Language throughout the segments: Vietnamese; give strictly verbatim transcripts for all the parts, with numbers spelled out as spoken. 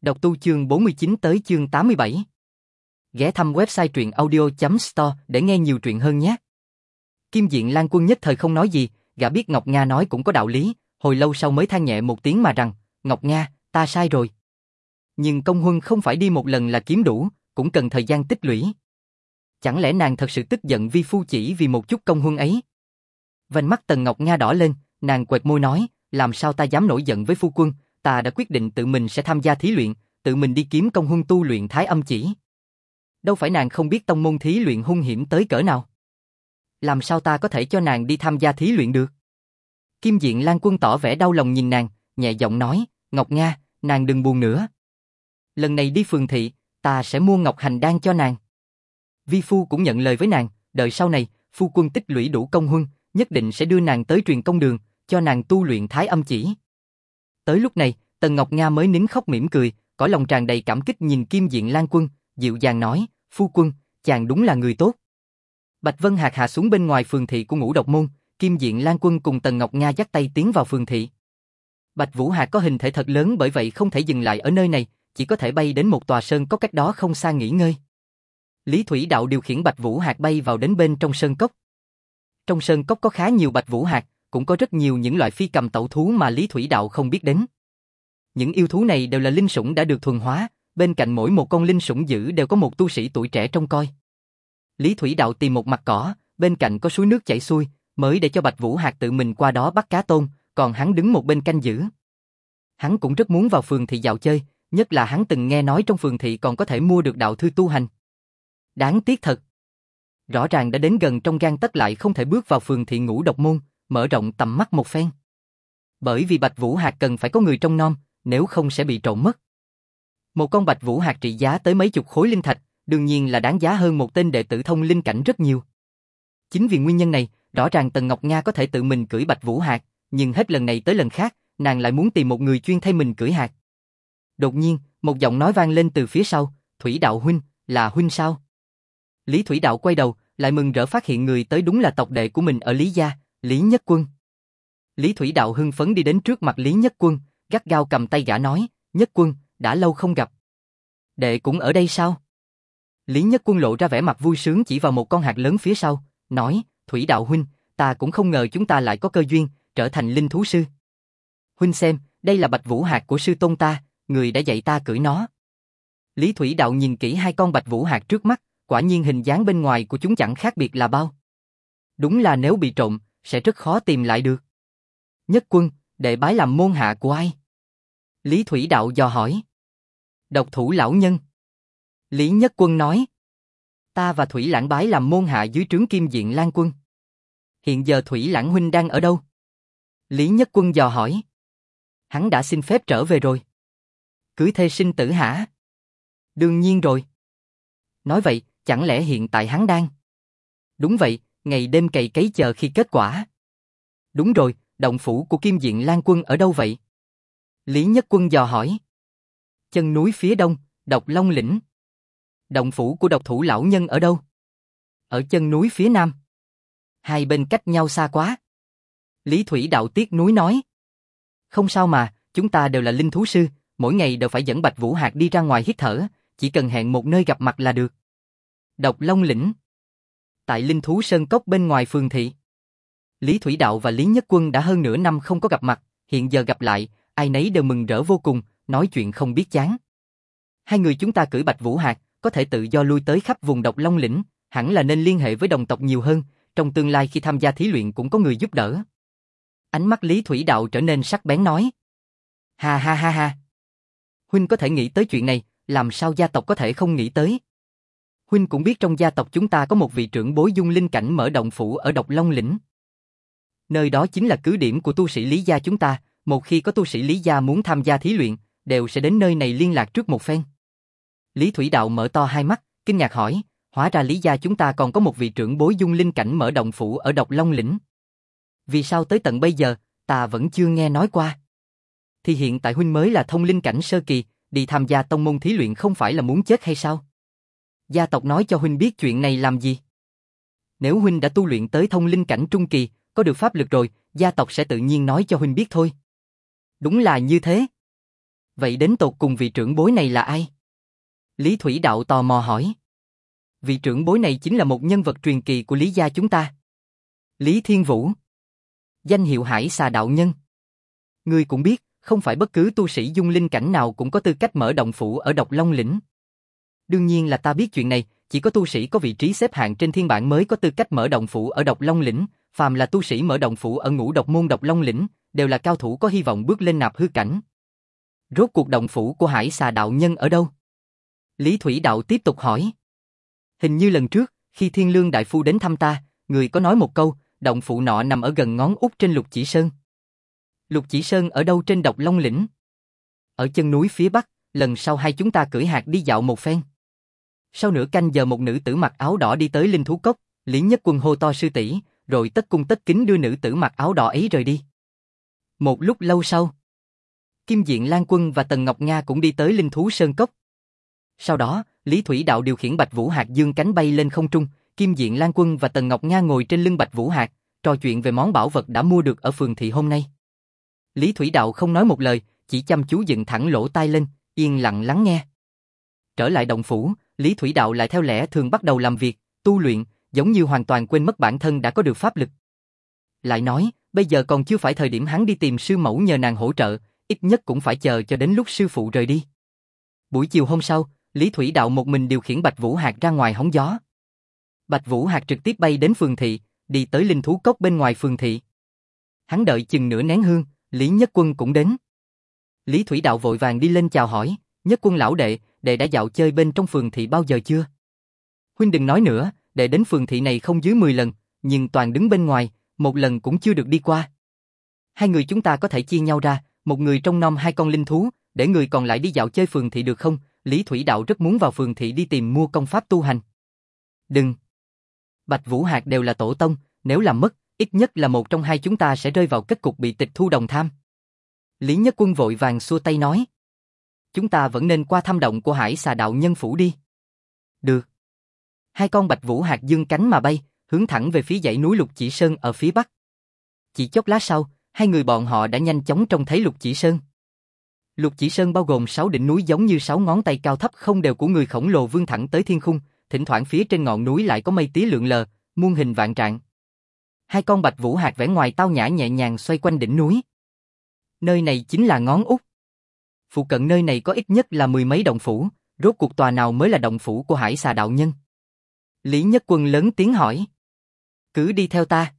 Đọc tu chương bốn mươi chín tới chương tám mươi bảy. Ghé thăm website truyện audio chấm store để nghe nhiều truyện hơn nhé. Kim Diện Lan Quân nhất thời không nói gì, gã biết Ngọc Nga nói cũng có đạo lý, hồi lâu sau mới than nhẹ một tiếng mà rằng, Ngọc Nga, ta sai rồi. Nhưng công huân không phải đi một lần là kiếm đủ, cũng cần thời gian tích lũy. Chẳng lẽ nàng thật sự tức giận vi phu chỉ vì một chút công huân ấy? Vành mắt Tần Ngọc Nga đỏ lên, nàng quệt môi nói, làm sao ta dám nổi giận với phu quân, ta đã quyết định tự mình sẽ tham gia thí luyện, tự mình đi kiếm công huân tu luyện Thái Âm Chỉ. Đâu phải nàng không biết tông môn thí luyện hung hiểm tới cỡ nào. Làm sao ta có thể cho nàng đi tham gia thí luyện được? Kim Diện Lan Quân tỏ vẻ đau lòng nhìn nàng, nhẹ giọng nói, Ngọc Nga, nàng đừng buồn nữa. Lần này đi phường thị, ta sẽ mua Ngọc Hành Đan cho nàng. Vi phu cũng nhận lời với nàng, đợi sau này, phu quân tích lũy đủ công huân, nhất định sẽ đưa nàng tới truyền công đường, cho nàng tu luyện Thái Âm Chỉ. Tới lúc này, Tần Ngọc Nga mới nín khóc mỉm cười, cõi lòng tràn đầy cảm kích nhìn Kim Diện Lan Quân, dịu dàng nói, phu quân, chàng đúng là người tốt. Bạch Vân Hạc hạ xuống bên ngoài phường thị của Ngũ Độc Môn, Kim Diện Lan Quân cùng Tần Ngọc Nga dắt tay tiến vào phường thị. Bạch Vũ Hạc có hình thể thật lớn, bởi vậy không thể dừng lại ở nơi này, chỉ có thể bay đến một tòa sơn cốc cách đó không xa nghỉ ngơi. Lý Thủy Đạo điều khiển Bạch Vũ Hạc bay vào đến bên trong sơn cốc. Trong sơn cốc có khá nhiều Bạch Vũ Hạc, cũng có rất nhiều những loại phi cầm tẩu thú mà Lý Thủy Đạo không biết đến. Những yêu thú này đều là linh sủng đã được thuần hóa, bên cạnh mỗi một con linh sủng dữ đều có một tu sĩ tuổi trẻ trông coi. Lý Thủy Đạo tìm một mặt cỏ, bên cạnh có suối nước chảy xuôi, mới để cho Bạch Vũ Hạc tự mình qua đó bắt cá tôm, còn hắn đứng một bên canh giữ. Hắn cũng rất muốn vào phường thị dạo chơi, nhất là hắn từng nghe nói trong phường thị còn có thể mua được đạo thư tu hành. Đáng tiếc thật. Rõ ràng đã đến gần trong gang tấc lại không thể bước vào phường thị Ngũ Độc Môn, mở rộng tầm mắt một phen. Bởi vì Bạch Vũ Hạc cần phải có người trông nom, nếu không sẽ bị trộm mất. Một con Bạch Vũ Hạc trị giá tới mấy chục khối linh thạch, đương nhiên là đáng giá hơn một tên đệ tử thông linh cảnh rất nhiều. Chính vì nguyên nhân này, rõ ràng Tần Ngọc Nga có thể tự mình cưỡi Bạch Vũ Hạc, nhưng hết lần này tới lần khác, nàng lại muốn tìm một người chuyên thay mình cưỡi hạc. Đột nhiên, một giọng nói vang lên từ phía sau, Thủy Đạo huynh, là huynh sao? Lý Thủy Đạo quay đầu, lại mừng rỡ phát hiện người tới đúng là tộc đệ của mình ở Lý gia, Lý Nhất Quân. Lý Thủy Đạo hưng phấn đi đến trước mặt Lý Nhất Quân, gắt gao cầm tay gã nói, Nhất Quân, đã lâu không gặp. Đệ cũng ở đây sao? Lý Nhất Quân lộ ra vẻ mặt vui sướng chỉ vào một con hạc lớn phía sau, nói, Thủy Đạo huynh, ta cũng không ngờ chúng ta lại có cơ duyên, trở thành linh thú sư. Huynh xem, đây là Bạch Vũ Hạc của sư tôn ta, người đã dạy ta cưỡi nó. Lý Thủy Đạo nhìn kỹ hai con Bạch Vũ Hạc trước mắt, quả nhiên hình dáng bên ngoài của chúng chẳng khác biệt là bao. Đúng là nếu bị trộm, sẽ rất khó tìm lại được. Nhất Quân, đệ bái làm môn hạ của ai? Lý Thủy Đạo dò hỏi. Độc thủ lão nhân. Lý Nhất Quân nói. Ta và Thủy Lãng bái làm môn hạ dưới trướng Kim Diện Lan Quân. Hiện giờ Thủy Lãng huynh đang ở đâu? Lý Nhất Quân dò hỏi. Hắn đã xin phép trở về rồi. Cưới thê sinh tử hả? Đương nhiên rồi. Nói vậy, chẳng lẽ hiện tại hắn đang? Đúng vậy, ngày đêm cày cấy chờ khi kết quả. Đúng rồi, động phủ của Kim Diện Lan Quân ở đâu vậy? Lý Nhất Quân dò hỏi. Chân núi phía đông, Độc Long Lĩnh. Động phủ của độc thủ lão nhân ở đâu? Ở chân núi phía nam. Hai bên cách nhau xa quá. Lý Thủy Đạo tiếc núi nói. Không sao mà, chúng ta đều là linh thú sư, mỗi ngày đều phải dẫn Bạch Vũ Hạc đi ra ngoài hít thở, chỉ cần hẹn một nơi gặp mặt là được. Độc Long Lĩnh. Tại linh thú sơn cốc bên ngoài phường thị. Lý Thủy Đạo và Lý Nhất Quân đã hơn nửa năm không có gặp mặt, hiện giờ gặp lại, ai nấy đều mừng rỡ vô cùng, nói chuyện không biết chán. Hai người chúng ta cưỡi Bạch Vũ Hạc, có thể tự do lui tới khắp vùng Độc Long Lĩnh, hẳn là nên liên hệ với đồng tộc nhiều hơn, trong tương lai khi tham gia thí luyện cũng có người giúp đỡ. Ánh mắt Lý Thủy Đạo trở nên sắc bén nói. Ha ha ha ha. Huynh có thể nghĩ tới chuyện này, làm sao gia tộc có thể không nghĩ tới? Huynh cũng biết trong gia tộc chúng ta có một vị trưởng bối dung linh cảnh mở động phủ ở Độc Long Lĩnh. Nơi đó chính là cứ điểm của tu sĩ Lý gia chúng ta, một khi có tu sĩ Lý gia muốn tham gia thí luyện, đều sẽ đến nơi này liên lạc trước một phen. Lý Thủy Đạo mở to hai mắt, kinh ngạc hỏi, hóa ra Lý gia chúng ta còn có một vị trưởng bối dung linh cảnh mở động phủ ở Độc Long Lĩnh. Vì sao tới tận bây giờ, ta vẫn chưa nghe nói qua? Thì hiện tại huynh mới là thông linh cảnh sơ kỳ, đi tham gia tông môn thí luyện không phải là muốn chết hay sao? Gia tộc nói cho huynh biết chuyện này làm gì? Nếu huynh đã tu luyện tới thông linh cảnh trung kỳ, có được pháp lực rồi, gia tộc sẽ tự nhiên nói cho huynh biết thôi. Đúng là như thế. Vậy đến tột cùng vị trưởng bối này là ai? Lý Thủy Đạo tò mò hỏi. Vị trưởng bối này chính là một nhân vật truyền kỳ của Lý gia chúng ta. Lý Thiên Vũ. Danh hiệu Hải Xà đạo nhân. Ngươi cũng biết, không phải bất cứ tu sĩ dung linh cảnh nào cũng có tư cách mở động phủ ở Độc Long lĩnh. Đương nhiên là ta biết chuyện này, chỉ có tu sĩ có vị trí xếp hạng trên thiên bảng mới có tư cách mở động phủ ở Độc Long lĩnh, phàm là tu sĩ mở động phủ ở Ngũ Độc môn Độc Long lĩnh, đều là cao thủ có hy vọng bước lên nạp hư cảnh. Rốt cuộc động phủ của Hải Xà đạo nhân ở đâu? Lý Thủy Đạo tiếp tục hỏi. Hình như lần trước, khi Thiên Lương đại phu đến thăm ta, người có nói một câu, động phủ nọ nằm ở gần ngón út trên Lục Chỉ Sơn. Lục Chỉ Sơn ở đâu trên Độc Long lĩnh? Ở chân núi phía bắc, lần sau hai chúng ta cưỡi hạc đi dạo một phen. Sau nửa canh giờ một nữ tử mặc áo đỏ đi tới Linh Thú Cốc, Lý Nhất Quân hô to sư tỷ, rồi tất cung tất kính đưa nữ tử mặc áo đỏ ấy rời đi. Một lúc lâu sau, Kim Diện Lan Quân và Tần Ngọc Nga cũng đi tới Linh Thú Sơn Cốc. Sau đó, Lý Thủy Đạo điều khiển Bạch Vũ Hạc dương cánh bay lên không trung, Kim Diện Lan Quân và Tần Ngọc Nga ngồi trên lưng Bạch Vũ Hạc, trò chuyện về món bảo vật đã mua được ở phường thị hôm nay. Lý Thủy Đạo không nói một lời, chỉ chăm chú dựng thẳng lỗ tai lên, yên lặng lắng nghe. Trở lại động phủ, Lý Thủy Đạo lại theo lẽ thường bắt đầu làm việc, tu luyện, giống như hoàn toàn quên mất bản thân đã có được pháp lực. Lại nói, bây giờ còn chưa phải thời điểm hắn đi tìm sư mẫu nhờ nàng hỗ trợ, ít nhất cũng phải chờ cho đến lúc sư phụ rời đi. Buổi chiều hôm sau, Lý Thủy Đạo một mình điều khiển Bạch Vũ Hạc ra ngoài hóng gió. Bạch Vũ Hạc trực tiếp bay đến phường thị, đi tới Linh Thú Cốc bên ngoài phường thị. Hắn đợi chừng nửa nén hương, Lý Nhất Quân cũng đến. Lý Thủy Đạo vội vàng đi lên chào hỏi, Nhất Quân lão đệ, đệ đã dạo chơi bên trong phường thị bao giờ chưa? Huynh đừng nói nữa, đệ đến phường thị này không dưới mười lần, nhưng toàn đứng bên ngoài, một lần cũng chưa được đi qua. Hai người chúng ta có thể chia nhau ra, một người trông nom hai con linh thú, để người còn lại đi dạo chơi phường thị được không? Lý Thủy Đạo rất muốn vào phường thị đi tìm mua công pháp tu hành. Đừng. Bạch Vũ Hạc đều là tổ tông, nếu làm mất, ít nhất là một trong hai chúng ta sẽ rơi vào kết cục bị tịch thu đồng tham. Lý Nhất Quân vội vàng xua tay nói. Chúng ta vẫn nên qua thăm động của Hải Xà đạo nhân phủ đi. Được. Hai con Bạch Vũ Hạc dương cánh mà bay, hướng thẳng về phía dãy núi Lục Chỉ Sơn ở phía bắc. Chỉ chốc lát sau, hai người bọn họ đã nhanh chóng trông thấy Lục Chỉ Sơn. Lục Chỉ Sơn bao gồm sáu đỉnh núi giống như sáu ngón tay cao thấp không đều của người khổng lồ vươn thẳng tới thiên khung, thỉnh thoảng phía trên ngọn núi lại có mây tía lượn lờ, muôn hình vạn trạng. Hai con Bạch Vũ Hạc vẻ ngoài tao nhã nhẹ nhàng xoay quanh đỉnh núi. Nơi này chính là ngón út. Phụ cận nơi này có ít nhất là mười mấy động phủ, rốt cuộc tòa nào mới là động phủ của Hải Xà đạo nhân? Lý Nhất Quân lớn tiếng hỏi. Cứ đi theo ta.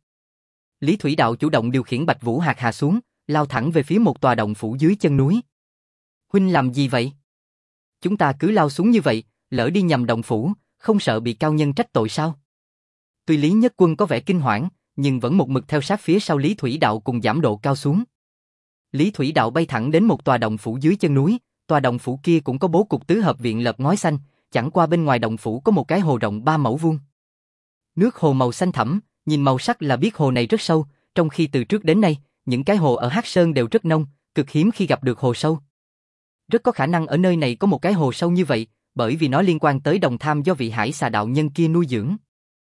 Lý Thủy Đạo chủ động điều khiển Bạch Vũ Hạc hạ xuống, lao thẳng về phía một tòa động phủ dưới chân núi. Huynh làm gì vậy? Chúng ta cứ lao xuống như vậy, lỡ đi nhầm động phủ, không sợ bị cao nhân trách tội sao? Tuy Lý Nhất Quân có vẻ kinh hoảng, nhưng vẫn một mực theo sát phía sau Lý Thủy Đạo cùng giảm độ cao xuống. Lý Thủy Đạo bay thẳng đến một tòa động phủ dưới chân núi, tòa động phủ kia cũng có bố cục tứ hợp viện lợp ngói xanh, chẳng qua bên ngoài động phủ có một cái hồ rộng ba mẫu vuông. Nước hồ màu xanh thẳm, nhìn màu sắc là biết hồ này rất sâu, trong khi từ trước đến nay, những cái hồ ở Hắc Sơn đều rất nông, cực hiếm khi gặp được hồ sâu. Rất có khả năng ở nơi này có một cái hồ sâu như vậy, bởi vì nó liên quan tới đồng tham do vị Hải Xà đạo nhân kia nuôi dưỡng.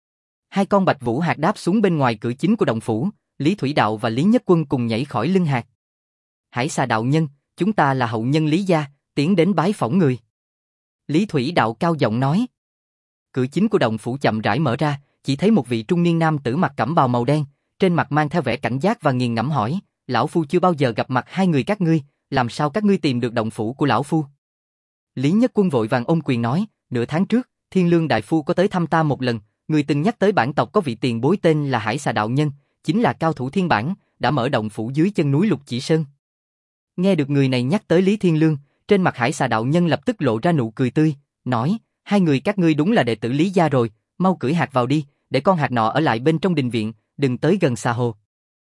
Hai con Bạch Vũ Hạc đáp xuống bên ngoài cửa chính của động phủ, Lý Thủy Đạo và Lý Nhất Quân cùng nhảy khỏi lưng hạc. Hải Xà đạo nhân, chúng ta là hậu nhân Lý gia, tiến đến bái phỏng người. Lý Thủy Đạo cao giọng nói. Cửa chính của động phủ chậm rãi mở ra, chỉ thấy một vị trung niên nam tử mặc cẩm bào màu đen, trên mặt mang theo vẻ cảnh giác và nghiền ngẫm hỏi, lão phu chưa bao giờ gặp mặt hai người các ngươi, làm sao các ngươi tìm được động phủ của lão phu? Lý Nhất Quân vội vàng ôm quyền nói, nửa tháng trước, Thiên Lương đại phu có tới thăm ta một lần, người từng nhắc tới bản tộc có vị tiền bối tên là Hải Xà đạo nhân, chính là cao thủ thiên bản, đã mở động phủ dưới chân núi Lục Chỉ Sơn. Nghe được người này nhắc tới Lý Thiên Lương, trên mặt Hải Xà đạo nhân lập tức lộ ra nụ cười tươi, nói, hai người các ngươi đúng là đệ tử Lý gia rồi, mau cưỡi hạc vào đi, để con hạc nọ ở lại bên trong đình viện, đừng tới gần xà hồ.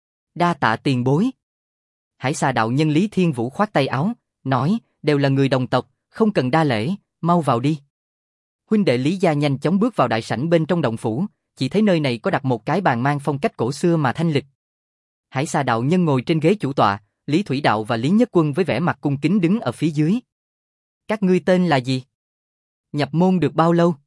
Đa tạ tiền bối. Hải Xà đạo nhân Lý Thiên Vũ khoát tay áo, nói, đều là người đồng tộc, không cần đa lễ, mau vào đi. Huynh đệ Lý gia nhanh chóng bước vào đại sảnh bên trong động phủ, chỉ thấy nơi này có đặt một cái bàn mang phong cách cổ xưa mà thanh lịch. Hải Xà đạo nhân ngồi trên ghế chủ tọa, Lý Thủy Đạo và Lý Nhất Quân với vẻ mặt cung kính đứng ở phía dưới. Các ngươi tên là gì? Nhập môn được bao lâu?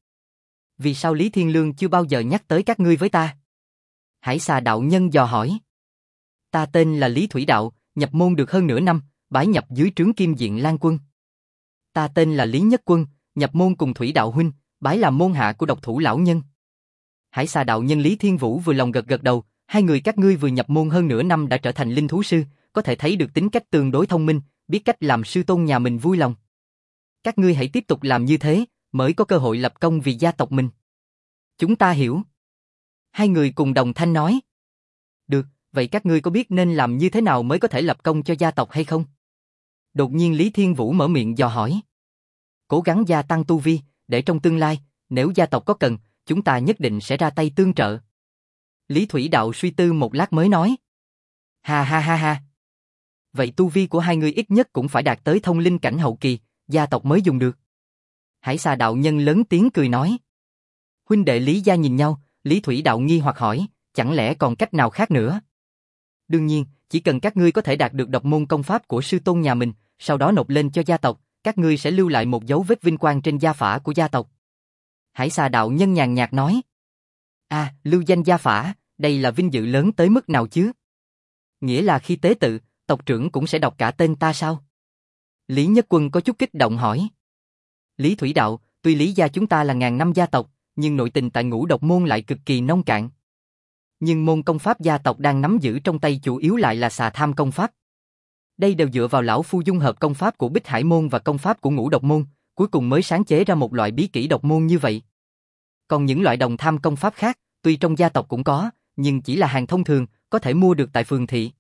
Vì sao Lý Thiên Lương chưa bao giờ nhắc tới các ngươi với ta? Hải Xà đạo nhân dò hỏi. Ta tên là Lý Thủy Đạo, nhập môn được hơn nửa năm, bái nhập dưới trướng Kim Diện Lan Quân. Ta tên là Lý Nhất Quân, nhập môn cùng Thủy đạo huynh, bái làm môn hạ của Độc Thủ lão nhân. Hải Xà đạo nhân Lý Thiên Vũ vừa lòng gật gật đầu, hai người các ngươi vừa nhập môn hơn nửa năm đã trở thành linh thú sư, có thể thấy được tính cách tương đối thông minh, biết cách làm sư tôn nhà mình vui lòng. Các ngươi hãy tiếp tục làm như thế, mới có cơ hội lập công vì gia tộc mình. Chúng ta hiểu. Hai người cùng đồng thanh nói. Được, vậy các ngươi có biết nên làm như thế nào mới có thể lập công cho gia tộc hay không? Đột nhiên Lý Thiên Vũ mở miệng dò hỏi. Cố gắng gia tăng tu vi, để trong tương lai, nếu gia tộc có cần, chúng ta nhất định sẽ ra tay tương trợ. Lý Thủy Đạo suy tư một lát mới nói. Ha ha ha ha. Vậy tu vi của hai người ít nhất cũng phải đạt tới thông linh cảnh hậu kỳ, gia tộc mới dùng được. Hải Xà đạo nhân lớn tiếng cười nói. Huynh đệ Lý gia nhìn nhau, Lý Thủy Đạo nghi hoặc hỏi, chẳng lẽ còn cách nào khác nữa? Đương nhiên, chỉ cần các ngươi có thể đạt được độc môn công pháp của sư tôn nhà mình, sau đó nộp lên cho gia tộc, các ngươi sẽ lưu lại một dấu vết vinh quang trên gia phả của gia tộc. Hải Xà đạo nhân nhàn nhạt nói. À, lưu danh gia phả, đây là vinh dự lớn tới mức nào chứ? Nghĩa là khi tế tự, tộc trưởng cũng sẽ đọc cả tên ta sao? Lý Nhất Quân có chút kích động hỏi. Lý Thủy Đạo, tuy Lý gia chúng ta là ngàn năm gia tộc, nhưng nội tình tại Ngũ Độc môn lại cực kỳ nông cạn. Nhưng môn công pháp gia tộc đang nắm giữ trong tay chủ yếu lại là Xà Tham công pháp. Đây đều dựa vào lão phu dung hợp công pháp của Bích Hải môn và công pháp của Ngũ Độc môn, cuối cùng mới sáng chế ra một loại bí kỹ độc môn như vậy. Còn những loại đồng tham công pháp khác, tuy trong gia tộc cũng có, nhưng chỉ là hàng thông thường, có thể mua được tại phường thị.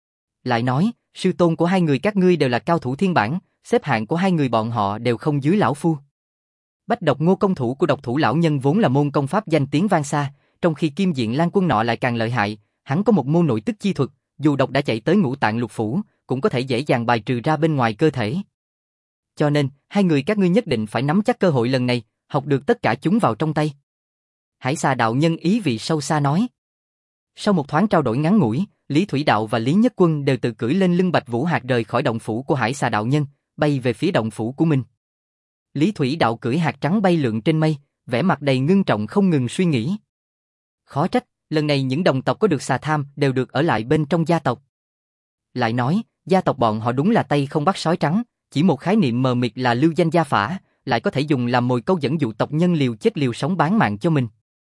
Lại nói, sư tôn của hai người các ngươi đều là cao thủ thiên bản, xếp hạng của hai người bọn họ đều không dưới lão phu. Bách Độc Ngô công thủ của Độc Thủ lão nhân vốn là môn công pháp danh tiếng vang xa, trong khi Kim Diện Lan Quân nọ lại càng lợi hại, hắn có một môn nội tức chi thuật, dù độc đã chạy tới ngũ tạng lục phủ, cũng có thể dễ dàng bài trừ ra bên ngoài cơ thể. Cho nên, hai người các ngươi nhất định phải nắm chắc cơ hội lần này, học được tất cả chúng vào trong tay. Hải Xà đạo nhân ý vị sâu xa nói. Sau một thoáng trao đổi ngắn ngủi, Lý Thủy Đạo và Lý Nhất Quân đều tự cưỡi lên lưng Bạch Vũ Hạc rời khỏi động phủ của Hải Xà đạo nhân, bay về phía động phủ của mình. Lý Thủy Đạo cưỡi hạt trắng bay lượn trên mây, vẻ mặt đầy ngưng trọng không ngừng suy nghĩ. Khó trách, lần này những đồng tộc có được Xà Tham đều được ở lại bên trong gia tộc. Lại nói, gia tộc bọn họ đúng là tay không bắt sói trắng, chỉ một khái niệm mờ mịt là lưu danh gia phả, lại có thể dùng làm mồi câu dẫn dụ tộc nhân liều chết liều sống bán mạng cho mình.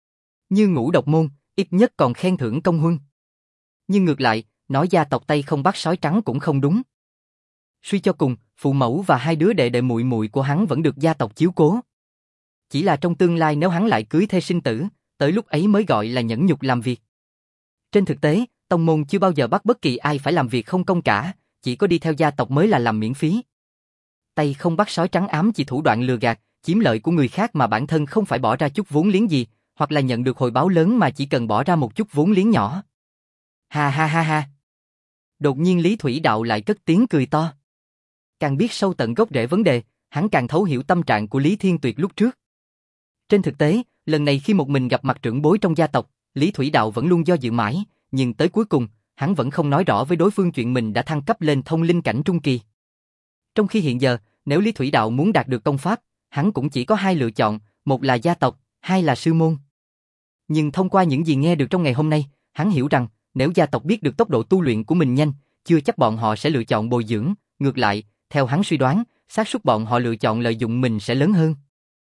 Như Ngũ Độc môn, ít nhất còn khen thưởng công huân. Nhưng ngược lại, nói gia tộc tay không bắt sói trắng cũng không đúng. Suy cho cùng, phụ mẫu và hai đứa đệ đệ muội muội của hắn vẫn được gia tộc chiếu cố. Chỉ là trong tương lai nếu hắn lại cưới thê sinh tử, tới lúc ấy mới gọi là nhẫn nhục làm việc. Trên thực tế, tông môn chưa bao giờ bắt bất kỳ ai phải làm việc không công cả, chỉ có đi theo gia tộc mới là làm miễn phí. Tay không bắt sói trắng ám chỉ thủ đoạn lừa gạt, chiếm lợi của người khác mà bản thân không phải bỏ ra chút vốn liếng gì, hoặc là nhận được hồi báo lớn mà chỉ cần bỏ ra một chút vốn liếng nhỏ. Ha ha ha ha. Đột nhiên Lý Thủy Đạo lại cất tiếng cười to. Càng biết sâu tận gốc rễ vấn đề, hắn càng thấu hiểu tâm trạng của Lý Thiên Tuyệt lúc trước. Trên thực tế, lần này khi một mình gặp mặt trưởng bối trong gia tộc, Lý Thủy Đạo vẫn luôn do dự mãi, nhưng tới cuối cùng, hắn vẫn không nói rõ với đối phương chuyện mình đã thăng cấp lên thông linh cảnh trung kỳ. Trong khi hiện giờ, nếu Lý Thủy Đạo muốn đạt được công pháp, hắn cũng chỉ có hai lựa chọn, một là gia tộc, hai là sư môn. Nhưng thông qua những gì nghe được trong ngày hôm nay, hắn hiểu rằng, nếu gia tộc biết được tốc độ tu luyện của mình nhanh, chưa chắc bọn họ sẽ lựa chọn bồi dưỡng, ngược lại, theo hắn suy đoán, xác suất bọn họ lựa chọn lợi dụng mình sẽ lớn hơn.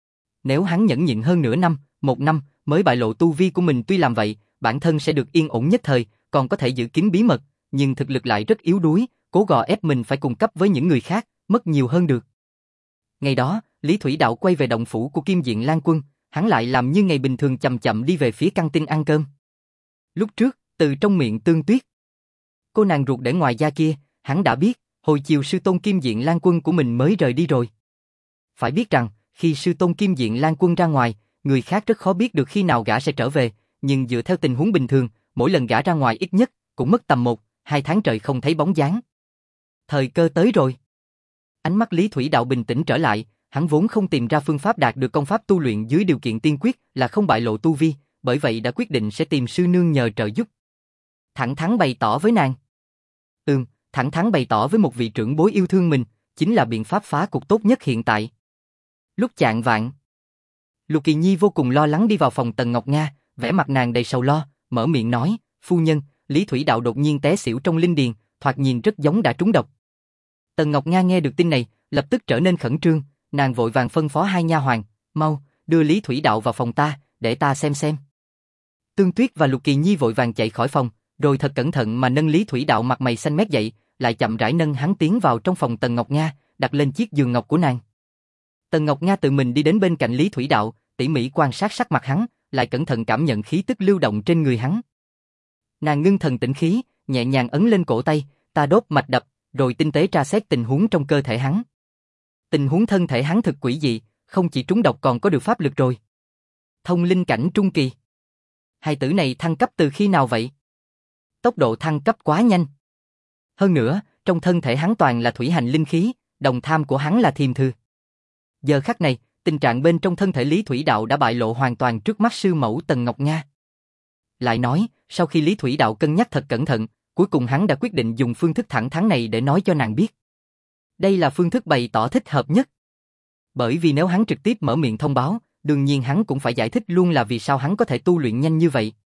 Nếu hắn nhẫn nhịn hơn nửa năm, một năm, mới bại lộ tu vi của mình, tuy làm vậy, bản thân sẽ được yên ổn nhất thời, còn có thể giữ kín bí mật, nhưng thực lực lại rất yếu đuối, cố gò ép mình phải cùng cấp với những người khác, mất nhiều hơn được. Ngày đó, Lý Thủy Đạo quay về động phủ của Kim Diện Lan Quân, hắn lại làm như ngày bình thường chậm chậm đi về phía căng tin ăn cơm. Lúc trước, từ trong miệng Tương Tuyết, cô nàng ruột để ngoài da kia, hắn đã biết, hồi chiều sư tôn Kim Diện Lan Quân của mình mới rời đi rồi. Phải biết rằng, khi sư tôn Kim Diện Lan Quân ra ngoài, người khác rất khó biết được khi nào gã sẽ trở về, nhưng dựa theo tình huống bình thường, mỗi lần gã ra ngoài ít nhất cũng mất tầm một, hai tháng trời không thấy bóng dáng. Thời cơ tới rồi. Ánh mắt Lý Thủy Đạo bình tĩnh trở lại, hắn vốn không tìm ra phương pháp đạt được công pháp tu luyện dưới điều kiện tiên quyết là không bại lộ tu vi, bởi vậy đã quyết định sẽ tìm sư nương nhờ trợ giúp. Thẳng thắn bày tỏ với nàng. Ừm, thẳng thắn bày tỏ với một vị trưởng bối yêu thương mình, chính là biện pháp phá cục tốt nhất hiện tại. Lúc chạng vạng, Lục Kỳ Nhi vô cùng lo lắng đi vào phòng Tần Ngọc Nga, vẻ mặt nàng đầy sầu lo, mở miệng nói, phu nhân, Lý Thủy Đạo đột nhiên té xỉu trong linh điền, thoạt nhìn rất giống đã trúng độc. Tần Ngọc Nga nghe được tin này, lập tức trở nên khẩn trương, nàng vội vàng phân phó hai nha hoàn, mau, đưa Lý Thủy Đạo vào phòng ta, để ta xem xem. Tương Tuyết và Lục Kỳ Nhi vội vàng chạy khỏi phòng, rồi thật cẩn thận mà nâng Lý Thủy Đạo mặt mày xanh mét dậy, lại chậm rãi nâng hắn tiến vào trong phòng Tần Ngọc Nga, đặt lên chiếc giường ngọc của nàng. Tần Ngọc Nga tự mình đi đến bên cạnh Lý Thủy Đạo, tỉ mỉ quan sát sắc mặt hắn, lại cẩn thận cảm nhận khí tức lưu động trên người hắn. Nàng ngưng thần tĩnh khí, nhẹ nhàng ấn lên cổ tay, ta đốt mạch đập, rồi tinh tế tra xét tình huống trong cơ thể hắn. Tình huống thân thể hắn thực quỷ dị, không chỉ trúng độc còn có được pháp lực rồi. Thông linh cảnh trung kỳ. Hai tử này thăng cấp từ khi nào vậy? Tốc độ thăng cấp quá nhanh. Hơn nữa, trong thân thể hắn toàn là thủy hành linh khí, đồng tham của hắn là thiềm thư. Giờ khắc này, tình trạng bên trong thân thể Lý Thủy Đạo đã bại lộ hoàn toàn trước mắt sư mẫu Tần Ngọc Nga. Lại nói, sau khi Lý Thủy Đạo cân nhắc thật cẩn thận, cuối cùng hắn đã quyết định dùng phương thức thẳng thắn này để nói cho nàng biết. Đây là phương thức bày tỏ thích hợp nhất. Bởi vì nếu hắn trực tiếp mở miệng thông báo, đương nhiên hắn cũng phải giải thích luôn là vì sao hắn có thể tu luyện nhanh như vậy.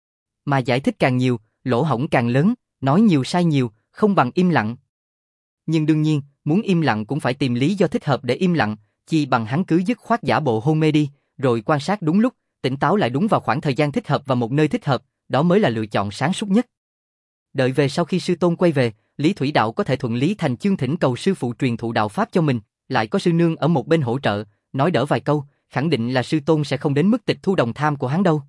Mà giải thích càng nhiều, lỗ hổng càng lớn, nói nhiều sai nhiều, không bằng im lặng. Nhưng đương nhiên, muốn im lặng cũng phải tìm lý do thích hợp để im lặng, chi bằng hắn cứ dứt khoát giả bộ hôn mê đi, rồi quan sát đúng lúc, tỉnh táo lại đúng vào khoảng thời gian thích hợp và một nơi thích hợp, đó mới là lựa chọn sáng suốt nhất. Đợi về sau khi sư tôn quay về, Lý Thủy Đạo có thể thuận lý thành chương thỉnh cầu sư phụ truyền thụ đạo pháp cho mình, lại có sư nương ở một bên hỗ trợ, nói đỡ vài câu, khẳng định là sư tôn sẽ không đến mức tịch thu đồng tham của hắn đâu.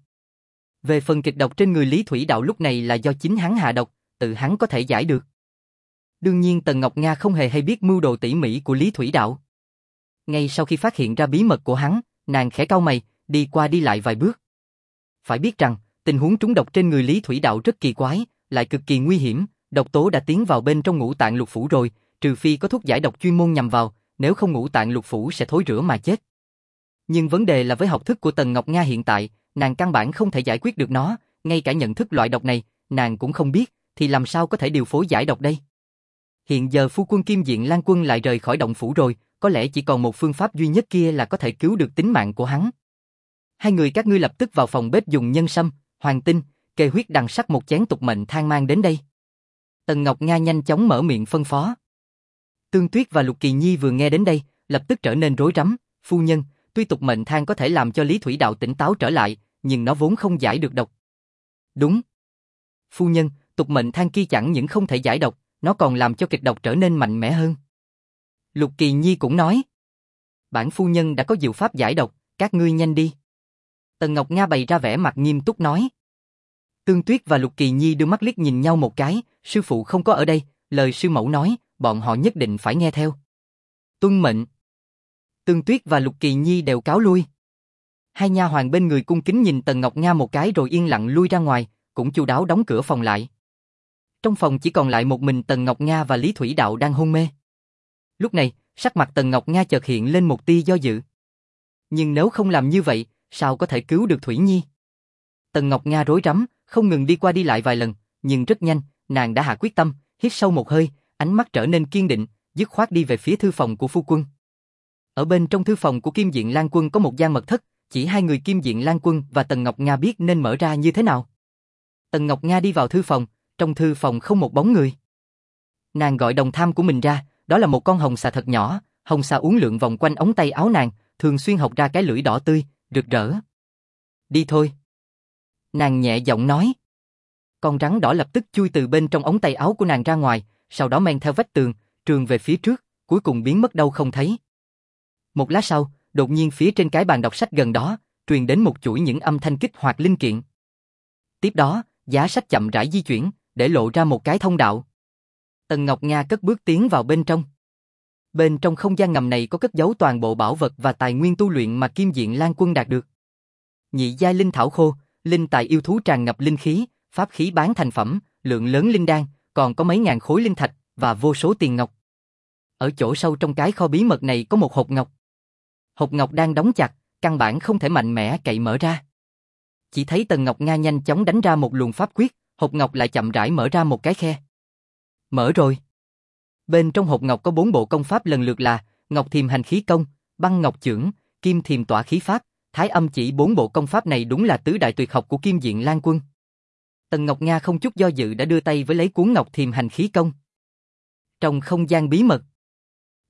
Về phần kịch độc trên người Lý Thủy Đạo lúc này là do chính hắn hạ độc, tự hắn có thể giải được. Đương nhiên Tần Ngọc Nga không hề hay biết mưu đồ tỉ mỉ của Lý Thủy Đạo. Ngay sau khi phát hiện ra bí mật của hắn, nàng khẽ cau mày, đi qua đi lại vài bước. Phải biết rằng, tình huống trúng độc trên người Lý Thủy Đạo rất kỳ quái, lại cực kỳ nguy hiểm, độc tố đã tiến vào bên trong ngũ tạng lục phủ rồi, trừ phi có thuốc giải độc chuyên môn nhằm vào, nếu không ngũ tạng lục phủ sẽ thối rữa mà chết. Nhưng vấn đề là với học thức của Tần Ngọc Nga hiện tại, nàng căn bản không thể giải quyết được nó, ngay cả nhận thức loại độc này, nàng cũng không biết, thì làm sao có thể điều phối giải độc đây? Hiện giờ phu quân Kim Diện Lan Quân lại rời khỏi động phủ rồi, có lẽ chỉ còn một phương pháp duy nhất kia là có thể cứu được tính mạng của hắn. Hai người các ngươi lập tức vào phòng bếp dùng nhân sâm, hoàng tinh, kê huyết đằng sắc một chén tục mệnh thang mang đến đây. Tần Ngọc Nga nhanh chóng mở miệng phân phó. Tương Tuyết và Lục Kỳ Nhi vừa nghe đến đây, lập tức trở nên rối rắm, phu nhân, tuy tục mệnh thang có thể làm cho Lý Thủy Đạo tỉnh táo trở lại, nhưng nó vốn không giải được độc. Đúng. Phu nhân, tục mệnh thang kia chẳng những không thể giải độc, nó còn làm cho kịch độc trở nên mạnh mẽ hơn. Lục Kỳ Nhi cũng nói. Bản phu nhân đã có diệu pháp giải độc, các ngươi nhanh đi. Tần Ngọc Nga bày ra vẻ mặt nghiêm túc nói. Tương Tuyết và Lục Kỳ Nhi đưa mắt liếc nhìn nhau một cái, sư phụ không có ở đây, lời sư mẫu nói, bọn họ nhất định phải nghe theo. Tuân mệnh. Tương Tuyết và Lục Kỳ Nhi đều cáo lui. Hai nha hoàn bên người cung kính nhìn Tần Ngọc Nga một cái rồi yên lặng lui ra ngoài, cũng chu đáo đóng cửa phòng lại. Trong phòng chỉ còn lại một mình Tần Ngọc Nga và Lý Thủy Đạo đang hôn mê. Lúc này, sắc mặt Tần Ngọc Nga chợt hiện lên một tia do dự. Nhưng nếu không làm như vậy, sao có thể cứu được Thủy Nhi? Tần Ngọc Nga rối rắm, không ngừng đi qua đi lại vài lần, nhưng rất nhanh, nàng đã hạ quyết tâm, hít sâu một hơi, ánh mắt trở nên kiên định, dứt khoát đi về phía thư phòng của phu quân. Ở bên trong thư phòng của Kim Diện Lan Quân có một gian mật thất, chỉ hai người Kim Diện Lan Quân và Tần Ngọc Nga biết nên mở ra như thế nào. Tần Ngọc Nga đi vào thư phòng, trong thư phòng không một bóng người. Nàng gọi đồng tham của mình ra, đó là một con hồng xà thật nhỏ, hồng xà uốn lượn vòng quanh ống tay áo nàng, thường xuyên học ra cái lưỡi đỏ tươi, rực rỡ. Đi thôi. Nàng nhẹ giọng nói. Con rắn đỏ lập tức chui từ bên trong ống tay áo của nàng ra ngoài, sau đó men theo vách tường, trườn về phía trước, cuối cùng biến mất đâu không thấy. Một lát sau, đột nhiên phía trên cái bàn đọc sách gần đó, truyền đến một chuỗi những âm thanh kích hoạt linh kiện. Tiếp đó, giá sách chậm rãi di chuyển, để lộ ra một cái thông đạo. Tần Ngọc Nga cất bước tiến vào bên trong. Bên trong không gian ngầm này có cất giấu toàn bộ bảo vật và tài nguyên tu luyện mà Kim Diện Lan Quân đạt được. Nhị giai linh thảo khô, linh tài yêu thú tràn ngập linh khí, pháp khí bán thành phẩm, lượng lớn linh đan, còn có mấy ngàn khối linh thạch và vô số tiền ngọc. Ở chỗ sâu trong cái kho bí mật này có một hộp ngọc. Hộp ngọc đang đóng chặt, căn bản không thể mạnh mẽ cậy mở ra. Chỉ thấy Tần Ngọc Nga nhanh chóng đánh ra một luồng pháp quyết, hộp ngọc lại chậm rãi mở ra một cái khe. Mở rồi. Bên trong hộp ngọc có bốn bộ công pháp lần lượt là Ngọc Thiềm Hành Khí Công, Băng Ngọc Chưởng, Kim Thiềm Tỏa Khí Pháp, Thái Âm Chỉ. Bốn bộ công pháp này đúng là tứ đại tuyệt học của Kim Diện Lan Quân. Tần Ngọc Nga không chút do dự đã đưa tay với lấy cuốn Ngọc Thiềm Hành Khí Công. Trong không gian bí mật,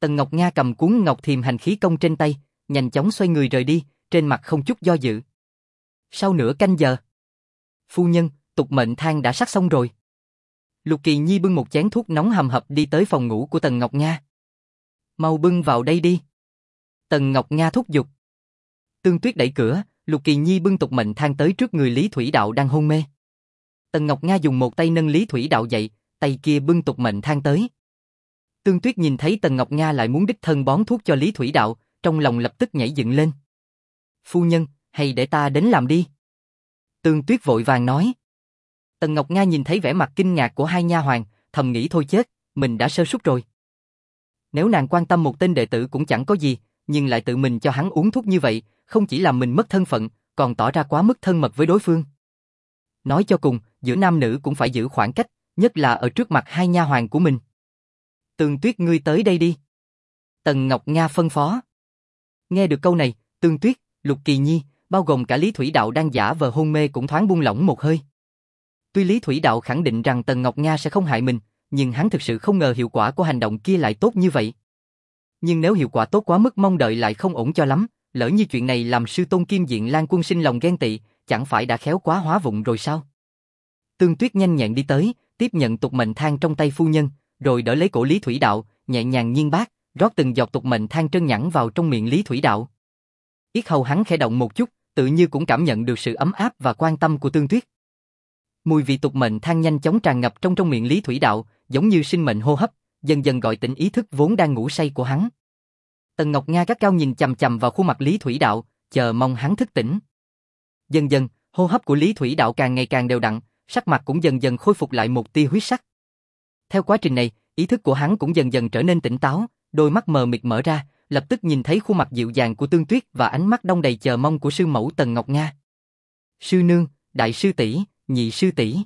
Tần Ngọc Nga cầm cuốn Ngọc Thiềm Hành Khí Công trên tay, nhanh chóng xoay người rời đi, trên mặt không chút do dự. Sau nửa canh giờ, phu nhân, tục mệnh thang đã sắc xong rồi. Lục Kỳ Nhi bưng một chén thuốc nóng hầm hập đi tới phòng ngủ của Tần Ngọc Nga. Mau bưng vào đây đi. Tần Ngọc Nga thúc giục. Tương Tuyết đẩy cửa, Lục Kỳ Nhi bưng tục mệnh thang tới trước người Lý Thủy Đạo đang hôn mê. Tần Ngọc Nga dùng một tay nâng Lý Thủy Đạo dậy, tay kia bưng tục mệnh thang tới. Tương Tuyết nhìn thấy Tần Ngọc Nga lại muốn đích thân bón thuốc cho Lý Thủy Đạo, trong lòng lập tức nhảy dựng lên. Phu nhân, hay để ta đến làm đi. Tương Tuyết vội vàng nói. Tần Ngọc Nga nhìn thấy vẻ mặt kinh ngạc của hai nha hoàn, thầm nghĩ thôi chết, mình đã sơ suất rồi. Nếu nàng quan tâm một tên đệ tử cũng chẳng có gì, nhưng lại tự mình cho hắn uống thuốc như vậy, không chỉ làm mình mất thân phận, còn tỏ ra quá mức thân mật với đối phương. Nói cho cùng, giữa nam nữ cũng phải giữ khoảng cách, nhất là ở trước mặt hai nha hoàn của mình. Tương Tuyết, ngươi tới đây đi. Tần Ngọc Nga phân phó. Nghe được câu này, Tương Tuyết, Lục Kỳ Nhi, bao gồm cả Lý Thủy Đạo đang giả vờ hôn mê cũng thoáng buông lỏng một hơi. Tuy Lý Thủy Đạo khẳng định rằng Tần Ngọc Nga sẽ không hại mình, nhưng hắn thực sự không ngờ hiệu quả của hành động kia lại tốt như vậy. Nhưng nếu hiệu quả tốt quá mức mong đợi lại không ổn cho lắm, lỡ như chuyện này làm sư tôn Kim Diện Lan Quân sinh lòng ghen tị, chẳng phải đã khéo quá hóa vụng rồi sao? Tương Tuyết nhanh nhẹn đi tới, tiếp nhận tục mệnh thang trong tay phu nhân, rồi đỡ lấy cổ Lý Thủy Đạo, nhẹ nhàng nghiêng bát, rót từng giọt tục mệnh thang trơn nhẵn vào trong miệng Lý Thủy Đạo. Yết hầu hắn khẽ động một chút, tự như cũng cảm nhận được sự ấm áp và quan tâm của Tương Tuyết. Mùi vị tục mệnh thang nhanh chóng tràn ngập trong trong miệng Lý Thủy Đạo, giống như sinh mệnh hô hấp, dần dần gọi tỉnh ý thức vốn đang ngủ say của hắn. Tần Ngọc Nga gắt gao nhìn chằm chằm vào khuôn mặt Lý Thủy Đạo, chờ mong hắn thức tỉnh. Dần dần, hô hấp của Lý Thủy Đạo càng ngày càng đều đặn, sắc mặt cũng dần dần khôi phục lại một tia huyết sắc. Theo quá trình này, ý thức của hắn cũng dần dần trở nên tỉnh táo, đôi mắt mờ mịt mở ra, lập tức nhìn thấy khuôn mặt dịu dàng của Tương Tuyết và ánh mắt đong đầy chờ mong của sư mẫu Tần Ngọc Nga. Sư nương, đại sư tỷ, nhị sư tỷ.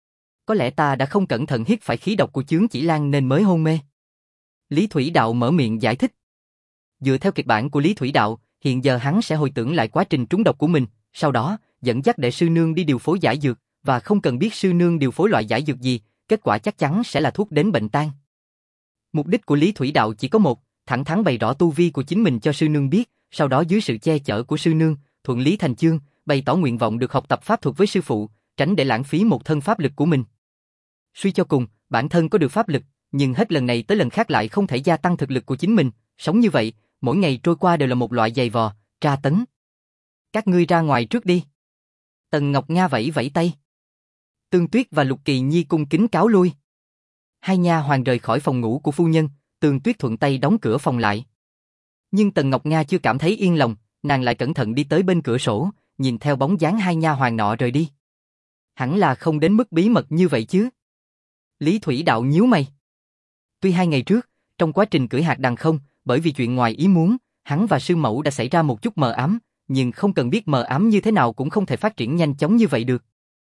Có lẽ ta đã không cẩn thận hít phải khí độc của Chướng Chỉ Lan nên mới hôn mê. Lý Thủy Đạo mở miệng giải thích. Dựa theo kịch bản của Lý Thủy Đạo, hiện giờ hắn sẽ hồi tưởng lại quá trình trúng độc của mình, sau đó dẫn dắt để sư nương đi điều phối giải dược, và không cần biết sư nương điều phối loại giải dược gì, kết quả chắc chắn sẽ là thuốc đến bệnh tan. Mục đích của Lý Thủy Đạo chỉ có một, thẳng thắn bày rõ tu vi của chính mình cho sư nương biết, sau đó dưới sự che chở của sư nương, thuận lý thành chương, bày tỏ nguyện vọng được học tập pháp thuật với sư phụ, tránh để lãng phí một thân pháp lực của mình. Suy cho cùng, bản thân có được pháp lực, nhưng hết lần này tới lần khác lại không thể gia tăng thực lực của chính mình, sống như vậy, mỗi ngày trôi qua đều là một loại giày vò, tra tấn. Các ngươi ra ngoài trước đi. Tần Ngọc Nga vẫy vẫy tay. Tương Tuyết và Lục Kỳ Nhi cung kính cáo lui. Hai nha hoàn rời khỏi phòng ngủ của phu nhân, Tương Tuyết thuận tay đóng cửa phòng lại. Nhưng Tần Ngọc Nga chưa cảm thấy yên lòng, nàng lại cẩn thận đi tới bên cửa sổ, nhìn theo bóng dáng hai nha hoàn nọ rời đi. Hẳn là không đến mức bí mật như vậy chứ. Lý Thủy Đạo nhíu mày. Tuy hai ngày trước, trong quá trình cưỡi hạt đằng không, bởi vì chuyện ngoài ý muốn, hắn và sư mẫu đã xảy ra một chút mờ ám, nhưng không cần biết mờ ám như thế nào cũng không thể phát triển nhanh chóng như vậy được.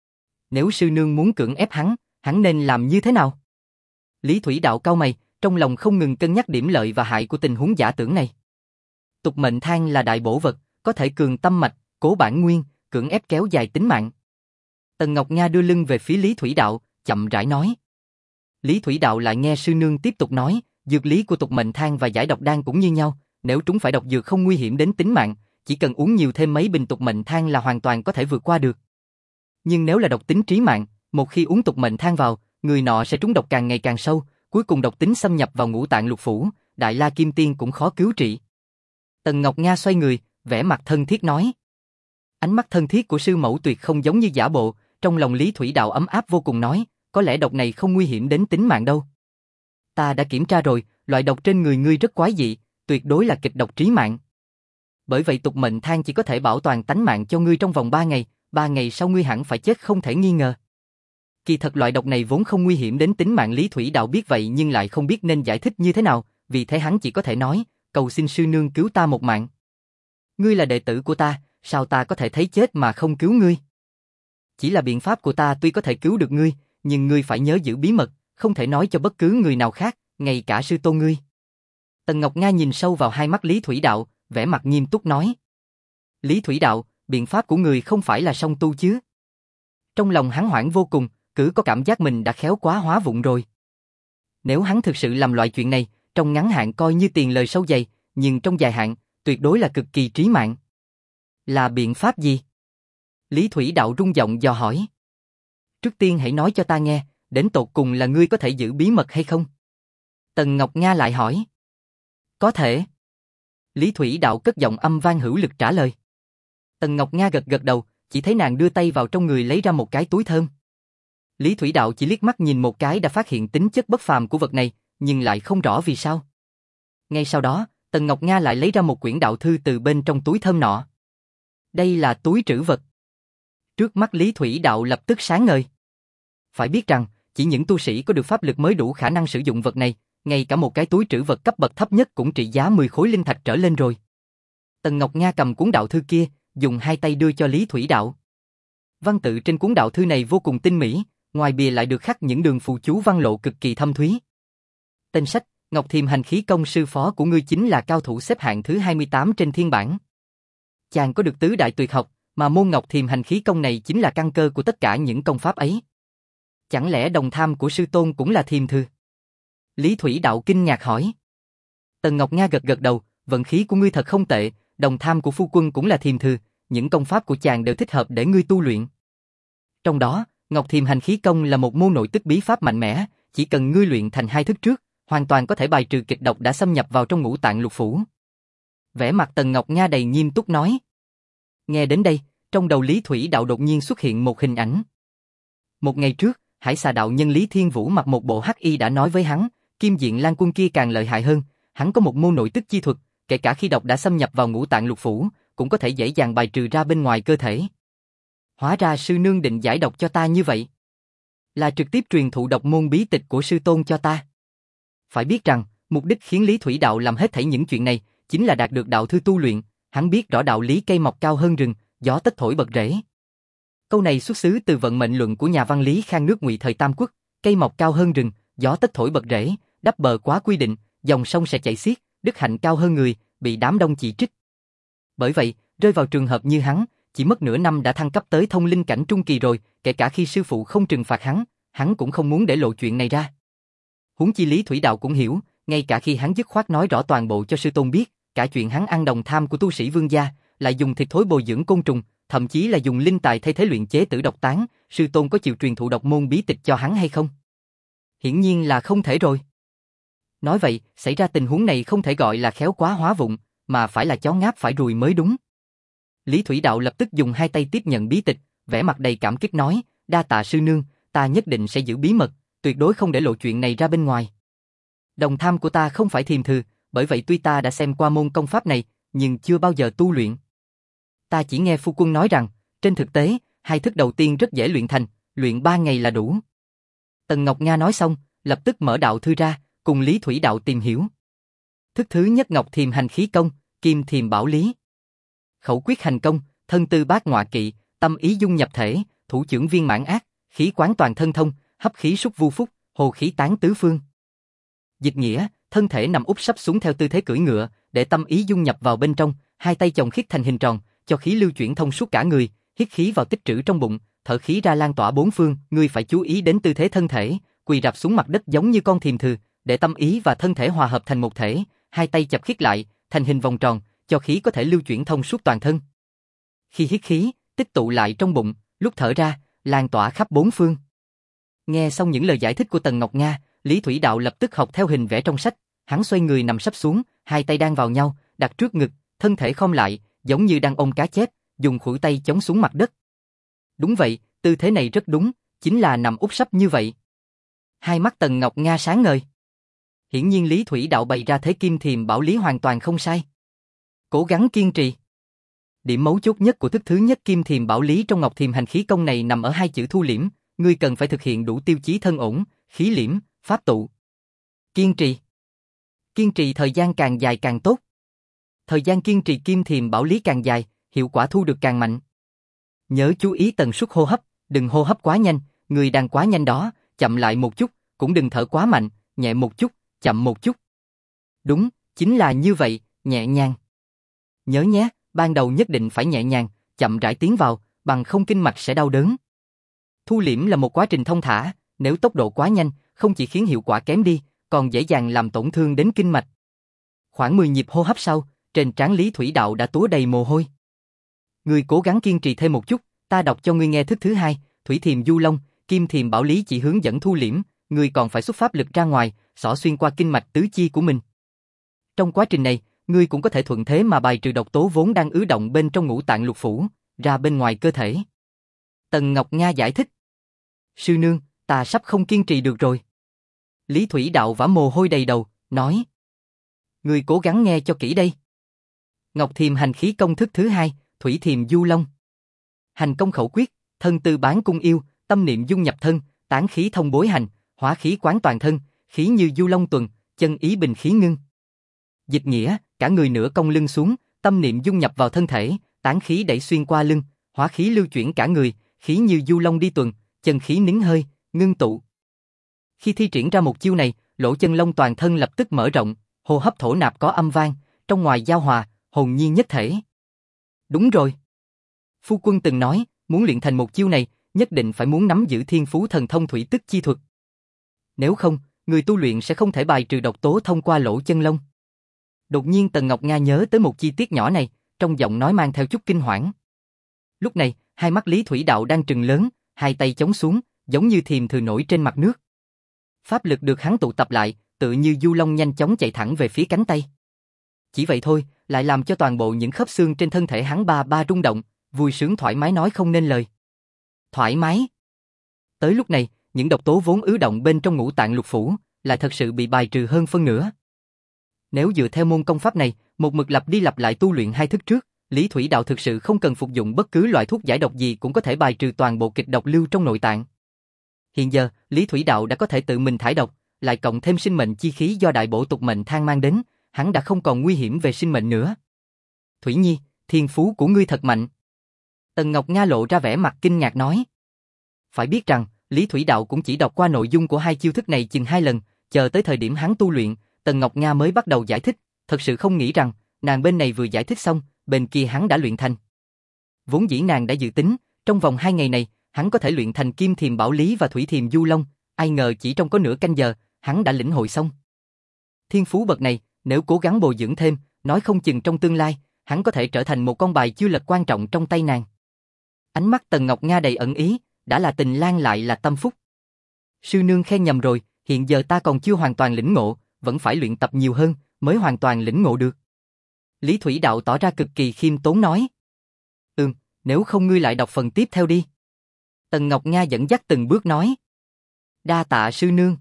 Nếu sư nương muốn cưỡng ép hắn, hắn nên làm như thế nào? Lý Thủy Đạo cau mày, trong lòng không ngừng cân nhắc điểm lợi và hại của tình huống giả tưởng này. Tục mệnh thang là đại bổ vật, có thể cường tâm mạch, cố bản nguyên, cưỡng ép kéo dài tính mạng. Tần Ngọc Nga đưa lưng về phía Lý Thủy Đạo, chậm rãi nói. Lý Thủy Đạo lại nghe sư nương tiếp tục nói, dược lý của tục mệnh thang và giải độc đan cũng như nhau, nếu trúng phải độc dược không nguy hiểm đến tính mạng, chỉ cần uống nhiều thêm mấy bình tục mệnh thang là hoàn toàn có thể vượt qua được. Nhưng nếu là độc tính trí mạng, một khi uống tục mệnh thang vào, người nọ sẽ trúng độc càng ngày càng sâu, cuối cùng độc tính xâm nhập vào ngũ tạng lục phủ, Đại La Kim Tiên cũng khó cứu trị. Tần Ngọc Nga xoay người, vẻ mặt thân thiết nói. Ánh mắt thân thiết của sư mẫu tuyệt không giống như giả bộ, trong lòng Lý Thủy Đạo ấm áp vô cùng nói, có lẽ độc này không nguy hiểm đến tính mạng đâu. Ta đã kiểm tra rồi, loại độc trên người ngươi rất quái dị, tuyệt đối là kịch độc trí mạng. Bởi vậy tục mệnh thang chỉ có thể bảo toàn tánh mạng cho ngươi trong vòng ba ngày, ba ngày sau ngươi hẳn phải chết không thể nghi ngờ. Kỳ thật loại độc này vốn không nguy hiểm đến tính mạng. Lý Thủy Đạo biết vậy nhưng lại không biết nên giải thích như thế nào, vì thế hắn chỉ có thể nói, cầu xin sư nương cứu ta một mạng. Ngươi là đệ tử của ta, sao ta có thể thấy chết mà không cứu ngươi? Chỉ là biện pháp của ta tuy có thể cứu được ngươi, nhưng ngươi phải nhớ giữ bí mật, không thể nói cho bất cứ người nào khác, ngay cả sư tôn ngươi. Tần Ngọc Nga nhìn sâu vào hai mắt Lý Thủy Đạo, vẻ mặt nghiêm túc nói. Lý Thủy Đạo, biện pháp của người không phải là song tu chứ? Trong lòng hắn hoảng vô cùng, cứ có cảm giác mình đã khéo quá hóa vụng rồi. Nếu hắn thực sự làm loại chuyện này, trong ngắn hạn coi như tiền lời sâu dày, nhưng trong dài hạn, tuyệt đối là cực kỳ trí mạng. Là biện pháp gì? Lý Thủy Đạo rung giọng dò hỏi. Trước tiên hãy nói cho ta nghe, đến tột cùng là ngươi có thể giữ bí mật hay không? Tần Ngọc Nga lại hỏi. Có thể. Lý Thủy Đạo cất giọng âm vang hữu lực trả lời. Tần Ngọc Nga gật gật đầu, chỉ thấy nàng đưa tay vào trong người lấy ra một cái túi thơm. Lý Thủy Đạo chỉ liếc mắt nhìn một cái đã phát hiện tính chất bất phàm của vật này, nhưng lại không rõ vì sao. Ngay sau đó, Tần Ngọc Nga lại lấy ra một quyển đạo thư từ bên trong túi thơm nọ. Đây là túi trữ vật. Trước mắt Lý Thủy Đạo lập tức sáng ngời. Phải biết rằng, chỉ những tu sĩ có được pháp lực mới đủ khả năng sử dụng vật này, ngay cả một cái túi trữ vật cấp bậc thấp nhất cũng trị giá mười khối linh thạch trở lên rồi. Tần Ngọc Nga cầm cuốn đạo thư kia, dùng hai tay đưa cho Lý Thủy Đạo. Văn tự trên cuốn đạo thư này vô cùng tinh mỹ, ngoài bìa lại được khắc những đường phù chú văn lộ cực kỳ thâm thúy. Tên sách: Ngọc Thiềm Hành Khí Công, sư phó của ngươi chính là cao thủ xếp hạng thứ hai mươi tám trên thiên bảng. Chàng có được tứ đại tuyệt học, mà môn Ngọc Thiềm Hành Khí Công này chính là căn cơ của tất cả những công pháp ấy. Chẳng lẽ đồng tham của sư tôn cũng là thiềm thư? Lý Thủy Đạo kinh ngạc hỏi. Tần Ngọc Nga gật gật đầu, vận khí của ngươi thật không tệ, đồng tham của phu quân cũng là thiềm thư, những công pháp của chàng đều thích hợp để ngươi tu luyện. Trong đó, Ngọc Thiềm Hành Khí Công là một môn nội tức bí pháp mạnh mẽ, chỉ cần ngươi luyện thành hai thức trước, hoàn toàn có thể bài trừ kịch độc đã xâm nhập vào trong ngũ tạng lục phủ. Vẻ mặt Tần Ngọc Nga đầy nghiêm túc nói. Nghe đến đây, trong đầu Lý Thủy Đạo đột nhiên xuất hiện một hình ảnh. Một ngày trước, Hải Xà đạo nhân Lý Thiên Vũ mặc một bộ hắc y đã nói với hắn, Kim Diện Lan Quân kia càng lợi hại hơn, hắn có một môn nội tức chi thuật, kể cả khi độc đã xâm nhập vào ngũ tạng lục phủ, cũng có thể dễ dàng bài trừ ra bên ngoài cơ thể. Hóa ra sư nương định giải độc cho ta như vậy, là trực tiếp truyền thụ độc môn bí tịch của sư tôn cho ta. Phải biết rằng, mục đích khiến Lý Thủy Đạo làm hết thảy những chuyện này, chính là đạt được đạo thư tu luyện, hắn biết rõ đạo lý cây mọc cao hơn rừng, gió tất thổi bật rễ. Câu này xuất xứ từ vận mệnh luận của nhà văn Lý Khang nước Ngụy thời Tam Quốc, cây mọc cao hơn rừng, gió tất thổi bật rễ, đắp bờ quá quy định, dòng sông sẽ chảy xiết, đức hạnh cao hơn người, bị đám đông chỉ trích. Bởi vậy, rơi vào trường hợp như hắn, chỉ mất nửa năm đã thăng cấp tới thông linh cảnh trung kỳ rồi, kể cả khi sư phụ không trừng phạt hắn, hắn cũng không muốn để lộ chuyện này ra. Huống chi Lý Thủy Đạo cũng hiểu, ngay cả khi hắn dứt khoát nói rõ toàn bộ cho sư tôn biết, cả chuyện hắn ăn đồng tham của tu sĩ vương gia, lại dùng thịt thối bồi dưỡng côn trùng, thậm chí là dùng linh tài thay thế luyện chế tử độc tán, sư tôn có chịu truyền thụ độc môn bí tịch cho hắn hay không? Hiển nhiên là không thể rồi. Nói vậy, xảy ra tình huống này không thể gọi là khéo quá hóa vụng, mà phải là chó ngáp phải ruồi mới đúng. Lý Thủy Đạo lập tức dùng hai tay tiếp nhận bí tịch, vẻ mặt đầy cảm kích nói, đa tạ sư nương, ta nhất định sẽ giữ bí mật, tuyệt đối không để lộ chuyện này ra bên ngoài. Đồng tham của ta không phải thiềm thư, bởi vậy tuy ta đã xem qua môn công pháp này, nhưng chưa bao giờ tu luyện. Ta chỉ nghe phu quân nói rằng, trên thực tế, hai thức đầu tiên rất dễ luyện thành, luyện ba ngày là đủ. Tần Ngọc Nga nói xong, lập tức mở đạo thư ra, cùng Lý Thủy Đạo tìm hiểu. Thức thứ nhất Ngọc Thiềm Hành Khí Công, Kim Thiềm Bảo Lý. Khẩu quyết hành công, thân tư bát ngọa kỵ, tâm ý dung nhập thể, thủ chưởng viên mãn ác, khí quán toàn thân thông, hấp khí xúc vu phúc, hồ khí tán tứ phương. Dịch nghĩa, thân thể nằm úp sấp xuống theo tư thế cưỡi ngựa, để tâm ý dung nhập vào bên trong, hai tay chồng khiết thành hình tròn, cho khí lưu chuyển thông suốt cả người, hít khí vào tích trữ trong bụng, thở khí ra lan tỏa bốn phương. Ngươi phải chú ý đến tư thế thân thể, quỳ rạp xuống mặt đất giống như con thiềm thừ, để tâm ý và thân thể hòa hợp thành một thể, hai tay chập khít lại, thành hình vòng tròn, cho khí có thể lưu chuyển thông suốt toàn thân. Khi hít khí, tích tụ lại trong bụng, lúc thở ra, lan tỏa khắp bốn phương. Nghe xong những lời giải thích của Tần Ngọc Nga, Lý Thủy Đạo lập tức học theo hình vẽ trong sách, hắn xoay người nằm sấp xuống, hai tay đan vào nhau, đặt trước ngực, thân thể khom lại, giống như đang ôm cá chép, dùng khuỷu tay chống xuống mặt đất. Đúng vậy, tư thế này rất đúng, chính là nằm úp sấp như vậy. Hai mắt Tần Ngọc Nga sáng ngời. Hiển nhiên Lý Thủy Đạo bày ra thế Kim Thiềm Bảo Lý hoàn toàn không sai. Cố gắng kiên trì. Điểm mấu chốt nhất của thức thứ nhất Kim Thiềm Bảo Lý trong Ngọc Thiềm Hành Khí Công này nằm ở hai chữ thu liễm, ngươi cần phải thực hiện đủ tiêu chí thân ổn, khí liễm, pháp tụ. Kiên trì. Kiên trì thời gian càng dài càng tốt. Thời gian kiên trì Kim Thiềm Bảo Lý càng dài, hiệu quả thu được càng mạnh. Nhớ chú ý tần suất hô hấp, đừng hô hấp quá nhanh, người đang quá nhanh đó, chậm lại một chút, cũng đừng thở quá mạnh, nhẹ một chút, chậm một chút. Đúng, chính là như vậy, nhẹ nhàng. Nhớ nhé, ban đầu nhất định phải nhẹ nhàng, chậm rãi tiến vào, bằng không kinh mạch sẽ đau đớn. Thu liễm là một quá trình thông thả, nếu tốc độ quá nhanh, không chỉ khiến hiệu quả kém đi, còn dễ dàng làm tổn thương đến kinh mạch. Khoảng mười nhịp hô hấp sau, trên trán Lý Thủy Đạo đã túa đầy mồ hôi. Ngươi cố gắng kiên trì thêm một chút, ta đọc cho ngươi nghe thức thứ hai, Thủy Thiềm Du Long, Kim Thiềm Bảo Lý chỉ hướng dẫn thu liễm, ngươi còn phải xuất pháp lực ra ngoài, xỏ xuyên qua kinh mạch tứ chi của mình. Trong quá trình này, ngươi cũng có thể thuận thế mà bài trừ độc tố vốn đang ứ động bên trong ngũ tạng lục phủ, ra bên ngoài cơ thể. Tần Ngọc Nga giải thích. Sư nương, ta sắp không kiên trì được rồi. Lý Thủy Đạo vã mồ hôi đầy đầu, nói. Ngươi cố gắng nghe cho kỹ đây. Ngọc Thiềm hành khí công thức thứ hai, Thủy Thiềm Du Long. Hành công khẩu quyết, thân tư bán cung yêu, tâm niệm dung nhập thân, tán khí thông bối hành, hóa khí quán toàn thân, khí như du long tuần, chân ý bình khí ngưng. Dịch nghĩa, cả người nửa cong lưng xuống, tâm niệm dung nhập vào thân thể, tán khí đẩy xuyên qua lưng, hóa khí lưu chuyển cả người, khí như du long đi tuần, chân khí nín hơi, ngưng tụ. Khi thi triển ra một chiêu này, lỗ chân lông toàn thân lập tức mở rộng, hô hấp thổ nạp có âm vang, trong ngoài giao hòa, hồn nhiên nhất thể. Đúng rồi. Phu quân từng nói, muốn luyện thành một chiêu này, nhất định phải muốn nắm giữ thiên phú thần thông thủy tức chi thuật. Nếu không, người tu luyện sẽ không thể bài trừ độc tố thông qua lỗ chân lông. Đột nhiên Tần Ngọc Nga nhớ tới một chi tiết nhỏ này, trong giọng nói mang theo chút kinh hoảng. Lúc này, hai mắt Lý Thủy Đạo đang trừng lớn, hai tay chống xuống, giống như thiềm thử nổi trên mặt nước. Pháp lực được hắn tụ tập lại, tự như du long nhanh chóng chạy thẳng về phía cánh tay. Chỉ vậy thôi, lại làm cho toàn bộ những khớp xương trên thân thể hắn ba ba rung động, vui sướng thoải mái nói không nên lời. Thoải mái. Tới lúc này, những độc tố vốn ứ động bên trong ngũ tạng lục phủ, lại thật sự bị bài trừ hơn phân nửa. Nếu dựa theo môn công pháp này, một mực lặp đi lặp lại tu luyện hai thức trước, Lý Thủy Đạo thực sự không cần phục dụng bất cứ loại thuốc giải độc gì cũng có thể bài trừ toàn bộ kịch độc lưu trong nội tạng. Hiện giờ, Lý Thủy Đạo đã có thể tự mình thải độc, lại cộng thêm sinh mệnh chi khí do đại bổ tục mệnh thang mang đến, hắn đã không còn nguy hiểm về sinh mệnh nữa. Thủy Nhi, thiên phú của ngươi thật mạnh. Tần Ngọc Nga lộ ra vẻ mặt kinh ngạc nói. Phải biết rằng, Lý Thủy Đạo cũng chỉ đọc qua nội dung của hai chiêu thức này chừng hai lần, chờ tới thời điểm hắn tu luyện, Tần Ngọc Nga mới bắt đầu giải thích, thật sự không nghĩ rằng, nàng bên này vừa giải thích xong, bên kia hắn đã luyện thành. Vốn dĩ nàng đã dự tính, trong vòng hai ngày này, hắn có thể luyện thành Kim Thiềm Bảo Lý và Thủy Thiềm Du Long, ai ngờ chỉ trong có nửa canh giờ, hắn đã lĩnh hội xong. Thiên phú bậc này, nếu cố gắng bồi dưỡng thêm, nói không chừng trong tương lai, hắn có thể trở thành một con bài chưa lật quan trọng trong tay nàng. Ánh mắt Tần Ngọc Nga đầy ẩn ý, đã là tình lang lại là tâm phúc. Sư nương khen nhầm rồi, hiện giờ ta còn chưa hoàn toàn lĩnh ngộ, vẫn phải luyện tập nhiều hơn, mới hoàn toàn lĩnh ngộ được. Lý Thủy Đạo tỏ ra cực kỳ khiêm tốn nói. Ừm, nếu không ngươi lại đọc phần tiếp theo đi. Tần Ngọc Nga dẫn dắt từng bước nói. Đa tạ sư nương.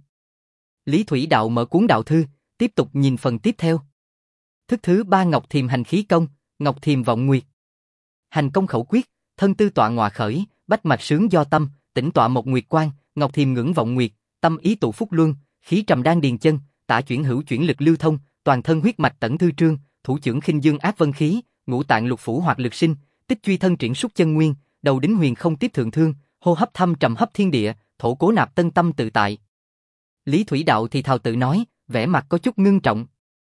Lý Thủy Đạo mở cuốn đạo thư, tiếp tục nhìn phần tiếp theo. Thức thứ ba Ngọc Thiềm hành khí công, Ngọc Thiềm vọng nguyệt. Hành công khẩu quyết, thân tư tọa ngọa khởi, bách mạch sướng do tâm, tĩnh tọa một nguyệt quan, Ngọc Thiềm ngưỡng vọng nguyệt, tâm ý tụ phúc luân, khí trầm đan điền chân, tả chuyển hữu chuyển lực lưu thông, toàn thân huyết mạch tẩn thư trương, thủ trưởng khinh dương ác vân khí, ngũ tạng lục phủ hoạt lực sinh, tích truy thân triển xúc chân nguyên, đầu đính huyền không tiếp thượng thương, hô hấp thâm trầm hấp thiên địa, thổ cố nạp tân tâm tự tại. Lý Thủy Đạo thì thào tự nói, vẻ mặt có chút ngưng trọng.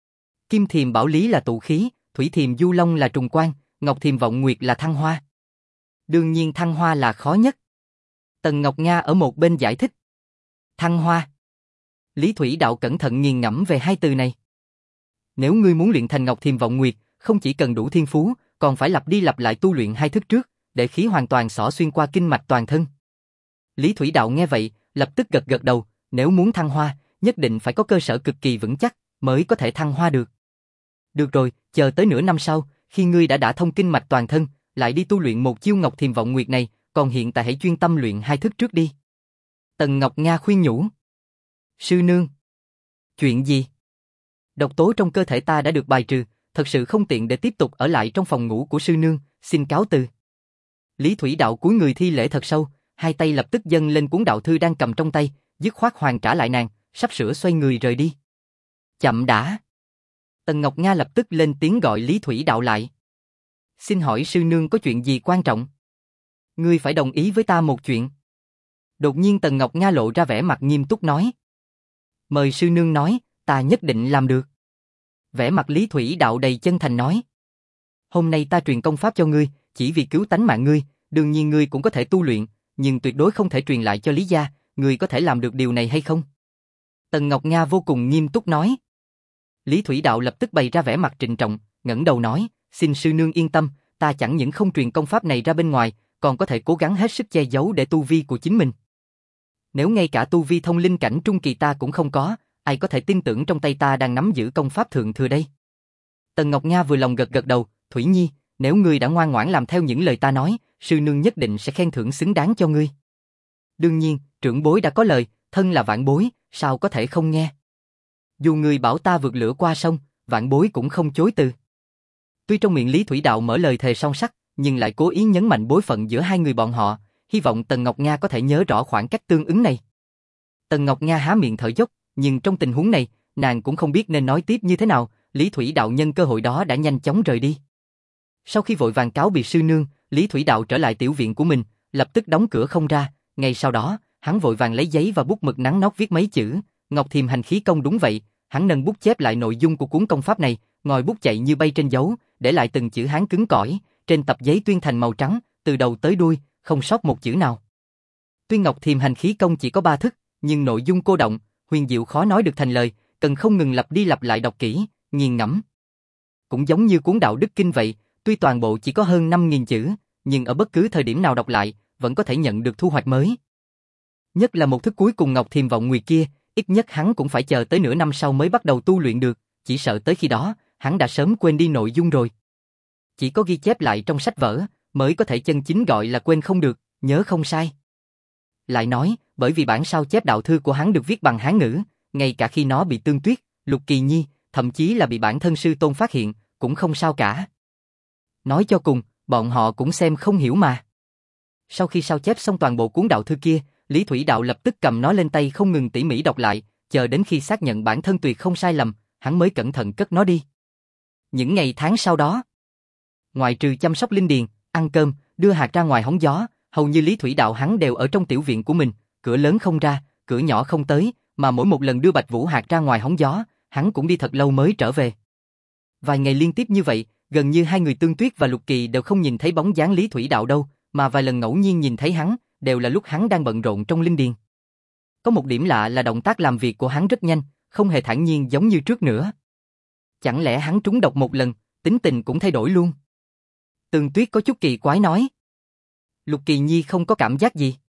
Kim Thiềm Bảo Lý là tụ khí, Thủy Thiềm Du Long là trùng quan, Ngọc Thiềm Vọng Nguyệt là thăng hoa. Đương nhiên thăng hoa là khó nhất. Tần Ngọc Nga ở một bên giải thích. Thăng hoa. Lý Thủy Đạo cẩn thận nghiền ngẫm về hai từ này. Nếu ngươi muốn luyện thành Ngọc Thiềm Vọng Nguyệt, không chỉ cần đủ thiên phú, còn phải lặp đi lặp lại tu luyện hai thức trước, để khí hoàn toàn xỏ xuyên qua kinh mạch toàn thân. Lý Thủy Đạo nghe vậy, lập tức gật gật đầu, nếu muốn thăng hoa, nhất định phải có cơ sở cực kỳ vững chắc, mới có thể thăng hoa được. Được rồi, chờ tới nửa năm sau, khi ngươi đã đả thông kinh mạch toàn thân, lại đi tu luyện một chiêu Ngọc Thiềm Vọng Nguyệt này, còn hiện tại hãy chuyên tâm luyện hai thức trước đi. Tần Ngọc Nga khuyên nhủ. Sư nương. Chuyện gì? Độc tố trong cơ thể ta đã được bài trừ, thật sự không tiện để tiếp tục ở lại trong phòng ngủ của sư nương, xin cáo từ. Lý Thủy Đạo cúi người thi lễ thật sâu, hai tay lập tức dâng lên cuốn đạo thư đang cầm trong tay, dứt khoát hoàn trả lại nàng, sắp sửa xoay người rời đi. Chậm đã. Tần Ngọc Nga lập tức lên tiếng gọi Lý Thủy Đạo lại. Xin hỏi sư nương có chuyện gì quan trọng? Ngươi phải đồng ý với ta một chuyện. Đột nhiên Tần Ngọc Nga lộ ra vẻ mặt nghiêm túc nói. Mời sư nương nói, ta nhất định làm được. Vẻ mặt Lý Thủy Đạo đầy chân thành nói. Hôm nay ta truyền công pháp cho ngươi, chỉ vì cứu tánh mạng ngươi, đương nhiên ngươi cũng có thể tu luyện, nhưng tuyệt đối không thể truyền lại cho Lý gia, ngươi có thể làm được điều này hay không? Tần Ngọc Nga vô cùng nghiêm túc nói. Lý Thủy Đạo lập tức bày ra vẻ mặt trịnh trọng, ngẩng đầu nói, xin sư nương yên tâm, ta chẳng những không truyền công pháp này ra bên ngoài, còn có thể cố gắng hết sức che giấu để tu vi của chính mình. Nếu ngay cả tu vi thông linh cảnh trung kỳ ta cũng không có, ai có thể tin tưởng trong tay ta đang nắm giữ công pháp thượng thừa đây? Tần Ngọc Nga vừa lòng gật gật đầu, Thủy Nhi, nếu ngươi đã ngoan ngoãn làm theo những lời ta nói, sư nương nhất định sẽ khen thưởng xứng đáng cho ngươi. Đương nhiên, trưởng bối đã có lời, thân là vãn bối, sao có thể không nghe? Dù người bảo ta vượt lửa qua sông, vãn bối cũng không chối từ. Tuy trong miệng Lý Thủy Đạo mở lời thề son sắt, nhưng lại cố ý nhấn mạnh bối phận giữa hai người bọn họ, hy vọng Tần Ngọc Nga có thể nhớ rõ khoảng cách tương ứng này. Tần Ngọc Nga há miệng thở dốc, nhưng trong tình huống này, nàng cũng không biết nên nói tiếp như thế nào, Lý Thủy Đạo nhân cơ hội đó đã nhanh chóng rời đi. Sau khi vội vàng cáo biệt sư nương, Lý Thủy Đạo trở lại tiểu viện của mình, lập tức đóng cửa không ra, ngay sau đó, hắn vội vàng lấy giấy và bút mực nắn nót viết mấy chữ, Ngọc Thiềm hành khí công đúng vậy, hắn nâng bút chép lại nội dung của cuốn công pháp này, ngòi bút chạy như bay trên dấu, để lại từng chữ Hán cứng cỏi, trên tập giấy tuyên thành màu trắng, từ đầu tới đuôi, không sót một chữ nào. Tuy Ngọc Thiềm hành khí công chỉ có ba thức, nhưng nội dung cô động, huyền diệu khó nói được thành lời, cần không ngừng lặp đi lặp lại đọc kỹ, nghiền ngẫm. Cũng giống như cuốn Đạo Đức Kinh vậy, tuy toàn bộ chỉ có hơn năm nghìn chữ, nhưng ở bất cứ thời điểm nào đọc lại, vẫn có thể nhận được thu hoạch mới. Nhất là một thức cuối cùng Ngọc Thiềm vọng nguyệt kia, ít nhất hắn cũng phải chờ tới nửa năm sau mới bắt đầu tu luyện được, chỉ sợ tới khi đó, hắn đã sớm quên đi nội dung rồi. Chỉ có ghi chép lại trong sách vở, mới có thể chân chính gọi là quên không được, nhớ không sai. Lại nói, bởi vì bản sao chép đạo thư của hắn được viết bằng Hán ngữ, ngay cả khi nó bị Tương Tuyết, Lục Kỳ Nhi, thậm chí là bị bản thân sư tôn phát hiện, cũng không sao cả. Nói cho cùng, bọn họ cũng xem không hiểu mà. Sau khi sao chép xong toàn bộ cuốn đạo thư kia, Lý Thủy Đạo lập tức cầm nó lên tay không ngừng tỉ mỉ đọc lại, chờ đến khi xác nhận bản thân tuyệt không sai lầm, hắn mới cẩn thận cất nó đi. Những ngày tháng sau đó, ngoại trừ chăm sóc linh điền, ăn cơm, đưa hạt ra ngoài hóng gió, hầu như Lý Thủy Đạo hắn đều ở trong tiểu viện của mình, cửa lớn không ra, cửa nhỏ không tới, mà mỗi một lần đưa Bạch Vũ hạt ra ngoài hóng gió, hắn cũng đi thật lâu mới trở về. Vài ngày liên tiếp như vậy, gần như hai người Tương Tuyết và Lục Kỳ đều không nhìn thấy bóng dáng Lý Thủy Đạo đâu, mà vài lần ngẫu nhiên nhìn thấy hắn, đều là lúc hắn đang bận rộn trong linh điền. Có một điểm lạ là động tác làm việc của hắn rất nhanh, không hề thản nhiên giống như trước nữa. Chẳng lẽ hắn trúng độc một lần, tính tình cũng thay đổi luôn? Tương Tuyết có chút kỳ quái nói. Lục Kỳ Nhi không có cảm giác gì.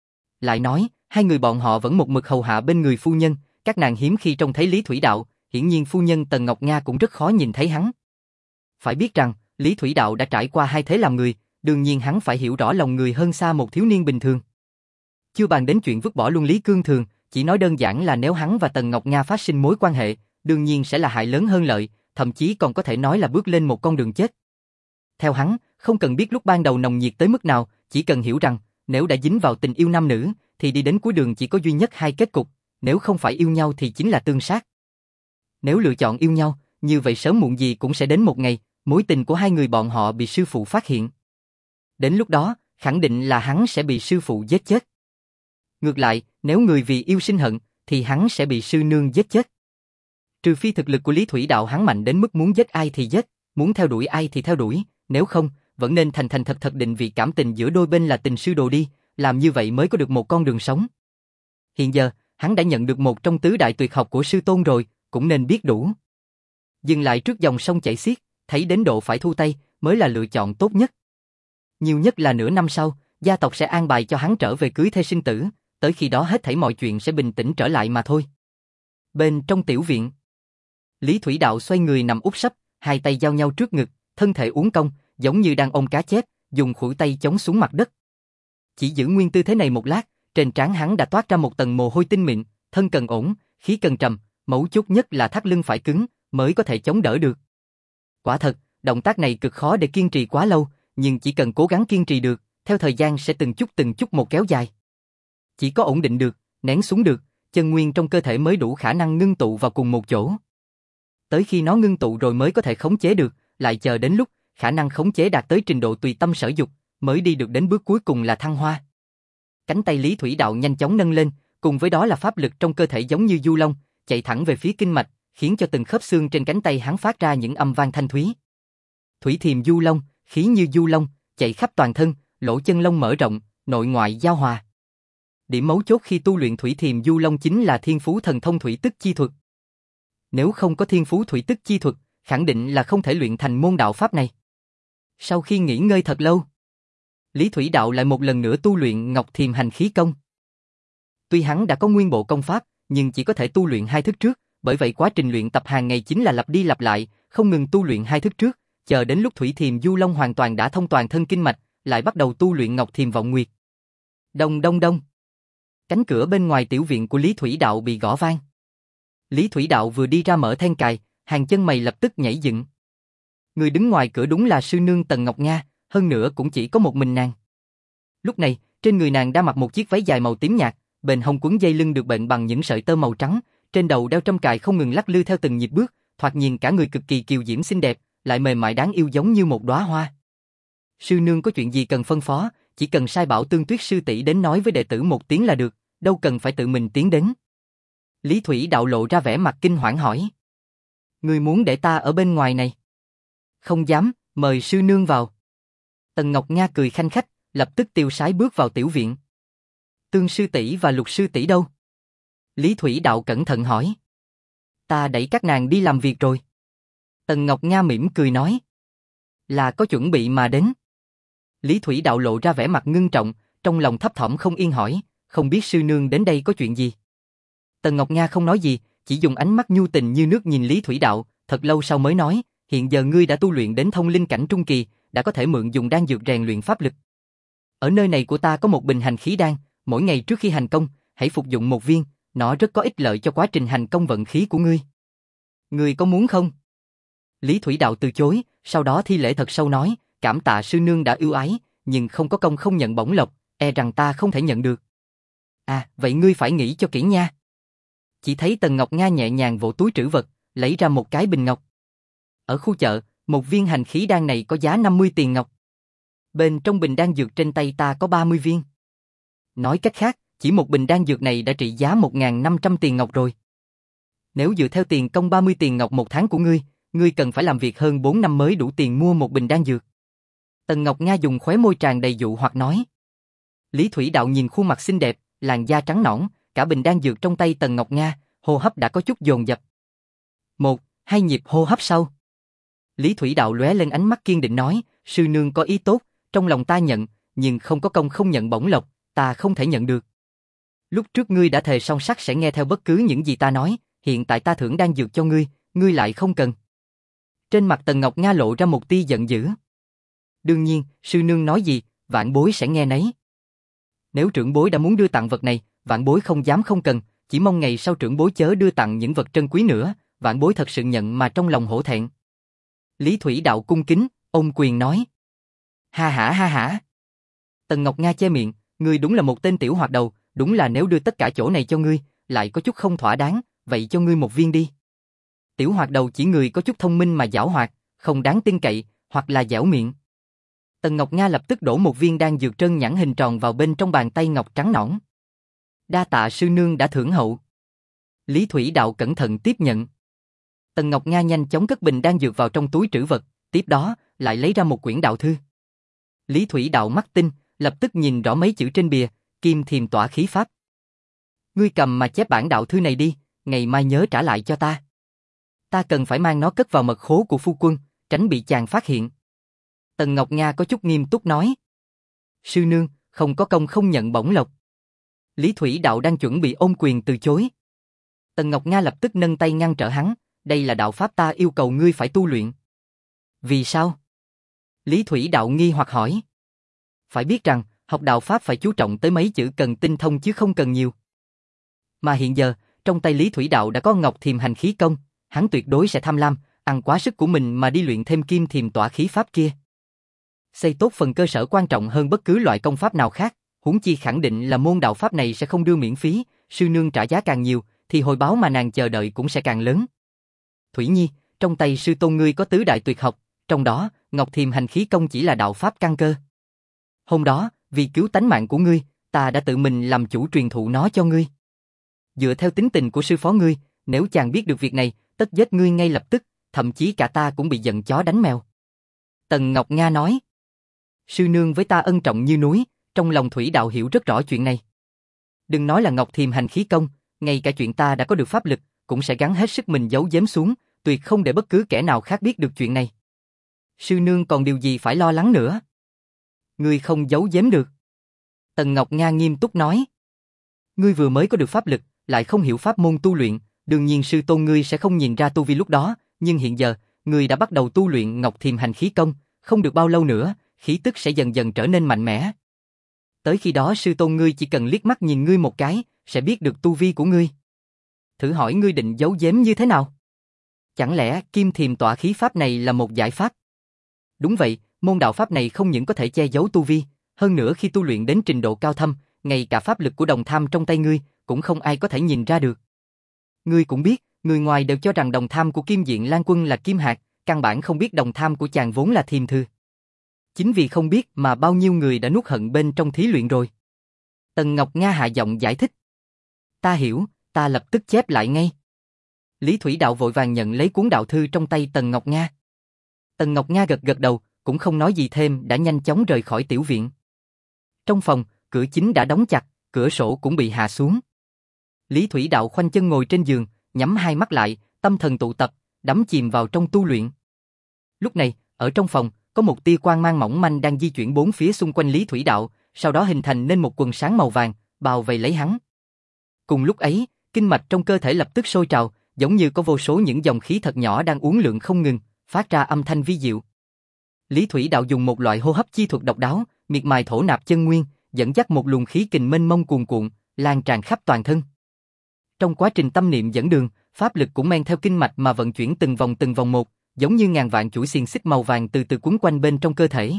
Lại nói, hai người bọn họ vẫn một mực hầu hạ bên người phu nhân, các nàng hiếm khi trông thấy Lý Thủy Đạo, hiển nhiên phu nhân Tần Ngọc Nga cũng rất khó nhìn thấy hắn. Phải biết rằng, Lý Thủy Đạo đã trải qua hai thế làm người, đương nhiên hắn phải hiểu rõ lòng người hơn xa một thiếu niên bình thường. Chưa bàn đến chuyện vứt bỏ luôn Lý Cương Thường, chỉ nói đơn giản là nếu hắn và Tần Ngọc Nga phát sinh mối quan hệ, đương nhiên sẽ là hại lớn hơn lợi, thậm chí còn có thể nói là bước lên một con đường chết. Theo hắn, không cần biết lúc ban đầu nồng nhiệt tới mức nào, chỉ cần hiểu rằng, nếu đã dính vào tình yêu nam nữ, thì đi đến cuối đường chỉ có duy nhất hai kết cục, nếu không phải yêu nhau thì chính là tương sát. Nếu lựa chọn yêu nhau, như vậy sớm muộn gì cũng sẽ đến một ngày, mối tình của hai người bọn họ bị sư phụ phát hiện. Đến lúc đó, khẳng định là hắn sẽ bị sư phụ giết chết. Ngược lại, nếu người vì yêu sinh hận, thì hắn sẽ bị sư nương giết chết. Trừ phi thực lực của Lý Thủy Đạo hắn mạnh đến mức muốn giết ai thì giết, muốn theo đuổi ai thì theo đuổi, nếu không, vẫn nên thành thành thật thật định vị cảm tình giữa đôi bên là tình sư đồ đi, làm như vậy mới có được một con đường sống. Hiện giờ, hắn đã nhận được một trong tứ đại tuyệt học của sư tôn rồi, cũng nên biết đủ. Dừng lại trước dòng sông chảy xiết, thấy đến độ phải thu tay, mới là lựa chọn tốt nhất. Nhiều nhất là nửa năm sau, gia tộc sẽ an bài cho hắn trở về cưới thê sinh tử, tới khi đó hết thảy mọi chuyện sẽ bình tĩnh trở lại mà thôi. Bên trong tiểu viện, Lý Thủy Đạo xoay người nằm úp sấp, hai tay giao nhau trước ngực, thân thể uốn cong, giống như đang ôm cá chép, dùng khuỷu tay chống xuống mặt đất. Chỉ giữ nguyên tư thế này một lát, trên trán hắn đã toát ra một tầng mồ hôi tinh mịn, thân cần ổn, khí cần trầm, mấu chốt nhất là thắt lưng phải cứng, mới có thể chống đỡ được. Quả thật, động tác này cực khó để kiên trì quá lâu, nhưng chỉ cần cố gắng kiên trì được, theo thời gian sẽ từng chút từng chút một kéo dài. Chỉ có ổn định được, nén xuống được, chân nguyên trong cơ thể mới đủ khả năng ngưng tụ vào cùng một chỗ. Tới khi nó ngưng tụ rồi mới có thể khống chế được, lại chờ đến lúc khả năng khống chế đạt tới trình độ tùy tâm sở dục, mới đi được đến bước cuối cùng là thăng hoa. Cánh tay Lý Thủy Đạo nhanh chóng nâng lên, cùng với đó là pháp lực trong cơ thể giống như du long, chạy thẳng về phía kinh mạch, khiến cho từng khớp xương trên cánh tay hắn phát ra những âm vang thanh thúy. Thủy thiềm du long, khí như du long, chạy khắp toàn thân, lỗ chân lông mở rộng, nội ngoại giao hòa. Điểm mấu chốt khi tu luyện Thủy Thiềm Du Long chính là thiên phú thần thông thủy tức chi thuật. Nếu không có thiên phú thủy tức chi thuật, khẳng định là không thể luyện thành môn đạo pháp này. Sau khi nghỉ ngơi thật lâu, Lý Thủy Đạo lại một lần nữa tu luyện Ngọc Thiềm Hành Khí Công. Tuy hắn đã có nguyên bộ công pháp, nhưng chỉ có thể tu luyện hai thức trước, bởi vậy quá trình luyện tập hàng ngày chính là lặp đi lặp lại, không ngừng tu luyện hai thức trước, chờ đến lúc Thủy Thiềm Du Long hoàn toàn đã thông toàn thân kinh mạch, lại bắt đầu tu luyện Ngọc Thiềm Vọng Nguyệt. Đông đông đông. Cánh cửa bên ngoài tiểu viện của Lý Thủy Đạo bị gõ vang. Lý Thủy Đạo vừa đi ra mở then cài, hàng chân mày lập tức nhảy dựng. Người đứng ngoài cửa đúng là sư nương Tần Ngọc Nga, hơn nữa cũng chỉ có một mình nàng. Lúc này, trên người nàng đã mặc một chiếc váy dài màu tím nhạt, bên hông quấn dây lưng được bện bằng những sợi tơ màu trắng, trên đầu đeo trâm cài không ngừng lắc lư theo từng nhịp bước, thoạt nhìn cả người cực kỳ kiều diễm xinh đẹp, lại mềm mại đáng yêu giống như một đóa hoa. Sư nương có chuyện gì cần phân phó, chỉ cần sai bảo Tương Tuyết sư tỷ đến nói với đệ tử một tiếng là được, đâu cần phải tự mình tiến đến. Lý Thủy Đạo lộ ra vẻ mặt kinh hoảng hỏi. Ngươi muốn để ta ở bên ngoài này? Không dám, mời sư nương vào. Tần Ngọc Nga cười khanh khách, lập tức tiêu sái bước vào tiểu viện. Tương sư tỷ và Lục sư tỷ đâu? Lý Thủy Đạo cẩn thận hỏi. Ta đẩy các nàng đi làm việc rồi. Tần Ngọc Nga mỉm cười nói. Là có chuẩn bị mà đến. Lý Thủy Đạo lộ ra vẻ mặt ngưng trọng, trong lòng thấp thỏm không yên hỏi, không biết sư nương đến đây có chuyện gì. Tần Ngọc Nga không nói gì, chỉ dùng ánh mắt nhu tình như nước nhìn Lý Thủy Đạo, thật lâu sau mới nói, hiện giờ ngươi đã tu luyện đến thông linh cảnh trung kỳ, đã có thể mượn dùng đan dược rèn luyện pháp lực. Ở nơi này của ta có một bình hành khí đan, mỗi ngày trước khi hành công, hãy phục dụng một viên, nó rất có ích lợi cho quá trình hành công vận khí của ngươi. Ngươi có muốn không? Lý Thủy Đạo từ chối, sau đó thi lễ thật sâu nói, cảm tạ sư nương đã ưu ái, nhưng không có công không nhận bổng lộc, e rằng ta không thể nhận được. À, vậy ngươi phải nghĩ cho kỹ nha. Chỉ thấy Tần Ngọc Nga nhẹ nhàng vỗ túi trữ vật, lấy ra một cái bình ngọc. Ở khu chợ, một viên hành khí đan này có giá năm mươi tiền ngọc. Bên trong bình đan dược trên tay ta có ba mươi viên. Nói cách khác, chỉ một bình đan dược này đã trị giá một nghìn năm trăm tiền ngọc rồi. Nếu dựa theo tiền công ba mươi tiền ngọc một tháng của ngươi, ngươi cần phải làm việc hơn bốn năm mới đủ tiền mua một bình đan dược. Tần Ngọc Nga dùng khóe môi tràn đầy dụ hoặc nói. Lý Thủy Đạo nhìn khuôn mặt xinh đẹp, làn da trắng nõn, cả bình đan dược trong tay Tần Ngọc Nga, hô hấp đã có chút dồn dập. Một, hai nhịp hô hấp sau. Lý Thủy Đạo lóe lên ánh mắt kiên định nói, sư nương có ý tốt, trong lòng ta nhận, nhưng không có công không nhận bổng lộc, ta không thể nhận được. Lúc trước ngươi đã thề song sắt sẽ nghe theo bất cứ những gì ta nói, hiện tại ta thưởng đan dược cho ngươi, ngươi lại không cần. Trên mặt Tần Ngọc Nga lộ ra một tia giận dữ. Đương nhiên, sư nương nói gì, vạn bối sẽ nghe nấy. Nếu trưởng bối đã muốn đưa tặng vật này, vạn bối không dám không cần, chỉ mong ngày sau trưởng bối chớ đưa tặng những vật trân quý nữa, vạn bối thật sự nhận mà trong lòng hổ thẹn. Lý Thủy Đạo cung kính, ôm quyền nói. Ha hả ha hả. Tần Ngọc Nga che miệng, ngươi đúng là một tên tiểu hoạt đầu, đúng là nếu đưa tất cả chỗ này cho ngươi, lại có chút không thỏa đáng, vậy cho ngươi một viên đi. Tiểu hoạt đầu chỉ người có chút thông minh mà giảo hoạt, không đáng tin cậy, hoặc là dẻo miệng. Tần Ngọc Nga lập tức đổ một viên đan dược trơn nhẵn hình tròn vào bên trong bàn tay ngọc trắng nõn. Đa tạ sư nương đã thưởng hậu. Lý Thủy Đạo cẩn thận tiếp nhận. Tần Ngọc Nga nhanh chóng cất bình đan dược vào trong túi trữ vật, tiếp đó lại lấy ra một quyển đạo thư. Lý Thủy Đạo mắt tinh, lập tức nhìn rõ mấy chữ trên bìa, Kim Thiềm Tỏa Khí Pháp. Ngươi cầm mà chép bản đạo thư này đi, ngày mai nhớ trả lại cho ta. Ta cần phải mang nó cất vào mật khố của phu quân, tránh bị chàng phát hiện. Tần Ngọc Nga có chút nghiêm túc nói. Sư nương, không có công không nhận bổng lộc. Lý Thủy Đạo đang chuẩn bị ôm quyền từ chối. Tần Ngọc Nga lập tức nâng tay ngăn trở hắn, đây là đạo pháp ta yêu cầu ngươi phải tu luyện. Vì sao? Lý Thủy Đạo nghi hoặc hỏi. Phải biết rằng, học đạo pháp phải chú trọng tới mấy chữ cần tinh thông chứ không cần nhiều. Mà hiện giờ, trong tay Lý Thủy Đạo đã có Ngọc Thiềm Hành Khí Công, hắn tuyệt đối sẽ tham lam, ăn quá sức của mình mà đi luyện thêm Kim Thiềm Tỏa Khí Pháp kia. Xây tốt phần cơ sở quan trọng hơn bất cứ loại công pháp nào khác, huống chi khẳng định là môn đạo pháp này sẽ không đưa miễn phí, sư nương trả giá càng nhiều, thì hồi báo mà nàng chờ đợi cũng sẽ càng lớn. Thủy Nhi, trong tay sư tôn ngươi có tứ đại tuyệt học, trong đó, Ngọc Thiềm Hành Khí Công chỉ là đạo pháp căn cơ. Hôm đó, vì cứu tánh mạng của ngươi, ta đã tự mình làm chủ truyền thụ nó cho ngươi. Dựa theo tính tình của sư phó ngươi, nếu chàng biết được việc này, tất giết ngươi ngay lập tức, thậm chí cả ta cũng bị giận chó đánh mèo. Tần Ngọc Nga nói. Sư nương với ta ân trọng như núi, trong lòng Thủy Đạo hiểu rất rõ chuyện này. Đừng nói là Ngọc Thiềm hành khí công, ngay cả chuyện ta đã có được pháp lực, cũng sẽ gắng hết sức mình giấu giếm xuống, tuyệt không để bất cứ kẻ nào khác biết được chuyện này. Sư nương còn điều gì phải lo lắng nữa? Ngươi không giấu giếm được. Tần Ngọc Nga nghiêm túc nói. Ngươi vừa mới có được pháp lực, lại không hiểu pháp môn tu luyện, đương nhiên sư tôn ngươi sẽ không nhìn ra tu vi lúc đó, nhưng hiện giờ, ngươi đã bắt đầu tu luyện Ngọc Thiềm hành khí công, không được bao lâu nữa, khí tức sẽ dần dần trở nên mạnh mẽ. Tới khi đó sư tôn ngươi chỉ cần liếc mắt nhìn ngươi một cái, sẽ biết được tu vi của ngươi. Thử hỏi ngươi định giấu giếm như thế nào? Chẳng lẽ Kim Thiềm tọa khí pháp này là một giải pháp? Đúng vậy, môn đạo pháp này không những có thể che giấu tu vi, hơn nữa khi tu luyện đến trình độ cao thâm, ngay cả pháp lực của đồng tham trong tay ngươi, cũng không ai có thể nhìn ra được. Ngươi cũng biết, người ngoài đều cho rằng đồng tham của Kim Diện Lan Quân là kim hạt, căn bản không biết đồng tham của chàng vốn là thiềm thư. Chính vì không biết mà bao nhiêu người đã nuốt hận bên trong thí luyện rồi. Tần Ngọc Nga hạ giọng giải thích. Ta hiểu, ta lập tức chép lại ngay. Lý Thủy Đạo vội vàng nhận lấy cuốn đạo thư trong tay Tần Ngọc Nga. Tần Ngọc Nga gật gật đầu, cũng không nói gì thêm, đã nhanh chóng rời khỏi tiểu viện. Trong phòng, cửa chính đã đóng chặt, cửa sổ cũng bị hạ xuống. Lý Thủy Đạo khoanh chân ngồi trên giường, nhắm hai mắt lại, tâm thần tụ tập, đắm chìm vào trong tu luyện. Lúc này, ở trong phòng, có một tia quang mang mỏng manh đang di chuyển bốn phía xung quanh Lý Thủy Đạo, sau đó hình thành nên một quần sáng màu vàng, bao vây lấy hắn. Cùng lúc ấy, kinh mạch trong cơ thể lập tức sôi trào, giống như có vô số những dòng khí thật nhỏ đang uốn lượn không ngừng, phát ra âm thanh vi diệu. Lý Thủy Đạo dùng một loại hô hấp chi thuật độc đáo, miệt mài thổ nạp chân nguyên, dẫn dắt một luồng khí kình mênh mông cuồn cuộn, lan tràn khắp toàn thân. Trong quá trình tâm niệm dẫn đường, pháp lực cũng men theo kinh mạch mà vận chuyển từng vòng từng vòng một, giống như ngàn vạn chuỗi xiềng xích màu vàng từ từ quấn quanh bên trong cơ thể.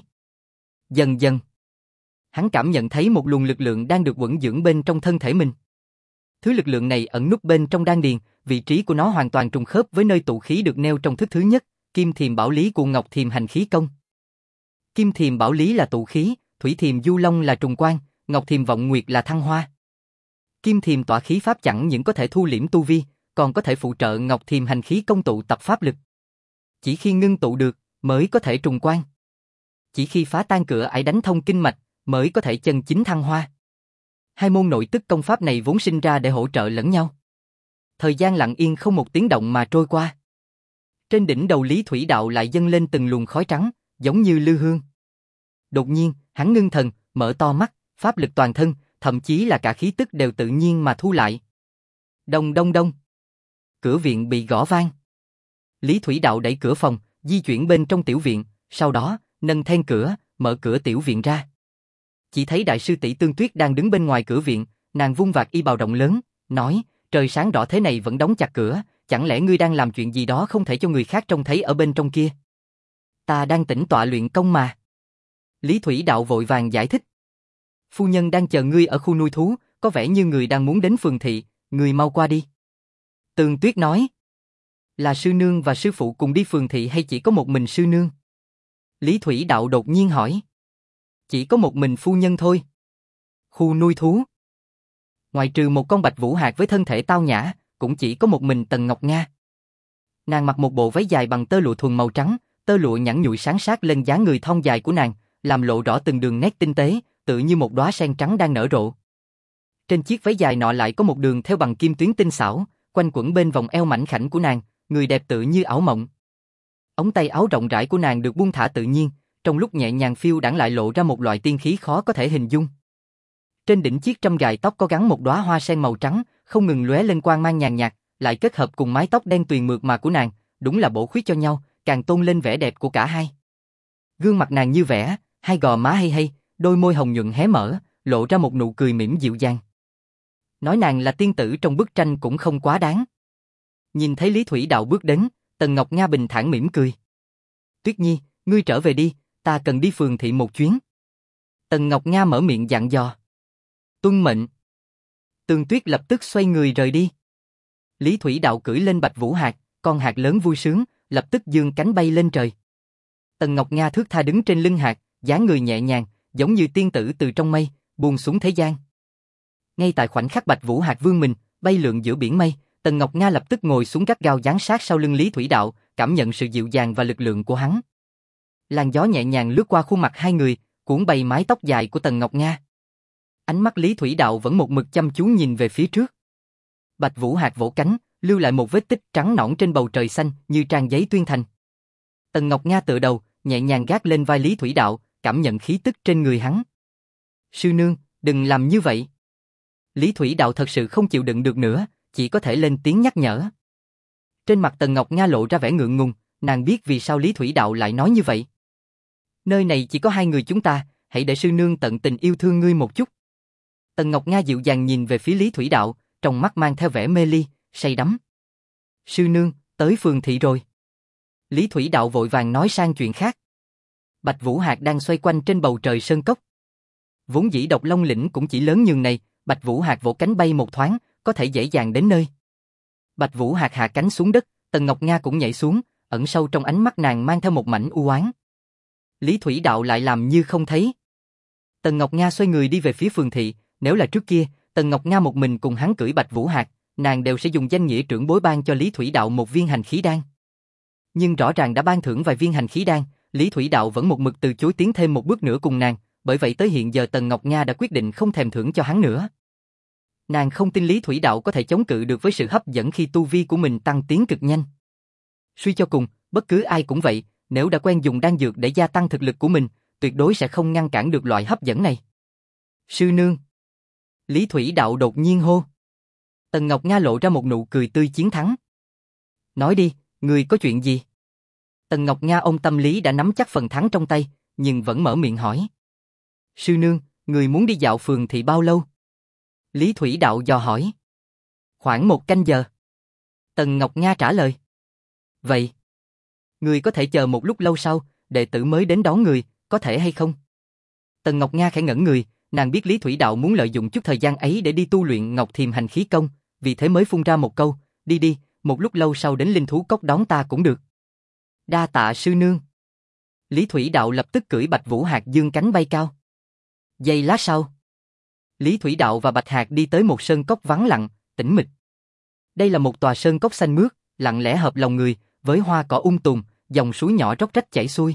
Dần dần, hắn cảm nhận thấy một luồng lực lượng đang được quẩn dưỡng bên trong thân thể mình. Thứ lực lượng này ẩn núp bên trong đan điền, vị trí của nó hoàn toàn trùng khớp với nơi tụ khí được nêu trong thức thứ nhất, Kim Thiềm Bảo Lý của Ngọc Thiềm hành khí công. Kim Thiềm Bảo Lý là tụ khí, Thủy Thiềm Du Long là trùng quang, Ngọc Thiềm Vọng Nguyệt là thăng hoa. Kim Thiềm tỏa khí pháp chẳng những có thể thu liễm tu vi, còn có thể phụ trợ Ngọc Thiềm hành khí công tụ tập pháp lực. Chỉ khi ngưng tụ được, mới có thể trùng quang. Chỉ khi phá tan cửa ải đánh thông kinh mạch, mới có thể chân chính thăng hoa. Hai môn nội tức công pháp này vốn sinh ra để hỗ trợ lẫn nhau. Thời gian lặng yên không một tiếng động mà trôi qua. Trên đỉnh đầu Lý Thủy Đạo lại dâng lên từng luồng khói trắng, giống như lư hương. Đột nhiên, hắn ngưng thần, mở to mắt, pháp lực toàn thân, thậm chí là cả khí tức đều tự nhiên mà thu lại. Đông đông đông. Cửa viện bị gõ vang. Lý Thủy Đạo đẩy cửa phòng, di chuyển bên trong tiểu viện, sau đó, nâng then cửa, mở cửa tiểu viện ra. Chỉ thấy đại sư tỷ Tương Tuyết đang đứng bên ngoài cửa viện, nàng vung vạt y bào rộng lớn, nói, trời sáng rõ thế này vẫn đóng chặt cửa, chẳng lẽ ngươi đang làm chuyện gì đó không thể cho người khác trông thấy ở bên trong kia? Ta đang tĩnh tọa luyện công mà. Lý Thủy Đạo vội vàng giải thích. Phu nhân đang chờ ngươi ở khu nuôi thú, có vẻ như người đang muốn đến phường thị, ngươi mau qua đi. Tương Tuyết nói. Là sư nương và sư phụ cùng đi phường thị hay chỉ có một mình sư nương? Lý Thủy Đạo đột nhiên hỏi. Chỉ có một mình phu nhân thôi. Khu nuôi thú. Ngoài trừ một con bạch vũ hạc với thân thể tao nhã, cũng chỉ có một mình Tần Ngọc Nga. Nàng mặc một bộ váy dài bằng tơ lụa thuần màu trắng, tơ lụa nhẵn nhụi sáng sát lên dáng người thon dài của nàng, làm lộ rõ từng đường nét tinh tế, tự như một đóa sen trắng đang nở rộ. Trên chiếc váy dài nọ lại có một đường theo bằng kim tuyến tinh xảo, quanh quẩn bên vòng eo mảnh khảnh của nàng, người đẹp tự như ảo mộng. Ống tay áo rộng rãi của nàng được buông thả tự nhiên, trong lúc nhẹ nhàng phiêu đãng lại lộ ra một loại tiên khí khó có thể hình dung. Trên đỉnh chiếc trâm gài tóc có gắn một đóa hoa sen màu trắng, không ngừng lóe lên quang mang nhàn nhạt, lại kết hợp cùng mái tóc đen tuyền mượt mà của nàng, đúng là bổ khuyết cho nhau, càng tôn lên vẻ đẹp của cả hai. Gương mặt nàng như vẽ, hai gò má hay hay, đôi môi hồng nhuận hé mở, lộ ra một nụ cười mỉm dịu dàng. Nói nàng là tiên tử trong bức tranh cũng không quá đáng. Nhìn thấy Lý Thủy Đạo bước đến, Tần Ngọc Nga bình thản mỉm cười. Tuyết Nhi, ngươi trở về đi, ta cần đi phường thị một chuyến. Tần Ngọc Nga mở miệng dặn dò. Tuân mệnh. Tương Tuyết lập tức xoay người rời đi. Lý Thủy Đạo cưỡi lên bạch vũ hạc, con hạc lớn vui sướng, lập tức giương cánh bay lên trời. Tần Ngọc Nga thướt tha đứng trên lưng hạc, dáng người nhẹ nhàng, giống như tiên tử từ trong mây, buông xuống thế gian. Ngay tại khoảnh khắc bạch vũ hạc vươn mình, bay lượn giữa biển mây, Tần Ngọc Nga lập tức ngồi xuống gắt gao dán sát sau lưng Lý Thủy Đạo, cảm nhận sự dịu dàng và lực lượng của hắn. Làn gió nhẹ nhàng lướt qua khuôn mặt hai người, cuốn bay mái tóc dài của Tần Ngọc Nga. Ánh mắt Lý Thủy Đạo vẫn một mực chăm chú nhìn về phía trước. Bạch Vũ Hạc vỗ cánh, lưu lại một vết tích trắng nõn trên bầu trời xanh như trang giấy tuyên thành. Tần Ngọc Nga tựa đầu, nhẹ nhàng gác lên vai Lý Thủy Đạo, cảm nhận khí tức trên người hắn. Sư nương, đừng làm như vậy. Lý Thủy Đạo thật sự không chịu đựng được nữa, chỉ có thể lên tiếng nhắc nhở. Trên mặt Tần Ngọc Nga lộ ra vẻ ngượng ngùng, nàng biết vì sao Lý Thủy Đạo lại nói như vậy. Nơi này chỉ có hai người chúng ta, hãy để sư nương tận tình yêu thương ngươi một chút. Tần Ngọc Nga dịu dàng nhìn về phía Lý Thủy Đạo, trong mắt mang theo vẻ mê ly, say đắm. Sư nương, tới phường thị rồi. Lý Thủy Đạo vội vàng nói sang chuyện khác. Bạch Vũ Hạc đang xoay quanh trên bầu trời sơn cốc. Vốn dĩ Độc Long lĩnh cũng chỉ lớn nhường này, Bạch Vũ Hạc vỗ cánh bay một thoáng, có thể dễ dàng đến nơi. Bạch Vũ Hạc hạ cánh xuống đất, Tần Ngọc Nga cũng nhảy xuống, ẩn sâu trong ánh mắt nàng mang theo một mảnh u oán. Lý Thủy Đạo lại làm như không thấy. Tần Ngọc Nga xoay người đi về phía phường thị, nếu là trước kia, Tần Ngọc Nga một mình cùng hắn cưỡi Bạch Vũ Hạc, nàng đều sẽ dùng danh nghĩa trưởng bối ban cho Lý Thủy Đạo một viên hành khí đan. Nhưng rõ ràng đã ban thưởng vài viên hành khí đan, Lý Thủy Đạo vẫn một mực từ chối tiến thêm một bước nữa cùng nàng, bởi vậy tới hiện giờ Tần Ngọc Nga đã quyết định không thèm thưởng cho hắn nữa. Nàng không tin Lý Thủy Đạo có thể chống cự được với sự hấp dẫn khi tu vi của mình tăng tiến cực nhanh. Suy cho cùng, bất cứ ai cũng vậy, nếu đã quen dùng đan dược để gia tăng thực lực của mình, tuyệt đối sẽ không ngăn cản được loại hấp dẫn này. Sư nương. Lý Thủy Đạo đột nhiên hô. Tần Ngọc Nga lộ ra một nụ cười tươi chiến thắng. Nói đi, người có chuyện gì? Tần Ngọc Nga ôm tâm lý đã nắm chắc phần thắng trong tay, nhưng vẫn mở miệng hỏi. Sư nương, người muốn đi dạo phường thị bao lâu? Lý Thủy Đạo dò hỏi. Khoảng một canh giờ. Tần Ngọc Nga trả lời. Vậy, người có thể chờ một lúc lâu sau, đệ tử mới đến đón người, có thể hay không? Tần Ngọc Nga khẽ ngẩn người, nàng biết Lý Thủy Đạo muốn lợi dụng chút thời gian ấy để đi tu luyện Ngọc Thiềm hành khí công, vì thế mới phun ra một câu, đi đi, một lúc lâu sau đến linh thú cốc đón ta cũng được. Đa tạ sư nương. Lý Thủy Đạo lập tức cưỡi Bạch Vũ Hạc dương cánh bay cao. Giây lát sau, Lý Thủy Đạo và Bạch Hạc đi tới một sơn cốc vắng lặng, tĩnh mịch. Đây là một tòa sơn cốc xanh mướt, lặng lẽ hợp lòng người, với hoa cỏ um tùm, dòng suối nhỏ róc rách chảy xuôi.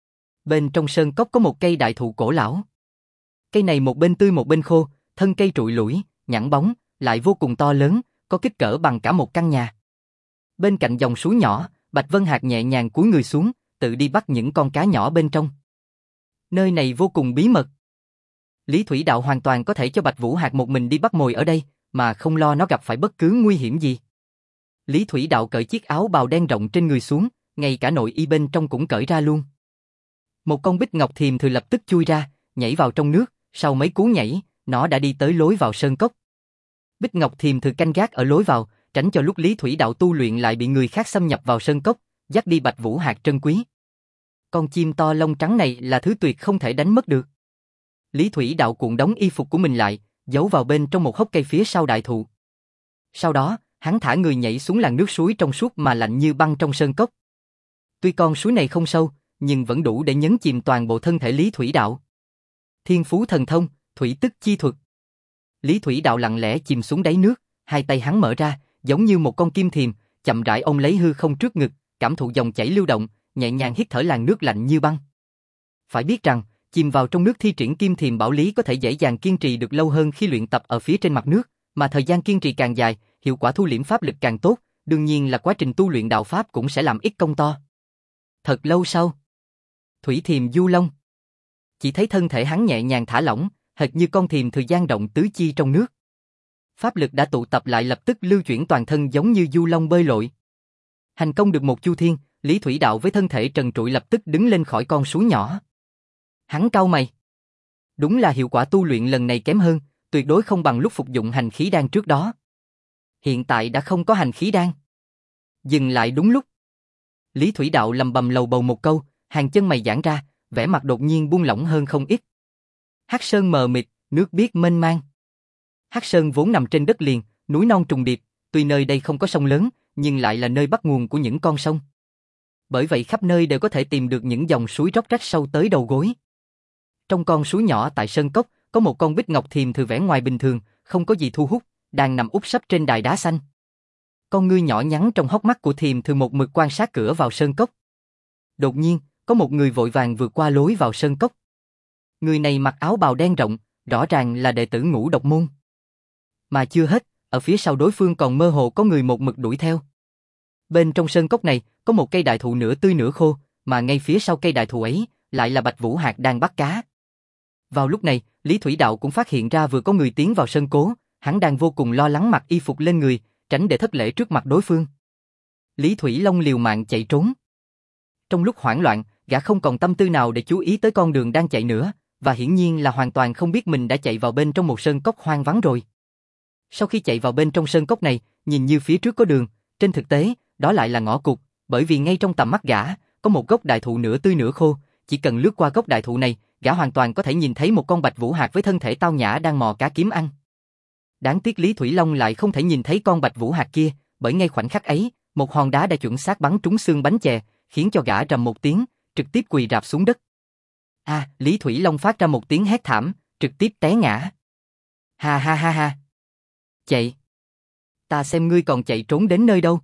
Bên trong sơn cốc có một cây đại thụ cổ lão. Cây này một bên tươi một bên khô, thân cây trụi lủi, nhẵn bóng, lại vô cùng to lớn, có kích cỡ bằng cả một căn nhà. Bên cạnh dòng suối nhỏ, Bạch Vân Hạc nhẹ nhàng cúi người xuống, tự đi bắt những con cá nhỏ bên trong. Nơi này vô cùng bí mật. Lý Thủy Đạo hoàn toàn có thể cho Bạch Vũ Hạc một mình đi bắt mồi ở đây, mà không lo nó gặp phải bất cứ nguy hiểm gì. Lý Thủy Đạo cởi chiếc áo bào đen rộng trên người xuống, ngay cả nội y bên trong cũng cởi ra luôn. Một con bích ngọc thiềm thừa lập tức chui ra, nhảy vào trong nước, sau mấy cú nhảy, nó đã đi tới lối vào sơn cốc. Bích ngọc thiềm thừa canh gác ở lối vào, tránh cho lúc Lý Thủy Đạo tu luyện lại bị người khác xâm nhập vào sơn cốc, dắt đi Bạch Vũ Hạc trân quý. Con chim to lông trắng này là thứ tuyệt không thể đánh mất được. Lý Thủy Đạo cuộn đóng y phục của mình lại, giấu vào bên trong một hốc cây phía sau đại thụ. Sau đó, hắn thả người nhảy xuống làn nước suối trong suốt mà lạnh như băng trong sơn cốc. Tuy con suối này không sâu, nhưng vẫn đủ để nhấn chìm toàn bộ thân thể Lý Thủy Đạo. Thiên phú thần thông, thủy tức chi thuật. Lý Thủy Đạo lặng lẽ chìm xuống đáy nước, hai tay hắn mở ra, giống như một con kim thiềm, chậm rãi ôm lấy hư không trước ngực, cảm thụ dòng chảy lưu động, nhẹ nhàng hít thở làn nước lạnh như băng. Phải biết rằng, chìm vào trong nước thi triển kim thiềm bảo lý có thể dễ dàng kiên trì được lâu hơn khi luyện tập ở phía trên mặt nước, mà thời gian kiên trì càng dài, hiệu quả thu liễm pháp lực càng tốt, đương nhiên là quá trình tu luyện đạo pháp cũng sẽ làm ít công to. Thật lâu sau, thủy thiềm du long. Chỉ thấy thân thể hắn nhẹ nhàng thả lỏng, hệt như con thiềm thừa dang rộng tứ chi trong nước. Pháp lực đã tụ tập lại lập tức lưu chuyển toàn thân giống như du long bơi lội. Hành công được một chu thiên, Lý Thủy Đạo với thân thể trần trụi lập tức đứng lên khỏi con suối nhỏ. Hắn cau mày. Đúng là hiệu quả tu luyện lần này kém hơn, tuyệt đối không bằng lúc phục dụng hành khí đan trước đó. Hiện tại đã không có hành khí đan. Dừng lại đúng lúc. Lý Thủy Đạo lầm bầm lầu bầu một câu, hàng chân mày giãn ra, vẻ mặt đột nhiên buông lỏng hơn không ít. Hắc Sơn mờ mịt, nước biếc mênh mang. Hắc Sơn vốn nằm trên đất liền, núi non trùng điệp, tuy nơi đây không có sông lớn, nhưng lại là nơi bắt nguồn của những con sông. Bởi vậy khắp nơi đều có thể tìm được những dòng suối róc rách sâu tới đầu gối. Trong con suối nhỏ tại sơn cốc, có một con bích ngọc thiềm thừa vẻ ngoài bình thường, không có gì thu hút, đang nằm úp sấp trên đài đá xanh. Con ngươi nhỏ nhắn trong hốc mắt của thiềm thừa một mực quan sát cửa vào sơn cốc. Đột nhiên, có một người vội vàng vượt qua lối vào sơn cốc. Người này mặc áo bào đen rộng, rõ ràng là đệ tử Ngũ Độc Môn. Mà chưa hết, ở phía sau đối phương còn mơ hồ có người một mực đuổi theo. Bên trong sơn cốc này, có một cây đại thụ nửa tươi nửa khô, mà ngay phía sau cây đại thụ ấy, lại là Bạch Vũ Hạc đang bắt cá. Vào lúc này, Lý Thủy Đạo cũng phát hiện ra vừa có người tiến vào sơn cố, hắn đang vô cùng lo lắng mặc y phục lên người, tránh để thất lễ trước mặt đối phương. Lý Thủy Long liều mạng chạy trốn. Trong lúc hoảng loạn, gã không còn tâm tư nào để chú ý tới con đường đang chạy nữa, và hiển nhiên là hoàn toàn không biết mình đã chạy vào bên trong một sơn cốc hoang vắng rồi. Sau khi chạy vào bên trong sơn cốc này, nhìn như phía trước có đường, trên thực tế, đó lại là ngõ cụt, bởi vì ngay trong tầm mắt gã, có một gốc đại thụ nửa tươi nửa khô, chỉ cần lướt qua gốc đại thụ này, gã hoàn toàn có thể nhìn thấy một con Bạch Vũ Hạc với thân thể tao nhã đang mò cá kiếm ăn. Đáng tiếc Lý Thủy Long lại không thể nhìn thấy con Bạch Vũ Hạc kia, bởi ngay khoảnh khắc ấy, một hòn đá đã chuẩn xác bắn trúng xương bánh chè, khiến cho gã rầm một tiếng, trực tiếp quỳ rạp xuống đất. A, à, Lý Thủy Long phát ra một tiếng hét thảm, trực tiếp té ngã. Ha ha ha ha. Chạy. Ta xem ngươi còn chạy trốn đến nơi đâu.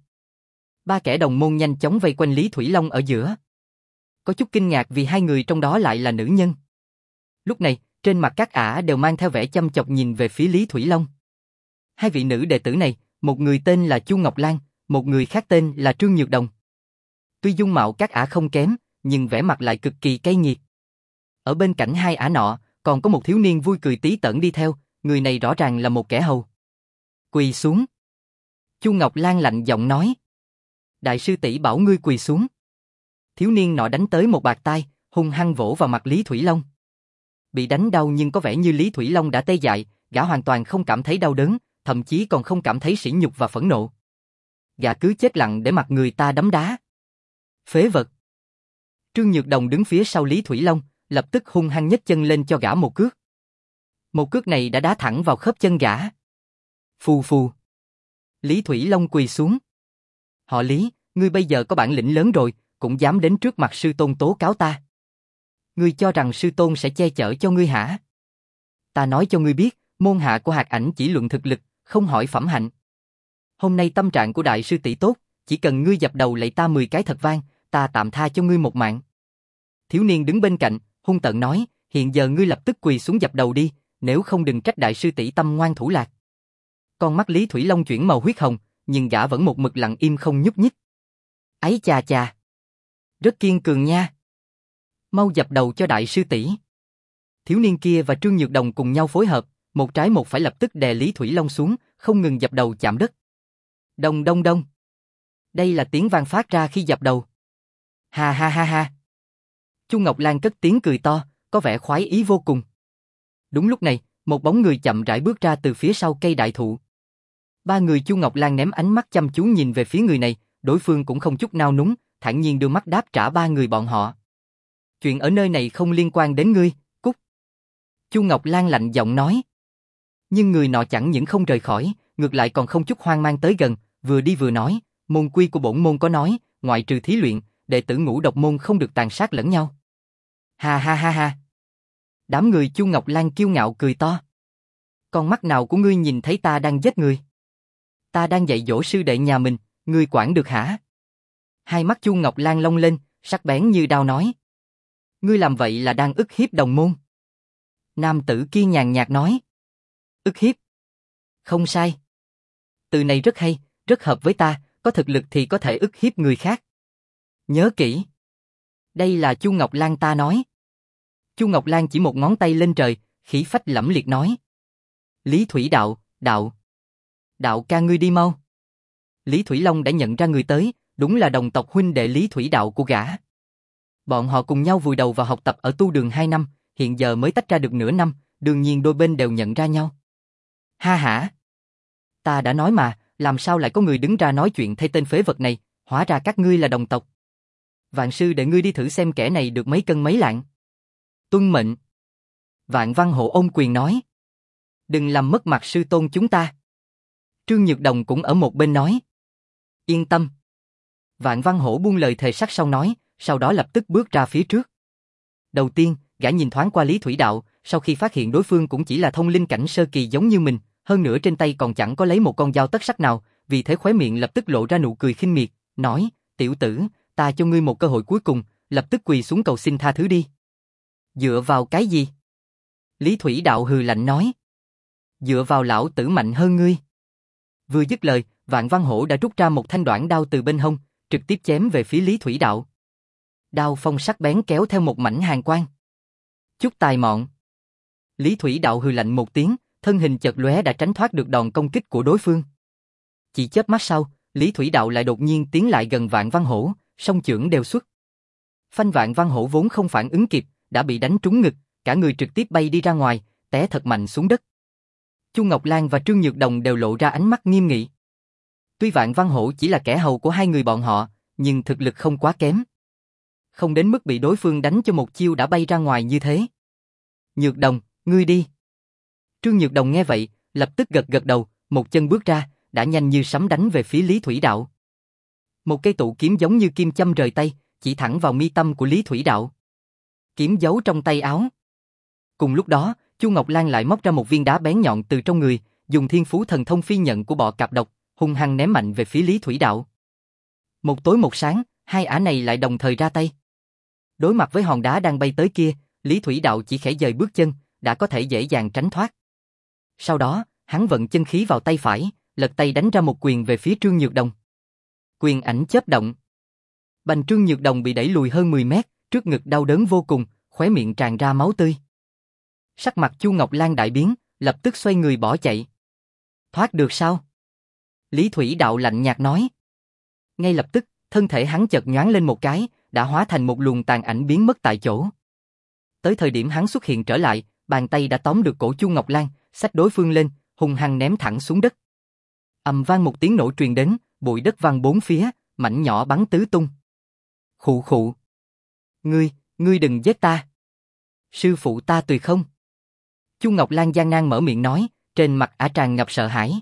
Ba kẻ đồng môn nhanh chóng vây quanh Lý Thủy Long ở giữa. Có chút kinh ngạc vì hai người trong đó lại là nữ nhân. Lúc này, trên mặt các ả đều mang theo vẻ chăm chọc nhìn về phía Lý Thủy Long. Hai vị nữ đệ tử này, một người tên là Chu Ngọc Lan, một người khác tên là Trương Nhược Đồng. Tuy dung mạo các ả không kém, nhưng vẻ mặt lại cực kỳ cay nghiệt. Ở bên cạnh hai ả nọ, còn có một thiếu niên vui cười tí tởn đi theo, người này rõ ràng là một kẻ hầu. Quỳ xuống. Chu Ngọc Lan lạnh giọng nói. Đại sư tỷ bảo ngươi quỳ xuống. Thiếu niên nọ đánh tới một bạt tai, hung hăng vỗ vào mặt Lý Thủy Long. Bị đánh đau nhưng có vẻ như Lý Thủy Long đã tê dại, gã hoàn toàn không cảm thấy đau đớn, thậm chí còn không cảm thấy sỉ nhục và phẫn nộ. Gã cứ chết lặng để mặc người ta đấm đá. Phế vật. Trương Nhược Đồng đứng phía sau Lý Thủy Long, lập tức hung hăng nhấc chân lên cho gã một cước. Một cước này đã đá thẳng vào khớp chân gã. Phù phù. Lý Thủy Long quỳ xuống. Họ Lý, ngươi bây giờ có bản lĩnh lớn rồi, cũng dám đến trước mặt sư tôn tố cáo ta. Ngươi cho rằng sư tôn sẽ che chở cho ngươi hả? Ta nói cho ngươi biết, môn hạ của Hạc Ảnh chỉ luận thực lực, không hỏi phẩm hạnh. Hôm nay tâm trạng của đại sư tỷ tốt, chỉ cần ngươi dập đầu lạy ta mười cái thật vang, ta tạm tha cho ngươi một mạng. Thiếu niên đứng bên cạnh, hung tợn nói, hiện giờ ngươi lập tức quỳ xuống dập đầu đi, nếu không đừng trách đại sư tỷ tâm ngoan thủ lạc. Con mắt Lý Thủy Long chuyển màu huyết hồng, nhưng gã vẫn một mực lặng im không nhúc nhích. Ấy chà chà. Rất kiên cường nha. Mau dập đầu cho đại sư tỷ. Thiếu niên kia và Trương Nhược Đồng cùng nhau phối hợp, một trái một phải lập tức đè Lý Thủy Long xuống, không ngừng dập đầu chạm đất. Đông đông đông. Đây là tiếng vang phát ra khi dập đầu. Ha ha ha ha. Chu Ngọc Lan cất tiếng cười to, có vẻ khoái ý vô cùng. Đúng lúc này, một bóng người chậm rãi bước ra từ phía sau cây đại thụ. Ba người Chu Ngọc Lan ném ánh mắt chăm chú nhìn về phía người này, đối phương cũng không chút nao núng, thản nhiên đưa mắt đáp trả ba người bọn họ. Chuyện ở nơi này không liên quan đến ngươi, cút. Chu Ngọc Lan lạnh giọng nói. Nhưng người nọ chẳng những không rời khỏi, ngược lại còn không chút hoang mang tới gần, vừa đi vừa nói, môn quy của bổn môn có nói, ngoại trừ thí luyện, đệ tử Ngũ Độc môn không được tàn sát lẫn nhau. Ha ha ha ha. Đám người Chu Ngọc Lan kiêu ngạo cười to. Con mắt nào của ngươi nhìn thấy ta đang giết người? Ta đang dạy dỗ sư đệ nhà mình, ngươi quản được hả? Hai mắt Chu Ngọc Lan long lên, sắc bén như đao nói. Ngươi làm vậy là đang ức hiếp đồng môn. Nam tử kia nhàn nhạt nói. Ức hiếp? Không sai. Từ này rất hay, rất hợp với ta, có thực lực thì có thể ức hiếp người khác. Nhớ kỹ. Đây là Chu Ngọc Lan ta nói. Chu Ngọc Lan chỉ một ngón tay lên trời, khí phách lẫm liệt nói. Lý Thủy Đạo, đạo. Đạo ca ngươi đi mau. Lý Thủy Long đã nhận ra người tới, đúng là đồng tộc huynh đệ Lý Thủy Đạo của gã. Bọn họ cùng nhau vùi đầu vào học tập ở tu đường hai năm, hiện giờ mới tách ra được nửa năm, đương nhiên đôi bên đều nhận ra nhau. Ha hả. Ta đã nói mà, làm sao lại có người đứng ra nói chuyện thay tên phế vật này, hóa ra các ngươi là đồng tộc. Vạn sư để ngươi đi thử xem kẻ này được mấy cân mấy lạng. Tuân mệnh. Vạn Văn Hộ ôm quyền nói. Đừng làm mất mặt sư tôn chúng ta. Trương Nhược Đồng cũng ở một bên nói. Yên tâm. Vạn Văn Hổ buông lời thề sắc sau nói, sau đó lập tức bước ra phía trước. Đầu tiên, gã nhìn thoáng qua Lý Thủy Đạo, sau khi phát hiện đối phương cũng chỉ là thông linh cảnh sơ kỳ giống như mình, hơn nữa trên tay còn chẳng có lấy một con dao tất sắc nào, vì thế khóe miệng lập tức lộ ra nụ cười khinh miệt, nói, tiểu tử, ta cho ngươi một cơ hội cuối cùng, lập tức quỳ xuống cầu xin tha thứ đi. Dựa vào cái gì? Lý Thủy Đạo hừ lạnh nói. Dựa vào lão tử mạnh hơn ngươi. Vừa dứt lời, Vạn Văn Hổ đã rút ra một thanh đoạn đao từ bên hông, trực tiếp chém về phía Lý Thủy Đạo. Đao phong sắc bén kéo theo một mảnh hàn quang. Chút tài mọn. Lý Thủy Đạo hừ lạnh một tiếng, thân hình chợt lóe đã tránh thoát được đòn công kích của đối phương. Chỉ chớp mắt sau, Lý Thủy Đạo lại đột nhiên tiến lại gần Vạn Văn Hổ, song chưởng đều xuất. Phanh Vạn Văn Hổ vốn không phản ứng kịp, đã bị đánh trúng ngực, cả người trực tiếp bay đi ra ngoài, té thật mạnh xuống đất. Chu Ngọc Lan và Trương Nhược Đồng đều lộ ra ánh mắt nghiêm nghị. Tuy Vạn Văn Hổ chỉ là kẻ hầu của hai người bọn họ, nhưng thực lực không quá kém. Không đến mức bị đối phương đánh cho một chiêu đã bay ra ngoài như thế. Nhược Đồng, ngươi đi. Trương Nhược Đồng nghe vậy, lập tức gật gật đầu, một chân bước ra, đã nhanh như sấm đánh về phía Lý Thủy Đạo. Một cây tụ kiếm giống như kim châm rời tay, chỉ thẳng vào mi tâm của Lý Thủy Đạo. Kiếm giấu trong tay áo. Cùng lúc đó, Chu Ngọc Lan lại móc ra một viên đá bén nhọn từ trong người, dùng thiên phú thần thông phi nhận của bọ cạp độc, hung hăng ném mạnh về phía Lý Thủy Đạo. Một tối một sáng, hai ả này lại đồng thời ra tay. Đối mặt với hòn đá đang bay tới kia, Lý Thủy Đạo chỉ khẽ dời bước chân, đã có thể dễ dàng tránh thoát. Sau đó, hắn vận chân khí vào tay phải, lật tay đánh ra một quyền về phía Trương Nhược Đồng. Quyền ảnh chớp động. Bành Trương Nhược Đồng bị đẩy lùi hơn mười mét, trước ngực đau đớn vô cùng, khóe miệng tràn ra máu tươi. Sắc mặt Chu Ngọc Lan đại biến, lập tức xoay người bỏ chạy. Thoát được sao? Lý Thủy Đạo lạnh nhạt nói. Ngay lập tức, thân thể hắn chợt nhoáng lên một cái, đã hóa thành một luồng tàn ảnh biến mất tại chỗ. Tới thời điểm hắn xuất hiện trở lại, bàn tay đã tóm được cổ Chu Ngọc Lan, xách đối phương lên, hung hăng ném thẳng xuống đất. Ầm vang một tiếng nổ truyền đến, bụi đất văng bốn phía, mảnh nhỏ bắn tứ tung. Khụ khụ. Ngươi, ngươi đừng giết ta. Sư phụ ta tùy không? Chu Ngọc Lan gian nan mở miệng nói, trên mặt ả tràn ngập sợ hãi.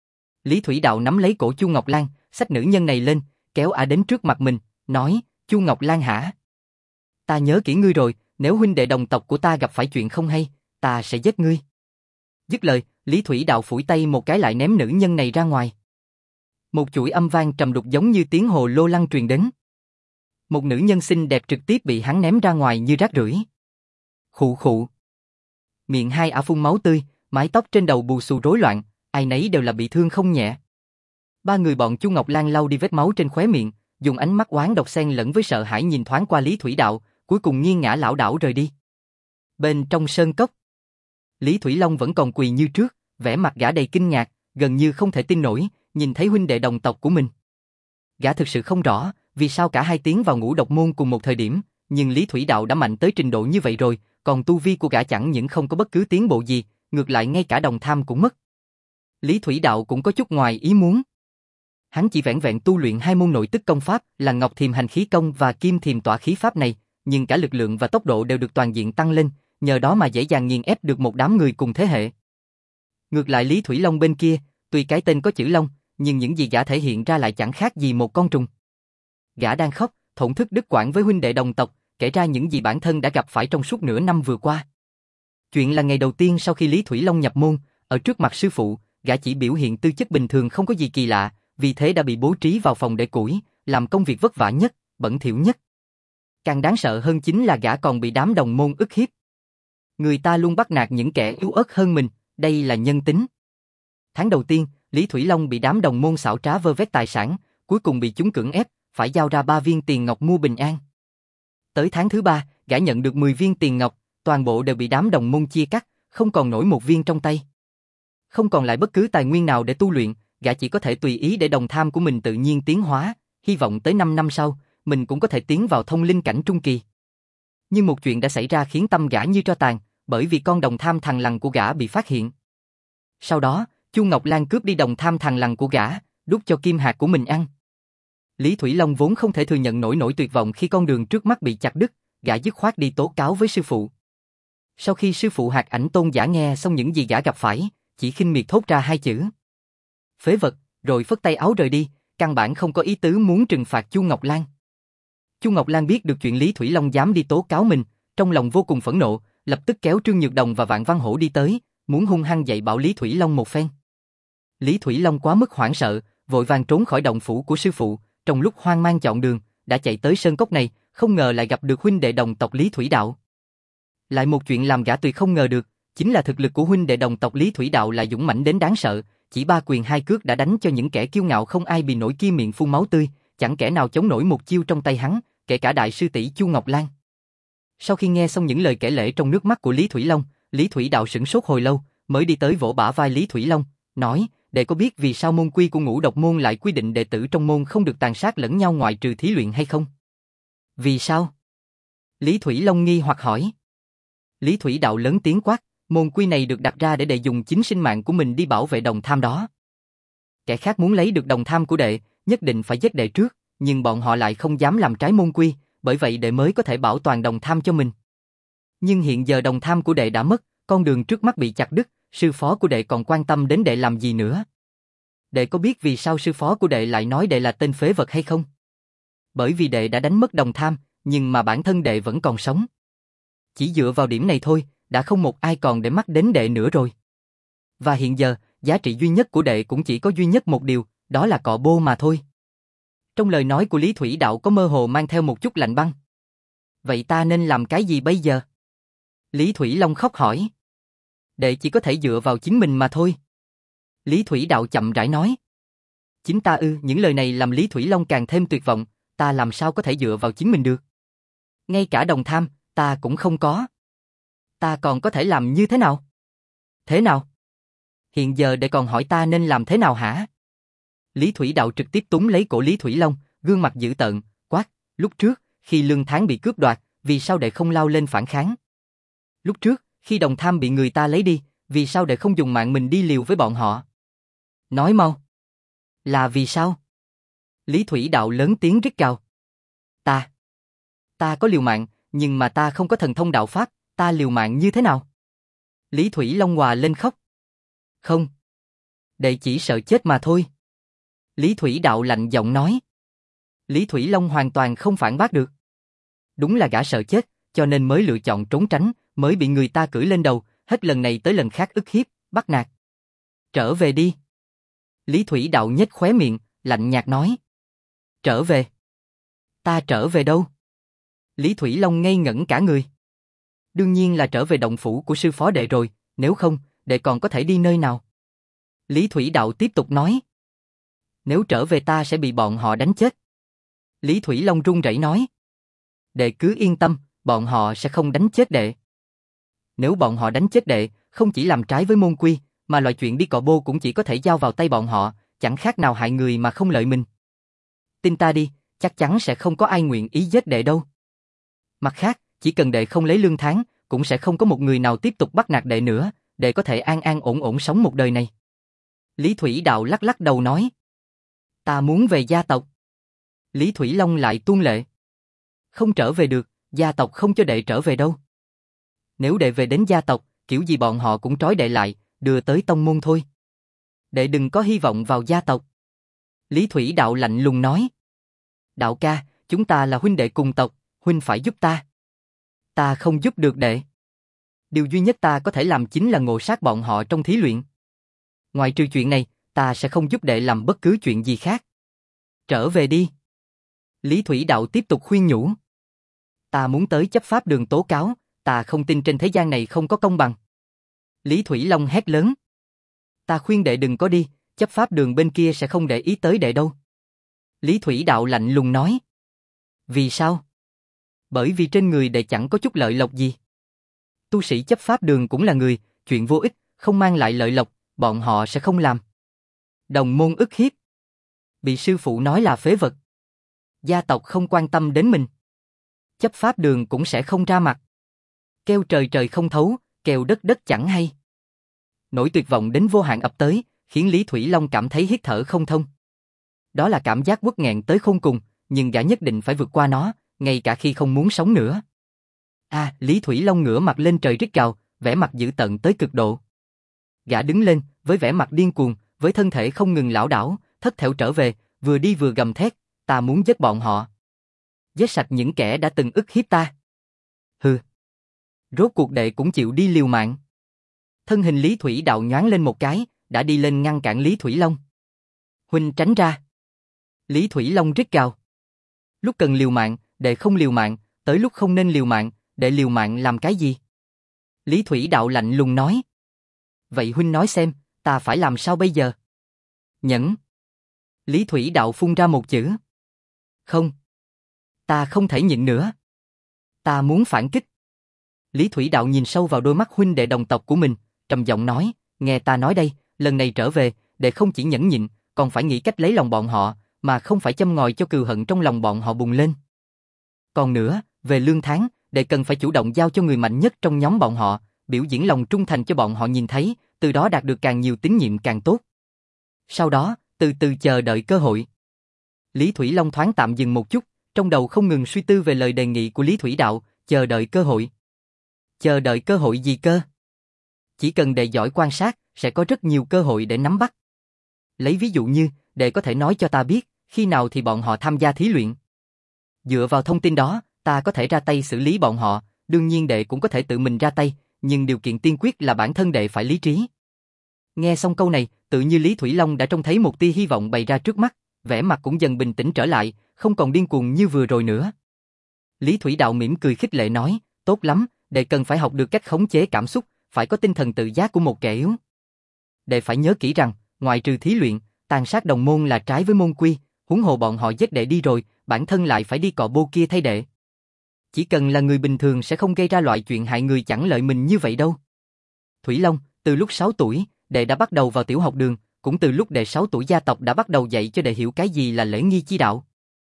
Lý Thủy Đạo nắm lấy cổ Chu Ngọc Lan, xách nữ nhân này lên, kéo ả đến trước mặt mình, nói, Chu Ngọc Lan hả? Ta nhớ kỹ ngươi rồi, nếu huynh đệ đồng tộc của ta gặp phải chuyện không hay, ta sẽ giết ngươi. Dứt lời, Lý Thủy Đạo phủi tay một cái lại ném nữ nhân này ra ngoài. Một chuỗi âm vang trầm đục giống như tiếng hồ lô lăng truyền đến. Một nữ nhân xinh đẹp trực tiếp bị hắn ném ra ngoài như rác rưởi. Khụ khụ. Miệng hai ả phun máu tươi, mái tóc trên đầu bù xù rối loạn, ai nấy đều là bị thương không nhẹ. Ba người bọn Chu Ngọc Lan lau đi vết máu trên khóe miệng, dùng ánh mắt oán độc xen lẫn với sợ hãi nhìn thoáng qua Lý Thủy Đạo, cuối cùng nghiêng ngã lảo đảo rời đi. Bên trong sơn cốc, Lý Thủy Long vẫn còn quỳ như trước, vẻ mặt gã đầy kinh ngạc, gần như không thể tin nổi, nhìn thấy huynh đệ đồng tộc của mình. Gã thực sự không rõ, vì sao cả hai tiến vào ngũ độc môn cùng một thời điểm, nhưng Lý Thủy Đạo đã mạnh tới trình độ như vậy rồi, còn tu vi của gã chẳng những không có bất cứ tiến bộ gì, ngược lại ngay cả đồng tham cũng mất. Lý Thủy Đạo cũng có chút ngoài ý muốn. Hắn chỉ vẹn vẹn tu luyện hai môn nội tức công pháp là Ngọc Thiềm Hành Khí Công và Kim Thiềm Tỏa Khí Pháp này, nhưng cả lực lượng và tốc độ đều được toàn diện tăng lên, nhờ đó mà dễ dàng nghiền ép được một đám người cùng thế hệ. Ngược lại Lý Thủy Long bên kia, tuy cái tên có chữ Long, nhưng những gì gã thể hiện ra lại chẳng khác gì một con trùng. Gã đang khóc, thổn thức đứt quãng với huynh đệ đồng tộc, kể ra những gì bản thân đã gặp phải trong suốt nửa năm vừa qua. Chuyện là ngày đầu tiên sau khi Lý Thủy Long nhập môn, ở trước mặt sư phụ, gã chỉ biểu hiện tư chất bình thường không có gì kỳ lạ, vì thế đã bị bố trí vào phòng để củi, làm công việc vất vả nhất, bẩn thỉu nhất. Càng đáng sợ hơn chính là gã còn bị đám đồng môn ức hiếp. Người ta luôn bắt nạt những kẻ yếu ớt hơn mình, đây là nhân tính. Tháng đầu tiên, Lý Thủy Long bị đám đồng môn xảo trá vơ vét tài sản, cuối cùng bị chúng cưỡng ép, phải giao ra ba viên tiền ngọc mua bình an. Tới tháng thứ ba, gã nhận được mười viên tiền ngọc, toàn bộ đều bị đám đồng môn chia cắt, không còn nổi một viên trong tay. Không còn lại bất cứ tài nguyên nào để tu luyện, gã chỉ có thể tùy ý để đồng tham của mình tự nhiên tiến hóa, hy vọng tới năm năm sau, mình cũng có thể tiến vào thông linh cảnh trung kỳ. Nhưng một chuyện đã xảy ra khiến tâm gã như tro tàn, bởi vì con đồng tham thằn lằn của gã bị phát hiện. Sau đó, Chu Ngọc Lan cướp đi đồng tham thằn lằn của gã, đút cho Kim Hạc của mình ăn. Lý Thủy Long vốn không thể thừa nhận nổi nỗi tuyệt vọng khi con đường trước mắt bị chặt đứt, gã dứt khoát đi tố cáo với sư phụ. Sau khi sư phụ Hạc Ảnh Tôn giả nghe xong những gì gã gặp phải, chỉ khinh miệt thốt ra hai chữ: phế vật, rồi phất tay áo rời đi, căn bản không có ý tứ muốn trừng phạt Chu Ngọc Lan. Chu Ngọc Lan biết được chuyện Lý Thủy Long dám đi tố cáo mình, trong lòng vô cùng phẫn nộ, lập tức kéo Trương Nhược Đồng và Vạn Văn Hổ đi tới, muốn hung hăng dạy bảo Lý Thủy Long một phen. Lý Thủy Long quá mức hoảng sợ, vội vàng trốn khỏi động phủ của sư phụ, trong lúc hoang mang chọn đường, đã chạy tới sơn cốc này, không ngờ lại gặp được huynh đệ đồng tộc Lý Thủy Đạo. Lại một chuyện làm gã tuyệt không ngờ được, Chính là thực lực của huynh đệ đồng tộc Lý Thủy Đạo là dũng mãnh đến đáng sợ, chỉ ba quyền hai cước đã đánh cho những kẻ kiêu ngạo không ai bì nổi kia miệng phun máu tươi, chẳng kẻ nào chống nổi một chiêu trong tay hắn, kể cả đại sư tỷ Chu Ngọc Lan. Sau khi nghe xong những lời kể lể trong nước mắt của Lý Thủy Long, Lý Thủy Đạo sửng sốt hồi lâu, mới đi tới vỗ bả vai Lý Thủy Long, nói, đệ có biết vì sao môn quy của Ngũ Độc môn lại quy định đệ tử trong môn không được tàn sát lẫn nhau ngoại trừ thí luyện hay không? Vì sao? Lý Thủy Long nghi hoặc hỏi. Lý Thủy Đạo lớn tiếng quát, môn quy này được đặt ra để đệ dùng chính sinh mạng của mình đi bảo vệ đồng tham đó. Kẻ khác muốn lấy được đồng tham của đệ, nhất định phải giết đệ trước, nhưng bọn họ lại không dám làm trái môn quy, bởi vậy đệ mới có thể bảo toàn đồng tham cho mình. Nhưng hiện giờ đồng tham của đệ đã mất, con đường trước mắt bị chặt đứt, sư phó của đệ còn quan tâm đến đệ làm gì nữa? Đệ có biết vì sao sư phó của đệ lại nói đệ là tên phế vật hay không? Bởi vì đệ đã đánh mất đồng tham, nhưng mà bản thân đệ vẫn còn sống. Chỉ dựa vào điểm này thôi, đã không một ai còn để mắt đến đệ nữa rồi. Và hiện giờ, giá trị duy nhất của đệ cũng chỉ có duy nhất một điều, đó là cọ bô mà thôi. Trong lời nói của Lý Thủy Đạo có mơ hồ mang theo một chút lạnh băng. Vậy ta nên làm cái gì bây giờ? Lý Thủy Long khóc hỏi. Đệ chỉ có thể dựa vào chính mình mà thôi. Lý Thủy Đạo chậm rãi nói. Chính ta ư? Những lời này làm Lý Thủy Long càng thêm tuyệt vọng, ta làm sao có thể dựa vào chính mình được? Ngay cả đồng tham, ta cũng không có. Ta còn có thể làm như thế nào? Thế nào? Hiện giờ đệ còn hỏi ta nên làm thế nào hả? Lý Thủy Đạo trực tiếp túm lấy cổ Lý Thủy Long, gương mặt dữ tợn, quát, lúc trước, khi lương tháng bị cướp đoạt, vì sao đệ không lao lên phản kháng? Lúc trước, khi đồng tham bị người ta lấy đi, vì sao đệ không dùng mạng mình đi liều với bọn họ? Nói mau. Là vì sao? Lý Thủy Đạo lớn tiếng rít gào. Ta. Ta có liều mạng, nhưng mà ta không có thần thông đạo pháp, ta liều mạng như thế nào? Lý Thủy Long hòa lên khóc. Không. Đệ chỉ sợ chết mà thôi. Lý Thủy Đạo lạnh giọng nói. Lý Thủy Long hoàn toàn không phản bác được. Đúng là gã sợ chết, cho nên mới lựa chọn trốn tránh, mới bị người ta cưỡi lên đầu, hết lần này tới lần khác ức hiếp, bắt nạt. Trở về đi. Lý Thủy Đạo nhếch khóe miệng, lạnh nhạt nói. Trở về. Ta trở về đâu? Lý Thủy Long ngây ngẩn cả người. Đương nhiên là trở về động phủ của sư phó đệ rồi, nếu không, đệ còn có thể đi nơi nào? Lý Thủy Đạo tiếp tục nói. Nếu trở về ta sẽ bị bọn họ đánh chết. Lý Thủy Long run rẩy nói. Đệ cứ yên tâm, bọn họ sẽ không đánh chết đệ. Nếu bọn họ đánh chết đệ, không chỉ làm trái với môn quy, mà loại chuyện đi cọ bô cũng chỉ có thể giao vào tay bọn họ, chẳng khác nào hại người mà không lợi mình. Tin ta đi, chắc chắn sẽ không có ai nguyện ý giết đệ đâu. Mặt khác, chỉ cần đệ không lấy lương tháng, cũng sẽ không có một người nào tiếp tục bắt nạt đệ nữa, đệ có thể an an ổn ổn sống một đời này. Lý Thủy Đạo lắc lắc đầu nói. Ta muốn về gia tộc. Lý Thủy Long lại tuôn lệ. Không trở về được, gia tộc không cho đệ trở về đâu. Nếu đệ về đến gia tộc, kiểu gì bọn họ cũng trói đệ lại, đưa tới tông môn thôi. Đệ đừng có hy vọng vào gia tộc. Lý Thủy Đạo lạnh lùng nói. Đạo ca, chúng ta là huynh đệ cùng tộc, huynh phải giúp ta. Ta không giúp được đệ. Điều duy nhất ta có thể làm chính là ngộ sát bọn họ trong thí luyện. Ngoài trừ chuyện này, ta sẽ không giúp đệ làm bất cứ chuyện gì khác. Trở về đi. Lý Thủy Đạo tiếp tục khuyên nhủ. Ta muốn tới chấp pháp đường tố cáo, ta không tin trên thế gian này không có công bằng. Lý Thủy Long hét lớn. Ta khuyên đệ đừng có đi, chấp pháp đường bên kia sẽ không để ý tới đệ đâu. Lý Thủy Đạo lạnh lùng nói. Vì sao? Bởi vì trên người đệ chẳng có chút lợi lộc gì. Tu sĩ chấp pháp đường cũng là người, chuyện vô ích, không mang lại lợi lộc, bọn họ sẽ không làm. Đồng môn ức hiếp. Bị sư phụ nói là phế vật. Gia tộc không quan tâm đến mình. Chấp pháp đường cũng sẽ không ra mặt. Kêu trời trời không thấu, kêu đất đất chẳng hay. Nỗi tuyệt vọng đến vô hạn ập tới, khiến Lý Thủy Long cảm thấy hít thở không thông. Đó là cảm giác uất nghẹn tới khôn cùng, nhưng gã nhất định phải vượt qua nó, ngay cả khi không muốn sống nữa. À, Lý Thủy Long ngửa mặt lên trời rít gào, vẻ mặt dữ tợn tới cực độ. Gã đứng lên, với vẻ mặt điên cuồng, với thân thể không ngừng lảo đảo, thất thểu trở về, vừa đi vừa gầm thét, ta muốn giết bọn họ. Giết sạch những kẻ đã từng ức hiếp ta. Hừ. Rốt cuộc đệ cũng chịu đi liều mạng. Thân hình Lý Thủy Đạo nhoáng lên một cái, đã đi lên ngăn cản Lý Thủy Long. Huynh tránh ra. Lý Thủy Long rít gào. Lúc cần liều mạng, đệ không liều mạng, tới lúc không nên liều mạng, đệ liều mạng làm cái gì? Lý Thủy Đạo lạnh lùng nói. Vậy huynh nói xem, ta phải làm sao bây giờ? Nhẫn. Lý Thủy Đạo phun ra một chữ. Không. Ta không thể nhịn nữa. Ta muốn phản kích. Lý Thủy Đạo nhìn sâu vào đôi mắt huynh đệ đồng tộc của mình, trầm giọng nói, nghe ta nói đây, lần này trở về, đệ không chỉ nhẫn nhịn, còn phải nghĩ cách lấy lòng bọn họ, mà không phải châm ngòi cho cừu hận trong lòng bọn họ bùng lên. Còn nữa, về lương tháng, đệ cần phải chủ động giao cho người mạnh nhất trong nhóm bọn họ, biểu diễn lòng trung thành cho bọn họ nhìn thấy, từ đó đạt được càng nhiều tín nhiệm càng tốt. Sau đó, từ từ chờ đợi cơ hội. Lý Thủy Long thoáng tạm dừng một chút, trong đầu không ngừng suy tư về lời đề nghị của Lý Thủy Đạo, chờ đợi cơ hội. Chờ đợi cơ hội gì cơ? Chỉ cần đệ giỏi quan sát, sẽ có rất nhiều cơ hội để nắm bắt. Lấy ví dụ như, đệ có thể nói cho ta biết, khi nào thì bọn họ tham gia thí luyện. Dựa vào thông tin đó, ta có thể ra tay xử lý bọn họ, đương nhiên đệ cũng có thể tự mình ra tay, nhưng điều kiện tiên quyết là bản thân đệ phải lý trí. Nghe xong câu này, tự như Lý Thủy Long đã trông thấy một tia hy vọng bày ra trước mắt, vẻ mặt cũng dần bình tĩnh trở lại, không còn điên cuồng như vừa rồi nữa. Lý Thủy Đạo mỉm cười khích lệ nói, tốt lắm, đệ cần phải học được cách khống chế cảm xúc, phải có tinh thần tự giác của một kẻ yếu. Đệ phải nhớ kỹ rằng, ngoại trừ thí luyện, tàn sát đồng môn là trái với môn quy, huống hồ bọn họ giết đệ đi rồi, bản thân lại phải đi cọ bô kia thay đệ. Chỉ cần là người bình thường sẽ không gây ra loại chuyện hại người chẳng lợi mình như vậy đâu. Thủy Long, từ lúc sáu tuổi, đệ đã bắt đầu vào tiểu học đường, cũng từ lúc đệ sáu tuổi gia tộc đã bắt đầu dạy cho đệ hiểu cái gì là lễ nghi chi đạo.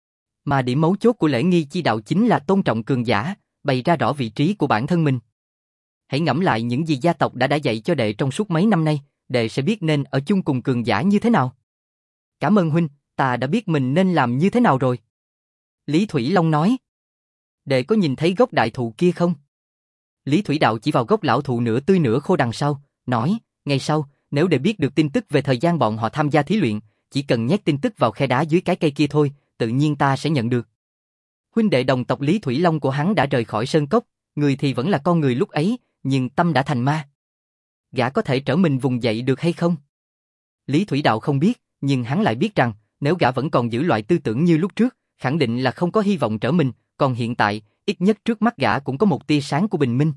Mà điểm mấu chốt của lễ nghi chi đạo chính là tôn trọng cường giả, bày ra rõ vị trí của bản thân mình. Hãy ngẫm lại những gì gia tộc đã đã dạy cho đệ trong suốt mấy năm nay, đệ sẽ biết nên ở chung cùng cường giả như thế nào. Cảm ơn huynh, ta đã biết mình nên làm như thế nào rồi. Lý Thủy Long nói. Đệ có nhìn thấy gốc đại thụ kia không? Lý Thủy Đạo chỉ vào gốc lão thụ nửa tươi nửa khô đằng sau, nói, ngày sau, nếu đệ biết được tin tức về thời gian bọn họ tham gia thí luyện, chỉ cần nhét tin tức vào khe đá dưới cái cây kia thôi, tự nhiên ta sẽ nhận được. Huynh đệ đồng tộc Lý Thủy Long của hắn đã rời khỏi sơn cốc, người thì vẫn là con người lúc ấy, nhưng tâm đã thành ma. Gã có thể trở mình vùng dậy được hay không? Lý Thủy Đạo không biết, nhưng hắn lại biết rằng, nếu gã vẫn còn giữ loại tư tưởng như lúc trước, khẳng định là không có hy vọng trở mình, còn hiện tại, ít nhất trước mắt gã cũng có một tia sáng của bình minh.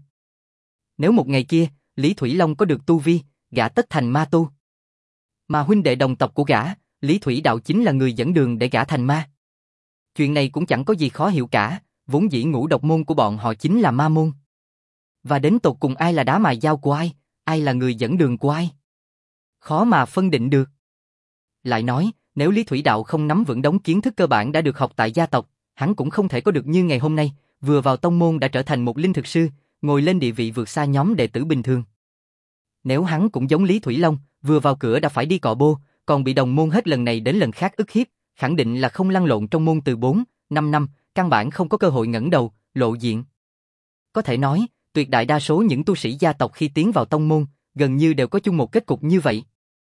Nếu một ngày kia, Lý Thủy Long có được tu vi, gã tất thành ma tu. Mà huynh đệ đồng tộc của gã, Lý Thủy Đạo chính là người dẫn đường để gã thành ma. Chuyện này cũng chẳng có gì khó hiểu cả, vốn dĩ ngũ độc môn của bọn họ chính là ma môn. Và đến tột cùng ai là đá mài dao của ai, ai là người dẫn đường của ai? Khó mà phân định được. Lại nói, nếu Lý Thủy Đạo không nắm vững đống kiến thức cơ bản đã được học tại gia tộc, hắn cũng không thể có được như ngày hôm nay, vừa vào tông môn đã trở thành một linh thực sư, ngồi lên địa vị vượt xa nhóm đệ tử bình thường. Nếu hắn cũng giống Lý Thủy Long, vừa vào cửa đã phải đi cọ bô, còn bị đồng môn hết lần này đến lần khác ức hiếp, khẳng định là không lăn lộn trong môn từ bốn, năm năm, căn bản không có cơ hội ngẩng đầu, lộ diện. Có thể nói, tuyệt đại đa số những tu sĩ gia tộc khi tiến vào tông môn, gần như đều có chung một kết cục như vậy.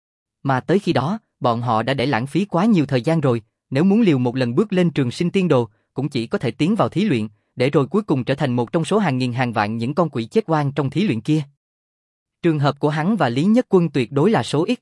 Mà tới khi đó, bọn họ đã để lãng phí quá nhiều thời gian rồi, nếu muốn liều một lần bước lên trường sinh tiên đồ, cũng chỉ có thể tiến vào thí luyện, để rồi cuối cùng trở thành một trong số hàng nghìn hàng vạn những con quỷ chết oan trong thí luyện kia. Trường hợp của hắn và Lý Nhất Quân tuyệt đối là số ít.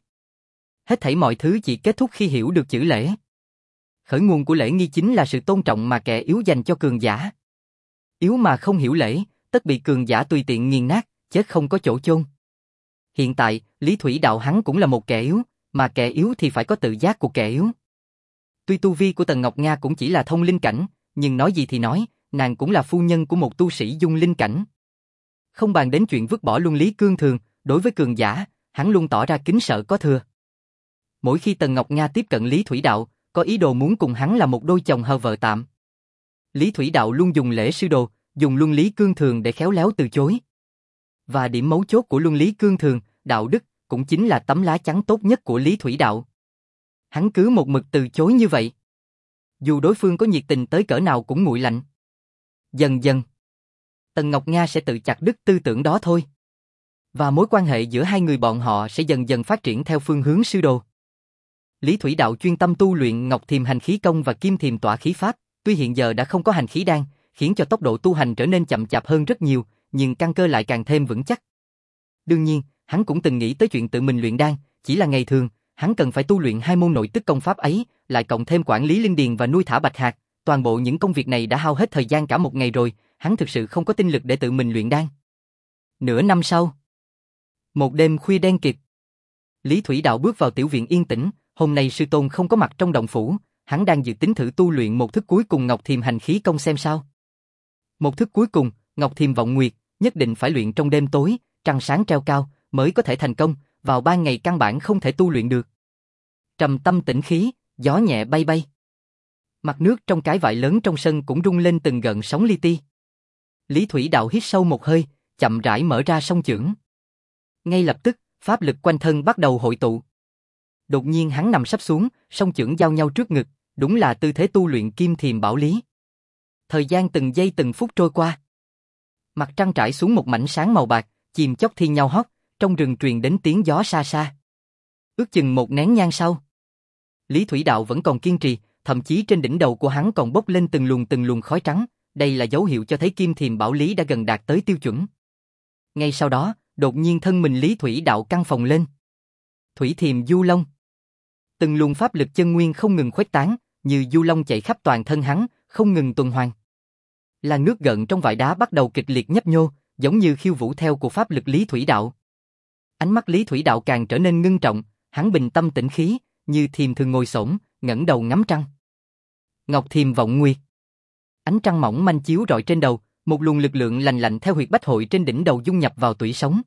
Hết thảy mọi thứ chỉ kết thúc khi hiểu được chữ lễ. Khởi nguồn của lễ nghi chính là sự tôn trọng mà kẻ yếu dành cho cường giả. Yếu mà không hiểu lễ, tất bị cường giả tùy tiện nghiền nát, chết không có chỗ chôn. Hiện tại, Lý Thủy Đạo hắn cũng là một kẻ yếu, mà kẻ yếu thì phải có tự giác của kẻ yếu. Tuy tu vi của Tần Ngọc Nga cũng chỉ là thông linh cảnh, nhưng nói gì thì nói, nàng cũng là phu nhân của một tu sĩ dung linh cảnh. Không bàn đến chuyện vứt bỏ luân lý cương thường, đối với cường giả, hắn luôn tỏ ra kính sợ có thừa. Mỗi khi Tần Ngọc Nga tiếp cận Lý Thủy Đạo, có ý đồ muốn cùng hắn là một đôi chồng hờ vợ tạm. Lý Thủy Đạo luôn dùng lễ sư đồ, dùng luân lý cương thường để khéo léo từ chối. Và điểm mấu chốt của luân lý cương thường, đạo đức, cũng chính là tấm lá chắn tốt nhất của Lý Thủy Đạo. Hắn cứ một mực từ chối như vậy. Dù đối phương có nhiệt tình tới cỡ nào cũng nguội lạnh. Dần dần, Tần Ngọc Nga sẽ tự chặt đứt tư tưởng đó thôi. Và mối quan hệ giữa hai người bọn họ sẽ dần dần phát triển theo phương hướng sư đồ. Lý Thủy Đạo chuyên tâm tu luyện Ngọc Thiềm Hành Khí Công và Kim Thiềm Tỏa Khí Pháp, tuy hiện giờ đã không có hành khí đan, khiến cho tốc độ tu hành trở nên chậm chạp hơn rất nhiều, nhưng căn cơ lại càng thêm vững chắc. Đương nhiên, hắn cũng từng nghĩ tới chuyện tự mình luyện đan, chỉ là ngày thường, hắn cần phải tu luyện hai môn nội tức công pháp ấy, lại cộng thêm quản lý linh điền và nuôi thả bạch hạc, toàn bộ những công việc này đã hao hết thời gian cả một ngày rồi, hắn thực sự không có tinh lực để tự mình luyện đan. Nửa năm sau, một đêm khuya đen kịt, Lý Thủy Đạo bước vào tiểu viện yên tĩnh. Hôm nay sư tôn không có mặt trong động phủ, hắn đang dự tính thử tu luyện một thức cuối cùng Ngọc Thiềm Hành Khí Công xem sao. Một thức cuối cùng, Ngọc Thiềm Vọng Nguyệt, nhất định phải luyện trong đêm tối, trăng sáng treo cao mới có thể thành công, vào ban ngày căn bản không thể tu luyện được. Trầm tâm tĩnh khí, gió nhẹ bay bay. Mặt nước trong cái vại lớn trong sân cũng rung lên từng gợn sóng li ti. Lý Thủy Đạo hít sâu một hơi, chậm rãi mở ra song chưởng. Ngay lập tức, pháp lực quanh thân bắt đầu hội tụ. Đột nhiên hắn nằm sấp xuống, song chưởng giao nhau trước ngực, đúng là tư thế tu luyện Kim Thiềm Bảo Lý. Thời gian từng giây từng phút trôi qua. Mặt trăng trải xuống một mảnh sáng màu bạc, chim chóc thi nhau hót, trong rừng truyền đến tiếng gió xa xa. Ước chừng một nén nhang sau, Lý Thủy Đạo vẫn còn kiên trì, thậm chí trên đỉnh đầu của hắn còn bốc lên từng luồng từng luồng khói trắng, đây là dấu hiệu cho thấy Kim Thiềm Bảo Lý đã gần đạt tới tiêu chuẩn. Ngay sau đó, đột nhiên thân mình Lý Thủy Đạo căng phồng lên. Thủy Thiềm Du Long. Từng luồng pháp lực chân nguyên không ngừng khuếch tán, như du long chạy khắp toàn thân hắn, không ngừng tuần hoàn. Làn nước gợn trong vại đá bắt đầu kịch liệt nhấp nhô, giống như khiêu vũ theo của pháp lực Lý Thủy Đạo. Ánh mắt Lý Thủy Đạo càng trở nên ngưng trọng, hắn bình tâm tĩnh khí, như thiềm thường ngồi xổm, ngẩng đầu ngắm trăng. Ngọc Thiềm Vọng Nguyệt. Ánh trăng mỏng manh chiếu rọi trên đầu, một luồng lực lượng lành lạnh theo huyệt bách hội trên đỉnh đầu dung nhập vào tủy sống.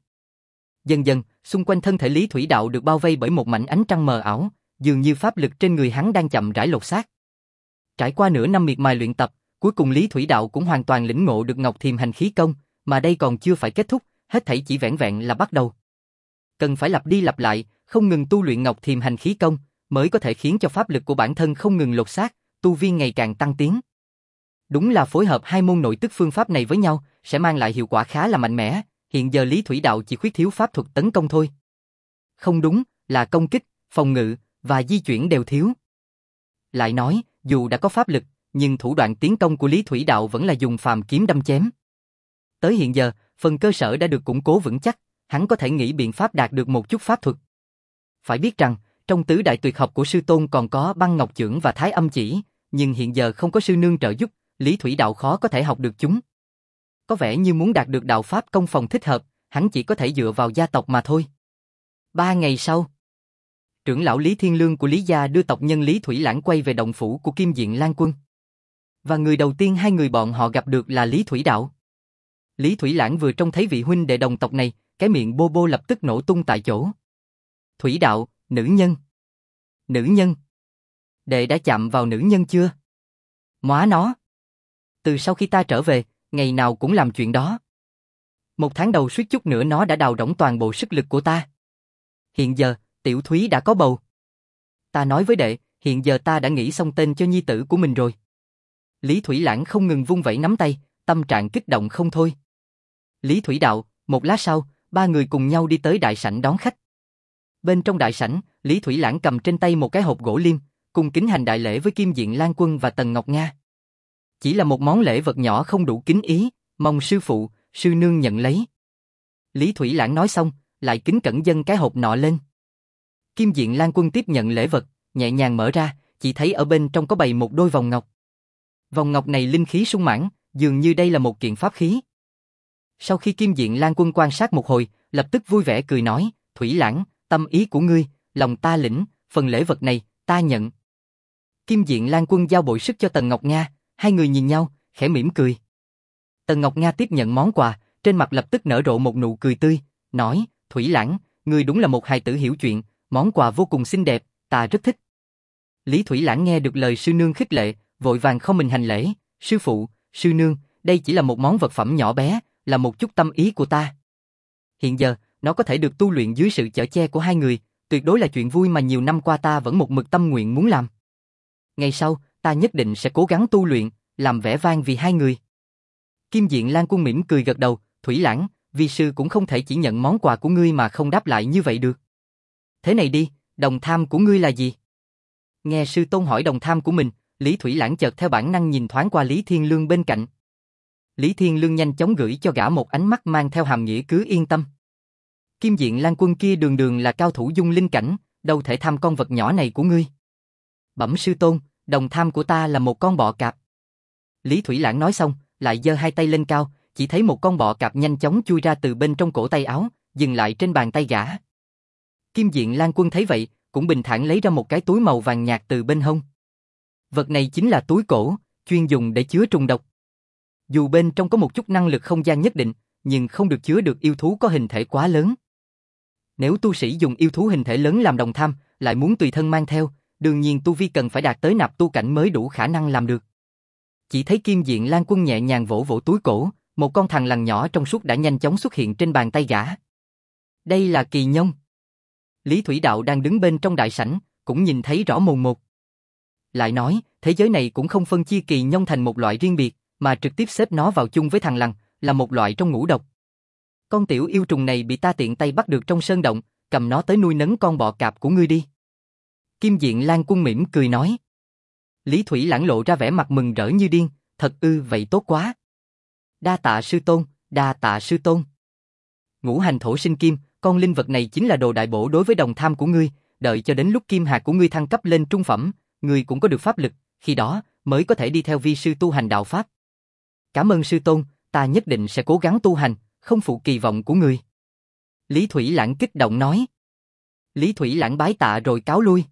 Dần dần, xung quanh thân thể Lý Thủy Đạo được bao vây bởi một mảnh ánh trăng mờ ảo, dường như pháp lực trên người hắn đang chậm rãi lột xác. Trải qua nửa năm miệt mài luyện tập, cuối cùng Lý Thủy Đạo cũng hoàn toàn lĩnh ngộ được Ngọc Thiềm Hành Khí Công, mà đây còn chưa phải kết thúc, hết thảy chỉ vẻn vẹn là bắt đầu. Cần phải lặp đi lặp lại, không ngừng tu luyện Ngọc Thiềm Hành Khí Công, mới có thể khiến cho pháp lực của bản thân không ngừng lột xác, tu vi ngày càng tăng tiến. Đúng là phối hợp hai môn nội tức phương pháp này với nhau, sẽ mang lại hiệu quả khá là mạnh mẽ, hiện giờ Lý Thủy Đạo chỉ khuyết thiếu pháp thuật tấn công thôi. Không đúng, là công kích, phòng ngự và di chuyển đều thiếu. Lại nói, dù đã có pháp lực, nhưng thủ đoạn tiến công của Lý Thủy Đạo vẫn là dùng phàm kiếm đâm chém. Tới hiện giờ, phần cơ sở đã được củng cố vững chắc, hắn có thể nghĩ biện pháp đạt được một chút pháp thuật. Phải biết rằng, trong tứ đại tuyệt học của sư tôn còn có băng ngọc chưởng và thái âm chỉ, nhưng hiện giờ không có sư nương trợ giúp, Lý Thủy Đạo khó có thể học được chúng. Có vẻ như muốn đạt được đạo pháp công phòng thích hợp, hắn chỉ có thể dựa vào gia tộc mà thôi. Ba ngày sau, trưởng lão Lý Thiên Lương của Lý gia đưa tộc nhân Lý Thủy Lãng quay về động phủ của Kim Diện Lan Quân. Và người đầu tiên hai người bọn họ gặp được là Lý Thủy Đạo. Lý Thủy Lãng vừa trông thấy vị huynh đệ đồng tộc này, cái miệng bô bô lập tức nổ tung tại chỗ. Thủy Đạo, nữ nhân. Nữ nhân. Đệ đã chạm vào nữ nhân chưa? Móa nó. Từ sau khi ta trở về, ngày nào cũng làm chuyện đó. Một tháng đầu suýt chút nữa nó đã đào rỗng toàn bộ sức lực của ta. Hiện giờ, tiểu Thúy đã có bầu. Ta nói với đệ, hiện giờ ta đã nghĩ xong tên cho nhi tử của mình rồi. Lý Thủy Lãng không ngừng vung vẩy nắm tay, tâm trạng kích động không thôi. Lý Thủy Đạo, một lát sau, ba người cùng nhau đi tới đại sảnh đón khách. Bên trong đại sảnh, Lý Thủy Lãng cầm trên tay một cái hộp gỗ liêm, cùng kính hành đại lễ với Kim Diện Lan Quân và Tần Ngọc Nga. Chỉ là một món lễ vật nhỏ không đủ kính ý, mong sư phụ, sư nương nhận lấy. Lý Thủy Lãng nói xong, lại kính cẩn dâng cái hộp nọ lên. Kim Diện Lan Quân tiếp nhận lễ vật, nhẹ nhàng mở ra, chỉ thấy ở bên trong có bày một đôi vòng ngọc. Vòng ngọc này linh khí sung mãn, dường như đây là một kiện pháp khí. Sau khi Kim Diện Lan Quân quan sát một hồi, lập tức vui vẻ cười nói, Thủy Lãng, tâm ý của ngươi, lòng ta lĩnh, phần lễ vật này, ta nhận. Kim Diện Lan Quân giao bội sức cho Tần Ngọc Nga, hai người nhìn nhau, khẽ mỉm cười. Tần Ngọc Nga tiếp nhận món quà, trên mặt lập tức nở rộ một nụ cười tươi, nói, Thủy Lãng, ngươi đúng là một hài tử hiểu chuyện, món quà vô cùng xinh đẹp, ta rất thích. Lý Thủy Lãng nghe được lời sư nương khích lệ, vội vàng không mình hành lễ, sư phụ, sư nương, đây chỉ là một món vật phẩm nhỏ bé, là một chút tâm ý của ta. Hiện giờ, nó có thể được tu luyện dưới sự chở che của hai người, tuyệt đối là chuyện vui mà nhiều năm qua ta vẫn một mực tâm nguyện muốn làm. Ngày sau, ta nhất định sẽ cố gắng tu luyện, làm vẻ vang vì hai người. Kim Diện Lan Quân mỉm cười gật đầu, Thủy Lãng, vi sư cũng không thể chỉ nhận món quà của ngươi mà không đáp lại như vậy được. Thế này đi, đồng tham của ngươi là gì? Nghe sư tôn hỏi đồng tham của mình, Lý Thủy Lãng chợt theo bản năng nhìn thoáng qua Lý Thiên Lương bên cạnh. Lý Thiên Lương nhanh chóng gửi cho gã một ánh mắt mang theo hàm nghĩa cứ yên tâm. Kim Diện Lan Quân kia đường đường là cao thủ dung linh cảnh, đâu thể tham con vật nhỏ này của ngươi. Bẩm sư tôn, đồng tham của ta là một con bọ cạp. Lý Thủy Lãng nói xong, lại giơ hai tay lên cao, chỉ thấy một con bọ cạp nhanh chóng chui ra từ bên trong cổ tay áo, dừng lại trên bàn tay gã. Kim Diện Lan Quân thấy vậy, cũng bình thản lấy ra một cái túi màu vàng nhạt từ bên hông. Vật này chính là túi cổ, chuyên dùng để chứa trùng độc. Dù bên trong có một chút năng lực không gian nhất định, nhưng không được chứa được yêu thú có hình thể quá lớn. Nếu tu sĩ dùng yêu thú hình thể lớn làm đồng tham, lại muốn tùy thân mang theo, đương nhiên tu vi cần phải đạt tới nạp tu cảnh mới đủ khả năng làm được. Chỉ thấy Kim Diện Lan Quân nhẹ nhàng vỗ vỗ túi cổ, một con thằn lằn nhỏ trong suốt đã nhanh chóng xuất hiện trên bàn tay gã. Đây là kỳ nhông. Lý Thủy Đạo đang đứng bên trong đại sảnh, cũng nhìn thấy rõ mồn một. Lại nói, thế giới này cũng không phân chia kỳ nhông thành một loại riêng biệt, mà trực tiếp xếp nó vào chung với thằn lằn, là một loại trong ngũ độc. Con tiểu yêu trùng này bị ta tiện tay bắt được trong sơn động, cầm nó tới nuôi nấng con bọ cạp của ngươi đi. Kim Diện Lan Quân mỉm cười nói. Lý Thủy Lãng lộ ra vẻ mặt mừng rỡ như điên, thật ư, vậy tốt quá. Đa tạ sư tôn, đa tạ sư tôn. Ngũ hành thổ sinh kim, con linh vật này chính là đồ đại bổ đối với đồng tham của ngươi, đợi cho đến lúc kim hạt của ngươi thăng cấp lên trung phẩm, ngươi cũng có được pháp lực, khi đó mới có thể đi theo vi sư tu hành đạo pháp. Cảm ơn sư tôn, ta nhất định sẽ cố gắng tu hành, không phụ kỳ vọng của ngươi. Lý Thủy Lãng kích động nói. Lý Thủy Lãng bái tạ rồi cáo lui.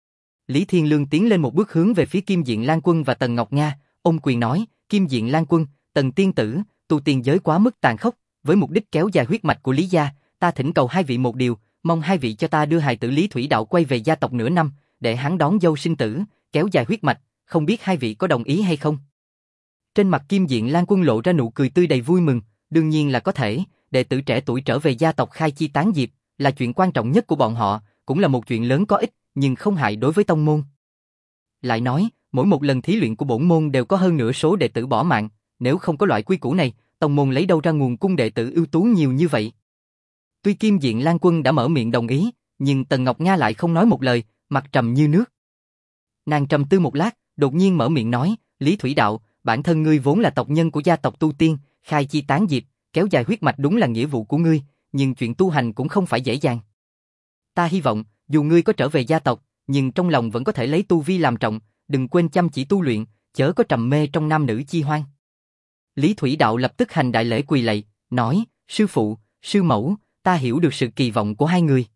Lý Thiên Lương tiến lên một bước hướng về phía Kim Diện Lan Quân và Tần Ngọc Nga, ôm quyền nói, Kim Diện Lan Quân, Tần tiên tử, tu tiên giới quá mức tàn khốc, với mục đích kéo dài huyết mạch của Lý gia, ta thỉnh cầu hai vị một điều, mong hai vị cho ta đưa hài tử Lý Thủy Đạo quay về gia tộc nửa năm, để hắn đón dâu sinh tử, kéo dài huyết mạch, không biết hai vị có đồng ý hay không? Trên mặt Kim Diện Lan Quân lộ ra nụ cười tươi đầy vui mừng, đương nhiên là có thể, đệ tử trẻ tuổi trở về gia tộc khai chi tán diệp, là chuyện quan trọng nhất của bọn họ, cũng là một chuyện lớn có ích, nhưng không hại đối với tông môn. Lại nói, mỗi một lần thí luyện của bổn môn đều có hơn nửa số đệ tử bỏ mạng, nếu không có loại quy củ này, tông môn lấy đâu ra nguồn cung đệ tử ưu tú nhiều như vậy? Tuy Kim Diện Lan Quân đã mở miệng đồng ý, nhưng Tần Ngọc Nga lại không nói một lời, mặt trầm như nước. Nàng trầm tư một lát, đột nhiên mở miệng nói, Lý Thủy Đạo, bản thân ngươi vốn là tộc nhân của gia tộc tu tiên, khai chi tán diệp, kéo dài huyết mạch đúng là nghĩa vụ của ngươi, nhưng chuyện tu hành cũng không phải dễ dàng. Ta hy vọng, dù ngươi có trở về gia tộc, nhưng trong lòng vẫn có thể lấy tu vi làm trọng, đừng quên chăm chỉ tu luyện, chớ có trầm mê trong nam nữ chi hoang. Lý Thủy Đạo lập tức hành đại lễ quỳ lạy, nói, sư phụ, sư mẫu, ta hiểu được sự kỳ vọng của hai người.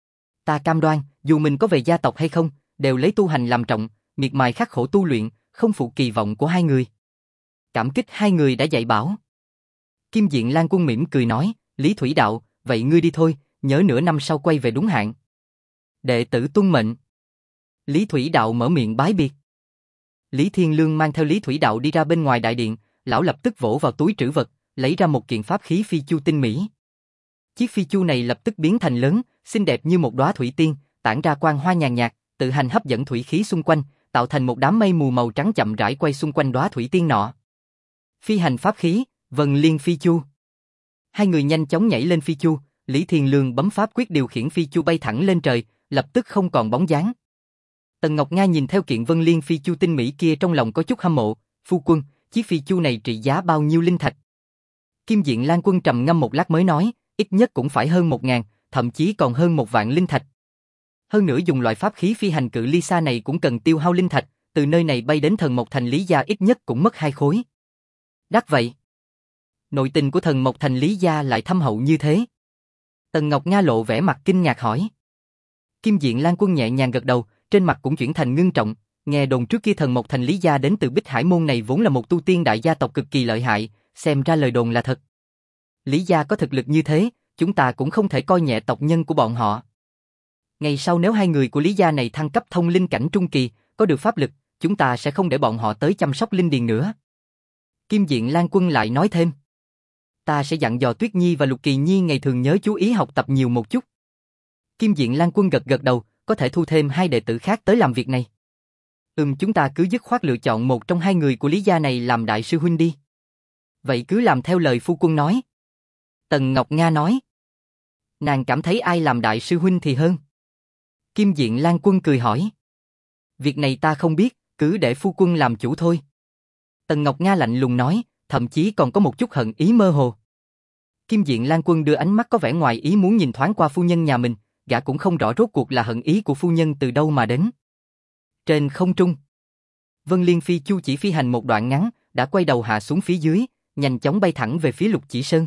Ta cam đoan, dù mình có về gia tộc hay không, đều lấy tu hành làm trọng, miệt mài khắc khổ tu luyện, không phụ kỳ vọng của hai người. Cảm kích hai người đã dạy bảo. Kim Diện Lan Quân mỉm cười nói, Lý Thủy Đạo, vậy ngươi đi thôi, nhớ nửa năm sau quay về đúng hạn. Đệ tử tuân mệnh. Lý Thủy Đạo mở miệng bái biệt. Lý Thiên Lương mang theo Lý Thủy Đạo đi ra bên ngoài đại điện, lão lập tức vỗ vào túi trữ vật, lấy ra một kiện pháp khí phi chu tinh mỹ. Chiếc phi chu này lập tức biến thành lớn, xinh đẹp như một đóa thủy tiên, tản ra quang hoa nhàn nhạt, tự hành hấp dẫn thủy khí xung quanh, tạo thành một đám mây mù màu trắng chậm rãi quay xung quanh đóa thủy tiên nọ. Phi hành pháp khí, Vân Liên Phi Chu. Hai người nhanh chóng nhảy lên phi chu, Lý Thiên Lương bấm pháp quyết điều khiển phi chu bay thẳng lên trời, lập tức không còn bóng dáng. Tần Ngọc Nga nhìn theo kiện Vân Liên Phi Chu tinh mỹ kia trong lòng có chút hâm mộ, phu quân, chiếc phi chu này trị giá bao nhiêu linh thạch? Kim Diện Lan Quân trầm ngâm một lát mới nói, ít nhất cũng phải hơn một ngàn, thậm chí còn hơn một vạn linh thạch. Hơn nữa dùng loại pháp khí phi hành cự ly xa này cũng cần tiêu hao linh thạch, từ nơi này bay đến Thần Mộc Thành Lý Gia ít nhất cũng mất hai khối. Đắt vậy. Nội tình của Thần Mộc Thành Lý Gia lại thâm hậu như thế. Tần Ngọc Nga lộ vẻ mặt kinh ngạc hỏi. Kim Diện Lan Quân nhẹ nhàng gật đầu, trên mặt cũng chuyển thành ngưng trọng, nghe đồn trước kia Thần Mộc Thành Lý Gia đến từ Bích Hải Môn này vốn là một tu tiên đại gia tộc cực kỳ lợi hại, xem ra lời đồn là thật. Lý Gia có thực lực như thế, chúng ta cũng không thể coi nhẹ tộc nhân của bọn họ. Ngày sau nếu hai người của Lý Gia này thăng cấp thông linh cảnh trung kỳ, có được pháp lực, chúng ta sẽ không để bọn họ tới chăm sóc linh điền nữa. Kim Diện Lan Quân lại nói thêm. Ta sẽ dặn dò Tuyết Nhi và Lục Kỳ Nhi ngày thường nhớ chú ý học tập nhiều một chút. Kim Diện Lan Quân gật gật đầu, có thể thu thêm hai đệ tử khác tới làm việc này. Ừm, chúng ta cứ dứt khoát lựa chọn một trong hai người của Lý Gia này làm đại sư huynh đi. Vậy cứ làm theo lời phu quân nói. Tần Ngọc Nga nói. Nàng cảm thấy ai làm đại sư huynh thì hơn? Kim Diện Lan Quân cười hỏi. Việc này ta không biết, cứ để phu quân làm chủ thôi. Tần Ngọc Nga lạnh lùng nói, thậm chí còn có một chút hận ý mơ hồ. Kim Diện Lan Quân đưa ánh mắt có vẻ ngoài ý muốn nhìn thoáng qua phu nhân nhà mình, gã cũng không rõ rốt cuộc là hận ý của phu nhân từ đâu mà đến. Trên không trung, Vân Liên Phi Chu chỉ phi hành một đoạn ngắn, đã quay đầu hạ xuống phía dưới, nhanh chóng bay thẳng về phía Lục Chỉ Sơn.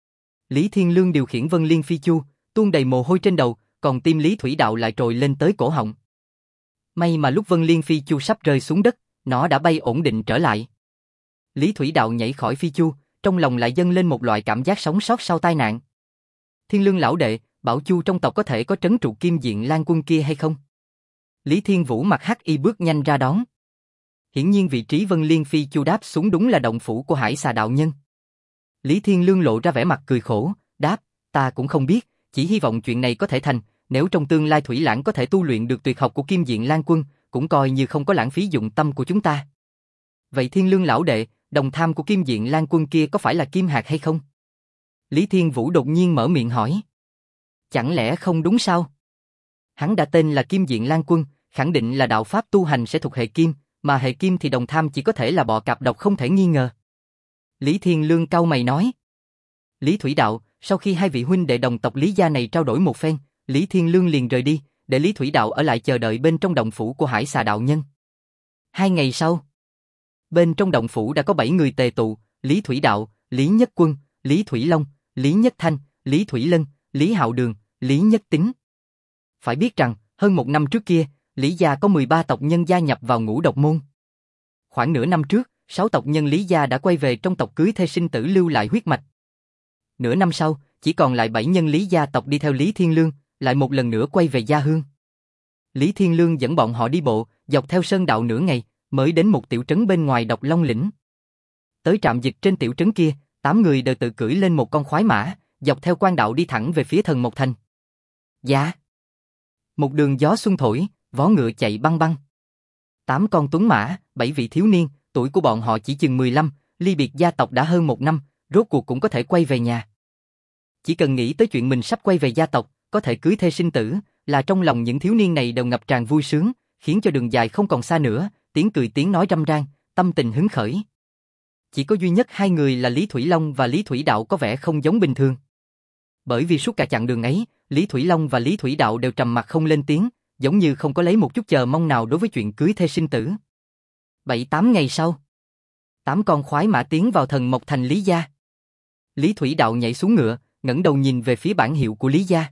Lý Thiên Lương điều khiển Vân Liên Phi Chu, tuôn đầy mồ hôi trên đầu, còn tim Lý Thủy Đạo lại trồi lên tới cổ họng. May mà lúc Vân Liên Phi Chu sắp rơi xuống đất, nó đã bay ổn định trở lại. Lý Thủy Đạo nhảy khỏi Phi Chu, trong lòng lại dâng lên một loại cảm giác sống sót sau tai nạn. Thiên Lương lão đệ, bảo Chu trong tộc có thể có trấn trụ Kim Diện Lan quân kia hay không? Lý Thiên Vũ mặc hắc y bước nhanh ra đón. Hiển nhiên vị trí Vân Liên Phi Chu đáp xuống đúng là động phủ của Hải Xà đạo nhân. Lý Thiên Lương lộ ra vẻ mặt cười khổ, đáp, ta cũng không biết, chỉ hy vọng chuyện này có thể thành, nếu trong tương lai Thủy Lãng có thể tu luyện được tuyệt học của Kim Diện Lan quân, cũng coi như không có lãng phí dụng tâm của chúng ta. Vậy Thiên Lương lão đệ, đồng tham của Kim Diện Lan quân kia có phải là Kim Hạc hay không? Lý Thiên Vũ đột nhiên mở miệng hỏi. Chẳng lẽ không đúng sao? Hắn đã tên là Kim Diện Lan quân, khẳng định là đạo pháp tu hành sẽ thuộc hệ Kim, mà hệ Kim thì đồng tham chỉ có thể là bọ cạp độc không thể nghi ngờ. Lý Thiên Lương cau mày nói. Lý Thủy Đạo, sau khi hai vị huynh đệ đồng tộc Lý gia này trao đổi một phen, Lý Thiên Lương liền rời đi, để Lý Thủy Đạo ở lại chờ đợi bên trong động phủ của Hải Xà đạo nhân. Hai ngày sau, bên trong động phủ đã có bảy người tề tụ, Lý Thủy Đạo, Lý Nhất Quân, Lý Thủy Long, Lý Nhất Thanh, Lý Thủy Lân, Lý Hạo Đường, Lý Nhất Tín. Phải biết rằng, hơn một năm trước kia, Lý gia có mười ba tộc nhân gia nhập vào Ngũ Độc môn. Khoảng nửa năm trước, sáu tộc nhân Lý gia đã quay về trong tộc cưới thê sinh tử lưu lại huyết mạch. Nửa năm sau, chỉ còn lại bảy nhân Lý gia tộc đi theo Lý Thiên Lương, lại một lần nữa quay về gia hương. Lý Thiên Lương dẫn bọn họ đi bộ, dọc theo sơn đạo nửa ngày, mới đến một tiểu trấn bên ngoài Độc Long lĩnh. Tới trạm dịch trên tiểu trấn kia, tám người đều tự cưỡi lên một con khoái mã, dọc theo quan đạo đi thẳng về phía Thần Mộc Thành. Dạ. Một đường gió xuân thổi, vó ngựa chạy băng băng. Tám con tuấn mã, bảy vị thiếu niên, tuổi của bọn họ chỉ chừng mười lăm, ly biệt gia tộc đã hơn một năm, rốt cuộc cũng có thể quay về nhà. Chỉ cần nghĩ tới chuyện mình sắp quay về gia tộc, có thể cưới thê sinh tử, là trong lòng những thiếu niên này đều ngập tràn vui sướng, khiến cho đường dài không còn xa nữa, tiếng cười tiếng nói râm ran, tâm tình hứng khởi. Chỉ có duy nhất hai người là Lý Thủy Long và Lý Thủy Đạo có vẻ không giống bình thường. Bởi vì suốt cả chặng đường ấy, Lý Thủy Long và Lý Thủy Đạo đều trầm mặc không lên tiếng, giống như không có lấy một chút chờ mong nào đối với chuyện cưới thê sinh tử. Bảy tám ngày sau, tám con khoái mã tiến vào Thần Mộc Thành Lý gia. Lý Thủy Đạo nhảy xuống ngựa, ngẩng đầu nhìn về phía bảng hiệu của Lý gia.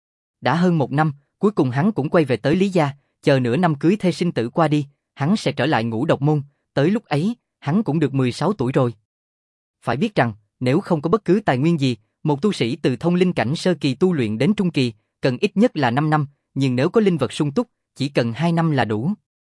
Đã hơn một năm, cuối cùng hắn cũng quay về tới Lý gia, chờ nửa năm cưới thê sinh tử qua đi, hắn sẽ trở lại Ngũ Độc môn, tới lúc ấy, hắn cũng được mười sáu tuổi rồi. Phải biết rằng, nếu không có bất cứ tài nguyên gì, một tu sĩ từ thông linh cảnh sơ kỳ tu luyện đến trung kỳ, cần ít nhất là năm năm, nhưng nếu có linh vật sung túc, chỉ cần hai năm là đủ.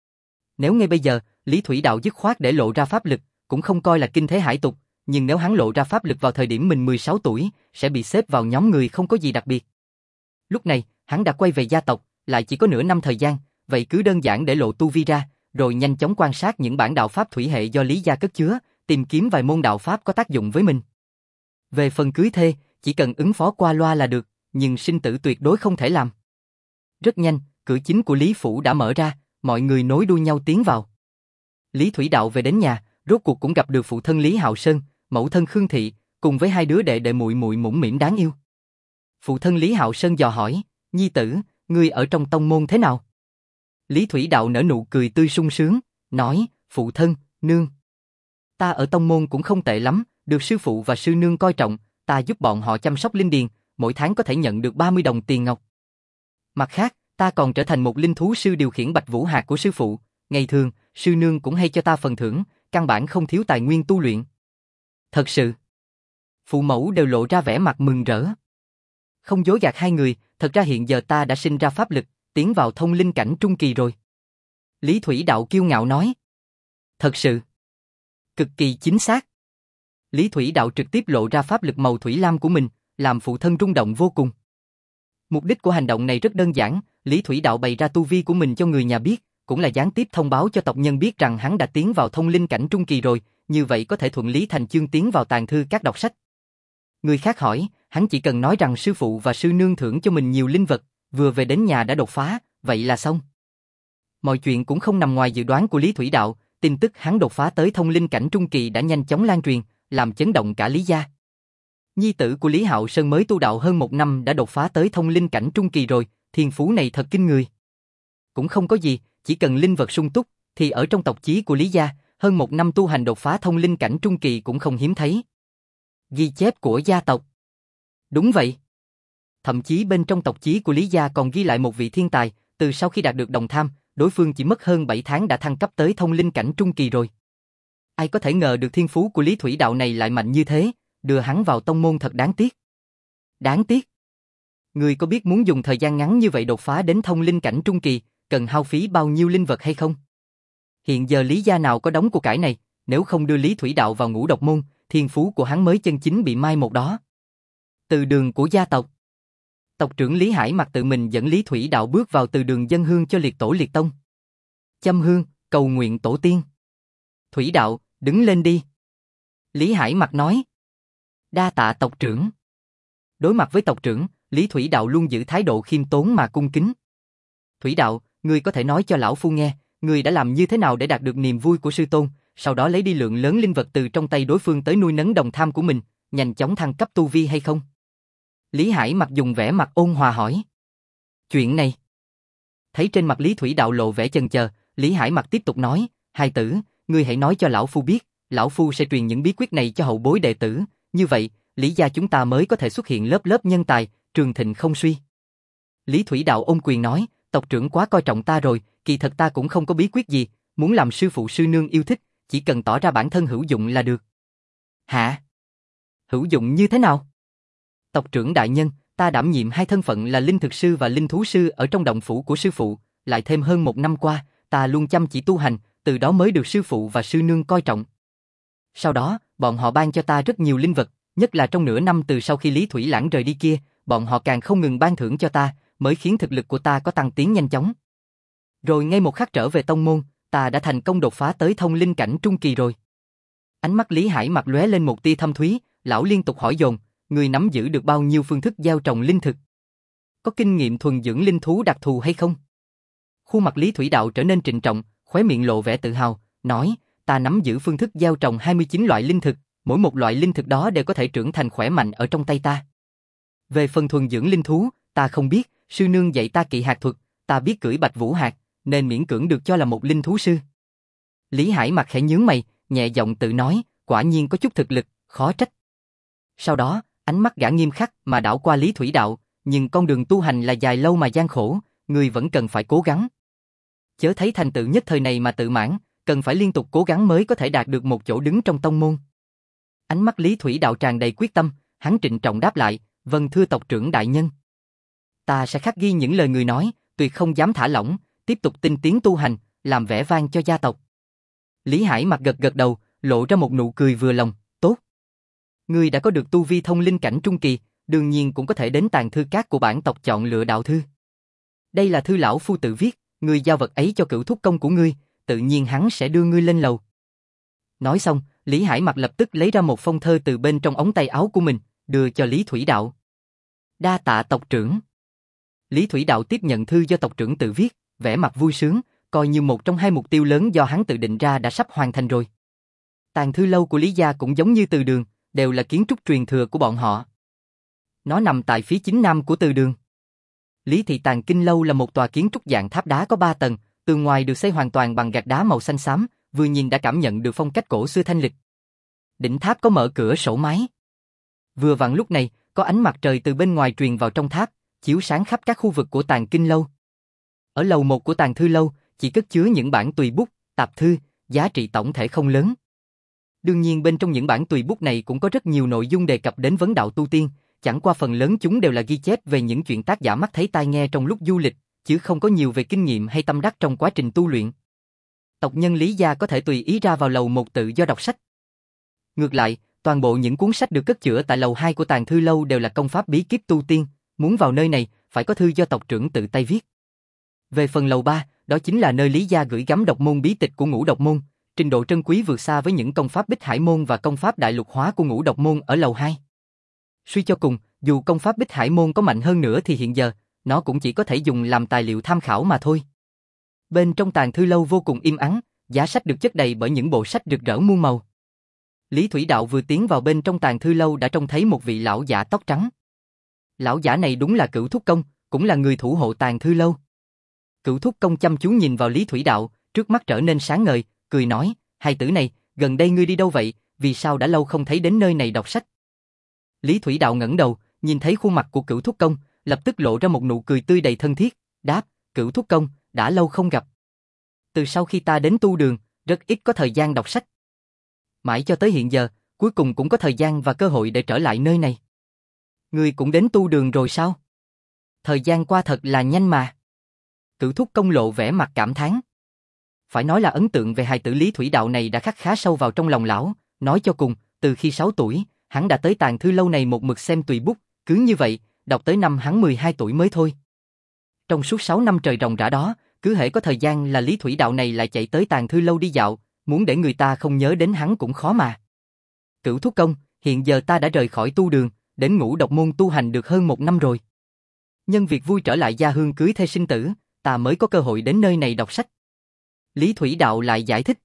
Nếu ngay bây giờ, Lý Thủy Đạo dứt khoát để lộ ra pháp lực, cũng không coi là kinh thế hải tục, nhưng nếu hắn lộ ra pháp lực vào thời điểm mình mười sáu tuổi, sẽ bị xếp vào nhóm người không có gì đặc biệt. Lúc này, hắn đã quay về gia tộc, lại chỉ có nửa năm thời gian, vậy cứ đơn giản để lộ tu vi ra, rồi nhanh chóng quan sát những bản đạo pháp thủy hệ do Lý gia cất chứa, tìm kiếm vài môn đạo pháp có tác dụng với mình. Về phần cưới thê, chỉ cần ứng phó qua loa là được, nhưng sinh tử tuyệt đối không thể làm. Rất nhanh, cửa chính của Lý phủ đã mở ra, mọi người nối đuôi nhau tiến vào. Lý Thủy Đạo về đến nhà, rốt cuộc cũng gặp được phụ thân Lý Hạo Sơn, mẫu thân Khương Thị, cùng với hai đứa đệ đệ muội muội mũm mĩm đáng yêu. Phụ thân Lý Hạo Sơn dò hỏi, nhi tử, ngươi ở trong tông môn thế nào? Lý Thủy Đạo nở nụ cười tươi sung sướng, nói, phụ thân, nương. Ta ở tông môn cũng không tệ lắm, được sư phụ và sư nương coi trọng, ta giúp bọn họ chăm sóc linh điền, mỗi tháng có thể nhận được ba mươi đồng tiền ngọc. Mặt khác, ta còn trở thành một linh thú sư điều khiển Bạch Vũ Hạc của sư phụ, ngày thường, sư nương cũng hay cho ta phần thưởng, căn bản không thiếu tài nguyên tu luyện. Thật sự, phụ mẫu đều lộ ra vẻ mặt mừng rỡ. Không dối gạt hai người, thật ra hiện giờ ta đã sinh ra pháp lực, tiến vào thông linh cảnh trung kỳ rồi. Lý Thủy Đạo kiêu ngạo nói. Thật sự, cực kỳ chính xác. Lý Thủy Đạo trực tiếp lộ ra pháp lực màu thủy lam của mình, làm phụ thân rung động vô cùng. Mục đích của hành động này rất đơn giản, Lý Thủy Đạo bày ra tu vi của mình cho người nhà biết, cũng là gián tiếp thông báo cho tộc nhân biết rằng hắn đã tiến vào thông linh cảnh trung kỳ rồi, như vậy có thể thuận lý thành chương tiến vào tàng thư các đọc sách. Người khác hỏi, hắn chỉ cần nói rằng sư phụ và sư nương thưởng cho mình nhiều linh vật, vừa về đến nhà đã đột phá, vậy là xong. Mọi chuyện cũng không nằm ngoài dự đoán của Lý Thủy Đạo, tin tức hắn đột phá tới thông linh cảnh trung kỳ đã nhanh chóng lan truyền, làm chấn động cả Lý gia. Nhi tử của Lý Hạo Sơn mới tu đạo hơn một năm đã đột phá tới thông linh cảnh trung kỳ rồi, thiên phú này thật kinh người. Cũng không có gì, chỉ cần linh vật sung túc, thì ở trong tộc chí của Lý gia, hơn một năm tu hành đột phá thông linh cảnh trung kỳ cũng không hiếm thấy. Ghi chép của gia tộc. Đúng vậy. Thậm chí bên trong tộc chí của Lý gia còn ghi lại một vị thiên tài, từ sau khi đạt được đồng tham, đối phương chỉ mất hơn bảy tháng đã thăng cấp tới thông linh cảnh trung kỳ rồi. Ai có thể ngờ được thiên phú của Lý Thủy Đạo này lại mạnh như thế, đưa hắn vào tông môn thật đáng tiếc. Đáng tiếc. Ngươi có biết muốn dùng thời gian ngắn như vậy đột phá đến thông linh cảnh trung kỳ, cần hao phí bao nhiêu linh vật hay không? Hiện giờ Lý gia nào có đống của cải này, nếu không đưa Lý Thủy Đạo vào ngũ độc môn, thiên phú của hắn mới chân chính bị mai một đó. Từ đường của gia tộc. Tộc trưởng Lý Hải Mặc tự mình dẫn Lý Thủy Đạo bước vào từ đường dân hương cho liệt tổ liệt tông. Châm hương, cầu nguyện tổ tiên. Thủy Đạo, đứng lên đi. Lý Hải Mặc nói. Đa tạ tộc trưởng. Đối mặt với tộc trưởng, Lý Thủy Đạo luôn giữ thái độ khiêm tốn mà cung kính. Thủy Đạo, ngươi có thể nói cho lão phu nghe, ngươi đã làm như thế nào để đạt được niềm vui của sư tôn, sau đó lấy đi lượng lớn linh vật từ trong tay đối phương tới nuôi nấng đồng tham của mình, nhanh chóng thăng cấp tu vi hay không? Lý Hải Mặc dùng vẻ mặt ôn hòa hỏi. Chuyện này. Thấy trên mặt Lý Thủy Đạo lộ vẻ chần chờ, Lý Hải Mặc tiếp tục nói, hai tử, ngươi hãy nói cho lão phu biết, lão phu sẽ truyền những bí quyết này cho hậu bối đệ tử, như vậy, Lý gia chúng ta mới có thể xuất hiện lớp lớp nhân tài, trường thịnh không suy. Lý Thủy Đạo ôm quyền nói, tộc trưởng quá coi trọng ta rồi, kỳ thật ta cũng không có bí quyết gì, muốn làm sư phụ sư nương yêu thích, chỉ cần tỏ ra bản thân hữu dụng là được. Hả? Hữu dụng như thế nào? Tộc trưởng đại nhân, ta đảm nhiệm hai thân phận là linh thực sư và linh thú sư ở trong động phủ của sư phụ, lại thêm hơn một năm qua, ta luôn chăm chỉ tu hành, từ đó mới được sư phụ và sư nương coi trọng. Sau đó, bọn họ ban cho ta rất nhiều linh vật, nhất là trong nửa năm từ sau khi Lý Thủy Lãng rời đi kia, bọn họ càng không ngừng ban thưởng cho ta, mới khiến thực lực của ta có tăng tiến nhanh chóng. Rồi ngay một khắc trở về tông môn, ta đã thành công đột phá tới thông linh cảnh trung kỳ rồi. Ánh mắt Lý Hải Mặc lóe lên một tia thâm thúy, lão liên tục hỏi dồn, người nắm giữ được bao nhiêu phương thức gieo trồng linh thực? Có kinh nghiệm thuần dưỡng linh thú đặc thù hay không? Khuôn mặt Lý Thủy Đạo trở nên trịnh trọng, khóe miệng lộ vẻ tự hào, nói, ta nắm giữ phương thức gieo trồng hai mươi chín loại linh thực, mỗi một loại linh thực đó đều có thể trưởng thành khỏe mạnh ở trong tay ta. Về phần thuần dưỡng linh thú, ta không biết, sư nương dạy ta kỵ hạt thuật, ta biết cưỡi bạch vũ hạt, nên miễn cưỡng được cho là một linh thú sư. Lý Hải Mặc khẽ nhướng mày, nhẹ giọng tự nói, quả nhiên có chút thực lực, khó trách. Sau đó, ánh mắt gã nghiêm khắc mà đảo qua Lý Thủy Đạo, nhưng con đường tu hành là dài lâu mà gian khổ, người vẫn cần phải cố gắng. Chớ thấy thành tựu nhất thời này mà tự mãn, cần phải liên tục cố gắng mới có thể đạt được một chỗ đứng trong tông môn. Ánh mắt Lý Thủy Đạo tràn đầy quyết tâm, hắn trịnh trọng đáp lại, vâng thưa tộc trưởng đại nhân. Ta sẽ khắc ghi những lời người nói, tuyệt không dám thả lỏng, tiếp tục tinh tiến tu hành, làm vẻ vang cho gia tộc. Lý Hải Mặc gật gật đầu, lộ ra một nụ cười vừa lòng, tốt. Ngươi đã có được tu vi thông linh cảnh trung kỳ, đương nhiên cũng có thể đến tàng thư các của bản tộc chọn lựa đạo thư. Đây là thư lão phu tự viết, ngươi giao vật ấy cho cửu thúc công của ngươi, tự nhiên hắn sẽ đưa ngươi lên lầu. Nói xong, Lý Hải Mặc lập tức lấy ra một phong thơ từ bên trong ống tay áo của mình, đưa cho Lý Thủy Đạo. Đa tạ tộc trưởng. Lý Thủy Đạo tiếp nhận thư do tộc trưởng tự viết, vẻ mặt vui sướng, coi như một trong hai mục tiêu lớn do hắn tự định ra đã sắp hoàn thành rồi. Tàng thư lâu của Lý gia cũng giống như từ đường, đều là kiến trúc truyền thừa của bọn họ. Nó nằm tại phía chính nam của từ đường. Lý Thị Tàng Kinh Lâu là một tòa kiến trúc dạng tháp đá có ba tầng, tường ngoài được xây hoàn toàn bằng gạch đá màu xanh xám, vừa nhìn đã cảm nhận được phong cách cổ xưa thanh lịch. Đỉnh tháp có mở cửa sổ mái. Vừa vặn lúc này, có ánh mặt trời từ bên ngoài truyền vào trong tháp, chiếu sáng khắp các khu vực của Tàng Kinh Lâu. Ở lầu một của Tàng Thư Lâu, chỉ cất chứa những bản tùy bút, tạp thư, giá trị tổng thể không lớn. Đương nhiên bên trong những bản tùy bút này cũng có rất nhiều nội dung đề cập đến vấn đạo tu tiên, chẳng qua phần lớn chúng đều là ghi chép về những chuyện tác giả mắt thấy tai nghe trong lúc du lịch, chứ không có nhiều về kinh nghiệm hay tâm đắc trong quá trình tu luyện. Tộc nhân Lý gia có thể tùy ý ra vào lầu một tự do đọc sách. Ngược lại, toàn bộ những cuốn sách được cất chữa tại lầu hai của Tàng Thư Lâu đều là công pháp bí kíp tu tiên, muốn vào nơi này phải có thư do tộc trưởng tự tay viết. Về phần lầu ba, đó chính là nơi Lý gia gửi gắm độc môn bí tịch của Ngũ Độc Môn, trình độ trân quý vượt xa với những công pháp Bích Hải Môn và công pháp Đại Lục Hóa của Ngũ Độc Môn ở lầu hai. Suy cho cùng, dù công pháp Bích Hải Môn có mạnh hơn nữa thì hiện giờ, nó cũng chỉ có thể dùng làm tài liệu tham khảo mà thôi. Bên trong Tàng Thư Lâu vô cùng im ắng, giá sách được chất đầy bởi những bộ sách rực rỡ muôn màu. Lý Thủy Đạo vừa tiến vào bên trong Tàng Thư Lâu đã trông thấy một vị lão giả tóc trắng. Lão giả này đúng là Cửu Thúc Công, cũng là người thủ hộ Tàng Thư Lâu. Cửu Thúc Công chăm chú nhìn vào Lý Thủy Đạo, trước mắt trở nên sáng ngời, cười nói, hài tử này, gần đây ngươi đi đâu vậy, vì sao đã lâu không thấy đến nơi này đọc sách? Lý Thủy Đạo ngẩng đầu, nhìn thấy khuôn mặt của Cửu Thúc Công, lập tức lộ ra một nụ cười tươi đầy thân thiết, đáp, Cửu Thúc Công, đã lâu không gặp. Từ sau khi ta đến tu đường, rất ít có thời gian đọc sách. Mãi cho tới hiện giờ, cuối cùng cũng có thời gian và cơ hội để trở lại nơi này. Ngươi cũng đến tu đường rồi sao? Thời gian qua thật là nhanh mà. Cửu Thúc Công lộ vẻ mặt cảm thán. Phải nói là ấn tượng về hài tử Lý Thủy Đạo này đã khắc khá sâu vào trong lòng lão, nói cho cùng, từ khi sáu tuổi, hắn đã tới tàng thư lâu này một mực xem tùy bút, cứ như vậy, đọc tới năm hắn mười hai tuổi mới thôi. Trong suốt sáu năm trời ròng rã đó, cứ hễ có thời gian là Lý Thủy Đạo này lại chạy tới tàng thư lâu đi dạo, muốn để người ta không nhớ đến hắn cũng khó mà. Cửu Thúc Công, hiện giờ ta đã rời khỏi tu đường, đến Ngũ Độc Môn tu hành được hơn một năm rồi. Nhân việc vui trở lại gia hương cưới thê sinh tử, ta mới có cơ hội đến nơi này đọc sách. Lý Thủy Đạo lại giải thích.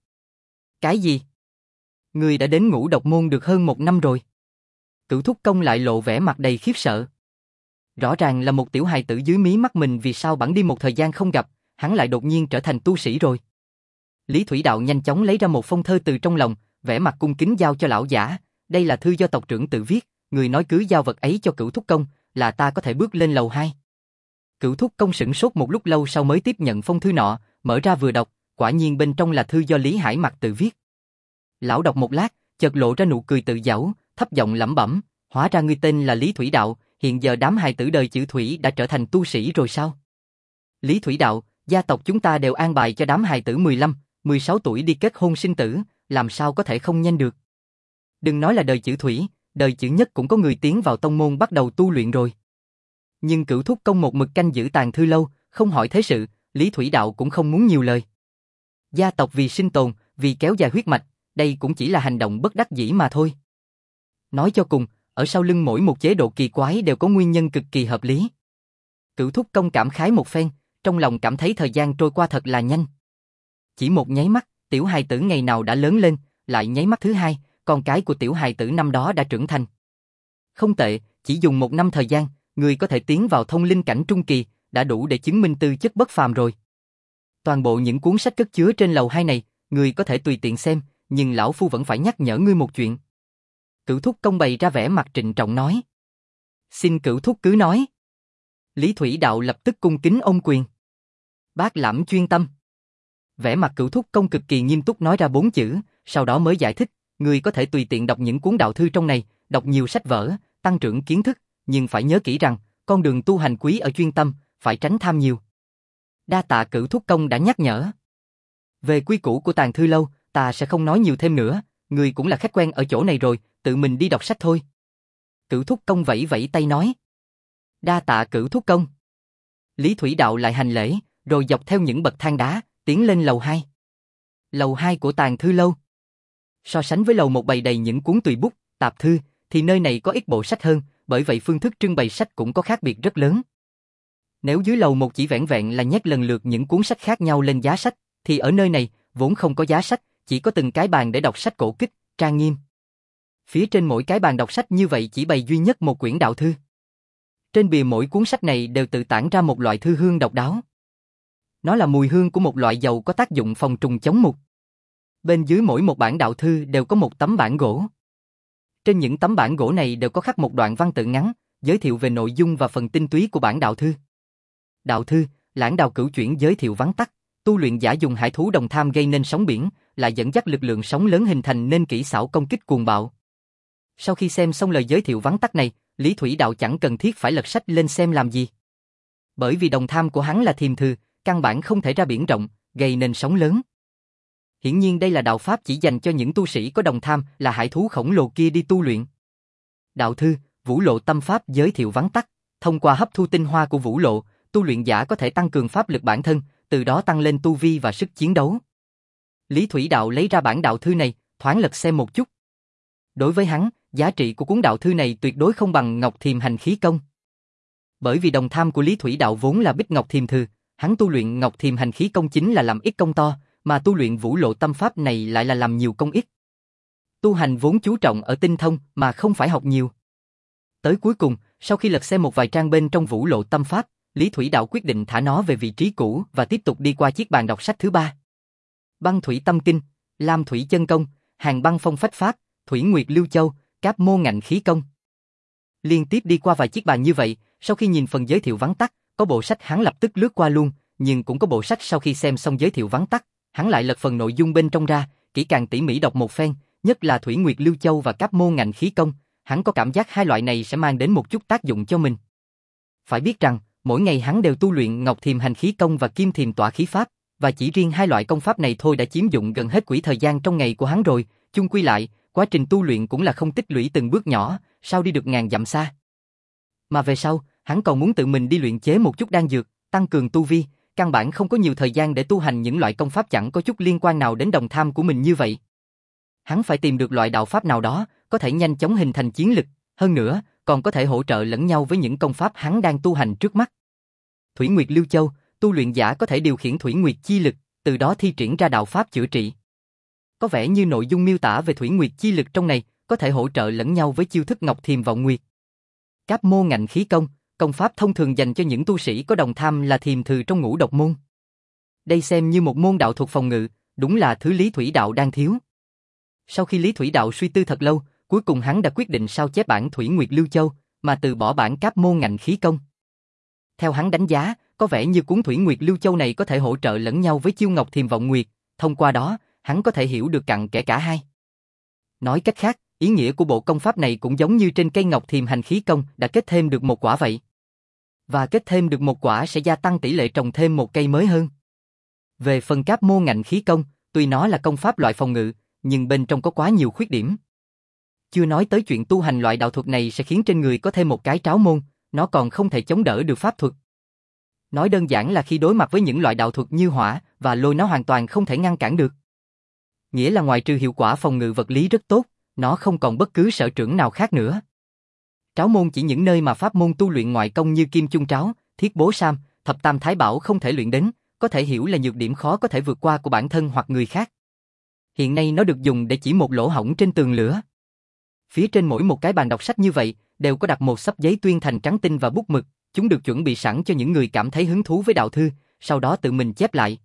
Cái gì? Ngươi đã đến Ngũ Độc Môn được hơn một năm rồi. Cửu Thúc Công lại lộ vẻ mặt đầy khiếp sợ. Rõ ràng là một tiểu hài tử dưới mí mắt mình, vì sao bẵng đi một thời gian không gặp, hắn lại đột nhiên trở thành tu sĩ rồi. Lý Thủy Đạo nhanh chóng lấy ra một phong thơ từ trong lòng, vẻ mặt cung kính giao cho lão giả. Đây là thư do tộc trưởng tự viết, người nói cứ giao vật ấy cho Cửu Thúc Công, là ta có thể bước lên lầu hai. Cửu Thúc Công sửng sốt một lúc lâu sau mới tiếp nhận phong thư nọ, mở ra vừa đọc, quả nhiên bên trong là thư do Lý Hải Mặc tự viết. Lão đọc một lát, chợt lộ ra nụ cười tự giãu, thấp giọng lẩm bẩm, hóa ra ngươi tên là Lý Thủy Đạo, hiện giờ đám hài tử đời chữ Thủy đã trở thành tu sĩ rồi sao? Lý Thủy Đạo, gia tộc chúng ta đều an bài cho đám hài tử mười lăm, mười sáu tuổi đi kết hôn sinh tử, làm sao có thể không nhanh được. Đừng nói là đời chữ Thủy, đời chữ Nhất cũng có người tiến vào tông môn bắt đầu tu luyện rồi. Nhưng Cửu Thúc Công một mực canh giữ tàng thư lâu, không hỏi thế sự, Lý Thủy Đạo cũng không muốn nhiều lời. Gia tộc vì sinh tồn, vì kéo dài huyết mạch, đây cũng chỉ là hành động bất đắc dĩ mà thôi. Nói cho cùng, ở sau lưng mỗi một chế độ kỳ quái đều có nguyên nhân cực kỳ hợp lý. Cửu Thúc Công cảm khái một phen, trong lòng cảm thấy thời gian trôi qua thật là nhanh. Chỉ một nháy mắt, tiểu hài tử ngày nào đã lớn lên, lại nháy mắt thứ hai, con cái của tiểu hài tử năm đó đã trưởng thành. Không tệ, chỉ dùng một năm thời gian, người có thể tiến vào thông linh cảnh trung kỳ, đã đủ để chứng minh tư chất bất phàm rồi. Toàn bộ những cuốn sách cất chứa trên lầu hai này, người có thể tùy tiện xem, nhưng lão phu vẫn phải nhắc nhở ngươi một chuyện. Cửu Thúc Công bày ra vẻ mặt trịnh trọng nói. Xin Cửu Thúc cứ nói. Lý Thủy Đạo lập tức cung kính ôm quyền. Bác Lãm chuyên tâm. Vẻ mặt Cửu Thúc Công cực kỳ nghiêm túc nói ra bốn chữ, sau đó mới giải thích, ngươi có thể tùy tiện đọc những cuốn đạo thư trong này, đọc nhiều sách vở, tăng trưởng kiến thức, nhưng phải nhớ kỹ rằng, con đường tu hành quý ở chuyên tâm, phải tránh tham nhiều. Đa tạ Cửu Thúc Công đã nhắc nhở. Về quy củ của tàng thư lâu, ta sẽ không nói nhiều thêm nữa, ngươi cũng là khách quen ở chỗ này rồi, tự mình đi đọc sách thôi. Cửu Thúc Công vẫy vẫy tay nói. Đa tạ Cửu Thúc Công. Lý Thủy Đạo lại hành lễ, rồi dọc theo những bậc thang đá, tiến lên lầu hai. Lầu hai của tàng thư lâu. So sánh với lầu một bày đầy những cuốn tùy bút, tạp thư, thì nơi này có ít bộ sách hơn, bởi vậy phương thức trưng bày sách cũng có khác biệt rất lớn. Nếu dưới lầu một chỉ vẻn vẹn là nhét lần lượt những cuốn sách khác nhau lên giá sách, thì ở nơi này, vốn không có giá sách, chỉ có từng cái bàn để đọc sách cổ kích, trang nghiêm. Phía trên mỗi cái bàn đọc sách như vậy chỉ bày duy nhất một quyển đạo thư. Trên bìa mỗi cuốn sách này đều tự tản ra một loại thư hương độc đáo. Nó là mùi hương của một loại dầu có tác dụng phòng trùng chống mục. Bên dưới mỗi một bản đạo thư đều có một tấm bản gỗ. Trên những tấm bản gỗ này đều có khắc một đoạn văn tự ngắn, giới thiệu về nội dung và phần tinh túy của bản đạo thư. Đạo thư, Lãng Đào Cửu Chuyển giới thiệu vắn tắt, tu luyện giả dùng hải thú đồng tham gây nên sóng biển, lại dẫn dắt lực lượng sóng lớn hình thành nên kỹ xảo công kích cuồng bạo. Sau khi xem xong lời giới thiệu vắn tắt này, Lý Thủy Đạo chẳng cần thiết phải lật sách lên xem làm gì. Bởi vì đồng tham của hắn là thiềm thư, căn bản không thể ra biển rộng, gây nên sóng lớn. Hiển nhiên đây là đạo pháp chỉ dành cho những tu sĩ có đồng tham là hải thú khổng lồ kia đi tu luyện. Đạo thư, Vũ Lộ Tâm Pháp giới thiệu vắn tắt, thông qua hấp thu tinh hoa của Vũ Lộ, tu luyện giả có thể tăng cường pháp lực bản thân, từ đó tăng lên tu vi và sức chiến đấu. Lý Thủy Đạo lấy ra bản đạo thư này, thoáng lật xem một chút. Đối với hắn, giá trị của cuốn đạo thư này tuyệt đối không bằng Ngọc Thiềm Hành Khí Công. Bởi vì đồng tham của Lý Thủy Đạo vốn là Bích Ngọc Thiềm Thư, hắn tu luyện Ngọc Thiềm Hành Khí Công chính là làm ít công to, mà tu luyện Vũ Lộ Tâm Pháp này lại là làm nhiều công ít. Tu hành vốn chú trọng ở tinh thông mà không phải học nhiều. Tới cuối cùng, sau khi lật xem một vài trang bên trong Vũ Lộ Tâm Pháp, Lý Thủy Đạo quyết định thả nó về vị trí cũ và tiếp tục đi qua chiếc bàn đọc sách thứ ba. Băng Thủy Tâm Kinh, Lam thủy chân công, Hàn băng phong phách pháp, Thủy Nguyệt lưu châu, Cáp mô ngạnh khí công. Liên tiếp đi qua vài chiếc bàn như vậy, sau khi nhìn phần giới thiệu vắn tắt, có bộ sách hắn lập tức lướt qua luôn, nhưng cũng có bộ sách sau khi xem xong giới thiệu vắn tắt, hắn lại lật phần nội dung bên trong ra, kỹ càng tỉ mỉ đọc một phen, nhất là Thủy Nguyệt lưu châu và Cáp mô ngạnh khí công, hắn có cảm giác hai loại này sẽ mang đến một chút tác dụng cho mình. Phải biết rằng, mỗi ngày hắn đều tu luyện Ngọc Thiềm hành khí công và Kim Thiềm tỏa khí pháp, và chỉ riêng hai loại công pháp này thôi đã chiếm dụng gần hết quỹ thời gian trong ngày của hắn rồi, chung quy lại, quá trình tu luyện cũng là không tích lũy từng bước nhỏ, sao đi được ngàn dặm xa. Mà về sau, hắn còn muốn tự mình đi luyện chế một chút đan dược, tăng cường tu vi, căn bản không có nhiều thời gian để tu hành những loại công pháp chẳng có chút liên quan nào đến đồng tham của mình như vậy. Hắn phải tìm được loại đạo pháp nào đó, có thể nhanh chóng hình thành chiến lực, hơn nữa, còn có thể hỗ trợ lẫn nhau với những công pháp hắn đang tu hành trước mắt. Thủy Nguyệt lưu châu, tu luyện giả có thể điều khiển Thủy Nguyệt chi lực, từ đó thi triển ra đạo pháp chữa trị. Có vẻ như nội dung miêu tả về Thủy Nguyệt chi lực trong này có thể hỗ trợ lẫn nhau với chiêu thức Ngọc Thiềm Vọng Nguyệt. Cáp mô ngạnh khí công, công pháp thông thường dành cho những tu sĩ có đồng tham là thiềm thừ trong ngũ độc môn. Đây xem như một môn đạo thuật phòng ngự, đúng là thứ Lý Thủy Đạo đang thiếu. Sau khi Lý Thủy Đạo suy tư thật lâu, cuối cùng hắn đã quyết định sao chép bản Thủy Nguyệt lưu châu, mà từ bỏ bản Cáp mô ngạnh khí công. Theo hắn đánh giá, có vẻ như cuốn Thủy Nguyệt lưu châu này có thể hỗ trợ lẫn nhau với chiêu Ngọc Thiềm Vọng Nguyệt, thông qua đó, hắn có thể hiểu được cặn kẽ cả hai. Nói cách khác, ý nghĩa của bộ công pháp này cũng giống như trên cây Ngọc Thiềm hành khí công đã kết thêm được một quả vậy. Và kết thêm được một quả sẽ gia tăng tỷ lệ trồng thêm một cây mới hơn. Về phần Cáp mô ngạnh khí công, tuy nó là công pháp loại phòng ngự, nhưng bên trong có quá nhiều khuyết điểm. Chưa nói tới chuyện tu hành loại đạo thuật này sẽ khiến trên người có thêm một cái tráo môn, nó còn không thể chống đỡ được pháp thuật. Nói đơn giản là khi đối mặt với những loại đạo thuật như hỏa và lôi nó hoàn toàn không thể ngăn cản được. Nghĩa là ngoài trừ hiệu quả phòng ngự vật lý rất tốt, nó không còn bất cứ sở trường nào khác nữa. Tráo môn chỉ những nơi mà pháp môn tu luyện ngoại công như Kim Chung Tráo, Thiết Bố Sam, Thập Tam Thái Bảo không thể luyện đến, có thể hiểu là nhược điểm khó có thể vượt qua của bản thân hoặc người khác. Hiện nay nó được dùng để chỉ một lỗ hổng trên tường lửa. Phía trên mỗi một cái bàn đọc sách như vậy, đều có đặt một xấp giấy tuyên thành trắng tinh và bút mực, chúng được chuẩn bị sẵn cho những người cảm thấy hứng thú với đạo thư, sau đó tự mình chép lại.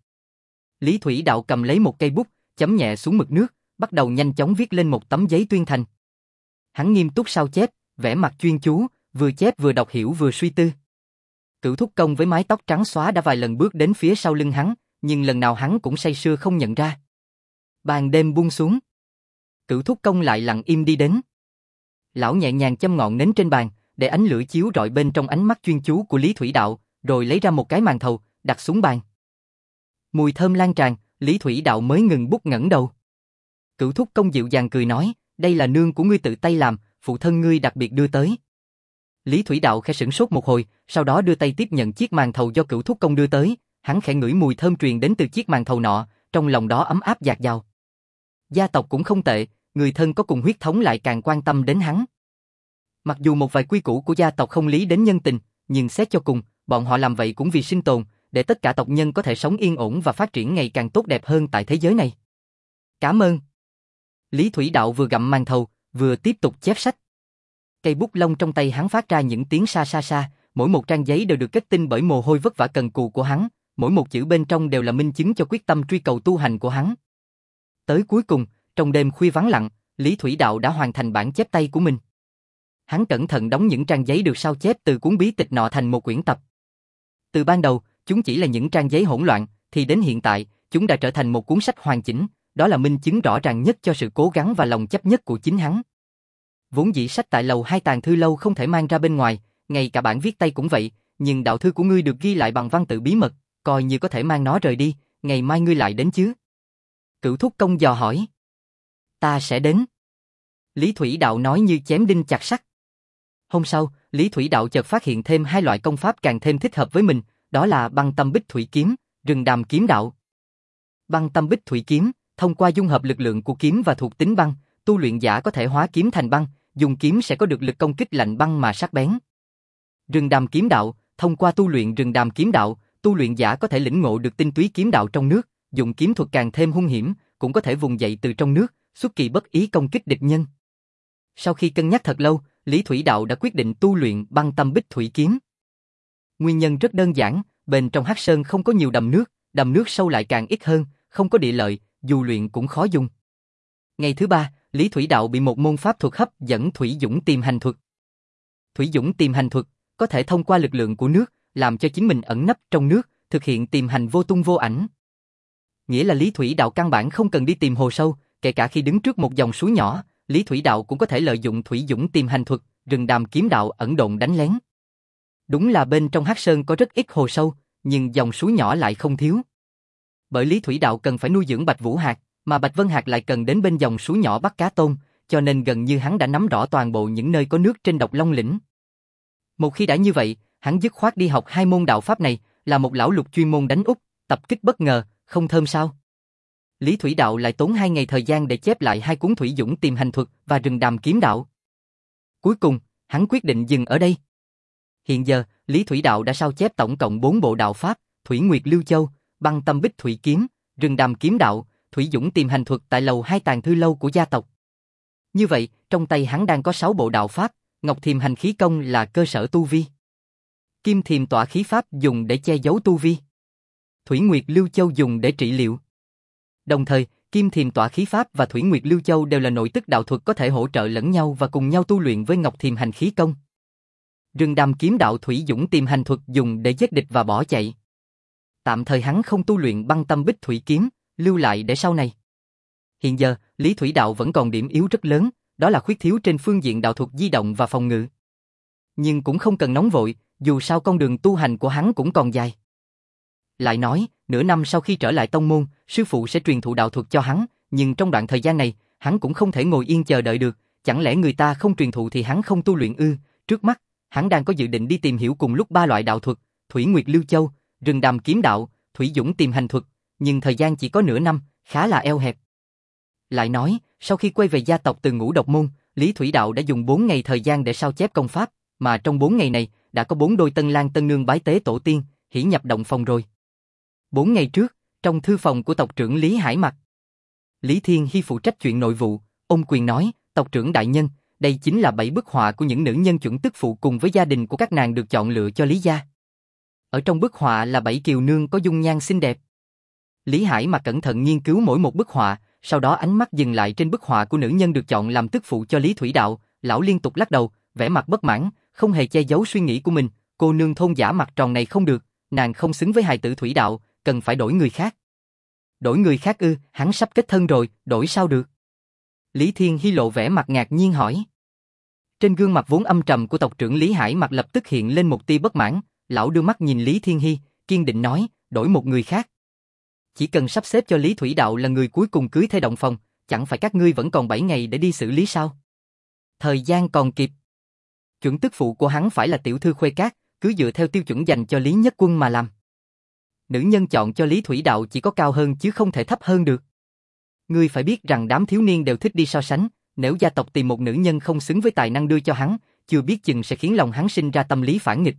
Lý Thủy Đạo cầm lấy một cây bút, chấm nhẹ xuống mực nước, bắt đầu nhanh chóng viết lên một tấm giấy tuyên thành. Hắn nghiêm túc sao chép, vẻ mặt chuyên chú, vừa chép vừa đọc hiểu vừa suy tư. Cửu Thúc Công với mái tóc trắng xóa đã vài lần bước đến phía sau lưng hắn, nhưng lần nào hắn cũng say sưa không nhận ra. Ban đêm buông xuống, Cửu Thúc Công lại lặng im đi đến. Lão nhẹ nhàng châm ngọn nến trên bàn, để ánh lửa chiếu rọi bên trong ánh mắt chuyên chú của Lý Thủy Đạo, rồi lấy ra một cái màn thầu, đặt xuống bàn. Mùi thơm lan tràn, Lý Thủy Đạo mới ngừng bút ngẩng đầu. Cửu Thúc Công dịu dàng cười nói, đây là nương của ngươi tự tay làm, phụ thân ngươi đặc biệt đưa tới. Lý Thủy Đạo khẽ sửng sốt một hồi, sau đó đưa tay tiếp nhận chiếc màn thầu do Cửu Thúc Công đưa tới, hắn khẽ ngửi mùi thơm truyền đến từ chiếc màn thầu nọ, trong lòng đó ấm áp dạt dào. Gia tộc cũng không tệ, người thân có cùng huyết thống lại càng quan tâm đến hắn. Mặc dù một vài quy củ của gia tộc không lý đến nhân tình, nhưng xét cho cùng, bọn họ làm vậy cũng vì sinh tồn, để tất cả tộc nhân có thể sống yên ổn và phát triển ngày càng tốt đẹp hơn tại thế giới này. Cảm ơn. Lý Thủy Đạo vừa gặm màn thầu, vừa tiếp tục chép sách. Cây bút lông trong tay hắn phát ra những tiếng sa sa sa, mỗi một trang giấy đều được kết tinh bởi mồ hôi vất vả cần cù của hắn, mỗi một chữ bên trong đều là minh chứng cho quyết tâm truy cầu tu hành của hắn. Tới cuối cùng, trong đêm khuya vắng lặng, Lý Thủy Đạo đã hoàn thành bản chép tay của mình. Hắn cẩn thận đóng những trang giấy được sao chép từ cuốn bí tịch nọ thành một quyển tập. Từ ban đầu, chúng chỉ là những trang giấy hỗn loạn, thì đến hiện tại, chúng đã trở thành một cuốn sách hoàn chỉnh, đó là minh chứng rõ ràng nhất cho sự cố gắng và lòng chấp nhất của chính hắn. Vốn dĩ sách tại lầu hai tàng thư lâu không thể mang ra bên ngoài, ngay cả bản viết tay cũng vậy, nhưng đạo thư của ngươi được ghi lại bằng văn tự bí mật, coi như có thể mang nó rời đi, ngày mai ngươi lại đến chứ? Cửu Thúc Công dò hỏi. Ta sẽ đến. Lý Thủy Đạo nói như chém đinh chặt sắt. Hôm sau, Lý Thủy Đạo chợt phát hiện thêm hai loại công pháp càng thêm thích hợp với mình, đó là băng tâm bích thủy kiếm, rừng đàm kiếm đạo. Băng tâm bích thủy kiếm, thông qua dung hợp lực lượng của kiếm và thuộc tính băng, tu luyện giả có thể hóa kiếm thành băng, dùng kiếm sẽ có được lực công kích lạnh băng mà sắc bén. Rừng đàm kiếm đạo, thông qua tu luyện rừng đàm kiếm đạo, tu luyện giả có thể lĩnh ngộ được tinh túy kiếm đạo trong nước, dùng kiếm thuật càng thêm hung hiểm, cũng có thể vùng dậy từ trong nước, xuất kỳ bất ý công kích địch nhân. Sau khi cân nhắc thật lâu, Lý Thủy Đạo đã quyết định tu luyện băng tâm bích thủy kiếm. Nguyên nhân rất đơn giản, bên trong Hắc Sơn không có nhiều đầm nước, đầm nước sâu lại càng ít hơn, không có địa lợi, dù luyện cũng khó dùng. Ngày thứ ba, Lý Thủy Đạo bị một môn pháp thuật hấp dẫn Thủy Dũng Tìm Hành Thuật. Thủy Dũng Tìm Hành Thuật có thể thông qua lực lượng của nước, làm cho chính mình ẩn nấp trong nước, thực hiện tìm hành vô tung vô ảnh. Nghĩa là Lý Thủy Đạo căn bản không cần đi tìm hồ sâu, kể cả khi đứng trước một dòng suối nhỏ, Lý Thủy Đạo cũng có thể lợi dụng Thủy Dũng Tìm Hành Thuật, rừng đàm kiếm đạo ẩn độn đánh lén. Đúng là bên trong Hắc Sơn có rất ít hồ sâu, nhưng dòng suối nhỏ lại không thiếu. Bởi Lý Thủy Đạo cần phải nuôi dưỡng Bạch Vũ Hạc, mà Bạch Vân Hạc lại cần đến bên dòng suối nhỏ bắt cá tôm, cho nên gần như hắn đã nắm rõ toàn bộ những nơi có nước trên Độc Long lĩnh. Một khi đã như vậy, hắn dứt khoát đi học hai môn đạo pháp này, là một lão lục chuyên môn đánh úp, tập kích bất ngờ, không thơm sao? Lý Thủy Đạo lại tốn hai ngày thời gian để chép lại hai cuốn Thủy Dũng Tìm Hành Thuật và rừng đàm kiếm đạo. Cuối cùng, hắn quyết định dừng ở đây. Hiện giờ, Lý Thủy Đạo đã sao chép tổng cộng bốn bộ đạo pháp, Thủy Nguyệt Lưu Châu, Băng Tâm Bích Thủy Kiếm, rừng đàm kiếm đạo, Thủy Dũng Tìm Hành Thuật tại lầu hai tàng thư lâu của gia tộc. Như vậy, trong tay hắn đang có sáu bộ đạo pháp, Ngọc Thiềm Hành Khí Công là cơ sở tu vi. Kim Thiềm Tỏa Khí Pháp dùng để che giấu tu vi. Thủy Nguyệt Lưu Châu dùng để trị liệu. Đồng thời, Kim Thiềm Tỏa Khí Pháp và Thủy Nguyệt Lưu Châu đều là nội tức đạo thuật có thể hỗ trợ lẫn nhau và cùng nhau tu luyện với Ngọc Thiềm Hành Khí Công. Rừng đàm kiếm đạo Thủy Dũng Tìm Hành Thuật dùng để giết địch và bỏ chạy. Tạm thời hắn không tu luyện Băng Tâm Bích Thủy Kiếm, lưu lại để sau này. Hiện giờ, Lý Thủy Đạo vẫn còn điểm yếu rất lớn, đó là khuyết thiếu trên phương diện đạo thuật di động và phòng ngự. Nhưng cũng không cần nóng vội, dù sao con đường tu hành của hắn cũng còn dài. Lại nói, nửa năm sau khi trở lại tông môn, sư phụ sẽ truyền thụ đạo thuật cho hắn, nhưng trong đoạn thời gian này, hắn cũng không thể ngồi yên chờ đợi được, chẳng lẽ người ta không truyền thụ thì hắn không tu luyện ư? Trước mắt, hắn đang có dự định đi tìm hiểu cùng lúc ba loại đạo thuật, Thủy Nguyệt Lưu Châu, rừng đàm kiếm đạo, Thủy Dũng Tìm Hành Thuật, nhưng thời gian chỉ có nửa năm, khá là eo hẹp. Lại nói, sau khi quay về gia tộc từ Ngũ Độc Môn, Lý Thủy Đạo đã dùng bốn ngày thời gian để sao chép công pháp, mà trong bốn ngày này, đã có bốn đôi tân lang tân nương bái tế tổ tiên, hỉ nhập động phòng rồi. Bốn ngày trước, trong thư phòng của tộc trưởng Lý Hải Mặc, Lý Thiên Hy phụ trách chuyện nội vụ, ôm quyền nói, tộc trưởng đại nhân, đây chính là bảy bức họa của những nữ nhân chuẩn tức phụ cùng với gia đình của các nàng được chọn lựa cho Lý gia. Ở trong bức họa là bảy kiều nương có dung nhan xinh đẹp. Lý Hải Mặc cẩn thận nghiên cứu mỗi một bức họa, sau đó ánh mắt dừng lại trên bức họa của nữ nhân được chọn làm tức phụ cho Lý Thủy Đạo, lão liên tục lắc đầu, vẻ mặt bất mãn, không hề che giấu suy nghĩ của mình, cô nương thôn giả mặt tròn này không được, nàng không xứng với hài tử Thủy Đạo, cần phải đổi người khác. Đổi người khác ư? Hắn sắp kết thân rồi, đổi sao được? Lý Thiên Hy lộ vẻ mặt ngạc nhiên hỏi. Trên gương mặt vốn âm trầm của tộc trưởng Lý Hải Mặc lập tức hiện lên một tia bất mãn, lão đưa mắt nhìn Lý Thiên Hy, kiên định nói, đổi một người khác. Chỉ cần sắp xếp cho Lý Thủy Đạo là người cuối cùng cưới thê động phòng, chẳng phải các ngươi vẫn còn bảy ngày để đi xử lý sao? Thời gian còn kịp. Chuẩn tức phụ của hắn phải là tiểu thư Khuê Cát, cứ dựa theo tiêu chuẩn dành cho Lý Nhất Quân mà làm. Nữ nhân chọn cho Lý Thủy Đạo chỉ có cao hơn chứ không thể thấp hơn được. Ngươi phải biết rằng đám thiếu niên đều thích đi so sánh, nếu gia tộc tìm một nữ nhân không xứng với tài năng đưa cho hắn, chưa biết chừng sẽ khiến lòng hắn sinh ra tâm lý phản nghịch.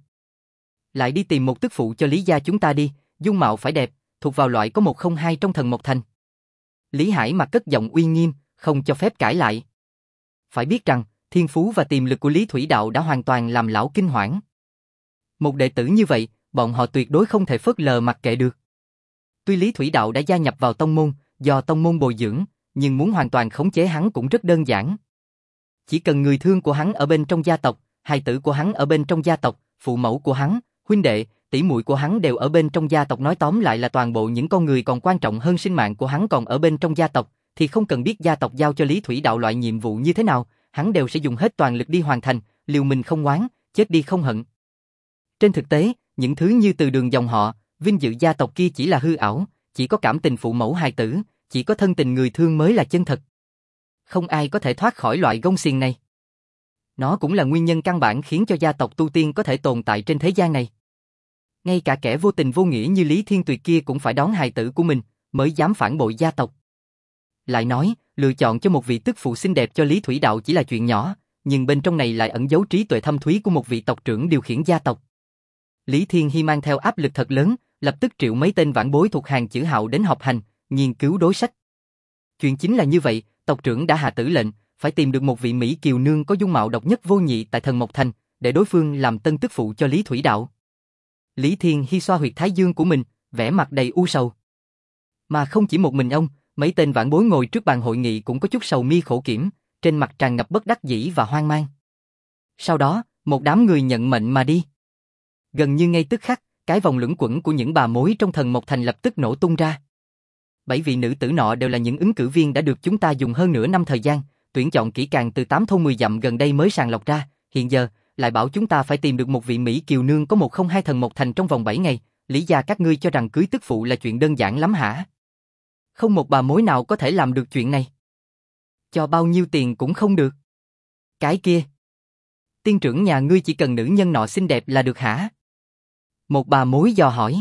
Lại đi tìm một tức phụ cho Lý gia chúng ta đi, dung mạo phải đẹp, thuộc vào loại có một không hai trong Thần Mộc Thành. Lý Hải Mặc cất giọng uy nghiêm, không cho phép cãi lại. Phải biết rằng, thiên phú và tiềm lực của Lý Thủy Đạo đã hoàn toàn làm lão kinh hoảng. Một đệ tử như vậy, bọn họ tuyệt đối không thể phớt lờ mặc kệ được. Tuy Lý Thủy Đạo đã gia nhập vào tông môn, do tông môn bồi dưỡng, nhưng muốn hoàn toàn khống chế hắn cũng rất đơn giản. Chỉ cần người thương của hắn ở bên trong gia tộc, hài tử của hắn ở bên trong gia tộc, phụ mẫu của hắn, huynh đệ, tỷ muội của hắn đều ở bên trong gia tộc, nói tóm lại là toàn bộ những con người còn quan trọng hơn sinh mạng của hắn còn ở bên trong gia tộc, thì không cần biết gia tộc giao cho Lý Thủy Đạo loại nhiệm vụ như thế nào, hắn đều sẽ dùng hết toàn lực đi hoàn thành, liều mình không oán, chết đi không hận. Trên thực tế, những thứ như từ đường dòng họ, vinh dự gia tộc kia chỉ là hư ảo, chỉ có cảm tình phụ mẫu hài tử, chỉ có thân tình người thương mới là chân thật. Không ai có thể thoát khỏi loại gông xiềng này. Nó cũng là nguyên nhân căn bản khiến cho gia tộc tu tiên có thể tồn tại trên thế gian này. Ngay cả kẻ vô tình vô nghĩa như Lý Thiên Tuyệt kia cũng phải đón hài tử của mình, mới dám phản bội gia tộc. Lại nói, lựa chọn cho một vị tức phụ xinh đẹp cho Lý Thủy Đạo chỉ là chuyện nhỏ, nhưng bên trong này lại ẩn giấu trí tuệ thâm thúy của một vị tộc trưởng điều khiển gia tộc. Lý Thiên Hy mang theo áp lực thật lớn, lập tức triệu mấy tên vãn bối thuộc hàng chữ Hạo đến họp hành, nghiên cứu đối sách. Chuyện chính là như vậy, tộc trưởng đã hạ tử lệnh, phải tìm được một vị Mỹ kiều nương có dung mạo độc nhất vô nhị tại Thần Mộc Thành, để đối phương làm tân tức phụ cho Lý Thủy Đạo. Lý Thiên Hy xoa huyệt thái dương của mình, vẻ mặt đầy u sầu. Mà không chỉ một mình ông, Mấy tên vãn bối ngồi trước bàn hội nghị cũng có chút sầu mi khổ kiểm, trên mặt tràn ngập bất đắc dĩ và hoang mang. Sau đó, một đám người nhận mệnh mà đi. Gần như ngay tức khắc, cái vòng luẩn quẩn của những bà mối trong Thần Mộc Thành lập tức nổ tung ra. Bảy vị nữ tử nọ đều là những ứng cử viên đã được chúng ta dùng hơn nửa năm thời gian, tuyển chọn kỹ càng từ tám thôn mười dặm gần đây mới sàng lọc ra, hiện giờ, lại bảo chúng ta phải tìm được một vị Mỹ kiều nương có một không hai Thần Mộc Thành trong vòng bảy ngày, lý gia các ngươi cho rằng cưới tức phụ là chuyện đơn giản lắm hả? Không một bà mối nào có thể làm được chuyện này. Cho bao nhiêu tiền cũng không được. Cái kia. Tiên trưởng nhà ngươi chỉ cần nữ nhân nọ xinh đẹp là được hả? Một bà mối dò hỏi.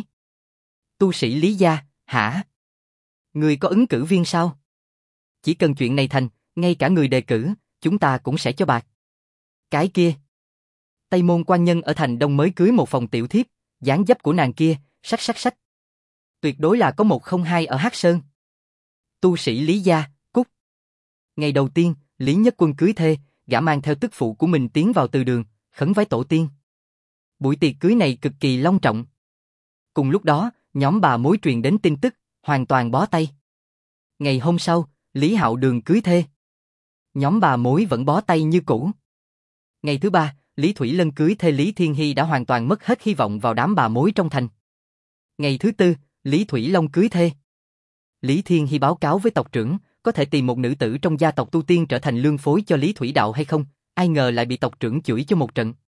Tu sĩ Lý gia, hả? Ngươi có ứng cử viên sao? Chỉ cần chuyện này thành, ngay cả người đề cử, chúng ta cũng sẽ cho bạc. Cái kia. Tây môn quan nhân ở thành Đông mới cưới một phòng tiểu thiếp, dáng dấp của nàng kia, sắc sắc sắc. Tuyệt đối là có một không hai ở Hắc Sơn. Tu sĩ Lý gia, cút. Ngày đầu tiên, Lý Nhất Quân cưới thê, gã mang theo tức phụ của mình tiến vào từ đường, khấn vái tổ tiên. Buổi tiệc cưới này cực kỳ long trọng. Cùng lúc đó, nhóm bà mối truyền đến tin tức, hoàn toàn bó tay. Ngày hôm sau, Lý Hạo Đường cưới thê. Nhóm bà mối vẫn bó tay như cũ. Ngày thứ ba, Lý Thủy Lân cưới thê Lý Thiên Hy đã hoàn toàn mất hết hy vọng vào đám bà mối trong thành. Ngày thứ tư, Lý Thủy Long cưới thê. Lý Thiên Hy báo cáo với tộc trưởng, có thể tìm một nữ tử trong gia tộc tu tiên trở thành lương phối cho Lý Thủy Đạo hay không, ai ngờ lại bị tộc trưởng chửi cho một trận.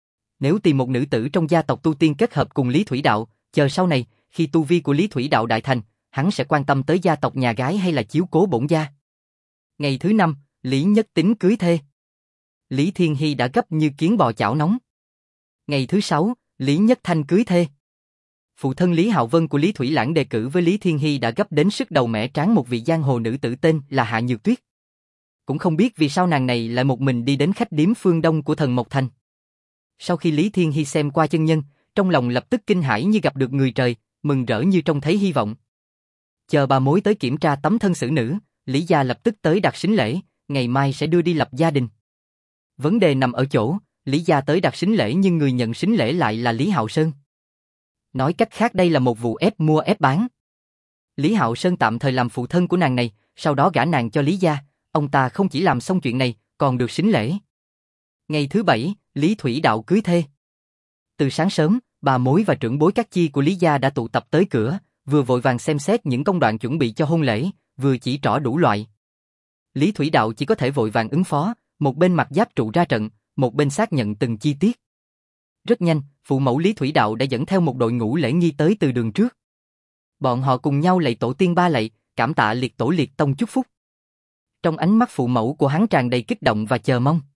Nếu tìm một nữ tử trong gia tộc tu tiên kết hợp cùng Lý Thủy Đạo, chờ sau này, khi tu vi của Lý Thủy Đạo đại thành, hắn sẽ quan tâm tới gia tộc nhà gái hay là chiếu cố bổn gia. Ngày thứ năm, Lý Nhất Tính cưới thê. Lý Thiên Hy đã gấp như kiến bò chảo nóng. Ngày thứ sáu, Lý Nhất Thanh cưới thê. Phụ thân Lý Hạo Vân của Lý Thủy Lãng đề cử với Lý Thiên Hy đã gấp đến sức đầu mẻ tráng một vị giang hồ nữ tử tên là Hạ Nhược Tuyết. Cũng không biết vì sao nàng này lại một mình đi đến khách điếm phương Đông của Thần Mộc Thành. Sau khi Lý Thiên Hy xem qua chân nhân, trong lòng lập tức kinh hãi như gặp được người trời, mừng rỡ như trông thấy hy vọng. Chờ bà mối tới kiểm tra tấm thân xử nữ, Lý gia lập tức tới đặt sính lễ, ngày mai sẽ đưa đi lập gia đình. Vấn đề nằm ở chỗ, Lý gia tới đặt sính lễ nhưng người nhận sính lễ lại là Lý Hạo Sơn. Nói cách khác đây là một vụ ép mua ép bán. Lý Hạo Sơn tạm thời làm phụ thân của nàng này, sau đó gả nàng cho Lý gia, ông ta không chỉ làm xong chuyện này, còn được sính lễ. Ngày thứ bảy, Lý Thủy Đạo cưới thê. Từ sáng sớm, bà mối và trưởng bối các chi của Lý gia đã tụ tập tới cửa, vừa vội vàng xem xét những công đoạn chuẩn bị cho hôn lễ, vừa chỉ trỏ đủ loại. Lý Thủy Đạo chỉ có thể vội vàng ứng phó, một bên mặc giáp trụ ra trận, một bên xác nhận từng chi tiết. Rất nhanh, phụ mẫu Lý Thủy Đạo đã dẫn theo một đội ngũ lễ nghi tới từ đường trước. Bọn họ cùng nhau lạy tổ tiên ba lạy, cảm tạ liệt tổ liệt tông chúc phúc. Trong ánh mắt phụ mẫu của hắn tràn đầy kích động và chờ mong.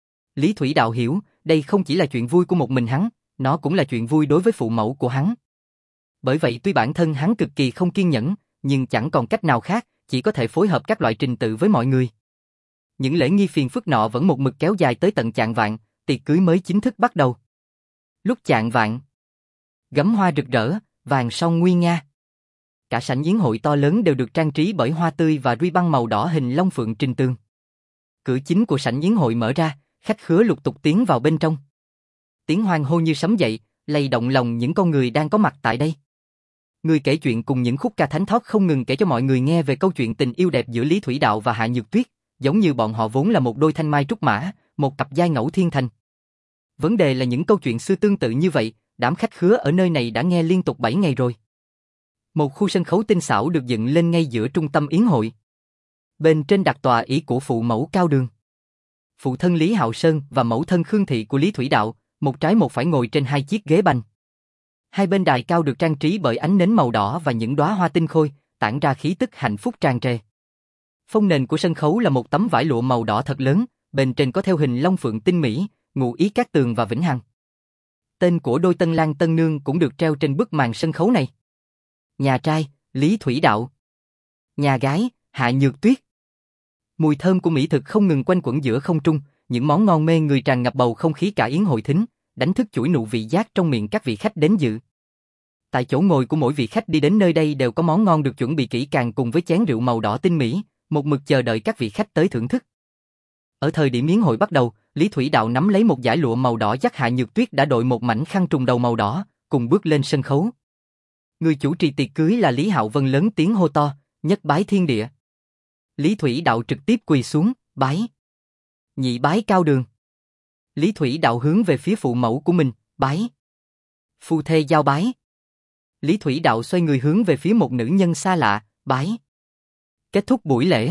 Lý Thủy Đạo hiểu, đây không chỉ là chuyện vui của một mình hắn, nó cũng là chuyện vui đối với phụ mẫu của hắn. Bởi vậy tuy bản thân hắn cực kỳ không kiên nhẫn, nhưng chẳng còn cách nào khác, chỉ có thể phối hợp các loại trình tự với mọi người. Những lễ nghi phiền phức nọ vẫn một mực kéo dài tới tận chạng vạng, tiệc cưới mới chính thức bắt đầu. Lúc chạng vạng, gấm hoa rực rỡ, vàng son nguy nga. Cả sảnh yến hội to lớn đều được trang trí bởi hoa tươi và ruy băng màu đỏ hình long phượng trình tường. Cửa chính của sảnh yến hội mở ra, khách khứa lục tục tiến vào bên trong. Tiếng hoan hô như sấm dậy, lay động lòng những con người đang có mặt tại đây. Người kể chuyện cùng những khúc ca thánh thót không ngừng kể cho mọi người nghe về câu chuyện tình yêu đẹp giữa Lý Thủy Đạo và Hạ Nhược Tuyết, giống như bọn họ vốn là một đôi thanh mai trúc mã, một cặp giai ngẫu thiên thành. Vấn đề là những câu chuyện xưa tương tự như vậy, đám khách khứa ở nơi này đã nghe liên tục bảy ngày rồi. Một khu sân khấu tinh xảo được dựng lên ngay giữa trung tâm yến hội. Bên trên đặt tòa ỷ của phụ mẫu Cao Đường. Phụ thân Lý Hạo Sơn và mẫu thân Khương Thị của Lý Thủy Đạo, một trái một phải ngồi trên hai chiếc ghế bành. Hai bên đài cao được trang trí bởi ánh nến màu đỏ và những đóa hoa tinh khôi, tản ra khí tức hạnh phúc tràn trề. Phong nền của sân khấu là một tấm vải lụa màu đỏ thật lớn, bên trên có theo hình long phượng tinh mỹ, ngụ ý Cát Tường và Vĩnh Hằng. Tên của đôi tân lang tân nương cũng được treo trên bức màn sân khấu này. Nhà trai, Lý Thủy Đạo. Nhà gái, Hạ Nhược Tuyết. Mùi thơm của mỹ thực không ngừng quanh quẩn giữa không trung, những món ngon mê người tràn ngập bầu không khí cả yến hội thính, đánh thức chuỗi nụ vị giác trong miệng các vị khách đến dự. Tại chỗ ngồi của mỗi vị khách đi đến nơi đây đều có món ngon được chuẩn bị kỹ càng cùng với chén rượu màu đỏ tinh mỹ, một mực chờ đợi các vị khách tới thưởng thức. Ở thời điểm yến hội bắt đầu, Lý Thủy Đạo nắm lấy một dải lụa màu đỏ dắt Hạ Nhược Tuyết đã đội một mảnh khăn trùng đầu màu đỏ, cùng bước lên sân khấu. Người chủ trì tiệc cưới là Lý Hạo Vân lớn tiếng hô to, Nhất bái thiên địa. Lý Thủy Đạo trực tiếp quỳ xuống, bái. Nhị bái cao đường. Lý Thủy Đạo hướng về phía phụ mẫu của mình, bái. Phu thê giao bái. Lý Thủy Đạo xoay người hướng về phía một nữ nhân xa lạ, bái. Kết thúc buổi lễ.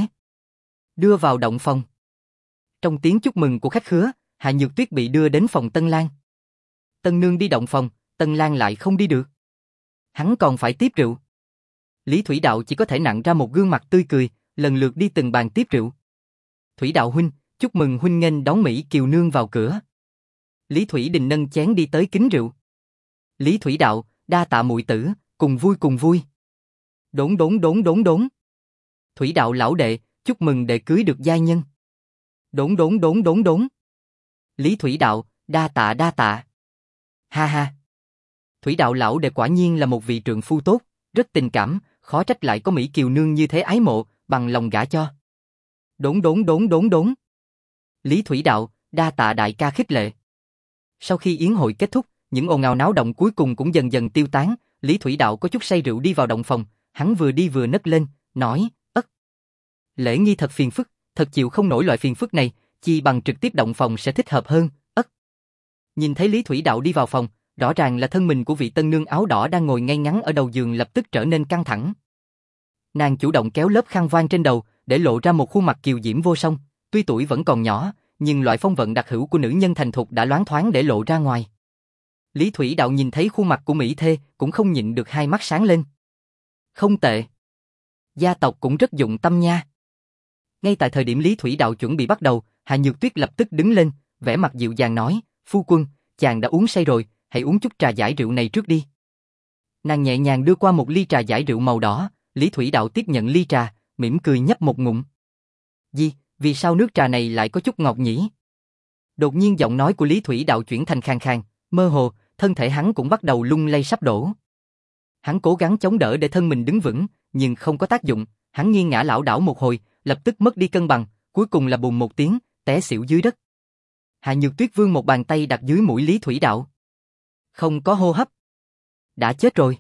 Đưa vào động phòng. Trong tiếng chúc mừng của khách khứa, Hạ Nhược Tuyết bị đưa đến phòng Tân Lan. Tân nương đi động phòng, Tân Lan lại không đi được. Hắn còn phải tiếp rượu. Lý Thủy Đạo chỉ có thể nặn ra một gương mặt tươi cười, lần lượt đi từng bàn tiếp rượu. Thủy Đạo huynh, chúc mừng huynh nghênh đón Mỹ Kiều nương vào cửa. Lý Thủy Đình nâng chén đi tới kính rượu. Lý Thủy Đạo, đa tạ muội tử, cùng vui cùng vui. Đốn đốn đốn đốn đốn. Thủy Đạo lão đệ, chúc mừng đệ cưới được giai nhân. Đốn đốn đốn đốn đốn. Lý Thủy Đạo, đa tạ đa tạ. Ha ha. Thủy Đạo lão đệ quả nhiên là một vị trượng phu tốt, rất tình cảm, khó trách lại có Mỹ Kiều nương như thế ái mộ, bằng lòng gả cho. Đốn đốn đốn đốn đốn. Lý Thủy Đạo, đa tạ đại ca khích lệ. Sau khi yến hội kết thúc, những ồn ào náo động cuối cùng cũng dần dần tiêu tán, Lý Thủy Đạo có chút say rượu đi vào động phòng, hắn vừa đi vừa nấc lên, nói, ất. Lễ nghi thật phiền phức, thật chịu không nổi loại phiền phức này, chi bằng trực tiếp động phòng sẽ thích hợp hơn, ất. Nhìn thấy Lý Thủy Đạo đi vào phòng, rõ ràng là thân mình của vị tân nương áo đỏ đang ngồi ngay ngắn ở đầu giường lập tức trở nên căng thẳng. Nàng chủ động kéo lớp khăn voan trên đầu, để lộ ra một khuôn mặt kiều diễm vô song, tuy tuổi vẫn còn nhỏ, nhưng loại phong vận đặc hữu của nữ nhân thành thục đã loáng thoáng để lộ ra ngoài. Lý Thủy Đạo nhìn thấy khuôn mặt của mỹ thê, cũng không nhịn được hai mắt sáng lên. Không tệ. Gia tộc cũng rất dụng tâm nha. Ngay tại thời điểm Lý Thủy Đạo chuẩn bị bắt đầu, Hạ Nhược Tuyết lập tức đứng lên, vẻ mặt dịu dàng nói, phu quân, chàng đã uống say rồi, hãy uống chút trà giải rượu này trước đi. Nàng nhẹ nhàng đưa qua một ly trà giải rượu màu đỏ, Lý Thủy Đạo tiếp nhận ly trà, mỉm cười nhấp một ngụm. Gì, vì sao nước trà này lại có chút ngọt nhỉ? Đột nhiên giọng nói của Lý Thủy Đạo chuyển thành khàn khàn, mơ hồ, thân thể hắn cũng bắt đầu lung lay sắp đổ. Hắn cố gắng chống đỡ để thân mình đứng vững, nhưng không có tác dụng, hắn nghiêng ngã lảo đảo một hồi, lập tức mất đi cân bằng, cuối cùng là bùm một tiếng, té xỉu dưới đất. Hạ Nhược Tuyết vươn một bàn tay đặt dưới mũi Lý Thủy Đạo. Không có hô hấp. Đã chết rồi.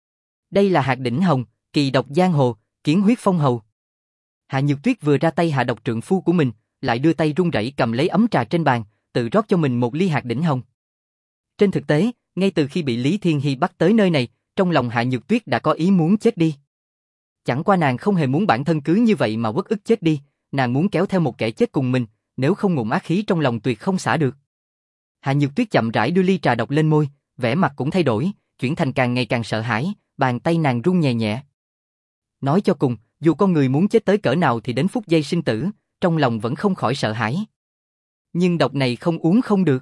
Đây là hạt đỉnh hồng, kỳ độc giang hồ, kiến huyết phong hầu. Hạ Nhược Tuyết vừa ra tay hạ độc trượng phu của mình, lại đưa tay run rẩy cầm lấy ấm trà trên bàn, tự rót cho mình một ly hạt đỉnh hồng. Trên thực tế, ngay từ khi bị Lý Thiên Hy bắt tới nơi này, trong lòng Hạ Nhược Tuyết đã có ý muốn chết đi. Chẳng qua nàng không hề muốn bản thân cứ như vậy mà uất ức chết đi, nàng muốn kéo theo một kẻ chết cùng mình, nếu không ngụm ác khí trong lòng tuyệt không xả được. Hạ Nhược Tuyết chậm rãi đưa ly trà độc lên môi, vẻ mặt cũng thay đổi, chuyển thành càng ngày càng sợ hãi, bàn tay nàng run nhẹ nhẹ. Nói cho cùng, dù con người muốn chết tới cỡ nào thì đến phút giây sinh tử, trong lòng vẫn không khỏi sợ hãi. Nhưng độc này không uống không được.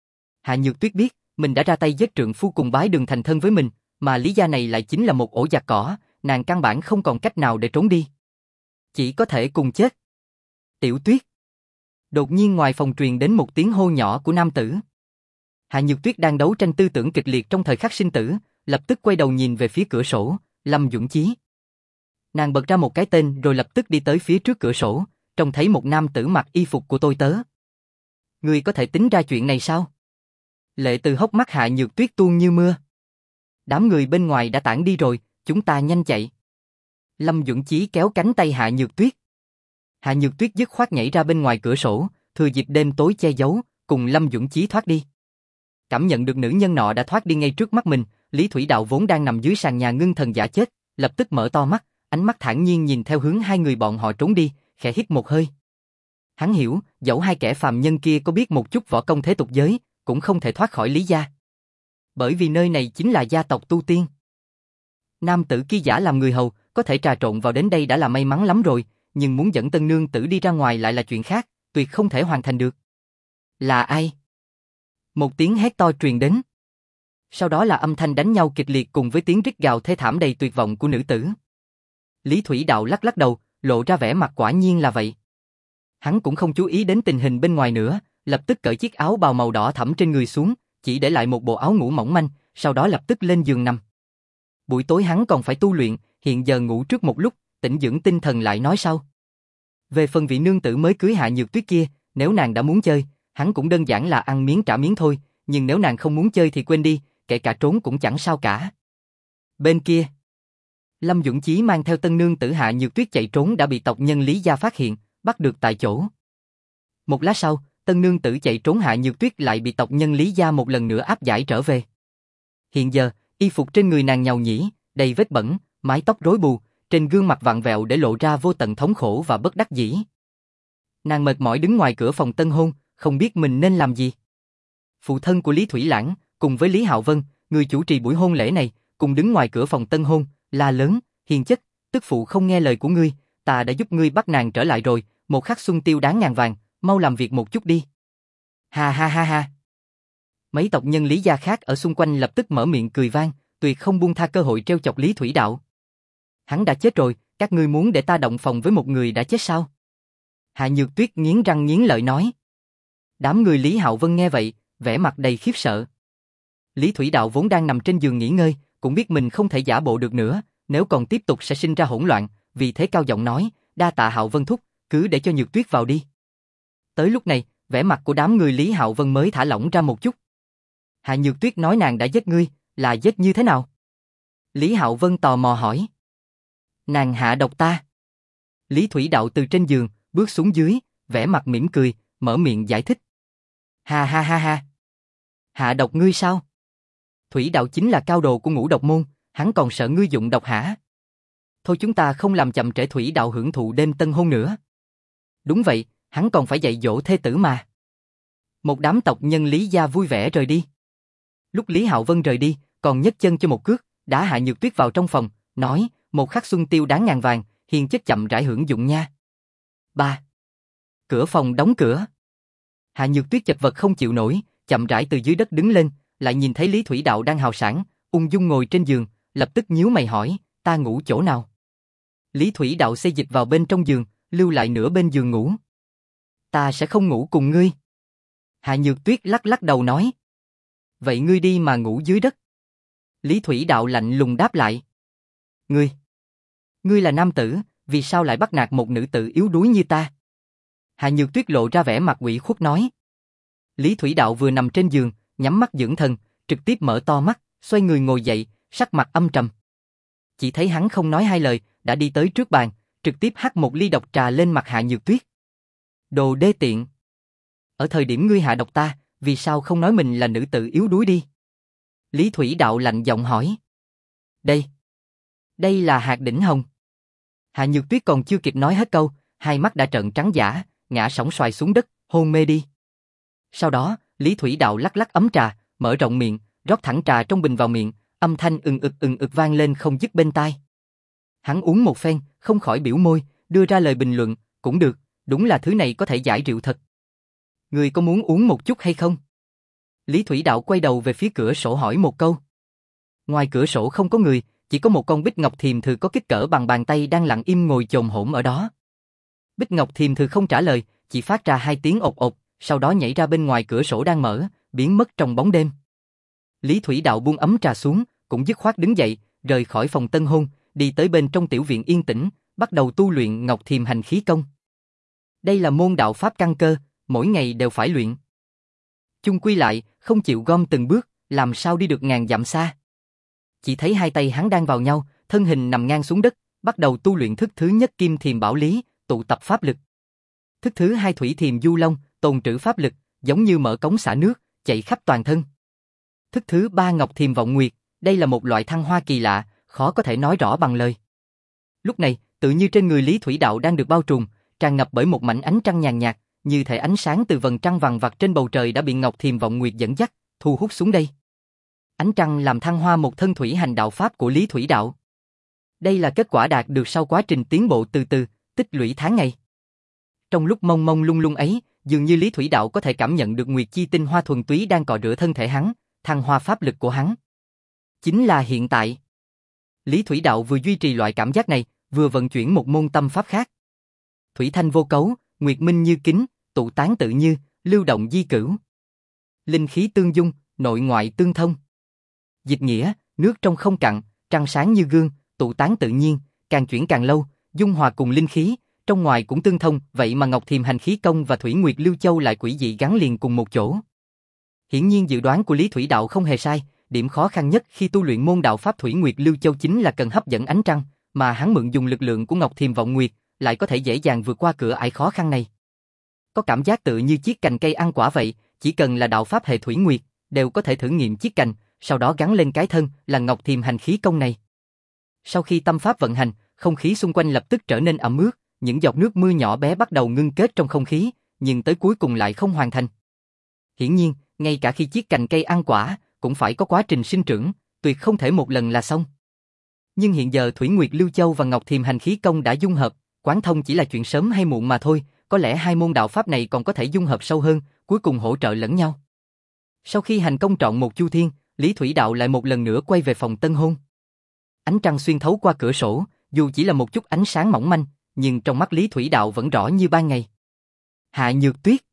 Hạ Nhược Tuyết biết, mình đã ra tay giết trượng phu cùng bái đường thành thân với mình, mà Lý gia này lại chính là một ổ giặc cỏ, nàng căn bản không còn cách nào để trốn đi. Chỉ có thể cùng chết. Tiểu Tuyết. Đột nhiên ngoài phòng truyền đến một tiếng hô nhỏ của nam tử. Hạ Nhược Tuyết đang đấu tranh tư tưởng kịch liệt trong thời khắc sinh tử, lập tức quay đầu nhìn về phía cửa sổ, Lâm Dũng Chí. Nàng bật ra một cái tên rồi lập tức đi tới phía trước cửa sổ, trông thấy một nam tử mặc y phục của tôi tớ. Ngươi có thể tính ra chuyện này sao? Lệ từ hốc mắt Hạ Nhược Tuyết tuôn như mưa. Đám người bên ngoài đã tản đi rồi, chúng ta nhanh chạy. Lâm Dũng Chí kéo cánh tay Hạ Nhược Tuyết. Hạ Nhược Tuyết dứt khoát nhảy ra bên ngoài cửa sổ, thừa dịp đêm tối che giấu, cùng Lâm Dũng Chí thoát đi. Cảm nhận được nữ nhân nọ đã thoát đi ngay trước mắt mình, Lý Thủy Đạo vốn đang nằm dưới sàn nhà ngưng thần giả chết, lập tức mở to mắt, ánh mắt thản nhiên nhìn theo hướng hai người bọn họ trốn đi, khẽ hít một hơi. Hắn hiểu, dẫu hai kẻ phàm nhân kia có biết một chút võ công thế tục giới, cũng không thể thoát khỏi Lý gia. Bởi vì nơi này chính là gia tộc tu tiên. Nam tử kia giả làm người hầu, có thể trà trộn vào đến đây đã là may mắn lắm rồi, nhưng muốn dẫn tân nương tử đi ra ngoài lại là chuyện khác, tuyệt không thể hoàn thành được. Là ai? Một tiếng hét to truyền đến. Sau đó là âm thanh đánh nhau kịch liệt cùng với tiếng rít gào thê thảm đầy tuyệt vọng của nữ tử. Lý Thủy Đạo lắc lắc đầu, lộ ra vẻ mặt quả nhiên là vậy. Hắn cũng không chú ý đến tình hình bên ngoài nữa, lập tức cởi chiếc áo bào màu đỏ thẫm trên người xuống, chỉ để lại một bộ áo ngủ mỏng manh, sau đó lập tức lên giường nằm. Buổi tối hắn còn phải tu luyện, hiện giờ ngủ trước một lúc, tĩnh dưỡng tinh thần lại nói sau. Về phần vị nương tử mới cưới Hạ Nhược Tuyết kia, nếu nàng đã muốn chơi, hắn cũng đơn giản là ăn miếng trả miếng thôi, nhưng nếu nàng không muốn chơi thì quên đi, kể cả trốn cũng chẳng sao cả. Bên kia, Lâm Duẩn Chí mang theo tân nương tử Hạ Nhược Tuyết chạy trốn đã bị tộc nhân Lý gia phát hiện, bắt được tại chỗ. Một lát sau, tân nương tử chạy trốn Hạ Nhược Tuyết lại bị tộc nhân Lý gia một lần nữa áp giải trở về. Hiện giờ, y phục trên người nàng nhàu nhĩ, đầy vết bẩn, mái tóc rối bù, trên gương mặt vặn vẹo để lộ ra vô tận thống khổ và bất đắc dĩ. Nàng mệt mỏi đứng ngoài cửa phòng tân hôn, không biết mình nên làm gì. Phụ thân của Lý Thủy Lãng, cùng với Lý Hạo Vân, người chủ trì buổi hôn lễ này, cùng đứng ngoài cửa phòng tân hôn, la lớn, hiền chất, tức phụ không nghe lời của ngươi, ta đã giúp ngươi bắt nàng trở lại rồi, một khắc xuân tiêu đáng ngàn vàng, mau làm việc một chút đi. Ha ha ha ha. Mấy tộc nhân Lý gia khác ở xung quanh lập tức mở miệng cười vang, tuyệt không buông tha cơ hội trêu chọc Lý Thủy Đạo. Hắn đã chết rồi, các ngươi muốn để ta động phòng với một người đã chết sao? Hạ Nhược Tuyết nghiến răng nghiến lợi nói. Đám người Lý Hạo Vân nghe vậy, vẻ mặt đầy khiếp sợ. Lý Thủy Đạo vốn đang nằm trên giường nghỉ ngơi, cũng biết mình không thể giả bộ được nữa, nếu còn tiếp tục sẽ sinh ra hỗn loạn, vì thế cao giọng nói, đa tạ Hạo Vân thúc, cứ để cho Nhược Tuyết vào đi. Tới lúc này, vẻ mặt của đám người Lý Hạo Vân mới thả lỏng ra một chút. Hạ Nhược Tuyết nói nàng đã giết ngươi, là giết như thế nào? Lý Hạo Vân tò mò hỏi. Nàng hạ độc ta. Lý Thủy Đạo từ trên giường, bước xuống dưới, vẻ mặt mỉm cười, mở miệng giải thích. Ha ha ha ha. Hạ độc ngươi sao? Thủy Đạo chính là cao đồ của Ngũ Độc môn, hắn còn sợ ngươi dụng độc hả? Thôi chúng ta không làm chậm trễ Thủy Đạo hưởng thụ đêm tân hôn nữa. Đúng vậy, hắn còn phải dạy dỗ thê tử mà. Một đám tộc nhân Lý gia vui vẻ rời đi. Lúc Lý Hạo Vân rời đi, còn nhấc chân cho một cước, đã Hạ Nhược Tuyết vào trong phòng, nói, một khắc xuân tiêu đáng ngàn vàng, hiền chất chậm rãi hưởng dụng nha. Ba. Cửa phòng đóng cửa. Hạ Nhược Tuyết chật vật không chịu nổi, chậm rãi từ dưới đất đứng lên, lại nhìn thấy Lý Thủy Đạo đang hào sảng, ung dung ngồi trên giường, lập tức nhíu mày hỏi, ta ngủ chỗ nào? Lý Thủy Đạo xê dịch vào bên trong giường, lưu lại nửa bên giường ngủ. Ta sẽ không ngủ cùng ngươi. Hạ Nhược Tuyết lắc lắc đầu nói. Vậy ngươi đi mà ngủ dưới đất. Lý Thủy Đạo lạnh lùng đáp lại. Ngươi, ngươi là nam tử, vì sao lại bắt nạt một nữ tử yếu đuối như ta? Hạ Nhược Tuyết lộ ra vẻ mặt ủy khuất nói. Lý Thủy Đạo vừa nằm trên giường, nhắm mắt dưỡng thần, trực tiếp mở to mắt, xoay người ngồi dậy, sắc mặt âm trầm. Chỉ thấy hắn không nói hai lời, đã đi tới trước bàn, trực tiếp hắt một ly độc trà lên mặt Hạ Nhược Tuyết. Đồ đê tiện. Ở thời điểm ngươi hạ độc ta, vì sao không nói mình là nữ tử yếu đuối đi? Lý Thủy Đạo lạnh giọng hỏi. Đây. Đây là hạt đỉnh hồng. Hạ Nhược Tuyết còn chưa kịp nói hết câu, hai mắt đã trợn trắng dã, ngã sóng xoài xuống đất, hôn mê đi. Sau đó, Lý Thủy Đạo lắc lắc ấm trà, mở rộng miệng, rót thẳng trà trong bình vào miệng, âm thanh ừng ực ừng ực vang lên không dứt bên tai. Hắn uống một phen, không khỏi biểu môi, đưa ra lời bình luận, cũng được, đúng là thứ này có thể giải rượu thật. Người có muốn uống một chút hay không? Lý Thủy Đạo quay đầu về phía cửa sổ hỏi một câu. Ngoài cửa sổ không có người, chỉ có một con bích ngọc thiềm thử có kích cỡ bằng bàn tay đang lặng im ngồi chồm hổm ở đó. Bích ngọc thiềm thử không trả lời, chỉ phát ra hai tiếng ộp ộp, sau đó nhảy ra bên ngoài cửa sổ đang mở, biến mất trong bóng đêm. Lý Thủy Đạo buông ấm trà xuống, cũng dứt khoát đứng dậy, rời khỏi phòng tân hôn, đi tới bên trong tiểu viện yên tĩnh, bắt đầu tu luyện Ngọc Thiềm Hành Khí Công. Đây là môn đạo pháp căn cơ, mỗi ngày đều phải luyện. Chung quy lại, không chịu gom từng bước, làm sao đi được ngàn dặm xa. Chỉ thấy hai tay hắn đang vào nhau, thân hình nằm ngang xuống đất, bắt đầu tu luyện thức thứ nhất Kim Thiềm Bảo Lý, tụ tập pháp lực. Thức thứ hai Thủy Thiềm Du Long, tồn trữ pháp lực, giống như mở cống xả nước, chạy khắp toàn thân. Thức thứ ba Ngọc Thiềm Vọng Nguyệt, đây là một loại thăng hoa kỳ lạ, khó có thể nói rõ bằng lời. Lúc này, tự như trên người Lý Thủy Đạo đang được bao trùm, tràn ngập bởi một mảnh ánh trăng nhàn nhạt, như thể ánh sáng từ vầng trăng vằng vặc trên bầu trời đã bị Ngọc Thiềm Vọng Nguyệt dẫn dắt, thu hút xuống đây. Ánh trăng làm thăng hoa một thân thủy hành đạo pháp của Lý Thủy Đạo. Đây là kết quả đạt được sau quá trình tiến bộ từ từ, tích lũy tháng ngày. Trong lúc mông mông lung lung ấy, dường như Lý Thủy Đạo có thể cảm nhận được Nguyệt Chi tinh hoa thuần túy đang cọ rửa thân thể hắn, thăng hoa pháp lực của hắn. Chính là hiện tại. Lý Thủy Đạo vừa duy trì loại cảm giác này, vừa vận chuyển một môn tâm pháp khác. Thủy thanh vô cấu, nguyệt minh như kính, tụ tán tự như, lưu động di cửu. Linh khí tương dung, nội ngoại tương thông. Dịch nghĩa, nước trong không cạn, trăng sáng như gương, tụ tán tự nhiên, càng chuyển càng lâu, dung hòa cùng linh khí, trong ngoài cũng tương thông, vậy mà Ngọc Thiềm Hành Khí Công và Thủy Nguyệt Lưu Châu lại quỷ dị gắn liền cùng một chỗ. Hiển nhiên dự đoán của Lý Thủy Đạo không hề sai, điểm khó khăn nhất khi tu luyện môn đạo pháp Thủy Nguyệt Lưu Châu chính là cần hấp dẫn ánh trăng, mà hắn mượn dùng lực lượng của Ngọc Thiềm Vọng Nguyệt, lại có thể dễ dàng vượt qua cửa ải khó khăn này. Có cảm giác tự như chiếc cành cây ăn quả vậy, chỉ cần là đạo pháp hệ Thủy Nguyệt, đều có thể thử nghiệm chiếc cành, sau đó gắn lên cái thân là Ngọc Thiềm Hành Khí Công này. Sau khi tâm pháp vận hành, không khí xung quanh lập tức trở nên ẩm ướt, những giọt nước mưa nhỏ bé bắt đầu ngưng kết trong không khí, nhưng tới cuối cùng lại không hoàn thành. Hiển nhiên, ngay cả khi chiếc cành cây ăn quả, cũng phải có quá trình sinh trưởng, tuyệt không thể một lần là xong. Nhưng hiện giờ Thủy Nguyệt Lưu Châu và Ngọc Thiềm Hành Khí Công đã dung hợp, quán thông chỉ là chuyện sớm hay muộn mà thôi, có lẽ hai môn đạo pháp này còn có thể dung hợp sâu hơn, cuối cùng hỗ trợ lẫn nhau. Sau khi hành công trọn một chu thiên, Lý Thủy Đạo lại một lần nữa quay về phòng tân hôn. Ánh trăng xuyên thấu qua cửa sổ, dù chỉ là một chút ánh sáng mỏng manh, nhưng trong mắt Lý Thủy Đạo vẫn rõ như ban ngày. Hạ Nhược Tuyết.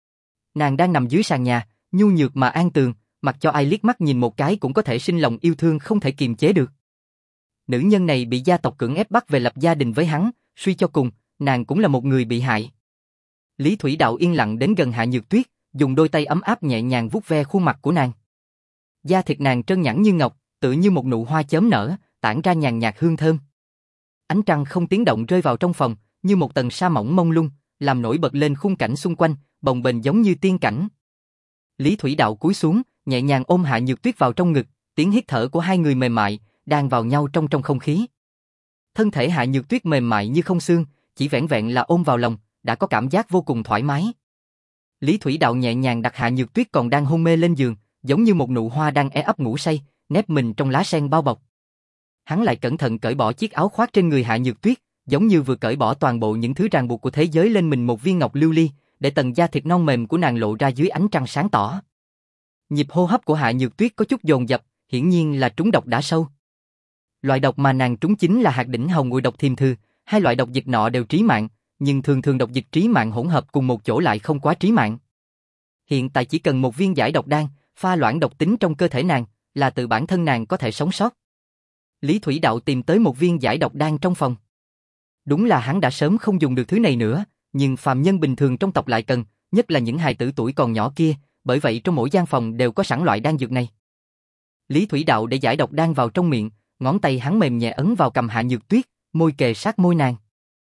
Nàng đang nằm dưới sàn nhà, nhu nhược mà an tường, mặc cho ai liếc mắt nhìn một cái cũng có thể sinh lòng yêu thương không thể kiềm chế được. Nữ nhân này bị gia tộc cưỡng ép bắt về lập gia đình với hắn, suy cho cùng, nàng cũng là một người bị hại. Lý Thủy Đạo yên lặng đến gần Hạ Nhược Tuyết, dùng đôi tay ấm áp nhẹ nhàng vuốt ve khuôn mặt của nàng. Da thịt nàng trơn nhẵn như ngọc, tựa như một nụ hoa chớm nở, tản ra nhàn nhạt hương thơm. Ánh trăng không tiếng động rơi vào trong phòng, như một tầng sa mỏng mông lung, làm nổi bật lên khung cảnh xung quanh, bồng bềnh giống như tiên cảnh. Lý Thủy Đạo cúi xuống, nhẹ nhàng ôm Hạ Nhược Tuyết vào trong ngực, tiếng hít thở của hai người mềm mại, đan vào nhau trong trong không khí. Thân thể Hạ Nhược Tuyết mềm mại như không xương, chỉ vẻn vẹn là ôm vào lòng, đã có cảm giác vô cùng thoải mái. Lý Thủy Đạo nhẹ nhàng đặt Hạ Nhược Tuyết còn đang hôn mê lên giường, giống như một nụ hoa đang é ấp ngủ say, nép mình trong lá sen bao bọc. Hắn lại cẩn thận cởi bỏ chiếc áo khoác trên người Hạ Nhược Tuyết, giống như vừa cởi bỏ toàn bộ những thứ ràng buộc của thế giới lên mình một viên ngọc lưu ly, để tầng da thịt non mềm của nàng lộ ra dưới ánh trăng sáng tỏ. Nhịp hô hấp của Hạ Nhược Tuyết có chút dồn dập, hiển nhiên là trúng độc đã sâu. Loại độc mà nàng trúng chính là hạt đỉnh hồng ngụy độc thiềm thư, hai loại độc dịch nọ đều trí mạng, nhưng thường thường độc dịch trí mạng hỗn hợp cùng một chỗ lại không quá trí mạng. Hiện tại chỉ cần một viên giải độc đan, pha loãng độc tính trong cơ thể nàng, là tự bản thân nàng có thể sống sót. Lý Thủy Đạo tìm tới một viên giải độc đan trong phòng. Đúng là hắn đã sớm không dùng được thứ này nữa, nhưng phàm nhân bình thường trong tộc lại cần, nhất là những hài tử tuổi còn nhỏ kia, bởi vậy trong mỗi gian phòng đều có sẵn loại đan dược này. Lý Thủy Đạo để giải độc đan vào trong miệng, ngón tay hắn mềm nhẹ ấn vào cằm Hạ Nhược Tuyết, môi kề sát môi nàng.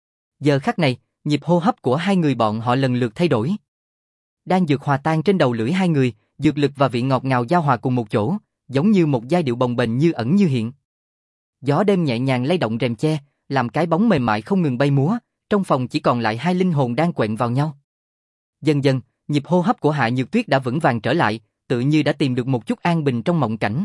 Giờ khắc này, nhịp hô hấp của hai người bọn họ lần lượt thay đổi. Đan dược hòa tan trên đầu lưỡi hai người, dược lực và vị ngọt ngào giao hòa cùng một chỗ, giống như một giai điệu bồng bềnh như ẩn như hiện. Gió đêm nhẹ nhàng lay động rèm che, làm cái bóng mềm mại không ngừng bay múa, trong phòng chỉ còn lại hai linh hồn đang quện vào nhau. Dần dần, nhịp hô hấp của Hạ Nhược Tuyết đã vững vàng trở lại, tự như đã tìm được một chút an bình trong mộng cảnh.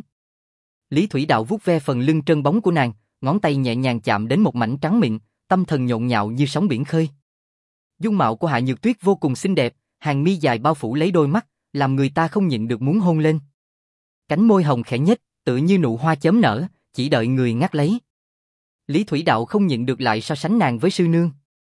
Lý Thủy Đạo vuốt ve phần lưng trơn bóng của nàng, ngón tay nhẹ nhàng chạm đến một mảnh trắng mịn, tâm thần nhộn nhạo như sóng biển khơi. Dung mạo của Hạ Nhược Tuyết vô cùng xinh đẹp, hàng mi dài bao phủ lấy đôi mắt, làm người ta không nhịn được muốn hôn lên. Cánh môi hồng khẽ nhếch, tựa như nụ hoa chớm nở, chỉ đợi người ngắt lấy. Lý Thủy Đạo không nhịn được lại so sánh nàng với sư nương.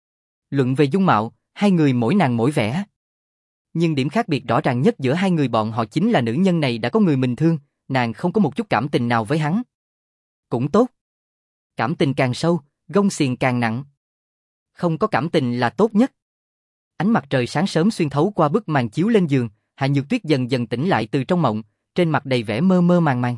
Luận về dung mạo, hai người mỗi nàng mỗi vẻ. Nhưng điểm khác biệt rõ ràng nhất giữa hai người bọn họ chính là nữ nhân này đã có người mình thương, nàng không có một chút cảm tình nào với hắn. Cũng tốt. Cảm tình càng sâu, gông xiềng càng nặng. Không có cảm tình là tốt nhất. Ánh mặt trời sáng sớm xuyên thấu qua bức màn chiếu lên giường, Hạ Nhược Tuyết dần dần tỉnh lại từ trong mộng, trên mặt đầy vẻ mơ mơ màng màng.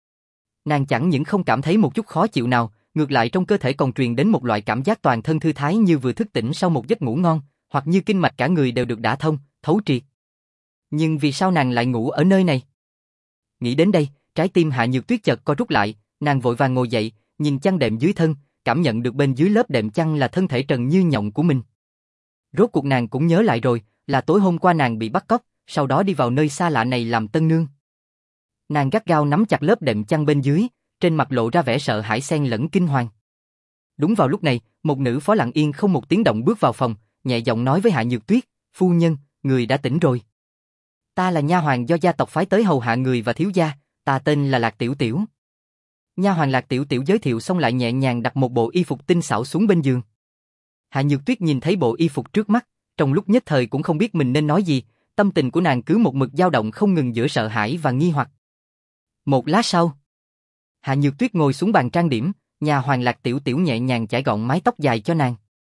Nàng chẳng những không cảm thấy một chút khó chịu nào, ngược lại trong cơ thể còn truyền đến một loại cảm giác toàn thân thư thái như vừa thức tỉnh sau một giấc ngủ ngon, hoặc như kinh mạch cả người đều được đả thông, thấu triệt. Nhưng vì sao nàng lại ngủ ở nơi này? Nghĩ đến đây, trái tim Hạ Nhược Tuyết chợt co rút lại, nàng vội vàng ngồi dậy, nhìn chăn đệm dưới thân, cảm nhận được bên dưới lớp đệm chăn là thân thể trần như nhộng của mình. Rốt cuộc nàng cũng nhớ lại rồi, là tối hôm qua nàng bị bắt cóc, sau đó đi vào nơi xa lạ này làm tân nương. Nàng gắt gao nắm chặt lớp đệm chăn bên dưới, trên mặt lộ ra vẻ sợ hãi xen lẫn kinh hoàng. Đúng vào lúc này, một nữ phó lặng yên không một tiếng động bước vào phòng, nhẹ giọng nói với Hạ Nhược Tuyết, phu nhân, người đã tỉnh rồi. Ta là nha hoàn do gia tộc phái tới hầu hạ người và thiếu gia, ta tên là Lạc Tiểu Tiểu. Nha hoàn Lạc Tiểu Tiểu giới thiệu xong lại nhẹ nhàng đặt một bộ y phục tinh xảo xuống bên giường. Hạ Nhược Tuyết nhìn thấy bộ y phục trước mắt, trong lúc nhất thời cũng không biết mình nên nói gì, tâm tình của nàng cứ một mực dao động không ngừng giữa sợ hãi và nghi hoặc. Một lát sau, Hạ Nhược Tuyết ngồi xuống bàn trang điểm, nhà hoàn Lạc Tiểu Tiểu nhẹ nhàng chải gọn mái tóc dài cho nàng.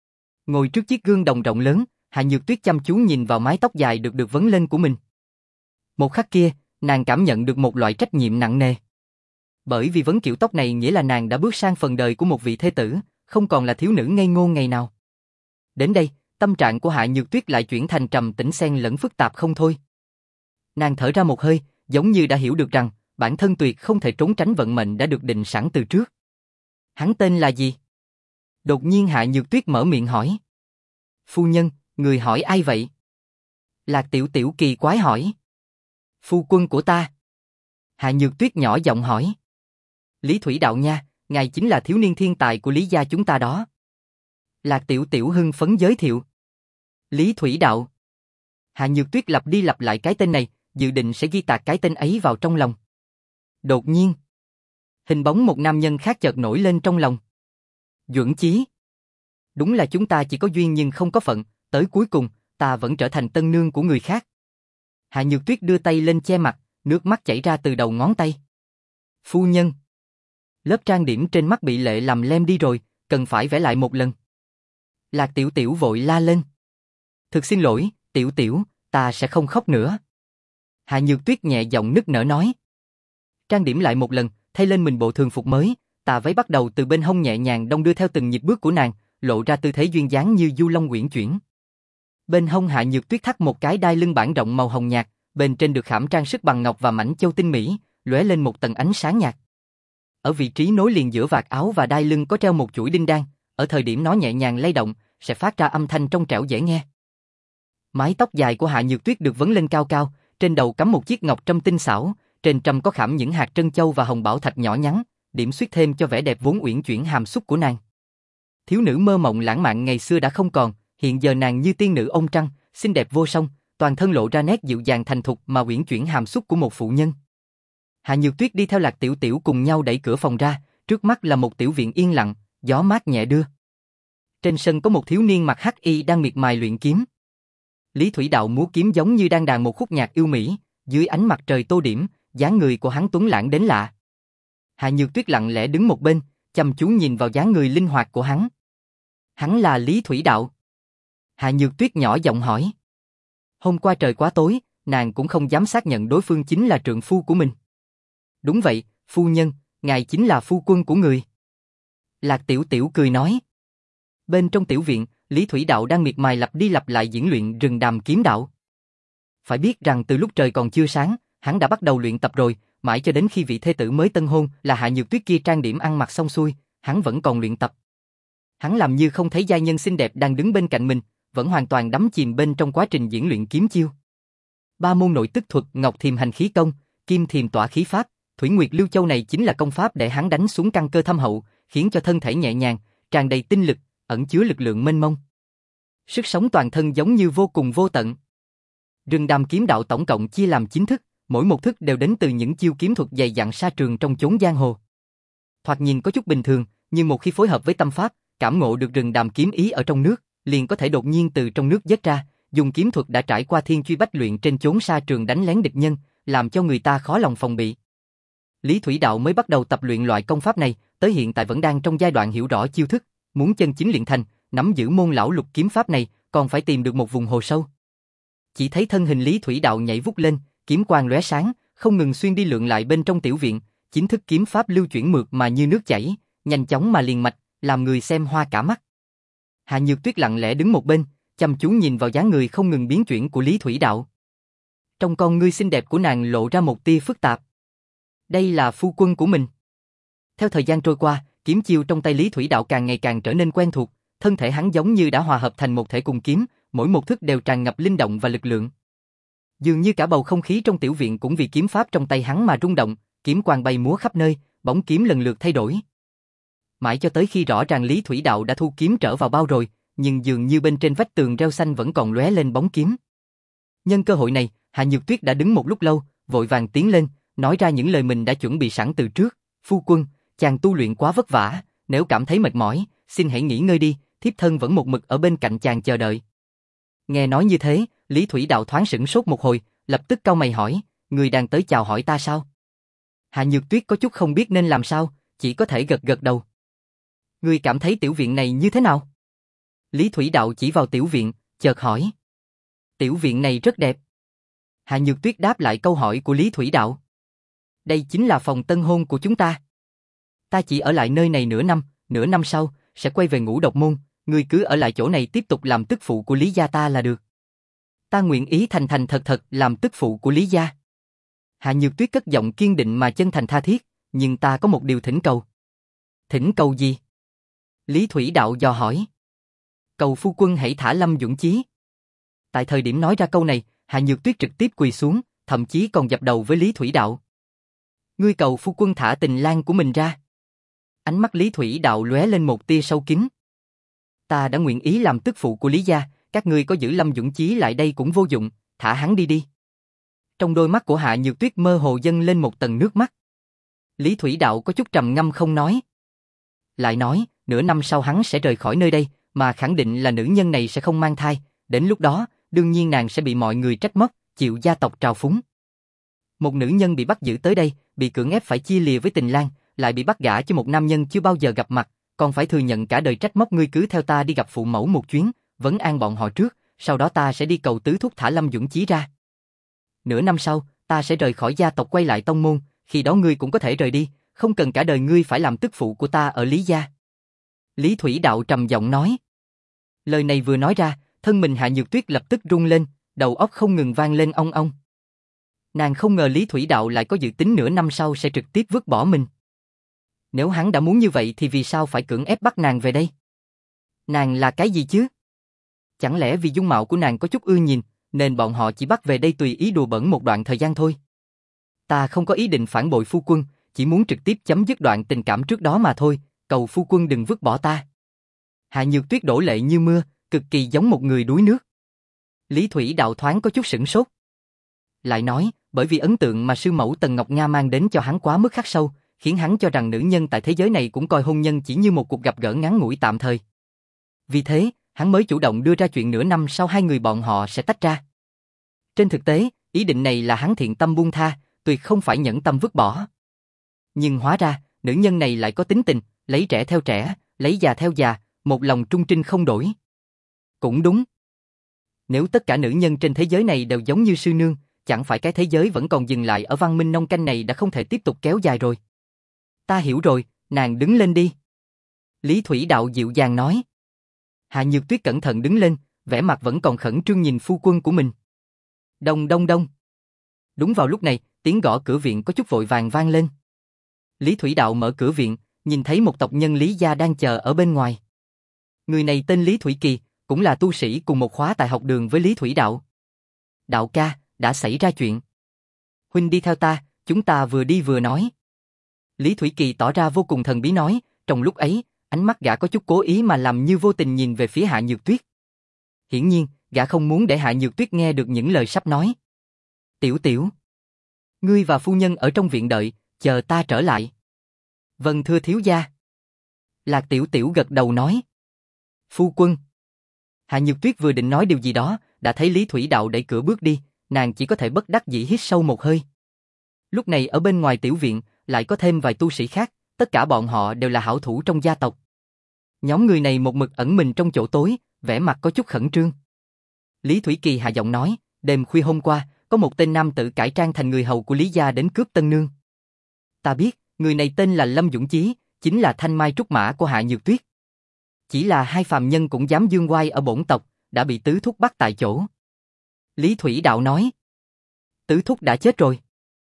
Ngồi trước chiếc gương đồng rộng lớn, Hạ Nhược Tuyết chăm chú nhìn vào mái tóc dài được được vấn lên của mình. Một khắc kia, Nàng cảm nhận được một loại trách nhiệm nặng nề. Bởi vì vấn kiểu tóc này nghĩa là nàng đã bước sang phần đời của một vị thê tử, không còn là thiếu nữ ngây ngô ngày nào. Đến đây, tâm trạng của Hạ Nhược Tuyết lại chuyển thành trầm tĩnh xen lẫn phức tạp không thôi. Nàng thở ra một hơi, giống như đã hiểu được rằng, bản thân tuyệt không thể trốn tránh vận mệnh đã được định sẵn từ trước. Hắn tên là gì? Đột nhiên Hạ Nhược Tuyết mở miệng hỏi. Phu nhân, người hỏi ai vậy? Lạc Tiểu Tiểu kỳ quái hỏi. Phu quân của ta. Hạ Nhược Tuyết nhỏ giọng hỏi. Lý Thủy Đạo nha, ngài chính là thiếu niên thiên tài của Lý gia chúng ta đó. Lạc Tiểu Tiểu hưng phấn giới thiệu. Lý Thủy Đạo. Hạ Nhược Tuyết lặp đi lặp lại cái tên này, dự định sẽ ghi tạc cái tên ấy vào trong lòng. Đột nhiên, hình bóng một nam nhân khác chợt nổi lên trong lòng. Duẩn Chí. Đúng là chúng ta chỉ có duyên nhưng không có phận, tới cuối cùng, ta vẫn trở thành tân nương của người khác. Hạ Nhược Tuyết đưa tay lên che mặt, nước mắt chảy ra từ đầu ngón tay. Phu nhân. Lớp trang điểm trên mắt bị lệ làm lem đi rồi, cần phải vẽ lại một lần. Lạc Tiểu Tiểu vội la lên. Thực xin lỗi, Tiểu Tiểu, ta sẽ không khóc nữa. Hạ Nhược Tuyết nhẹ giọng nức nở nói. Trang điểm lại một lần, thay lên mình bộ thường phục mới, tà váy bắt đầu từ bên hông nhẹ nhàng đong đưa theo từng nhịp bước của nàng, lộ ra tư thế duyên dáng như du long uyển chuyển. Bên hông Hạ Nhược Tuyết thắt một cái đai lưng bản rộng màu hồng nhạt, bên trên được khảm trang sức bằng ngọc và mảnh châu tinh mỹ, lóe lên một tầng ánh sáng nhạt. Ở vị trí nối liền giữa vạt áo và đai lưng có treo một chuỗi đinh đan, ở thời điểm nó nhẹ nhàng lay động, sẽ phát ra âm thanh trong trẻo dễ nghe. Mái tóc dài của Hạ Nhược Tuyết được vấn lên cao cao, trên đầu cắm một chiếc ngọc trâm tinh xảo, trên trâm có khảm những hạt trân châu và hồng bảo thạch nhỏ nhắn, điểm xuyết thêm cho vẻ đẹp vốn uyển chuyển hàm xúc của nàng. Thiếu nữ mơ mộng lãng mạn ngày xưa đã không còn, hiện giờ nàng như tiên nữ ông trăng, xinh đẹp vô song, toàn thân lộ ra nét dịu dàng thành thục mà uyển chuyển hàm xúc của một phụ nhân. Hạ Nhược Tuyết đi theo Lạc Tiểu Tiểu cùng nhau đẩy cửa phòng ra, trước mắt là một tiểu viện yên lặng, gió mát nhẹ đưa. Trên sân có một thiếu niên mặc hắc y đang miệt mài luyện kiếm. Lý Thủy Đạo múa kiếm giống như đang đàn một khúc nhạc yêu mỹ, dưới ánh mặt trời tô điểm, dáng người của hắn tuấn lãng đến lạ. Hạ Nhược Tuyết lặng lẽ đứng một bên, chăm chú nhìn vào dáng người linh hoạt của hắn. Hắn là Lý Thủy Đạo. Hạ Nhược Tuyết nhỏ giọng hỏi. Hôm qua trời quá tối, nàng cũng không dám xác nhận đối phương chính là trượng phu của mình. Đúng vậy, phu nhân, ngài chính là phu quân của người. Lạc Tiểu Tiểu cười nói. Bên trong tiểu viện, Lý Thủy Đạo đang miệt mài lặp đi lặp lại diễn luyện rừng đàm kiếm đạo. Phải biết rằng từ lúc trời còn chưa sáng, hắn đã bắt đầu luyện tập rồi, mãi cho đến khi vị thê tử mới tân hôn là Hạ Nhược Tuyết kia trang điểm ăn mặc xong xuôi, hắn vẫn còn luyện tập. Hắn làm như không thấy giai nhân xinh đẹp đang đứng bên cạnh mình, vẫn hoàn toàn đắm chìm bên trong quá trình diễn luyện kiếm chiêu. Ba môn nội tức thuật, Ngọc Thiềm Hành Khí Công, Kim Thiềm Tỏa Khí Pháp, Thủy Nguyệt Lưu Châu này chính là công pháp để hắn đánh xuống căn cơ thâm hậu, khiến cho thân thể nhẹ nhàng, tràn đầy tinh lực, ẩn chứa lực lượng mênh mông. Sức sống toàn thân giống như vô cùng vô tận. Rừng đàm kiếm đạo tổng cộng chia làm chín thức, mỗi một thức đều đến từ những chiêu kiếm thuật dày dặn sa trường trong chốn giang hồ. Thoạt nhìn có chút bình thường, nhưng một khi phối hợp với tâm pháp, cảm ngộ được rừng đàm kiếm ý ở trong nước, liền có thể đột nhiên từ trong nước giết ra, dùng kiếm thuật đã trải qua thiên truy bách luyện trên chốn sa trường đánh lén địch nhân, làm cho người ta khó lòng phòng bị. Lý Thủy Đạo mới bắt đầu tập luyện loại công pháp này, tới hiện tại vẫn đang trong giai đoạn hiểu rõ chiêu thức, muốn chân chính luyện thành, nắm giữ môn lão lục kiếm pháp này, còn phải tìm được một vùng hồ sâu. Chỉ thấy thân hình Lý Thủy Đạo nhảy vút lên, kiếm quang lóe sáng, không ngừng xuyên đi lượn lại bên trong tiểu viện, chính thức kiếm pháp lưu chuyển mượt mà như nước chảy, nhanh chóng mà liền mạch, làm người xem hoa cả mắt. Hạ Nhược Tuyết lặng lẽ đứng một bên, chăm chú nhìn vào dáng người không ngừng biến chuyển của Lý Thủy Đạo. Trong con ngươi xinh đẹp của nàng lộ ra một tia phức tạp. Đây là phu quân của mình. Theo thời gian trôi qua, kiếm chiêu trong tay Lý Thủy Đạo càng ngày càng trở nên quen thuộc, thân thể hắn giống như đã hòa hợp thành một thể cùng kiếm, mỗi một thức đều tràn ngập linh động và lực lượng. Dường như cả bầu không khí trong tiểu viện cũng vì kiếm pháp trong tay hắn mà rung động, kiếm quang bay múa khắp nơi, bóng kiếm lần lượt thay đổi. Mãi cho tới khi rõ ràng Lý Thủy Đạo đã thu kiếm trở vào bao rồi, nhưng dường như bên trên vách tường rêu xanh vẫn còn lóe lên bóng kiếm. Nhân cơ hội này, Hạ Nhược Tuyết đã đứng một lúc lâu, vội vàng tiến lên, nói ra những lời mình đã chuẩn bị sẵn từ trước. Phu quân, chàng tu luyện quá vất vả, nếu cảm thấy mệt mỏi, xin hãy nghỉ ngơi đi, thiếp thân vẫn một mực ở bên cạnh chàng chờ đợi. Nghe nói như thế, Lý Thủy Đạo thoáng sửng sốt một hồi, lập tức cau mày hỏi, người đang tới chào hỏi ta sao? Hạ Nhược Tuyết có chút không biết nên làm sao, chỉ có thể gật gật đầu. Ngươi cảm thấy tiểu viện này như thế nào? Lý Thủy Đạo chỉ vào tiểu viện, chợt hỏi. Tiểu viện này rất đẹp. Hạ Nhược Tuyết đáp lại câu hỏi của Lý Thủy Đạo. Đây chính là phòng tân hôn của chúng ta. Ta chỉ ở lại nơi này nửa năm, nửa năm sau, sẽ quay về Ngũ Độc Môn, ngươi cứ ở lại chỗ này tiếp tục làm tức phụ của Lý gia ta là được. Ta nguyện ý thành thành thật thật làm tức phụ của Lý gia. Hạ Nhược Tuyết cất giọng kiên định mà chân thành tha thiết, nhưng ta có một điều thỉnh cầu. Thỉnh cầu gì? Lý Thủy Đạo dò hỏi. Cầu phu quân hãy thả Lâm Dũng Chí. Tại thời điểm nói ra câu này, Hạ Nhược Tuyết trực tiếp quỳ xuống, thậm chí còn dập đầu với Lý Thủy Đạo. Ngươi cầu phu quân thả Tình Lang của mình ra. Ánh mắt Lý Thủy Đạo lóe lên một tia sâu kín. Ta đã nguyện ý làm tức phụ của Lý gia, các ngươi có giữ Lâm Dũng Chí lại đây cũng vô dụng, thả hắn đi đi. Trong đôi mắt của Hạ Nhược Tuyết mơ hồ dâng lên một tầng nước mắt. Lý Thủy Đạo có chút trầm ngâm không nói. Lại nói, nửa năm sau hắn sẽ rời khỏi nơi đây, mà khẳng định là nữ nhân này sẽ không mang thai, đến lúc đó, đương nhiên nàng sẽ bị mọi người trách móc, chịu gia tộc trào phúng. Một nữ nhân bị bắt giữ tới đây, bị cưỡng ép phải chia lìa với Tình Lang, lại bị bắt gả cho một nam nhân chưa bao giờ gặp mặt, còn phải thừa nhận cả đời trách móc. Ngươi cứ theo ta đi gặp phụ mẫu một chuyến, vấn an bọn họ trước, sau đó ta sẽ đi cầu tứ thúc thả Lâm Dũng Chí ra. Nửa năm sau, ta sẽ rời khỏi gia tộc quay lại tông môn, khi đó ngươi cũng có thể rời đi, không cần cả đời ngươi phải làm tức phụ của ta ở Lý gia. Lý Thủy Đạo trầm giọng nói. Lời này vừa nói ra, thân mình Hạ Nhược Tuyết lập tức rung lên, đầu óc không ngừng vang lên ong ong. Nàng không ngờ Lý Thủy Đạo lại có dự tính nửa năm sau sẽ trực tiếp vứt bỏ mình. Nếu hắn đã muốn như vậy thì vì sao phải cưỡng ép bắt nàng về đây? Nàng là cái gì chứ? Chẳng lẽ vì dung mạo của nàng có chút ưa nhìn, nên bọn họ chỉ bắt về đây tùy ý đùa bỡn một đoạn thời gian thôi? Ta không có ý định phản bội phu quân, chỉ muốn trực tiếp chấm dứt đoạn tình cảm trước đó mà thôi, cầu phu quân đừng vứt bỏ ta. Hạ Nhược Tuyết đổ lệ như mưa, cực kỳ giống một người đuối nước. Lý Thủy Đạo thoáng có chút sửng sốt. Lại nói, bởi vì ấn tượng mà sư mẫu Tần Ngọc Nga mang đến cho hắn quá mức khắc sâu, khiến hắn cho rằng nữ nhân tại thế giới này cũng coi hôn nhân chỉ như một cuộc gặp gỡ ngắn ngủi tạm thời. Vì thế, hắn mới chủ động đưa ra chuyện nửa năm sau hai người bọn họ sẽ tách ra. Trên thực tế, ý định này là hắn thiện tâm buông tha, tuyệt không phải nhẫn tâm vứt bỏ. Nhưng hóa ra, nữ nhân này lại có tính tình, lấy trẻ theo trẻ, lấy già theo già, một lòng trung trinh không đổi. Cũng đúng. Nếu tất cả nữ nhân trên thế giới này đều giống như sư nương, chẳng phải cái thế giới vẫn còn dừng lại ở văn minh nông canh này đã không thể tiếp tục kéo dài rồi. Ta hiểu rồi, nàng đứng lên đi. Lý Thủy Đạo dịu dàng nói. Hạ Nhược Tuyết cẩn thận đứng lên, vẻ mặt vẫn còn khẩn trương nhìn phu quân của mình. Đông đông đông. Đúng vào lúc này, tiếng gõ cửa viện có chút vội vàng vang lên. Lý Thủy Đạo mở cửa viện, nhìn thấy một tộc nhân Lý gia đang chờ ở bên ngoài. Người này tên Lý Thủy Kỳ, cũng là tu sĩ cùng một khóa tại học đường với Lý Thủy Đạo. Đạo ca, đã xảy ra chuyện. Huynh đi theo ta, chúng ta vừa đi vừa nói. Lý Thủy Kỳ tỏ ra vô cùng thần bí nói, trong lúc ấy, ánh mắt gã có chút cố ý mà làm như vô tình nhìn về phía Hạ Nhược Tuyết. Hiển nhiên, gã không muốn để Hạ Nhược Tuyết nghe được những lời sắp nói. Tiểu tiểu, ngươi và phu nhân ở trong viện đợi, chờ ta trở lại. Vâng thưa thiếu gia. Lạc Tiểu Tiểu gật đầu nói. Phu quân. Hạ Nhược Tuyết vừa định nói điều gì đó, đã thấy Lý Thủy Đạo đẩy cửa bước đi, nàng chỉ có thể bất đắc dĩ hít sâu một hơi. Lúc này ở bên ngoài tiểu viện, lại có thêm vài tu sĩ khác, tất cả bọn họ đều là hảo thủ trong gia tộc. Nhóm người này một mực ẩn mình trong chỗ tối, vẻ mặt có chút khẩn trương. Lý Thủy Kỳ hạ giọng nói, đêm khuya hôm qua, có một tên nam tử cải trang thành người hầu của Lý gia đến cướp tân nương. Ta biết, người này tên là Lâm Dũng Chí, chính là thanh mai trúc mã của Hạ Nhược Tuyết. Chỉ là hai phàm nhân cũng dám dương oai ở bổn tộc, đã bị tứ thúc bắt tại chỗ. Lý Thủy Đạo nói. Tứ thúc đã chết rồi.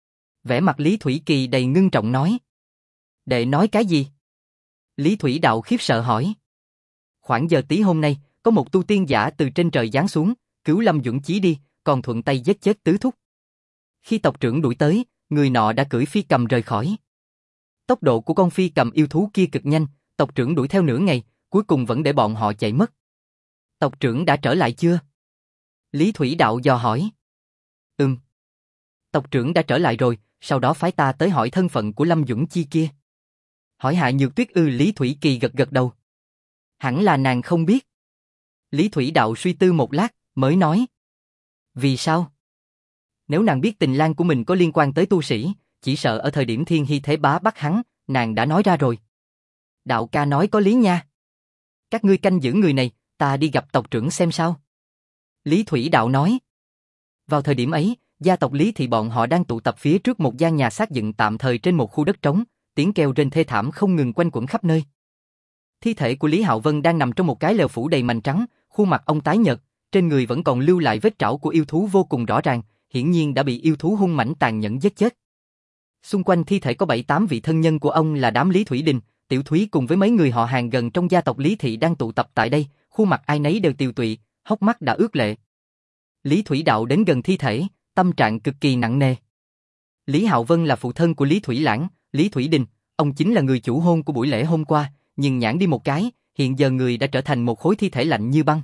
Vẻ mặt Lý Thủy Kỳ đầy ngưng trọng nói. Đệ nói cái gì? Lý Thủy Đạo khiếp sợ hỏi. Khoảng giờ tí hôm nay, có một tu tiên giả từ trên trời giáng xuống, cứu Lâm Dũng Chí đi, còn thuận tay giết chết tứ thúc. Khi tộc trưởng đuổi tới, người nọ đã cưỡi phi cầm rời khỏi. Tốc độ của con phi cầm yêu thú kia cực nhanh, tộc trưởng đuổi theo nửa ngày, cuối cùng vẫn để bọn họ chạy mất. Tộc trưởng đã trở lại chưa? Lý Thủy Đạo dò hỏi. Ừm. Tộc trưởng đã trở lại rồi, sau đó phái ta tới hỏi thân phận của Lâm Dũng Chi kia. Hỏi Hạ Nhược Tuyết ư? Lý Thủy Kỳ gật gật đầu. Hẳn là nàng không biết. Lý Thủy Đạo suy tư một lát, mới nói. Vì sao? Nếu nàng biết tình lang của mình có liên quan tới tu sĩ, chỉ sợ ở thời điểm Thiên Hy Thế Bá bắt hắn, nàng đã nói ra rồi. Đạo ca nói có lý nha. Các ngươi canh giữ người này, ta đi gặp tộc trưởng xem sao. Lý Thủy Đạo nói. Vào thời điểm ấy, Gia tộc Lý Thị bọn họ đang tụ tập phía trước một gian nhà xác dựng tạm thời trên một khu đất trống, tiếng kêu rên thê thảm không ngừng quanh quẩn khắp nơi. Thi thể của Lý Hạo Vân đang nằm trong một cái lều phủ đầy mành trắng, khuôn mặt ông tái nhợt, trên người vẫn còn lưu lại vết trảo của yêu thú vô cùng rõ ràng, hiển nhiên đã bị yêu thú hung mãnh tàn nhẫn giết chết. Xung quanh thi thể có bảy tám vị thân nhân của ông là đám Lý Thủy Đình, Tiểu Thúy cùng với mấy người họ hàng gần trong gia tộc Lý Thị đang tụ tập tại đây, khuôn mặt ai nấy đều tiều tụy, hốc mắt đã ướt lệ. Lý Thủy Đạo đến gần thi thể, tâm trạng cực kỳ nặng nề. Lý Hạo Vân là phụ thân của Lý Thủy Lãng, Lý Thủy Đình, ông chính là người chủ hôn của buổi lễ hôm qua, nhưng nhãn đi một cái, hiện giờ người đã trở thành một khối thi thể lạnh như băng.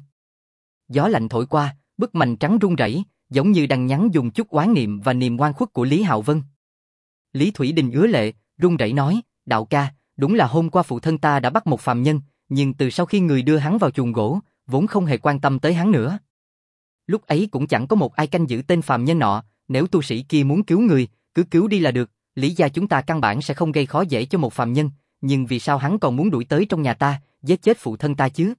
Gió lạnh thổi qua, bức mành trắng rung rẩy, giống như đang nhắn dùng chút oán niệm và niềm oan khuất của Lý Hạo Vân. Lý Thủy Đình ứa lệ, run rẩy nói, đạo ca, đúng là hôm qua phụ thân ta đã bắt một phàm nhân, nhưng từ sau khi người đưa hắn vào chuồng gỗ, vốn không hề quan tâm tới hắn nữa. Lúc ấy cũng chẳng có một ai canh giữ tên phàm nhân nọ, nếu tu sĩ kia muốn cứu người, cứ cứu đi là được, Lý gia chúng ta căn bản sẽ không gây khó dễ cho một phàm nhân, nhưng vì sao hắn còn muốn đuổi tới trong nhà ta, giết chết phụ thân ta chứ?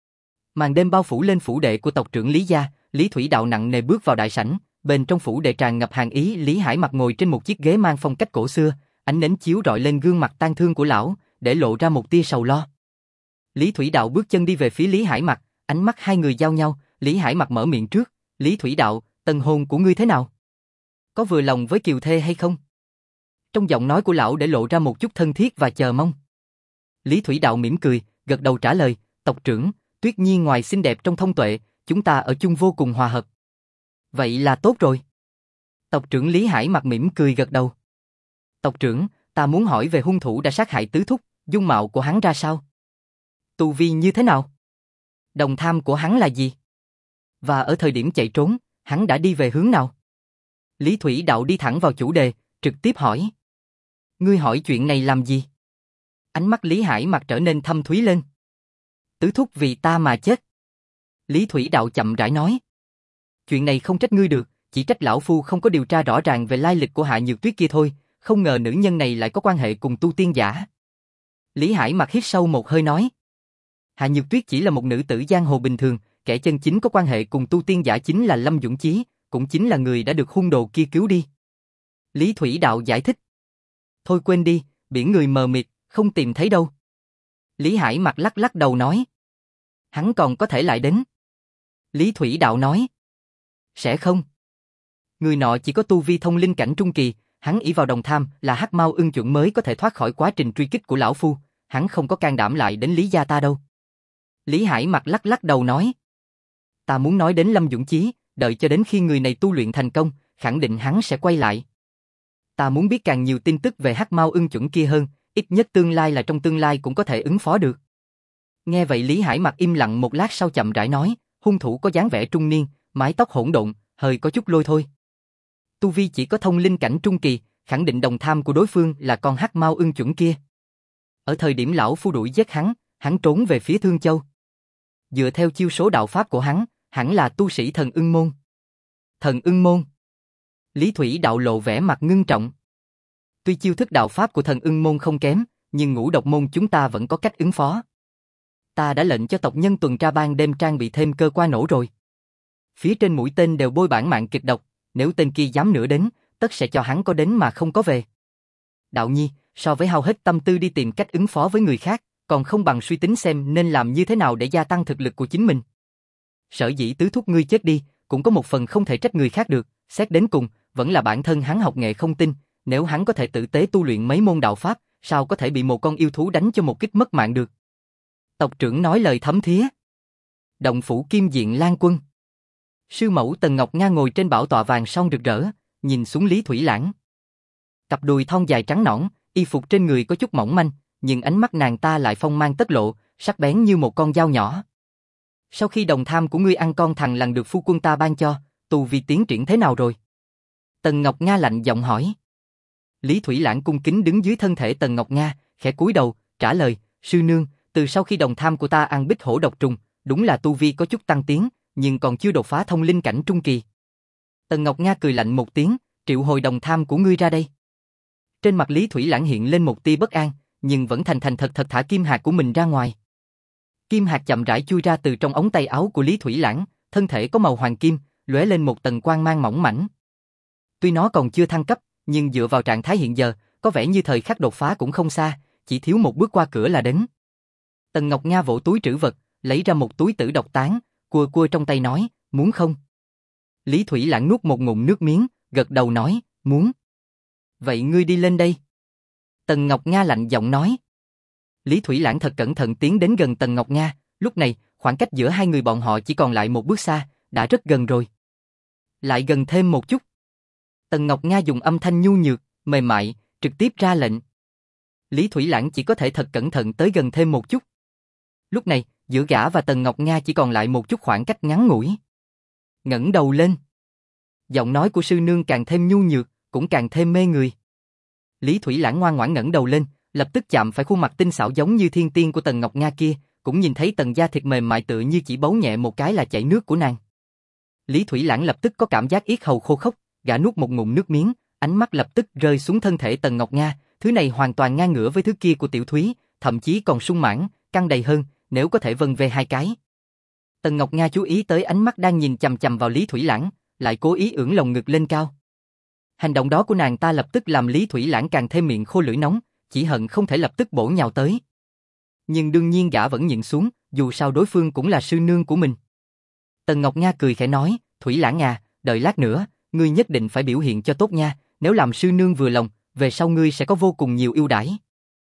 Màn đêm bao phủ lên phủ đệ của tộc trưởng Lý gia, Lý Thủy Đạo nặng nề bước vào đại sảnh, bên trong phủ đệ tràn ngập hàn ý, Lý Hải Mặc ngồi trên một chiếc ghế mang phong cách cổ xưa, ánh nến chiếu rọi lên gương mặt tang thương của lão, để lộ ra một tia sầu lo. Lý Thủy Đạo bước chân đi về phía Lý Hải Mặc, ánh mắt hai người giao nhau, Lý Hải Mặc mở miệng trước, Lý Thủy Đạo, tân hôn của ngươi thế nào? Có vừa lòng với kiều thê hay không? Trong giọng nói của lão để lộ ra một chút thân thiết và chờ mong. Lý Thủy Đạo mỉm cười, gật đầu trả lời, tộc trưởng, Tuyết Nhi ngoài xinh đẹp trong thông tuệ, chúng ta ở chung vô cùng hòa hợp. Vậy là tốt rồi. Tộc trưởng Lý Hải Mặc mỉm cười gật đầu. Tộc trưởng, ta muốn hỏi về hung thủ đã sát hại tứ thúc, dung mạo của hắn ra sao? Tu vi như thế nào? Đồng tham của hắn là gì? Và ở thời điểm chạy trốn, hắn đã đi về hướng nào? Lý Thủy Đạo đi thẳng vào chủ đề, trực tiếp hỏi. Ngươi hỏi chuyện này làm gì? Ánh mắt Lý Hải Mặc trở nên thâm thúy lên. Tứ thúc vì ta mà chết. Lý Thủy Đạo chậm rãi nói. Chuyện này không trách ngươi được, chỉ trách lão phu không có điều tra rõ ràng về lai lịch của Hạ Nhược Tuyết kia thôi, không ngờ nữ nhân này lại có quan hệ cùng tu tiên giả. Lý Hải Mặc hít sâu một hơi nói. Hạ Nhược Tuyết chỉ là một nữ tử giang hồ bình thường, kẻ chân chính có quan hệ cùng tu tiên giả chính là Lâm Dũng Chí, cũng chính là người đã được hung đồ kia cứu đi. Lý Thủy Đạo giải thích. Thôi quên đi, biển người mờ mịt, không tìm thấy đâu. Lý Hải Mặc lắc lắc đầu nói. Hắn còn có thể lại đến. Lý Thủy Đạo nói. Sẽ không. Người nọ chỉ có tu vi thông linh cảnh trung kỳ, hắn ỷ vào đồng tham là hắc mao ưng chuẩn mới có thể thoát khỏi quá trình truy kích của lão phu, hắn không có can đảm lại đến Lý gia ta đâu. Lý Hải Mặc lắc lắc đầu nói. Ta muốn nói đến Lâm Dũng Chí, đợi cho đến khi người này tu luyện thành công, khẳng định hắn sẽ quay lại. Ta muốn biết càng nhiều tin tức về hắc mao ưng chuẩn kia hơn, ít nhất tương lai là trong tương lai cũng có thể ứng phó được. Nghe vậy Lý Hải Mặc im lặng một lát sau chậm rãi nói, hung thủ có dáng vẻ trung niên, mái tóc hỗn độn, hơi có chút lôi thôi. Tu vi chỉ có thông linh cảnh trung kỳ, khẳng định đồng tham của đối phương là con hắc mao ưng chuẩn kia. Ở thời điểm lão phu đuổi giết hắn, hắn trốn về phía Thương Châu. Dựa theo chiêu số đạo pháp của hắn, hẳn là tu sĩ thần ưng môn. Thần ưng môn. Lý Thủy Đạo lộ vẻ mặt ngưng trọng. Tuy chiêu thức đạo pháp của thần ưng môn không kém, nhưng ngũ độc môn chúng ta vẫn có cách ứng phó. Ta đã lệnh cho tộc nhân tuần tra ban đêm trang bị thêm cơ qua nổ rồi. Phía trên mũi tên đều bôi bản mạng kịch độc, nếu tên kia dám nữa đến, tất sẽ cho hắn có đến mà không có về. Đạo Nhi, so với hao hết tâm tư đi tìm cách ứng phó với người khác, còn không bằng suy tính xem nên làm như thế nào để gia tăng thực lực của chính mình. Sở dĩ tứ thúc ngươi chết đi, cũng có một phần không thể trách người khác được, xét đến cùng, vẫn là bản thân hắn học nghệ không tinh, nếu hắn có thể tử tế tu luyện mấy môn đạo pháp, sao có thể bị một con yêu thú đánh cho một kích mất mạng được. Tộc trưởng nói lời thấm thía. Động phủ Kim Diện Lan Quân. Sư mẫu Tần Ngọc Nga ngồi trên bảo tọa vàng son rực rỡ, nhìn xuống Lý Thủy Lãng. Cặp đùi thon dài trắng nõn, y phục trên người có chút mỏng manh, nhưng ánh mắt nàng ta lại phong mang tất lộ, sắc bén như một con dao nhỏ. Sau khi đồng tham của ngươi ăn con thằng lằn được phu quân ta ban cho, tu vi tiến triển thế nào rồi? Tần Ngọc Nga lạnh giọng hỏi. Lý Thủy Lãng cung kính đứng dưới thân thể Tần Ngọc Nga, khẽ cúi đầu, trả lời, sư nương, từ sau khi đồng tham của ta ăn bích hổ độc trùng, đúng là tu vi có chút tăng tiến, nhưng còn chưa đột phá thông linh cảnh trung kỳ. Tần Ngọc Nga cười lạnh một tiếng, triệu hồi đồng tham của ngươi ra đây. Trên mặt Lý Thủy Lãng hiện lên một tia bất an, nhưng vẫn thành thành thật thật thả kim hạt của mình ra ngoài. Kim hạt chậm rãi chui ra từ trong ống tay áo của Lý Thủy Lãng, thân thể có màu hoàng kim, lóe lên một tầng quang mang mỏng mảnh. Tuy nó còn chưa thăng cấp, nhưng dựa vào trạng thái hiện giờ, có vẻ như thời khắc đột phá cũng không xa, chỉ thiếu một bước qua cửa là đến. Tần Ngọc Nga vỗ túi trữ vật, lấy ra một túi tử độc tán, cua cua trong tay nói, muốn không? Lý Thủy Lãng nuốt một ngụm nước miếng, gật đầu nói, muốn. Vậy ngươi đi lên đây. Tần Ngọc Nga lạnh giọng nói. Lý Thủy Lãng thật cẩn thận tiến đến gần Tần Ngọc Nga, lúc này, khoảng cách giữa hai người bọn họ chỉ còn lại một bước xa, đã rất gần rồi. Lại gần thêm một chút. Tần Ngọc Nga dùng âm thanh nhu nhược, mềm mại, trực tiếp ra lệnh. Lý Thủy Lãng chỉ có thể thật cẩn thận tới gần thêm một chút. Lúc này, giữa gã và Tần Ngọc Nga chỉ còn lại một chút khoảng cách ngắn ngủi. Ngẩng đầu lên. Giọng nói của sư nương càng thêm nhu nhược, cũng càng thêm mê người. Lý Thủy Lãng ngoan ngoãn ngẩng đầu lên, lập tức chạm phải khuôn mặt tinh xảo giống như thiên tiên của Tần Ngọc Nga kia, cũng nhìn thấy tầng da thịt mềm mại tựa như chỉ bấu nhẹ một cái là chảy nước của nàng. Lý Thủy Lãng lập tức có cảm giác yết hầu khô khốc, gã nuốt một ngụm nước miếng, ánh mắt lập tức rơi xuống thân thể Tần Ngọc Nga, thứ này hoàn toàn ngang ngửa với thứ kia của Tiểu Thúy, thậm chí còn sung mãn, căng đầy hơn, nếu có thể vân về hai cái. Tần Ngọc Nga chú ý tới ánh mắt đang nhìn chằm chằm vào Lý Thủy Lãng, lại cố ý ưỡn lồng ngực lên cao. Hành động đó của nàng ta lập tức làm Lý Thủy Lãng càng thêm miệng khô lưỡi nóng, chỉ hận không thể lập tức bổ nhào tới. Nhưng đương nhiên gã vẫn nhịn xuống, dù sao đối phương cũng là sư nương của mình. Tần Ngọc Nga cười khẽ nói, Thủy Lãng à, đợi lát nữa, ngươi nhất định phải biểu hiện cho tốt nha, nếu làm sư nương vừa lòng, về sau ngươi sẽ có vô cùng nhiều ưu đãi.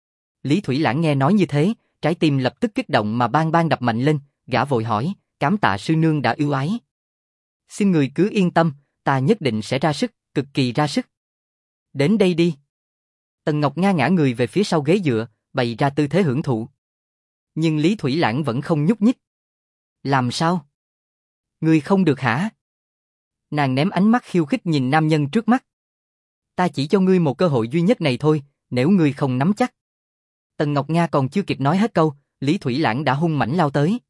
Lý Thủy Lãng nghe nói như thế, trái tim lập tức kích động mà bang bang đập mạnh lên, gã vội hỏi, cảm tạ sư nương đã ưu ái. Xin người cứ yên tâm, ta nhất định sẽ ra sức, cực kỳ ra sức. Đến đây đi. Tần Ngọc Nga ngã người về phía sau ghế dựa, bày ra tư thế hưởng thụ. Nhưng Lý Thủy Lãng vẫn không nhúc nhích. Làm sao? Ngươi không được hả? Nàng ném ánh mắt khiêu khích nhìn nam nhân trước mắt. Ta chỉ cho ngươi một cơ hội duy nhất này thôi, nếu ngươi không nắm chắc. Tần Ngọc Nga còn chưa kịp nói hết câu, Lý Thủy Lãng đã hung mãnh lao tới.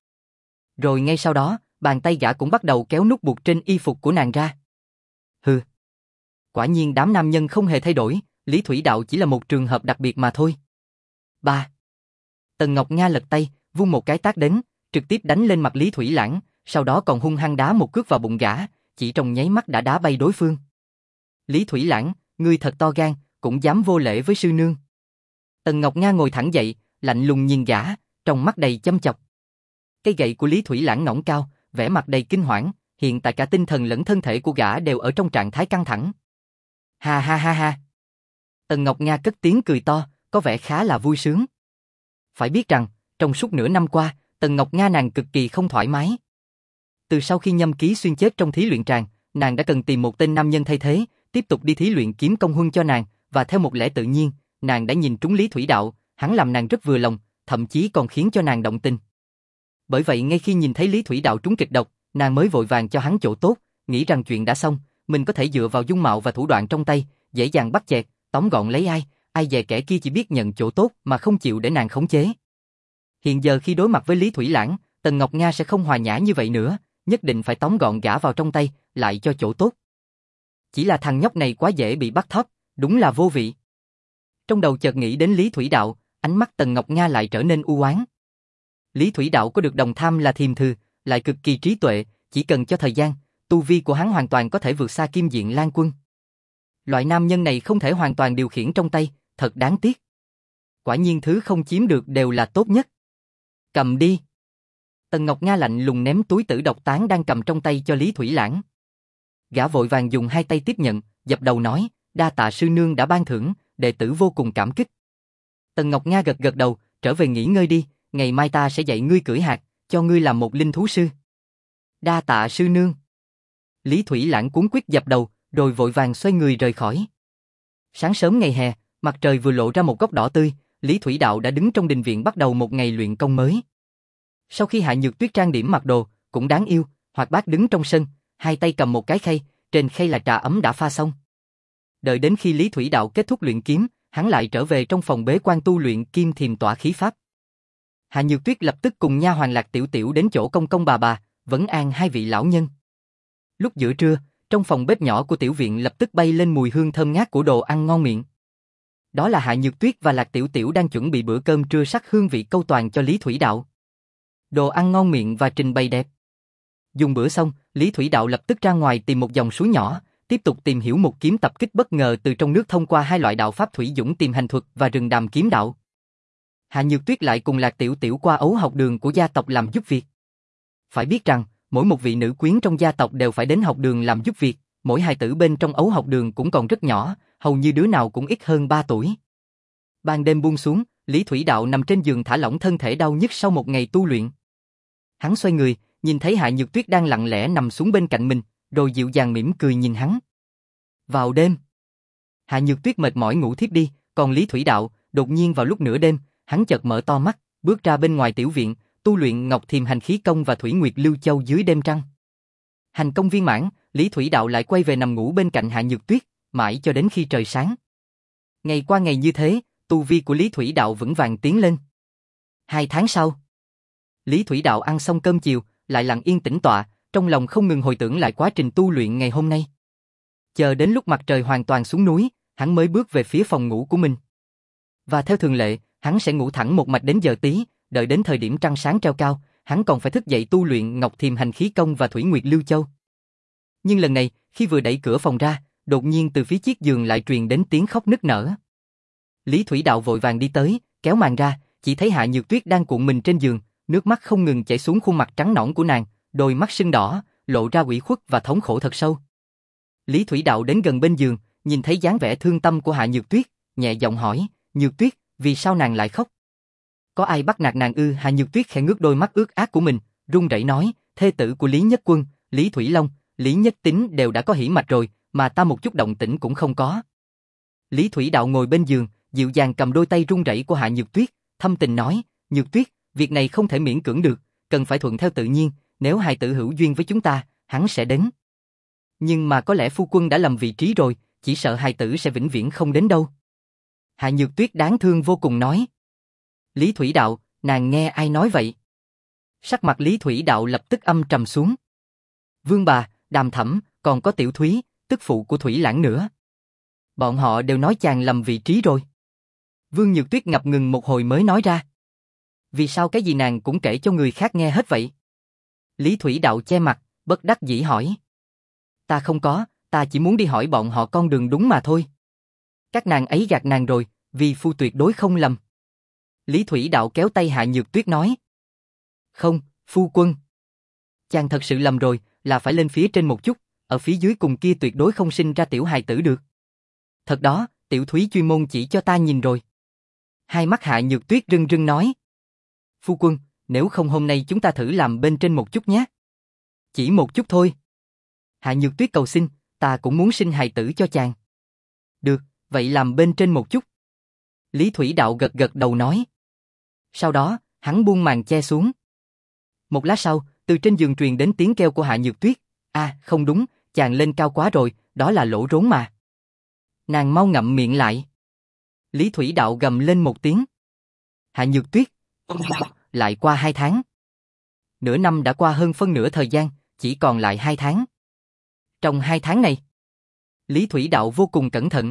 Rồi ngay sau đó, bàn tay gã cũng bắt đầu kéo nút buộc trên y phục của nàng ra. Hừ. Quả nhiên đám nam nhân không hề thay đổi, Lý Thủy Đạo chỉ là một trường hợp đặc biệt mà thôi. Ba. Tần Ngọc Nga lật tay, vung một cái tát đến, trực tiếp đánh lên mặt Lý Thủy Lãng, sau đó còn hung hăng đá một cước vào bụng gã, chỉ trong nháy mắt đã đá bay đối phương. Lý Thủy Lãng, ngươi thật to gan, cũng dám vô lễ với sư nương. Tần Ngọc Nga ngồi thẳng dậy, lạnh lùng nhìn gã, trong mắt đầy châm chọc. Cây gậy của Lý Thủy Lãng ngẩng cao, vẻ mặt đầy kinh hoảng, hiện tại cả tinh thần lẫn thân thể của gã đều ở trong trạng thái căng thẳng. Ha ha ha ha. Tần Ngọc Nga cất tiếng cười to, có vẻ khá là vui sướng. Phải biết rằng, trong suốt nửa năm qua, Tần Ngọc Nga nàng cực kỳ không thoải mái. Từ sau khi Nhâm Ký Xuyên chết trong thí luyện tràng, nàng đã cần tìm một tên nam nhân thay thế, tiếp tục đi thí luyện kiếm công huân cho nàng, và theo một lẽ tự nhiên, nàng đã nhìn trúng Lý Thủy Đạo, hắn làm nàng rất vừa lòng, thậm chí còn khiến cho nàng động tình. Bởi vậy ngay khi nhìn thấy Lý Thủy Đạo trúng kịch độc, nàng mới vội vàng cho hắn chỗ tốt, nghĩ rằng chuyện đã xong, mình có thể dựa vào dung mạo và thủ đoạn trong tay, dễ dàng bắt chẹt, tóm gọn lấy ai, ai dè kẻ kia chỉ biết nhận chỗ tốt mà không chịu để nàng khống chế. Hiện giờ khi đối mặt với Lý Thủy Lãng, Tần Ngọc Nga sẽ không hòa nhã như vậy nữa, nhất định phải tóm gọn gã vào trong tay, lại cho chỗ tốt. Chỉ là thằng nhóc này quá dễ bị bắt thóp, đúng là vô vị. Trong đầu chợt nghĩ đến Lý Thủy Đạo, ánh mắt Tần Ngọc Nga lại trở nên u oán. Lý Thủy Đạo có được đồng tham là thiềm thư, lại cực kỳ trí tuệ, chỉ cần cho thời gian, tu vi của hắn hoàn toàn có thể vượt xa Kim Diện Lan Quân. Loại nam nhân này không thể hoàn toàn điều khiển trong tay, thật đáng tiếc. Quả nhiên thứ không chiếm được đều là tốt nhất. Cầm đi. Tần Ngọc Nga lạnh lùng ném túi tử độc tán đang cầm trong tay cho Lý Thủy Lãng. Gã vội vàng dùng hai tay tiếp nhận, dập đầu nói, đa tạ sư nương đã ban thưởng, đệ tử vô cùng cảm kích. Tần Ngọc Nga gật gật đầu, trở về nghỉ ngơi đi, ngày mai ta sẽ dạy ngươi cưỡi hạc, cho ngươi làm một linh thú sư. Đa tạ sư nương. Lý Thủy Lãng cuống quýt dập đầu, rồi vội vàng xoay người rời khỏi. Sáng sớm ngày hè, mặt trời vừa lộ ra một góc đỏ tươi, Lý Thủy Đạo đã đứng trong đình viện bắt đầu một ngày luyện công mới. Sau khi Hạ Nhược Tuyết trang điểm mặc đồ, cũng đáng yêu, hoạt bát đứng trong sân, hai tay cầm một cái khay, trên khay là trà ấm đã pha xong. Đợi đến khi Lý Thủy Đạo kết thúc luyện kiếm, hắn lại trở về trong phòng bế quan tu luyện kim thiềm tỏa khí pháp. Hạ Nhược Tuyết lập tức cùng nha hoàn Lạc Tiểu Tiểu đến chỗ công công bà bà, vấn an hai vị lão nhân. Lúc giữa trưa, trong phòng bếp nhỏ của tiểu viện lập tức bay lên mùi hương thơm ngát của đồ ăn ngon miệng. Đó là Hạ Nhược Tuyết và Lạc Tiểu Tiểu đang chuẩn bị bữa cơm trưa sắc hương vị câu toàn cho Lý Thủy Đạo. Đồ ăn ngon miệng và trình bày đẹp. Dùng bữa xong, Lý Thủy Đạo lập tức ra ngoài tìm một dòng suối nhỏ, tiếp tục tìm hiểu một kiếm tập kích bất ngờ từ trong nước thông qua hai loại đạo pháp thủy dũng tìm hành thuật và rừng đàm kiếm đạo. Hạ Nhược Tuyết lại cùng Lạc Tiểu Tiểu qua ấu học đường của gia tộc làm giúp việc. Phải biết rằng, mỗi một vị nữ quyến trong gia tộc đều phải đến học đường làm giúp việc, mỗi hài tử bên trong ấu học đường cũng còn rất nhỏ, hầu như đứa nào cũng ít hơn ba tuổi. Ban đêm buông xuống, Lý Thủy Đạo nằm trên giường thả lỏng thân thể đau nhức sau một ngày tu luyện. Hắn xoay người, nhìn thấy Hạ Nhược Tuyết đang lặng lẽ nằm xuống bên cạnh mình, rồi dịu dàng mỉm cười nhìn hắn. Vào đêm, Hạ Nhược Tuyết mệt mỏi ngủ thiếp đi, còn Lý Thủy Đạo, đột nhiên vào lúc nửa đêm, hắn chợt mở to mắt, bước ra bên ngoài tiểu viện, tu luyện Ngọc Thiềm Hành Khí Công và Thủy Nguyệt Lưu Châu dưới đêm trăng. Hành công viên mãn, Lý Thủy Đạo lại quay về nằm ngủ bên cạnh Hạ Nhược Tuyết, mãi cho đến khi trời sáng. Ngày qua ngày như thế, tu vi của Lý Thủy Đạo vững vàng tiến lên. Hai tháng sau, Lý Thủy Đạo ăn xong cơm chiều, lại lặng yên tĩnh tọa, trong lòng không ngừng hồi tưởng lại quá trình tu luyện ngày hôm nay. Chờ đến lúc mặt trời hoàn toàn xuống núi, hắn mới bước về phía phòng ngủ của mình. Và theo thường lệ, hắn sẽ ngủ thẳng một mạch đến giờ tí, đợi đến thời điểm trăng sáng treo cao, hắn còn phải thức dậy tu luyện Ngọc Thiềm Hành Khí Công và Thủy Nguyệt Lưu Châu. Nhưng lần này, khi vừa đẩy cửa phòng ra, đột nhiên từ phía chiếc giường lại truyền đến tiếng khóc nức nở. Lý Thủy Đạo vội vàng đi tới, kéo màn ra, chỉ thấy Hạ Nhược Tuyết đang cuộn mình trên giường, nước mắt không ngừng chảy xuống khuôn mặt trắng nõn của nàng, đôi mắt sưng đỏ, lộ ra ủy khuất và thống khổ thật sâu. Lý Thủy Đạo đến gần bên giường, nhìn thấy dáng vẻ thương tâm của Hạ Nhược Tuyết, nhẹ giọng hỏi, Nhược Tuyết, vì sao nàng lại khóc? Có ai bắt nạt nàng ư? Hạ Nhược Tuyết khẽ ngước đôi mắt ướt át của mình, run rẩy nói, thê tử của Lý Nhất Quân, Lý Thủy Long, Lý Nhất Tín đều đã có hỉ mạch rồi, mà ta một chút động tĩnh cũng không có. Lý Thủy Đạo ngồi bên giường, dịu dàng cầm đôi tay run rẩy của Hạ Nhược Tuyết, thâm tình nói, Nhược Tuyết, việc này không thể miễn cưỡng được, cần phải thuận theo tự nhiên, nếu hài tử hữu duyên với chúng ta, hắn sẽ đến. Nhưng mà có lẽ phu quân đã lầm vị trí rồi, chỉ sợ hài tử sẽ vĩnh viễn không đến đâu. Hạ Nhược Tuyết đáng thương vô cùng nói. Lý Thủy Đạo, nàng nghe ai nói vậy? Sắc mặt Lý Thủy Đạo lập tức âm trầm xuống. Vương bà, Đàm Thẩm, còn có Tiểu Thúy, tức phụ của Thủy Lãng nữa. Bọn họ đều nói chàng lầm vị trí rồi. Vương Nhược Tuyết ngập ngừng một hồi mới nói ra. Vì sao cái gì nàng cũng kể cho người khác nghe hết vậy? Lý Thủy Đạo che mặt, bất đắc dĩ hỏi. Ta không có, ta chỉ muốn đi hỏi bọn họ con đường đúng mà thôi. Các nàng ấy gạt nàng rồi, vì phu tuyệt đối không lầm. Lý Thủy Đạo kéo tay Hạ Nhược Tuyết nói. Không, phu quân. Chàng thật sự lầm rồi, là phải lên phía trên một chút, ở phía dưới cùng kia tuyệt đối không sinh ra tiểu hài tử được. Thật đó, Tiểu Thúy chuyên môn chỉ cho ta nhìn rồi. Hai mắt Hạ Nhược Tuyết rưng rưng nói. Phu quân, nếu không hôm nay chúng ta thử làm bên trên một chút nhé. Chỉ một chút thôi. Hạ Nhược Tuyết cầu xin, ta cũng muốn sinh hài tử cho chàng. Được, vậy làm bên trên một chút. Lý Thủy Đạo gật gật đầu nói. Sau đó, hắn buông màn che xuống. Một lát sau, từ trên giường truyền đến tiếng kêu của Hạ Nhược Tuyết. À, không đúng, chàng lên cao quá rồi, đó là lỗ rốn mà. Nàng mau ngậm miệng lại. Lý Thủy Đạo gầm lên một tiếng. Hạ Nhược Tuyết. Lại qua hai tháng. Nửa năm đã qua hơn phân nửa thời gian, chỉ còn lại hai tháng. Trong hai tháng này, Lý Thủy Đạo vô cùng cẩn thận.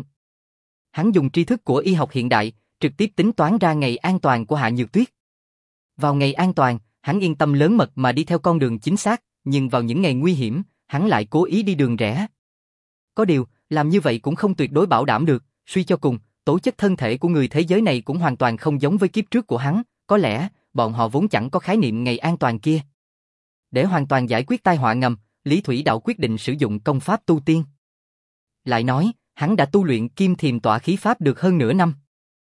Hắn dùng tri thức của y học hiện đại, trực tiếp tính toán ra ngày an toàn của Hạ Nhược Tuyết. Vào ngày an toàn, hắn yên tâm lớn mật mà đi theo con đường chính xác, nhưng vào những ngày nguy hiểm, hắn lại cố ý đi đường rẽ. Có điều, làm như vậy cũng không tuyệt đối bảo đảm được, suy cho cùng, tố chất thân thể của người thế giới này cũng hoàn toàn không giống với kiếp trước của hắn, có lẽ, bọn họ vốn chẳng có khái niệm ngày an toàn kia. Để hoàn toàn giải quyết tai họa ngầm, Lý Thủy Đạo quyết định sử dụng công pháp tu tiên. Lại nói, hắn đã tu luyện Kim Thiềm Tọa Khí Pháp được hơn nửa năm.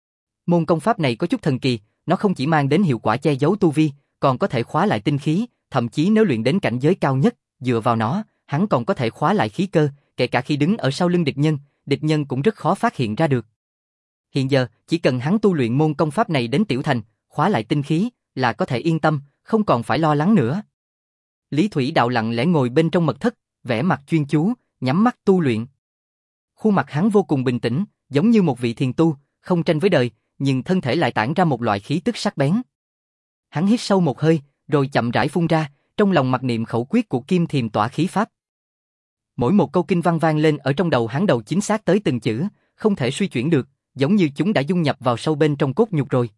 Môn công pháp này có chút thần kỳ, nó không chỉ mang đến hiệu quả che giấu tu vi, còn có thể khóa lại tinh khí, thậm chí nếu luyện đến cảnh giới cao nhất, dựa vào nó, hắn còn có thể khóa lại khí cơ, kể cả khi đứng ở sau lưng địch nhân, địch nhân cũng rất khó phát hiện ra được. Hiện giờ, chỉ cần hắn tu luyện môn công pháp này đến tiểu thành, khóa lại tinh khí, là có thể yên tâm, không còn phải lo lắng nữa. Lý Thủy Đạo lặng lẽ ngồi bên trong mật thất, vẻ mặt chuyên chú, nhắm mắt tu luyện. Khuôn mặt hắn vô cùng bình tĩnh, giống như một vị thiền tu, không tranh với đời, nhưng thân thể lại tản ra một loại khí tức sắc bén. Hắn hít sâu một hơi, rồi chậm rãi phun ra, trong lòng mặc niệm khẩu quyết của Kim Thiềm Tọa Khí Pháp. Mỗi một câu kinh văn vang lên ở trong đầu hắn đầu chính xác tới từng chữ, không thể suy chuyển được, giống như chúng đã dung nhập vào sâu bên trong cốt nhục rồi.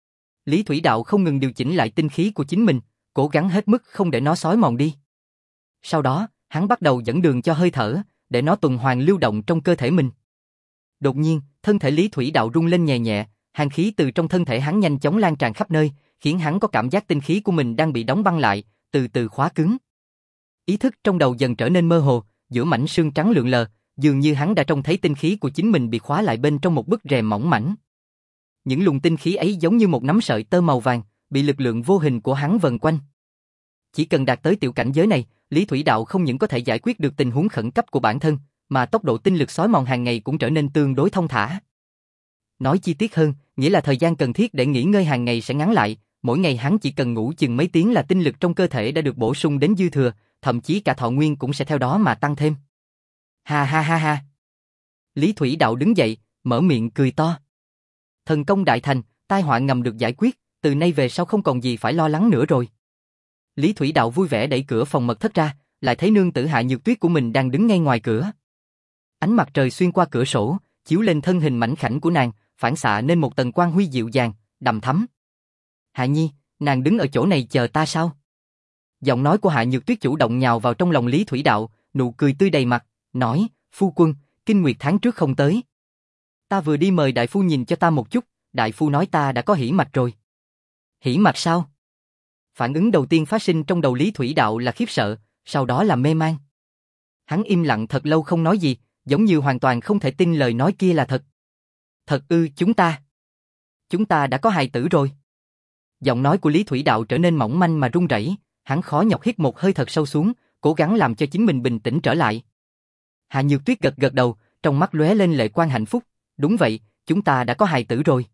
Lý Thủy Đạo không ngừng điều chỉnh lại tinh khí của chính mình, cố gắng hết mức không để nó xói mòn đi. Sau đó, hắn bắt đầu dẫn đường cho hơi thở, để nó tuần hoàn lưu động trong cơ thể mình. Đột nhiên, thân thể Lý Thủy Đạo rung lên nhẹ nhẹ, hàn khí từ trong thân thể hắn nhanh chóng lan tràn khắp nơi, khiến hắn có cảm giác tinh khí của mình đang bị đóng băng lại, từ từ khóa cứng. Ý thức trong đầu dần trở nên mơ hồ, giữa mảnh sương trắng lượn lờ, dường như hắn đã trông thấy tinh khí của chính mình bị khóa lại bên trong một bức rèm mỏng mảnh. Những luồng tinh khí ấy giống như một nắm sợi tơ màu vàng, bị lực lượng vô hình của hắn vần quanh. Chỉ cần đạt tới tiểu cảnh giới này, Lý Thủy Đạo không những có thể giải quyết được tình huống khẩn cấp của bản thân, mà tốc độ tinh lực xói mòn hàng ngày cũng trở nên tương đối thông thả. Nói chi tiết hơn, nghĩa là thời gian cần thiết để nghỉ ngơi hàng ngày sẽ ngắn lại, mỗi ngày hắn chỉ cần ngủ chừng mấy tiếng là tinh lực trong cơ thể đã được bổ sung đến dư thừa, thậm chí cả thọ nguyên cũng sẽ theo đó mà tăng thêm. Ha ha ha ha. Lý Thủy Đạo đứng dậy, mở miệng cười to. Thần công đại thành, tai họa ngầm được giải quyết, từ nay về sau không còn gì phải lo lắng nữa rồi. Lý Thủy Đạo vui vẻ đẩy cửa phòng mật thất ra, lại thấy nương tử Hạ Nhược Tuyết của mình đang đứng ngay ngoài cửa. Ánh mặt trời xuyên qua cửa sổ, chiếu lên thân hình mảnh khảnh của nàng, phản xạ nên một tầng quang huy dịu dàng, đằm thắm. Hạ Nhi, nàng đứng ở chỗ này chờ ta sao? Giọng nói của Hạ Nhược Tuyết chủ động nhào vào trong lòng Lý Thủy Đạo, nụ cười tươi đầy mặt, nói, phu quân, kinh nguyệt tháng trước không tới. Ta vừa đi mời đại phu nhìn cho ta một chút, đại phu nói ta đã có hỉ mạch rồi. Hỉ mạch sao? Phản ứng đầu tiên phát sinh trong đầu Lý Thủy Đạo là khiếp sợ, sau đó là mê man. Hắn im lặng thật lâu không nói gì, giống như hoàn toàn không thể tin lời nói kia là thật. Thật ư, chúng ta. Chúng ta đã có hài tử rồi. Giọng nói của Lý Thủy Đạo trở nên mỏng manh mà run rẩy, hắn khó nhọc hít một hơi thật sâu xuống, cố gắng làm cho chính mình bình tĩnh trở lại. Hạ Nhược Tuyết gật gật đầu, trong mắt lóe lên lệ quang hạnh phúc, đúng vậy, chúng ta đã có hài tử rồi.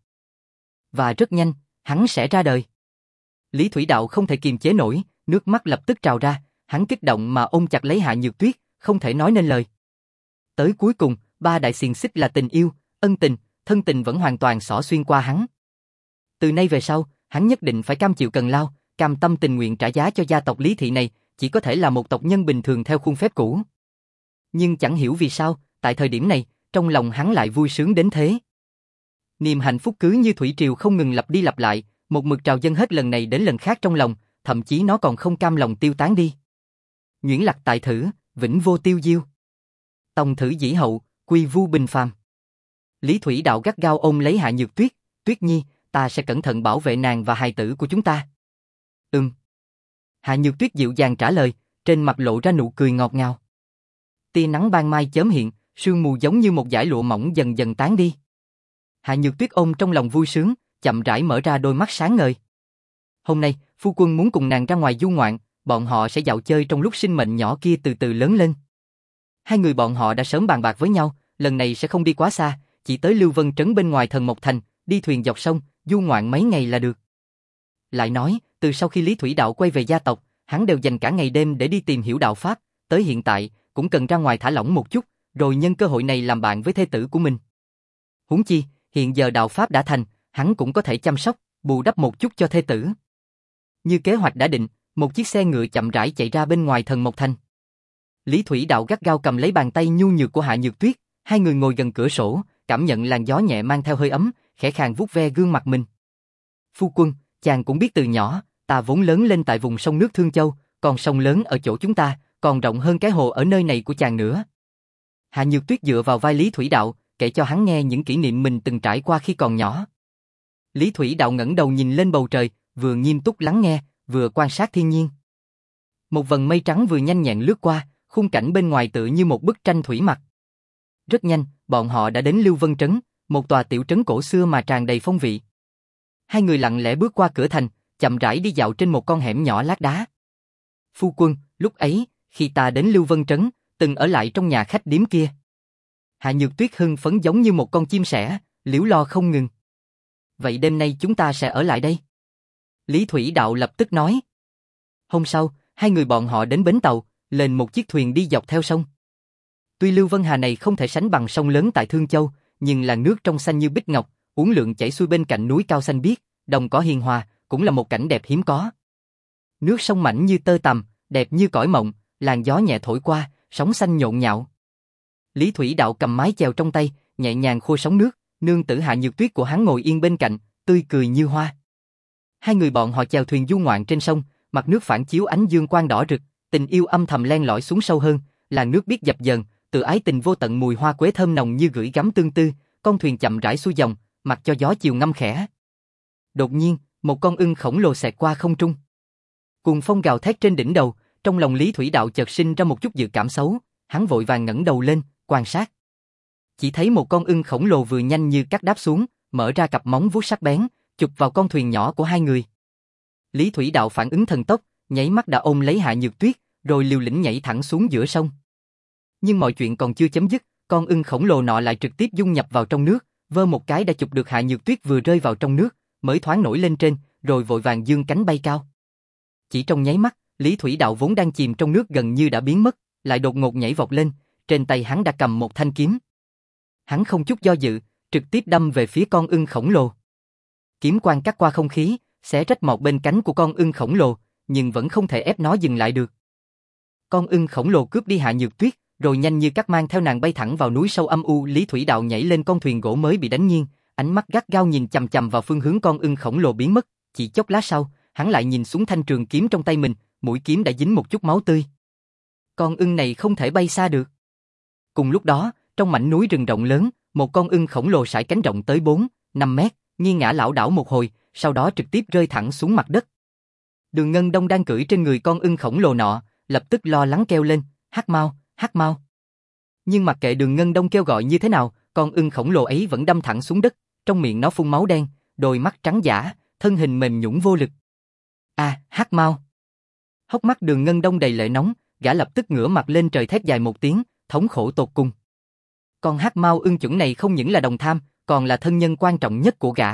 Và rất nhanh, hắn sẽ ra đời. Lý Thủy Đạo không thể kiềm chế nổi, nước mắt lập tức trào ra, hắn kích động mà ôm chặt lấy Hạ Nhược Tuyết, không thể nói nên lời. Tới cuối cùng, ba đại xiềng xích là tình yêu, ân tình, thân tình vẫn hoàn toàn xỏ xuyên qua hắn. Từ nay về sau, hắn nhất định phải cam chịu cần lao, cam tâm tình nguyện trả giá cho gia tộc Lý Thị này, chỉ có thể là một tộc nhân bình thường theo khuôn phép cũ. Nhưng chẳng hiểu vì sao, tại thời điểm này, trong lòng hắn lại vui sướng đến thế. Niềm hạnh phúc cứ như thủy triều không ngừng lặp đi lặp lại, một mực trào dâng hết lần này đến lần khác trong lòng, thậm chí nó còn không cam lòng tiêu tán đi. Nhuyễn lạc tại thử, vĩnh vô tiêu diêu. Tòng thử dĩ hậu, quy vu bình phàm. Lý Thủy Đạo gắt gao ôm lấy Hạ Nhược Tuyết, Tuyết Nhi, ta sẽ cẩn thận bảo vệ nàng và hài tử của chúng ta. Ừm. Hạ Nhược Tuyết dịu dàng trả lời, trên mặt lộ ra nụ cười ngọt ngào. Tia nắng ban mai chớm hiện, sương mù giống như một dải lụa mỏng dần dần tán đi. Hạ Nhược Tuyết ôm trong lòng vui sướng, chậm rãi mở ra đôi mắt sáng ngời. Hôm nay, phu quân muốn cùng nàng ra ngoài du ngoạn, bọn họ sẽ dạo chơi trong lúc sinh mệnh nhỏ kia từ từ lớn lên. Hai người bọn họ đã sớm bàn bạc với nhau, lần này sẽ không đi quá xa, chỉ tới Lưu Vân Trấn bên ngoài Thần Mộc Thành, đi thuyền dọc sông, du ngoạn mấy ngày là được. Lại nói, từ sau khi Lý Thủy Đạo quay về gia tộc, hắn đều dành cả ngày đêm để đi tìm hiểu đạo pháp, tới hiện tại, cũng cần ra ngoài thả lỏng một chút, rồi nhân cơ hội này làm bạn với thê tử của mình. Huống chi, hiện giờ đạo pháp đã thành, hắn cũng có thể chăm sóc, bù đắp một chút cho thê tử. Như kế hoạch đã định, một chiếc xe ngựa chậm rãi chạy ra bên ngoài Thần Mộc Thành. Lý Thủy Đạo gắt gao cầm lấy bàn tay nhu nhược của Hạ Nhược Tuyết, hai người ngồi gần cửa sổ, cảm nhận làn gió nhẹ mang theo hơi ấm, khẽ khàng vuốt ve gương mặt mình. Phu quân, chàng cũng biết từ nhỏ, ta vốn lớn lên tại vùng sông nước Thương Châu, còn sông lớn ở chỗ chúng ta, còn rộng hơn cái hồ ở nơi này của chàng nữa. Hạ Nhược Tuyết dựa vào vai Lý Thủy Đạo, kể cho hắn nghe những kỷ niệm mình từng trải qua khi còn nhỏ. Lý Thủy Đạo ngẩng đầu nhìn lên bầu trời, vừa nghiêm túc lắng nghe, vừa quan sát thiên nhiên. Một vầng mây trắng vừa nhanh nhẹn lướt qua, khung cảnh bên ngoài tựa như một bức tranh thủy mặc. Rất nhanh, bọn họ đã đến Lưu Vân Trấn, một tòa tiểu trấn cổ xưa mà tràn đầy phong vị. Hai người lặng lẽ bước qua cửa thành, chậm rãi đi dạo trên một con hẻm nhỏ lát đá. Phu quân, lúc ấy, khi ta đến Lưu Vân Trấn, từng ở lại trong nhà khách điếm kia. Hạ Nhược Tuyết hưng phấn giống như một con chim sẻ, liễu lo không ngừng. Vậy đêm nay chúng ta sẽ ở lại đây. Lý Thủy Đạo lập tức nói. Hôm sau, hai người bọn họ đến bến tàu, lên một chiếc thuyền đi dọc theo sông. Tuy Lưu Vân Hà này không thể sánh bằng sông lớn tại Thương Châu, nhưng làn nước trong xanh như bích ngọc, uốn lượn chảy xuôi bên cạnh núi cao xanh biếc, đồng cỏ hiền hòa, cũng là một cảnh đẹp hiếm có. Nước sông mảnh như tơ tằm, đẹp như cõi mộng, làn gió nhẹ thổi qua, sóng xanh nhộn nhạo. Lý Thủy Đạo cầm mái chèo trong tay, nhẹ nhàng khua sóng nước, nương tử Hạ Nhược Tuyết của hắn ngồi yên bên cạnh, tươi cười như hoa. Hai người bọn họ chèo thuyền du ngoạn trên sông, mặt nước phản chiếu ánh dương quang đỏ rực, tình yêu âm thầm len lỏi xuống sâu hơn, làn nước biết dập dờn, từ ái tình vô tận mùi hoa quế thơm nồng như gửi gắm tương tư, con thuyền chậm rãi xuôi dòng, mặc cho gió chiều ngâm khẽ. Đột nhiên, một con ưng khổng lồ xẹt qua không trung. Cuồng phong gào thét trên đỉnh đầu, trong lòng Lý Thủy Đạo chợt sinh ra một chút dự cảm xấu, hắn vội vàng ngẩng đầu lên, quan sát. Chỉ thấy một con ưng khổng lồ vừa nhanh như cắt đáp xuống, mở ra cặp móng vuốt sắc bén, chụp vào con thuyền nhỏ của hai người. Lý Thủy Đạo phản ứng thần tốc, nháy mắt đã ôm lấy Hạ Nhược Tuyết, rồi liều lĩnh nhảy thẳng xuống giữa sông. Nhưng mọi chuyện còn chưa chấm dứt, con ưng khổng lồ nọ lại trực tiếp dung nhập vào trong nước, vơ một cái đã chụp được Hạ Nhược Tuyết vừa rơi vào trong nước, mới thoáng nổi lên trên, rồi vội vàng giương cánh bay cao. Chỉ trong nháy mắt, Lý Thủy Đạo vốn đang chìm trong nước gần như đã biến mất, lại đột ngột nhảy vọt lên, trên tay hắn đã cầm một thanh kiếm. Hắn không chút do dự, trực tiếp đâm về phía con ưng khổng lồ. Kiếm quang cắt qua không khí, xé rách một bên cánh của con ưng khổng lồ, nhưng vẫn không thể ép nó dừng lại được. Con ưng khổng lồ cướp đi Hạ Nhược Tuyết, rồi nhanh như cắt mang theo nàng bay thẳng vào núi sâu âm u. Lý Thủy Đạo nhảy lên con thuyền gỗ mới bị đánh nghiêng, ánh mắt gắt gao nhìn chằm chằm vào phương hướng con ưng khổng lồ biến mất. Chỉ chốc lát sau, hắn lại nhìn xuống thanh trường kiếm trong tay mình, mũi kiếm đã dính một chút máu tươi. Con ưng này không thể bay xa được. Cùng lúc đó, trong mảnh núi rừng rộng lớn, một con ưng khổng lồ sải cánh rộng tới bốn, năm mét, nghiêng ngả lảo đảo một hồi, sau đó trực tiếp rơi thẳng xuống mặt đất. Đường Ngân Đông đang cưỡi trên người con ưng khổng lồ nọ, lập tức lo lắng kêu lên, Hắc Mao, Hắc Mao. Nhưng mặc kệ Đường Ngân Đông kêu gọi như thế nào, con ưng khổng lồ ấy vẫn đâm thẳng xuống đất, trong miệng nó phun máu đen, đôi mắt trắng dã, thân hình mềm nhũn vô lực. À, Hắc Mao. Hốc mắt Đường Ngân Đông đầy lệ nóng, gã lập tức ngửa mặt lên trời thét dài một tiếng, thống khổ tột cùng. Con Hắc Mao ưng chuẩn này không những là đồng tham, còn là thân nhân quan trọng nhất của gã.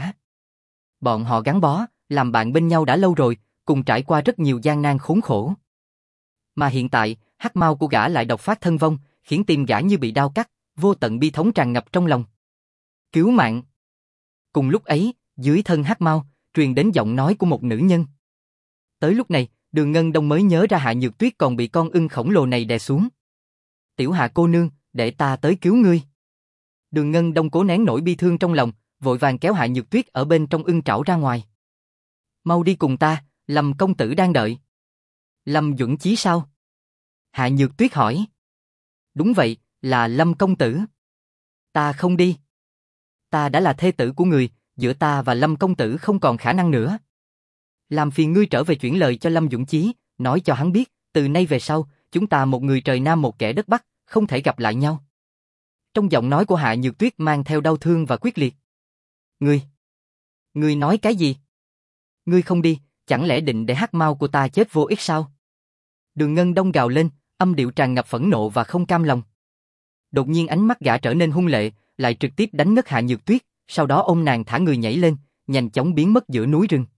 Bọn họ gắn bó, làm bạn bên nhau đã lâu rồi, cùng trải qua rất nhiều gian nan khốn khổ. Mà hiện tại, Hắc Mao của gã lại độc phát thân vong, khiến tim gã như bị đao cắt, vô tận bi thống tràn ngập trong lòng. Cứu mạng! Cùng lúc ấy, dưới thân Hắc Mao, truyền đến giọng nói của một nữ nhân. Tới lúc này, Đường Ngân Đông mới nhớ ra Hạ Nhược Tuyết còn bị con ưng khổng lồ này đè xuống. Tiểu Hạ cô nương, để ta tới cứu ngươi. Đường Ngân Đông cố nén nỗi bi thương trong lòng, vội vàng kéo Hạ Nhược Tuyết ở bên trong ưng trảo ra ngoài. Mau đi cùng ta, Lâm công tử đang đợi. Lâm Duẩn Chí sao? Hạ Nhược Tuyết hỏi. Đúng vậy, là Lâm công tử. Ta không đi. Ta đã là thê tử của người, giữa ta và Lâm công tử không còn khả năng nữa. Làm phiền ngươi trở về chuyển lời cho Lâm Duẩn Chí, nói cho hắn biết, từ nay về sau, chúng ta một người trời Nam một kẻ đất Bắc, không thể gặp lại nhau. Trong giọng nói của Hạ Nhược Tuyết mang theo đau thương và quyết liệt. Ngươi, ngươi nói cái gì? Ngươi không đi, chẳng lẽ định để Hắc Mao của ta chết vô ích sao? Đường Ngân Đông gào lên, âm điệu tràn ngập phẫn nộ và không cam lòng. Đột nhiên ánh mắt gã trở nên hung lệ, lại trực tiếp đánh ngất Hạ Nhược Tuyết, sau đó ôm nàng thả người nhảy lên, nhanh chóng biến mất giữa núi rừng.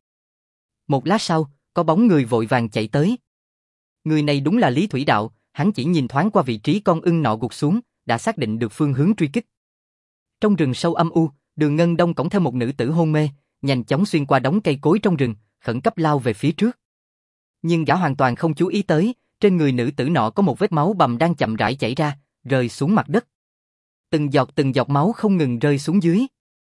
Một lát sau, có bóng người vội vàng chạy tới. Người này đúng là Lý Thủy Đạo, hắn chỉ nhìn thoáng qua vị trí con ưng nọ gục xuống, đã xác định được phương hướng truy kích. Trong rừng sâu âm u, Đường Ngân Đông cõng theo một nữ tử hôn mê, nhanh chóng xuyên qua đống cây cối trong rừng, khẩn cấp lao về phía trước. Nhưng gã hoàn toàn không chú ý tới, trên người nữ tử nọ có một vết máu bầm đang chậm rãi chảy ra, rơi xuống mặt đất. Từng giọt từng giọt máu không ngừng rơi xuống dưới.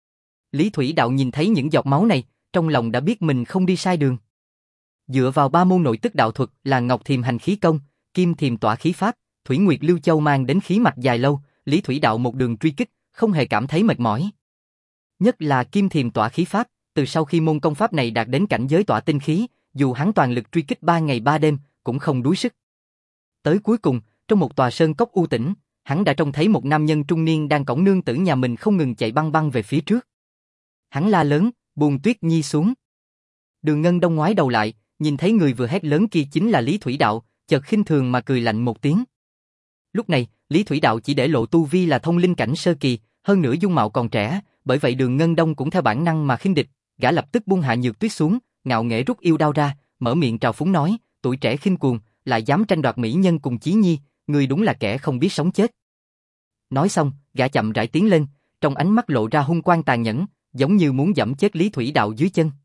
Lý Thủy Đạo nhìn thấy những giọt máu này, trong lòng đã biết mình không đi sai đường. Dựa vào ba môn nội tức đạo thuật là Ngọc Thiềm Hành Khí Công, Kim Thiềm Tỏa Khí Pháp, Thủy Nguyệt Lưu Châu mang đến khí mạch dài lâu, Lý Thủy Đạo một đường truy kích, không hề cảm thấy mệt mỏi. Nhất là Kim Thiềm Tỏa Khí Pháp, từ sau khi môn công pháp này đạt đến cảnh giới tỏa tinh khí, dù hắn toàn lực truy kích ba ngày ba đêm, cũng không đuối sức. Tới cuối cùng, trong một tòa sơn cốc u tĩnh, hắn đã trông thấy một nam nhân trung niên đang cõng nương tử nhà mình không ngừng chạy băng băng về phía trước. Hắn la lớn, buông Tuyết Nhi xuống. Đường Ngân Đông ngoái đầu lại, nhìn thấy người vừa hét lớn kia chính là Lý Thủy Đạo, chợt khinh thường mà cười lạnh một tiếng. Lúc này, Lý Thủy Đạo chỉ để lộ tu vi là thông linh cảnh sơ kỳ, hơn nữa dung mạo còn trẻ, bởi vậy Đường Ngân Đông cũng theo bản năng mà khinh địch, gã lập tức buông Hạ Nhược Tuyết xuống, ngạo nghễ rút yêu đao ra, mở miệng trào phúng nói, tuổi trẻ khinh cuồng, lại dám tranh đoạt mỹ nhân cùng Chí Nhi, người đúng là kẻ không biết sống chết. Nói xong, gã chậm rãi tiến lên, trong ánh mắt lộ ra hung quang tàn nhẫn, giống như muốn giẫm chết Lý Thủy Đạo dưới chân.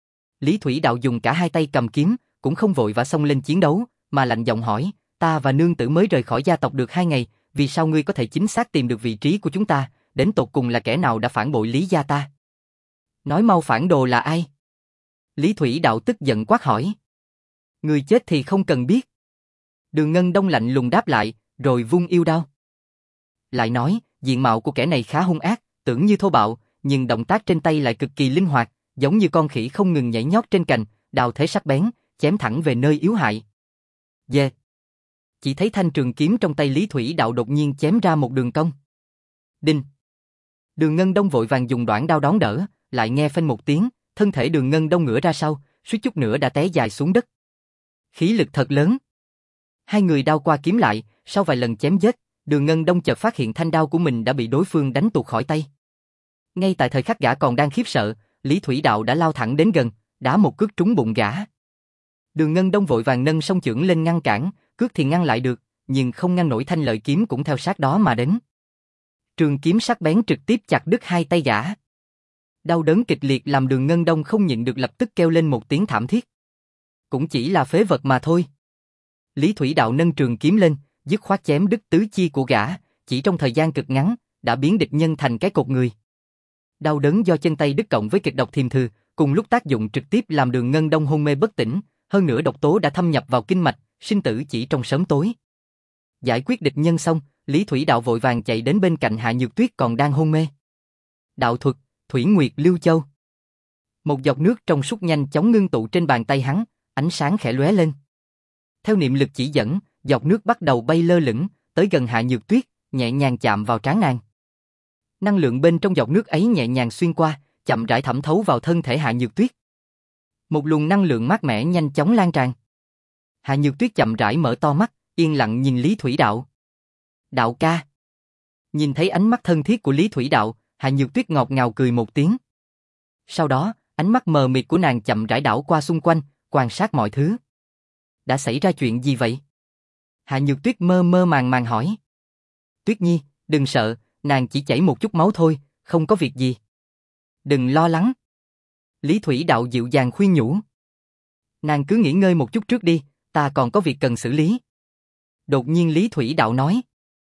Lý Thủy Đạo dùng cả hai tay cầm kiếm, cũng không vội vã xông lên chiến đấu, mà lạnh giọng hỏi, ta và nương tử mới rời khỏi gia tộc được hai ngày, vì sao ngươi có thể chính xác tìm được vị trí của chúng ta, đến tột cùng là kẻ nào đã phản bội Lý gia ta? Nói mau phản đồ là ai? Lý Thủy Đạo tức giận quát hỏi. Người chết thì không cần biết. Đường Ngân Đông lạnh lùng đáp lại, rồi vung yêu đao. lại nói, diện mạo của kẻ này khá hung ác, tưởng như thô bạo, nhưng động tác trên tay lại cực kỳ linh hoạt, giống như con khỉ không ngừng nhảy nhót trên cành, đao thế sắc bén, chém thẳng về nơi yếu hại. Dê! Chỉ thấy thanh trường kiếm trong tay Lý Thủy Đạo đột nhiên chém ra một đường cong. Đinh! Đường Ngân Đông vội vàng dùng đoạn đao đón đỡ, lại nghe phanh một tiếng, thân thể Đường Ngân Đông ngửa ra sau, suýt chút nữa đã té dài xuống đất. Khí lực thật lớn. Hai người đao qua kiếm lại, sau vài lần chém giết, Đường Ngân Đông chợt phát hiện thanh đao của mình đã bị đối phương đánh tuột khỏi tay. Ngay tại thời khắc gã còn đang khiếp sợ, Lý Thủy Đạo đã lao thẳng đến gần, đá một cước trúng bụng gã. Đường Ngân Đông vội vàng nâng song chưởng lên ngăn cản, cước thì ngăn lại được, nhưng không ngăn nổi thanh lợi kiếm cũng theo sát đó mà đến. Trường kiếm sắc bén trực tiếp chặt đứt hai tay gã. Đau đớn kịch liệt làm Đường Ngân Đông không nhịn được lập tức kêu lên một tiếng thảm thiết. Cũng chỉ là phế vật mà thôi. Lý Thủy Đạo nâng trường kiếm lên, dứt khoát chém đứt tứ chi của gã, chỉ trong thời gian cực ngắn, đã biến địch nhân thành cái cột người. Đau đớn do chân tay đứt cộng với kịch độc thiềm thử, cùng lúc tác dụng trực tiếp làm Đường Ngân Đông hôn mê bất tỉnh, hơn nữa độc tố đã thâm nhập vào kinh mạch, sinh tử chỉ trong sớm tối. Giải quyết địch nhân xong, Lý Thủy Đạo vội vàng chạy đến bên cạnh Hạ Nhược Tuyết còn đang hôn mê. Đạo thuật, Thủy Nguyệt Lưu Châu. Một giọt nước trong suốt nhanh chóng ngưng tụ trên bàn tay hắn, ánh sáng khẽ lóe lên. Theo niệm lực chỉ dẫn, giọt nước bắt đầu bay lơ lửng, tới gần Hạ Nhược Tuyết, nhẹ nhàng chạm vào trán nàng. Năng lượng bên trong giọt nước ấy nhẹ nhàng xuyên qua, chậm rãi thẩm thấu vào thân thể Hạ Nhược Tuyết. Một luồng năng lượng mát mẻ nhanh chóng lan tràn. Hạ Nhược Tuyết chậm rãi mở to mắt, yên lặng nhìn Lý Thủy Đạo. Đạo ca. Nhìn thấy ánh mắt thân thiết của Lý Thủy Đạo, Hạ Nhược Tuyết ngọt ngào cười một tiếng. Sau đó, ánh mắt mờ mịt của nàng chậm rãi đảo qua xung quanh, quan sát mọi thứ. Đã xảy ra chuyện gì vậy? Hạ Nhược Tuyết mơ mơ màng màng hỏi. Tuyết Nhi, đừng sợ, nàng chỉ chảy một chút máu thôi, không có việc gì. Đừng lo lắng. Lý Thủy Đạo dịu dàng khuyên nhủ. Nàng cứ nghỉ ngơi một chút trước đi, ta còn có việc cần xử lý. Đột nhiên Lý Thủy Đạo nói.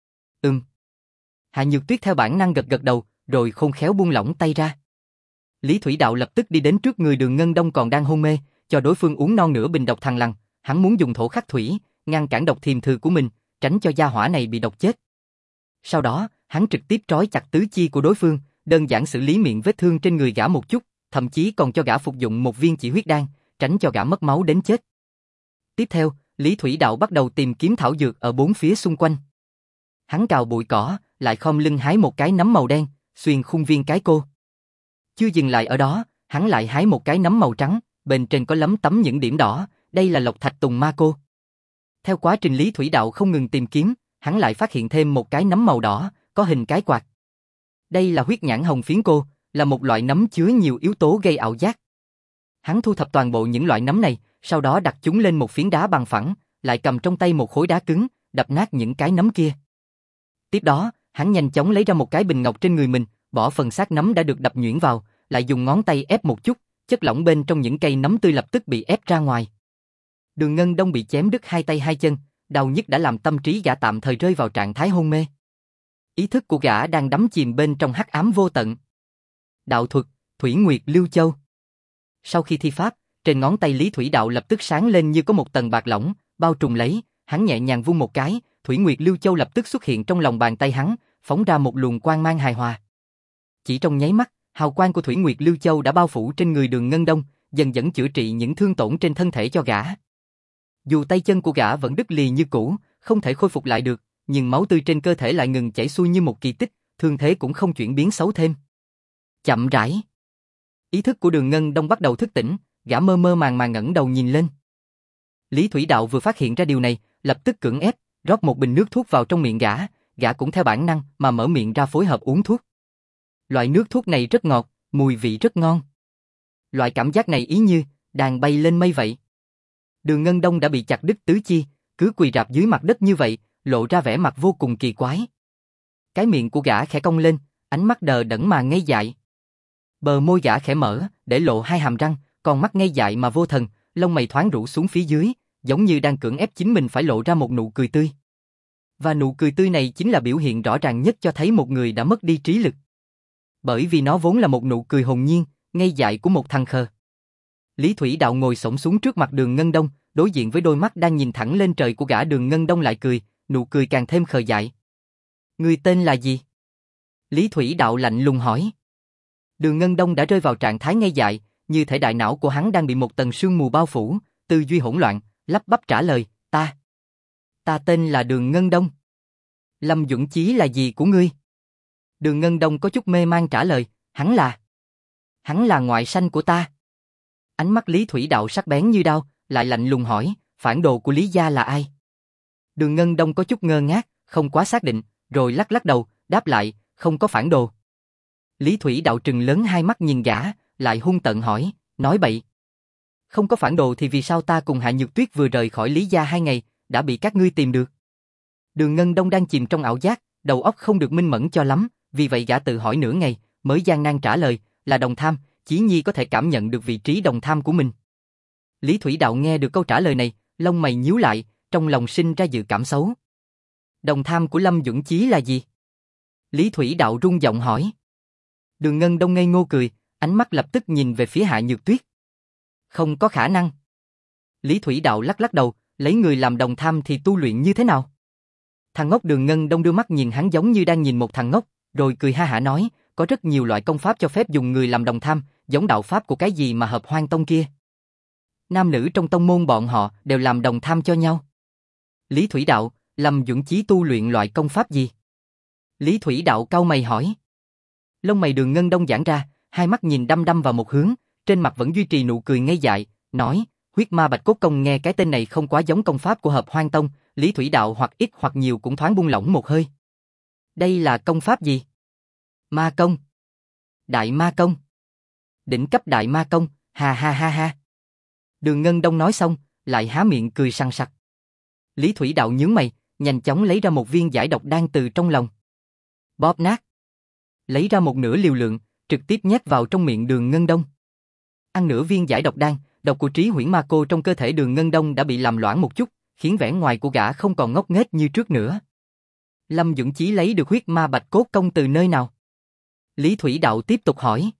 Ừm. Hạ Nhược Tuyết theo bản năng gật gật đầu, rồi khôn khéo buông lỏng tay ra. Lý Thủy Đạo lập tức đi đến trước người Đường Ngân Đông còn đang hôn mê, cho đối phương uống non nửa bình độc thằng lằn, hắn muốn dùng thổ khắc thủy, ngăn cản độc thiềm thử của mình, tránh cho gia hỏa này bị độc chết. Sau đó, hắn trực tiếp trói chặt tứ chi của đối phương, đơn giản xử lý miệng vết thương trên người gã một chút, thậm chí còn cho gã phục dụng một viên chỉ huyết đan, tránh cho gã mất máu đến chết. Tiếp theo, Lý Thủy Đạo bắt đầu tìm kiếm thảo dược ở bốn phía xung quanh. Hắn cào bụi cỏ, lại khom lưng hái một cái nấm màu đen, xuyên khung viên cái cô. Chưa dừng lại ở đó, hắn lại hái một cái nấm màu trắng, bên trên có lấm tấm những điểm đỏ, đây là lộc thạch tùng ma cô. Theo quá trình Lý Thủy Đạo không ngừng tìm kiếm, hắn lại phát hiện thêm một cái nấm màu đỏ, có hình cái quạt. Đây là huyết nhãn hồng phiến cô, là một loại nấm chứa nhiều yếu tố gây ảo giác. Hắn thu thập toàn bộ những loại nấm này, sau đó đặt chúng lên một phiến đá bằng phẳng, lại cầm trong tay một khối đá cứng, đập nát những cái nấm kia. Tiếp đó, hắn nhanh chóng lấy ra một cái bình ngọc trên người mình, bỏ phần xác nấm đã được đập nhuyễn vào, lại dùng ngón tay ép một chút, chất lỏng bên trong những cây nấm tươi lập tức bị ép ra ngoài. Đường Ngân Đông bị chém đứt hai tay hai chân, đau nhức đã làm tâm trí gã tạm thời rơi vào trạng thái hôn mê. Ý thức của gã đang đắm chìm bên trong hắc ám vô tận. Đạo thuật, Thủy Nguyệt Lưu Châu. Sau khi thi pháp, trên ngón tay Lý Thủy Đạo lập tức sáng lên như có một tầng bạc lỏng, bao trùm lấy, hắn nhẹ nhàng vung một cái, Thủy Nguyệt Lưu Châu lập tức xuất hiện trong lòng bàn tay hắn, phóng ra một luồng quang mang hài hòa. Chỉ trong nháy mắt, hào quang của Thủy Nguyệt Lưu Châu đã bao phủ trên người Đường Ngân Đông, dần dần chữa trị những thương tổn trên thân thể cho gã. Dù tay chân của gã vẫn đứt lìa như cũ, không thể khôi phục lại được, nhưng máu tươi trên cơ thể lại ngừng chảy xuôi như một kỳ tích, thương thế cũng không chuyển biến xấu thêm. Chậm rãi, ý thức của Đường Ngân Đông bắt đầu thức tỉnh, gã mơ mơ màng màng ngẩng đầu nhìn lên. Lý Thủy Đạo vừa phát hiện ra điều này, lập tức cưỡng ép, rót một bình nước thuốc vào trong miệng gã, gã cũng theo bản năng mà mở miệng ra phối hợp uống thuốc. Loại nước thuốc này rất ngọt, mùi vị rất ngon. Loại cảm giác này ý như đang bay lên mây vậy. Đường Ngân Đông đã bị chặt đứt tứ chi, cứ quỳ rạp dưới mặt đất như vậy, lộ ra vẻ mặt vô cùng kỳ quái. Cái miệng của gã khẽ cong lên, ánh mắt đờ đẫn mà ngây dại. Bờ môi gã khẽ mở, để lộ hai hàm răng, còn mắt ngây dại mà vô thần, lông mày thoáng rũ xuống phía dưới, giống như đang cưỡng ép chính mình phải lộ ra một nụ cười tươi. Và nụ cười tươi này chính là biểu hiện rõ ràng nhất cho thấy một người đã mất đi trí lực. Bởi vì nó vốn là một nụ cười hồn nhiên, ngây dại của một thằng khờ. Lý Thủy Đạo ngồi xổm xuống trước mặt Đường Ngân Đông, đối diện với đôi mắt đang nhìn thẳng lên trời của gã. Đường Ngân Đông lại cười, nụ cười càng thêm khờ dại. Ngươi tên là gì? Lý Thủy Đạo lạnh lùng hỏi. Đường Ngân Đông đã rơi vào trạng thái ngây dại, như thể đại não của hắn đang bị một tầng sương mù bao phủ, tư duy hỗn loạn, lắp bắp trả lời, ta. Ta tên là Đường Ngân Đông. Lâm Duẩn Chí là gì của ngươi? Đường Ngân Đông có chút mê man trả lời, hắn là. Hắn là ngoại sanh của ta. Ánh mắt Lý Thủy Đạo sắc bén như đao, lại lạnh lùng hỏi, phản đồ của Lý gia là ai? Đường Ngân Đông có chút ngơ ngác, không quá xác định, rồi lắc lắc đầu, đáp lại, không có phản đồ. Lý Thủy Đạo trừng lớn hai mắt nhìn gã, lại hung tợn hỏi, nói bậy. Không có phản đồ thì vì sao ta cùng Hạ Nhược Tuyết vừa rời khỏi Lý gia hai ngày, đã bị các ngươi tìm được? Đường Ngân Đông đang chìm trong ảo giác, đầu óc không được minh mẫn cho lắm, vì vậy gã tự hỏi nửa ngày, mới gian nan trả lời, là đồng tham, Chí Nhi có thể cảm nhận được vị trí đồng tham của mình. Lý Thủy Đạo nghe được câu trả lời này, lông mày nhíu lại, trong lòng sinh ra dự cảm xấu. Đồng tham của Lâm Duẩn Chí là gì? Lý Thủy Đạo run giọng hỏi. Đường Ngân Đông ngây ngô cười, ánh mắt lập tức nhìn về phía Hạ Nhược Tuyết. Không có khả năng. Lý Thủy Đạo lắc lắc đầu, lấy người làm đồng tham thì tu luyện như thế nào? Thằng ngốc Đường Ngân Đông đưa mắt nhìn hắn giống như đang nhìn một thằng ngốc, rồi cười ha hả nói, có rất nhiều loại công pháp cho phép dùng người làm đồng tham, giống đạo pháp của cái gì mà Hợp Hoan Tông kia. Nam nữ trong tông môn bọn họ đều làm đồng tham cho nhau. Lý Thủy Đạo, Lâm Duẩn Chí tu luyện loại công pháp gì? Lý Thủy Đạo cau mày hỏi. Lông mày Đường Ngân Đông giãn ra, hai mắt nhìn đăm đăm vào một hướng, trên mặt vẫn duy trì nụ cười ngây dại, nói, huyết ma bạch cốt công nghe cái tên này không quá giống công pháp của Hợp Hoan Tông, Lý Thủy Đạo hoặc ít hoặc nhiều cũng thoáng buông lỏng một hơi. Đây là công pháp gì? Ma công. Đại ma công. Đỉnh cấp đại ma công, ha ha ha ha. Đường Ngân Đông nói xong, lại há miệng cười sằng sặc. Lý Thủy Đạo nhướng mày, nhanh chóng lấy ra một viên giải độc đan từ trong lòng. Bóp nát. Lấy ra một nửa liều lượng, trực tiếp nhét vào trong miệng Đường Ngân Đông. Ăn nửa viên giải độc đan, độc của Trí Huyễn Ma Cô trong cơ thể Đường Ngân Đông đã bị làm loãng một chút, khiến vẻ ngoài của gã không còn ngốc nghếch như trước nữa. Lâm Duẩn Chí lấy được huyết ma bạch cốt công từ nơi nào? Lý Thủy Đạo tiếp tục hỏi.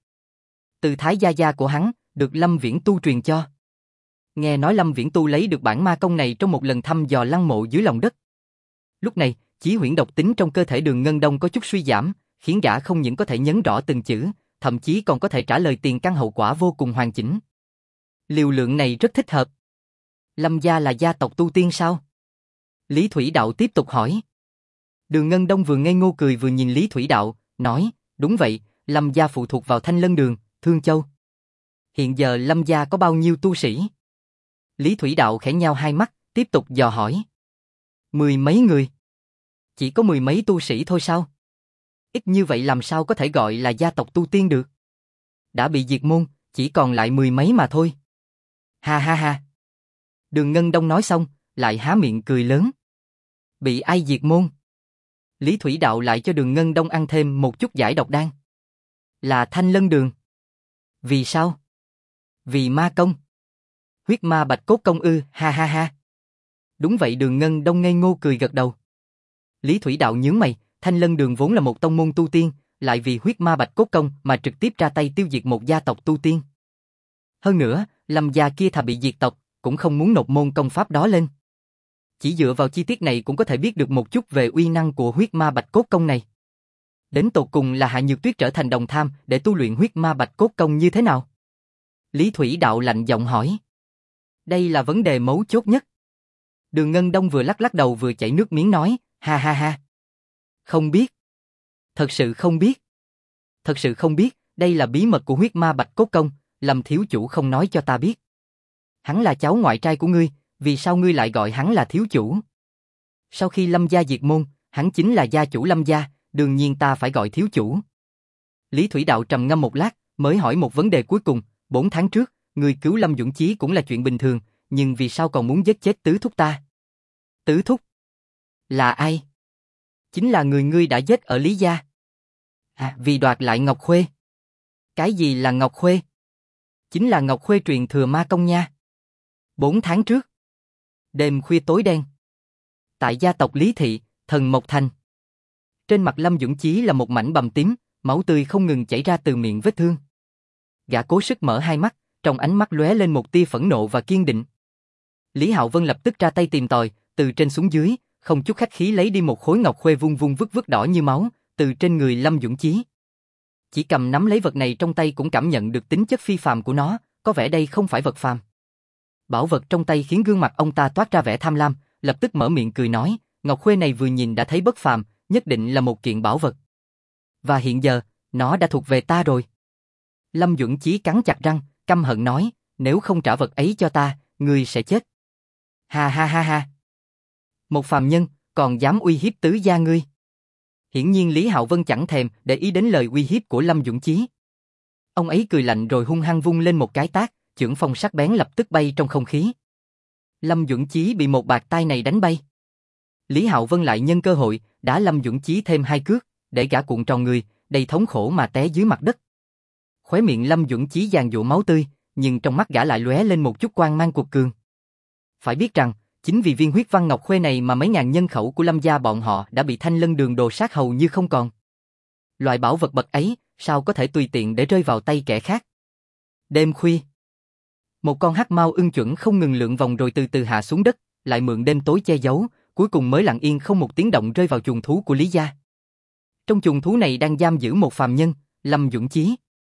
Từ Thái gia gia của hắn, được Lâm Viễn Tu truyền cho. Nghe nói Lâm Viễn Tu lấy được bản ma công này trong một lần thăm dò lăng mộ dưới lòng đất. Lúc này, Chí Huyễn độc tính trong cơ thể Đường Ngân Đông có chút suy giảm, khiến gã không những có thể nhấn rõ từng chữ, thậm chí còn có thể trả lời tiền căn hậu quả vô cùng hoàn chỉnh. Liều lượng này rất thích hợp. Lâm gia là gia tộc tu tiên sao? Lý Thủy Đạo tiếp tục hỏi. Đường Ngân Đông vừa ngây ngô cười vừa nhìn Lý Thủy Đạo, nói, đúng vậy, Lâm gia phụ thuộc vào Thanh Lân Đường, Thương Châu. Hiện giờ Lâm gia có bao nhiêu tu sĩ? Lý Thủy Đạo khẽ nhao hai mắt, tiếp tục dò hỏi. Mười mấy người. Chỉ có mười mấy tu sĩ thôi sao? Ít như vậy làm sao có thể gọi là gia tộc tu tiên được? Đã bị diệt môn, chỉ còn lại mười mấy mà thôi. Ha ha ha. Đường Ngân Đông nói xong, lại há miệng cười lớn. Bị ai diệt môn? Lý Thủy Đạo lại cho Đường Ngân Đông ăn thêm một chút giải độc đan. Là Thanh Lân Đường. Vì sao? Vì ma công. Huyết ma bạch cốt công ư, ha ha ha. Đúng vậy. Đường Ngân Đông ngây ngô cười gật đầu. Lý Thủy Đạo nhướng mày, Thanh Lân Đường vốn là một tông môn tu tiên, lại vì huyết ma bạch cốt công mà trực tiếp ra tay tiêu diệt một gia tộc tu tiên. Hơn nữa, Lâm gia kia thà bị diệt tộc, cũng không muốn nộp môn công pháp đó lên. Chỉ dựa vào chi tiết này cũng có thể biết được một chút về uy năng của huyết ma bạch cốt công này. Đến tột cùng là Hạ Nhược Tuyết trở thành đồng tham để tu luyện huyết ma bạch cốt công như thế nào? Lý Thủy Đạo lạnh giọng hỏi. Đây là vấn đề mấu chốt nhất. Đường Ngân Đông vừa lắc lắc đầu vừa chảy nước miếng nói, ha ha ha. Không biết. Thật sự không biết. Thật sự không biết, đây là bí mật của huyết ma bạch cốt công, Lâm thiếu chủ không nói cho ta biết. Hắn là cháu ngoại trai của ngươi, vì sao ngươi lại gọi hắn là thiếu chủ? Sau khi Lâm gia diệt môn, hắn chính là gia chủ Lâm gia, đương nhiên ta phải gọi thiếu chủ. Lý Thủy Đạo trầm ngâm một lát, mới hỏi một vấn đề cuối cùng, bốn tháng trước, ngươi cứu Lâm Duẩn Chí cũng là chuyện bình thường, nhưng vì sao còn muốn giết chết tứ thúc ta? Tứ thúc? Là ai? Chính là người ngươi đã giết ở Lý gia. À, vì đoạt lại Ngọc Khuê. Cái gì là Ngọc Khuê? Chính là Ngọc Khuê truyền thừa ma công nha. Bốn tháng trước. Đêm khuya tối đen. Tại gia tộc Lý Thị, Thần Mộc Thành. Trên mặt Lâm Duẩn Chí là một mảnh bầm tím, máu tươi không ngừng chảy ra từ miệng vết thương. Gã cố sức mở hai mắt, trong ánh mắt lóe lên một tia phẫn nộ và kiên định. Lý Hạo Vân lập tức ra tay tìm tòi, từ trên xuống dưới, không chút khách khí lấy đi một khối ngọc khuê vung vung vứt vứt đỏ như máu, từ trên người Lâm Dũng Chí. Chỉ cầm nắm lấy vật này trong tay cũng cảm nhận được tính chất phi phàm của nó, có vẻ đây không phải vật phàm. Bảo vật trong tay khiến gương mặt ông ta toát ra vẻ tham lam, lập tức mở miệng cười nói, ngọc khuê này vừa nhìn đã thấy bất phàm, nhất định là một kiện bảo vật. Và hiện giờ, nó đã thuộc về ta rồi. Lâm Dũng Chí cắn chặt răng, căm hận nói, nếu không trả vật ấy cho ta, ngươi sẽ chết. Ha ha ha ha. Một phàm nhân, còn dám uy hiếp tứ gia ngươi. Hiển nhiên Lý Hạo Vân chẳng thèm để ý đến lời uy hiếp của Lâm Dũng Chí. Ông ấy cười lạnh rồi hung hăng vung lên một cái tát, chưởng phong sắc bén lập tức bay trong không khí. Lâm Dũng Chí bị một bạt tai này đánh bay. Lý Hạo Vân lại nhân cơ hội, đá Lâm Dũng Chí thêm hai cước, để gã cuộn tròn người, đầy thống khổ mà té dưới mặt đất. Khóe miệng Lâm Dũng Chí giàn giụa máu tươi, nhưng trong mắt gã lại lóe lên một chút quang mang cuột cường. Phải biết rằng, chính vì viên huyết văn ngọc khuê này mà mấy ngàn nhân khẩu của Lâm gia bọn họ đã bị Thanh Lân Đường đồ sát hầu như không còn. Loại bảo vật bậc ấy, sao có thể tùy tiện để rơi vào tay kẻ khác. Đêm khuya, một con hắc mao ưng chuẩn không ngừng lượn vòng rồi từ từ hạ xuống đất, lại mượn đêm tối che giấu, cuối cùng mới lặng yên không một tiếng động rơi vào chuồng thú của Lý gia. Trong chuồng thú này đang giam giữ một phàm nhân, Lâm Dũng Chí.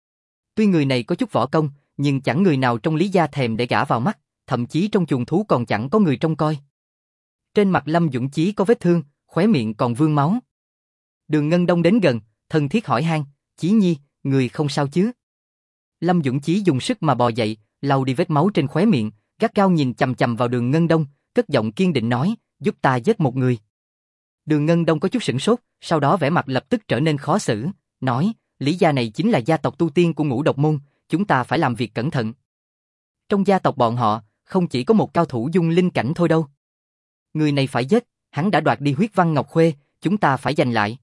Tuy người này có chút võ công, nhưng chẳng người nào trong Lý gia thèm để gã vào mắt, thậm chí trong chuồng thú còn chẳng có người trông coi. Trên mặt Lâm Dũng Chí có vết thương, khóe miệng còn vương máu. Đường Ngân Đông đến gần, thân thiết hỏi han, Chí Nhi, người không sao chứ? Lâm Dũng Chí dùng sức mà bò dậy, lau đi vết máu trên khóe miệng, gắt gao nhìn chằm chằm vào Đường Ngân Đông, cất giọng kiên định nói, giúp ta giết một người. Đường Ngân Đông có chút sửng sốt, sau đó vẻ mặt lập tức trở nên khó xử, nói, Lý gia này chính là gia tộc tu tiên của Ngũ Độc Môn, chúng ta phải làm việc cẩn thận. Trong gia tộc bọn họ, không chỉ có một cao thủ dung linh cảnh thôi đâu. Người này phải giết, hắn đã đoạt đi huyết văn ngọc khuê, chúng ta phải giành lại.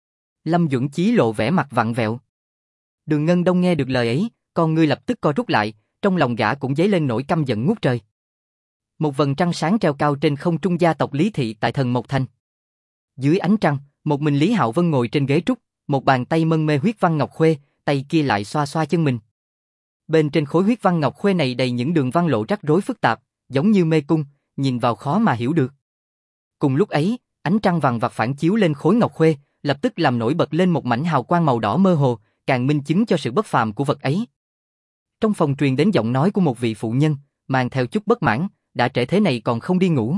Lâm Dũng Chí lộ vẻ mặt vặn vẹo. Đường Ngân Đông nghe được lời ấy, con ngươi lập tức co rút lại, trong lòng gã cũng dấy lên nỗi căm giận ngút trời. Một vầng trăng sáng treo cao trên không trung gia tộc Lý thị tại Thần Mộc Thành. Dưới ánh trăng, một mình Lý Hạo Vân ngồi trên ghế trúc, một bàn tay mân mê huyết văn ngọc khuê, tay kia lại xoa xoa chân mình. Bên trên khối huyết văn ngọc khuê này đầy những đường văn lộ rắc rối phức tạp, giống như mê cung, nhìn vào khó mà hiểu được. Cùng lúc ấy, ánh trăng vàng vặc phản chiếu lên khối ngọc khuê, lập tức làm nổi bật lên một mảnh hào quang màu đỏ mơ hồ, càng minh chứng cho sự bất phàm của vật ấy. Trong phòng truyền đến giọng nói của một vị phụ nhân, mang theo chút bất mãn, đã trễ thế này còn không đi ngủ.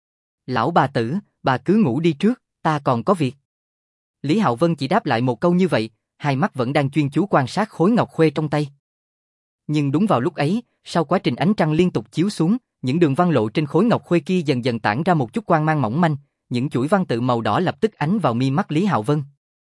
Lão bà tử, bà cứ ngủ đi trước, ta còn có việc. Lý Hạo Vân chỉ đáp lại một câu như vậy, hai mắt vẫn đang chuyên chú quan sát khối ngọc khuê trong tay. Nhưng đúng vào lúc ấy, sau quá trình ánh trăng liên tục chiếu xuống, những đường văn lộ trên khối ngọc khuê kia dần dần tản ra một chút quang mang mỏng manh, những chuỗi văn tự màu đỏ lập tức ánh vào mi mắt Lý Hạo Vân.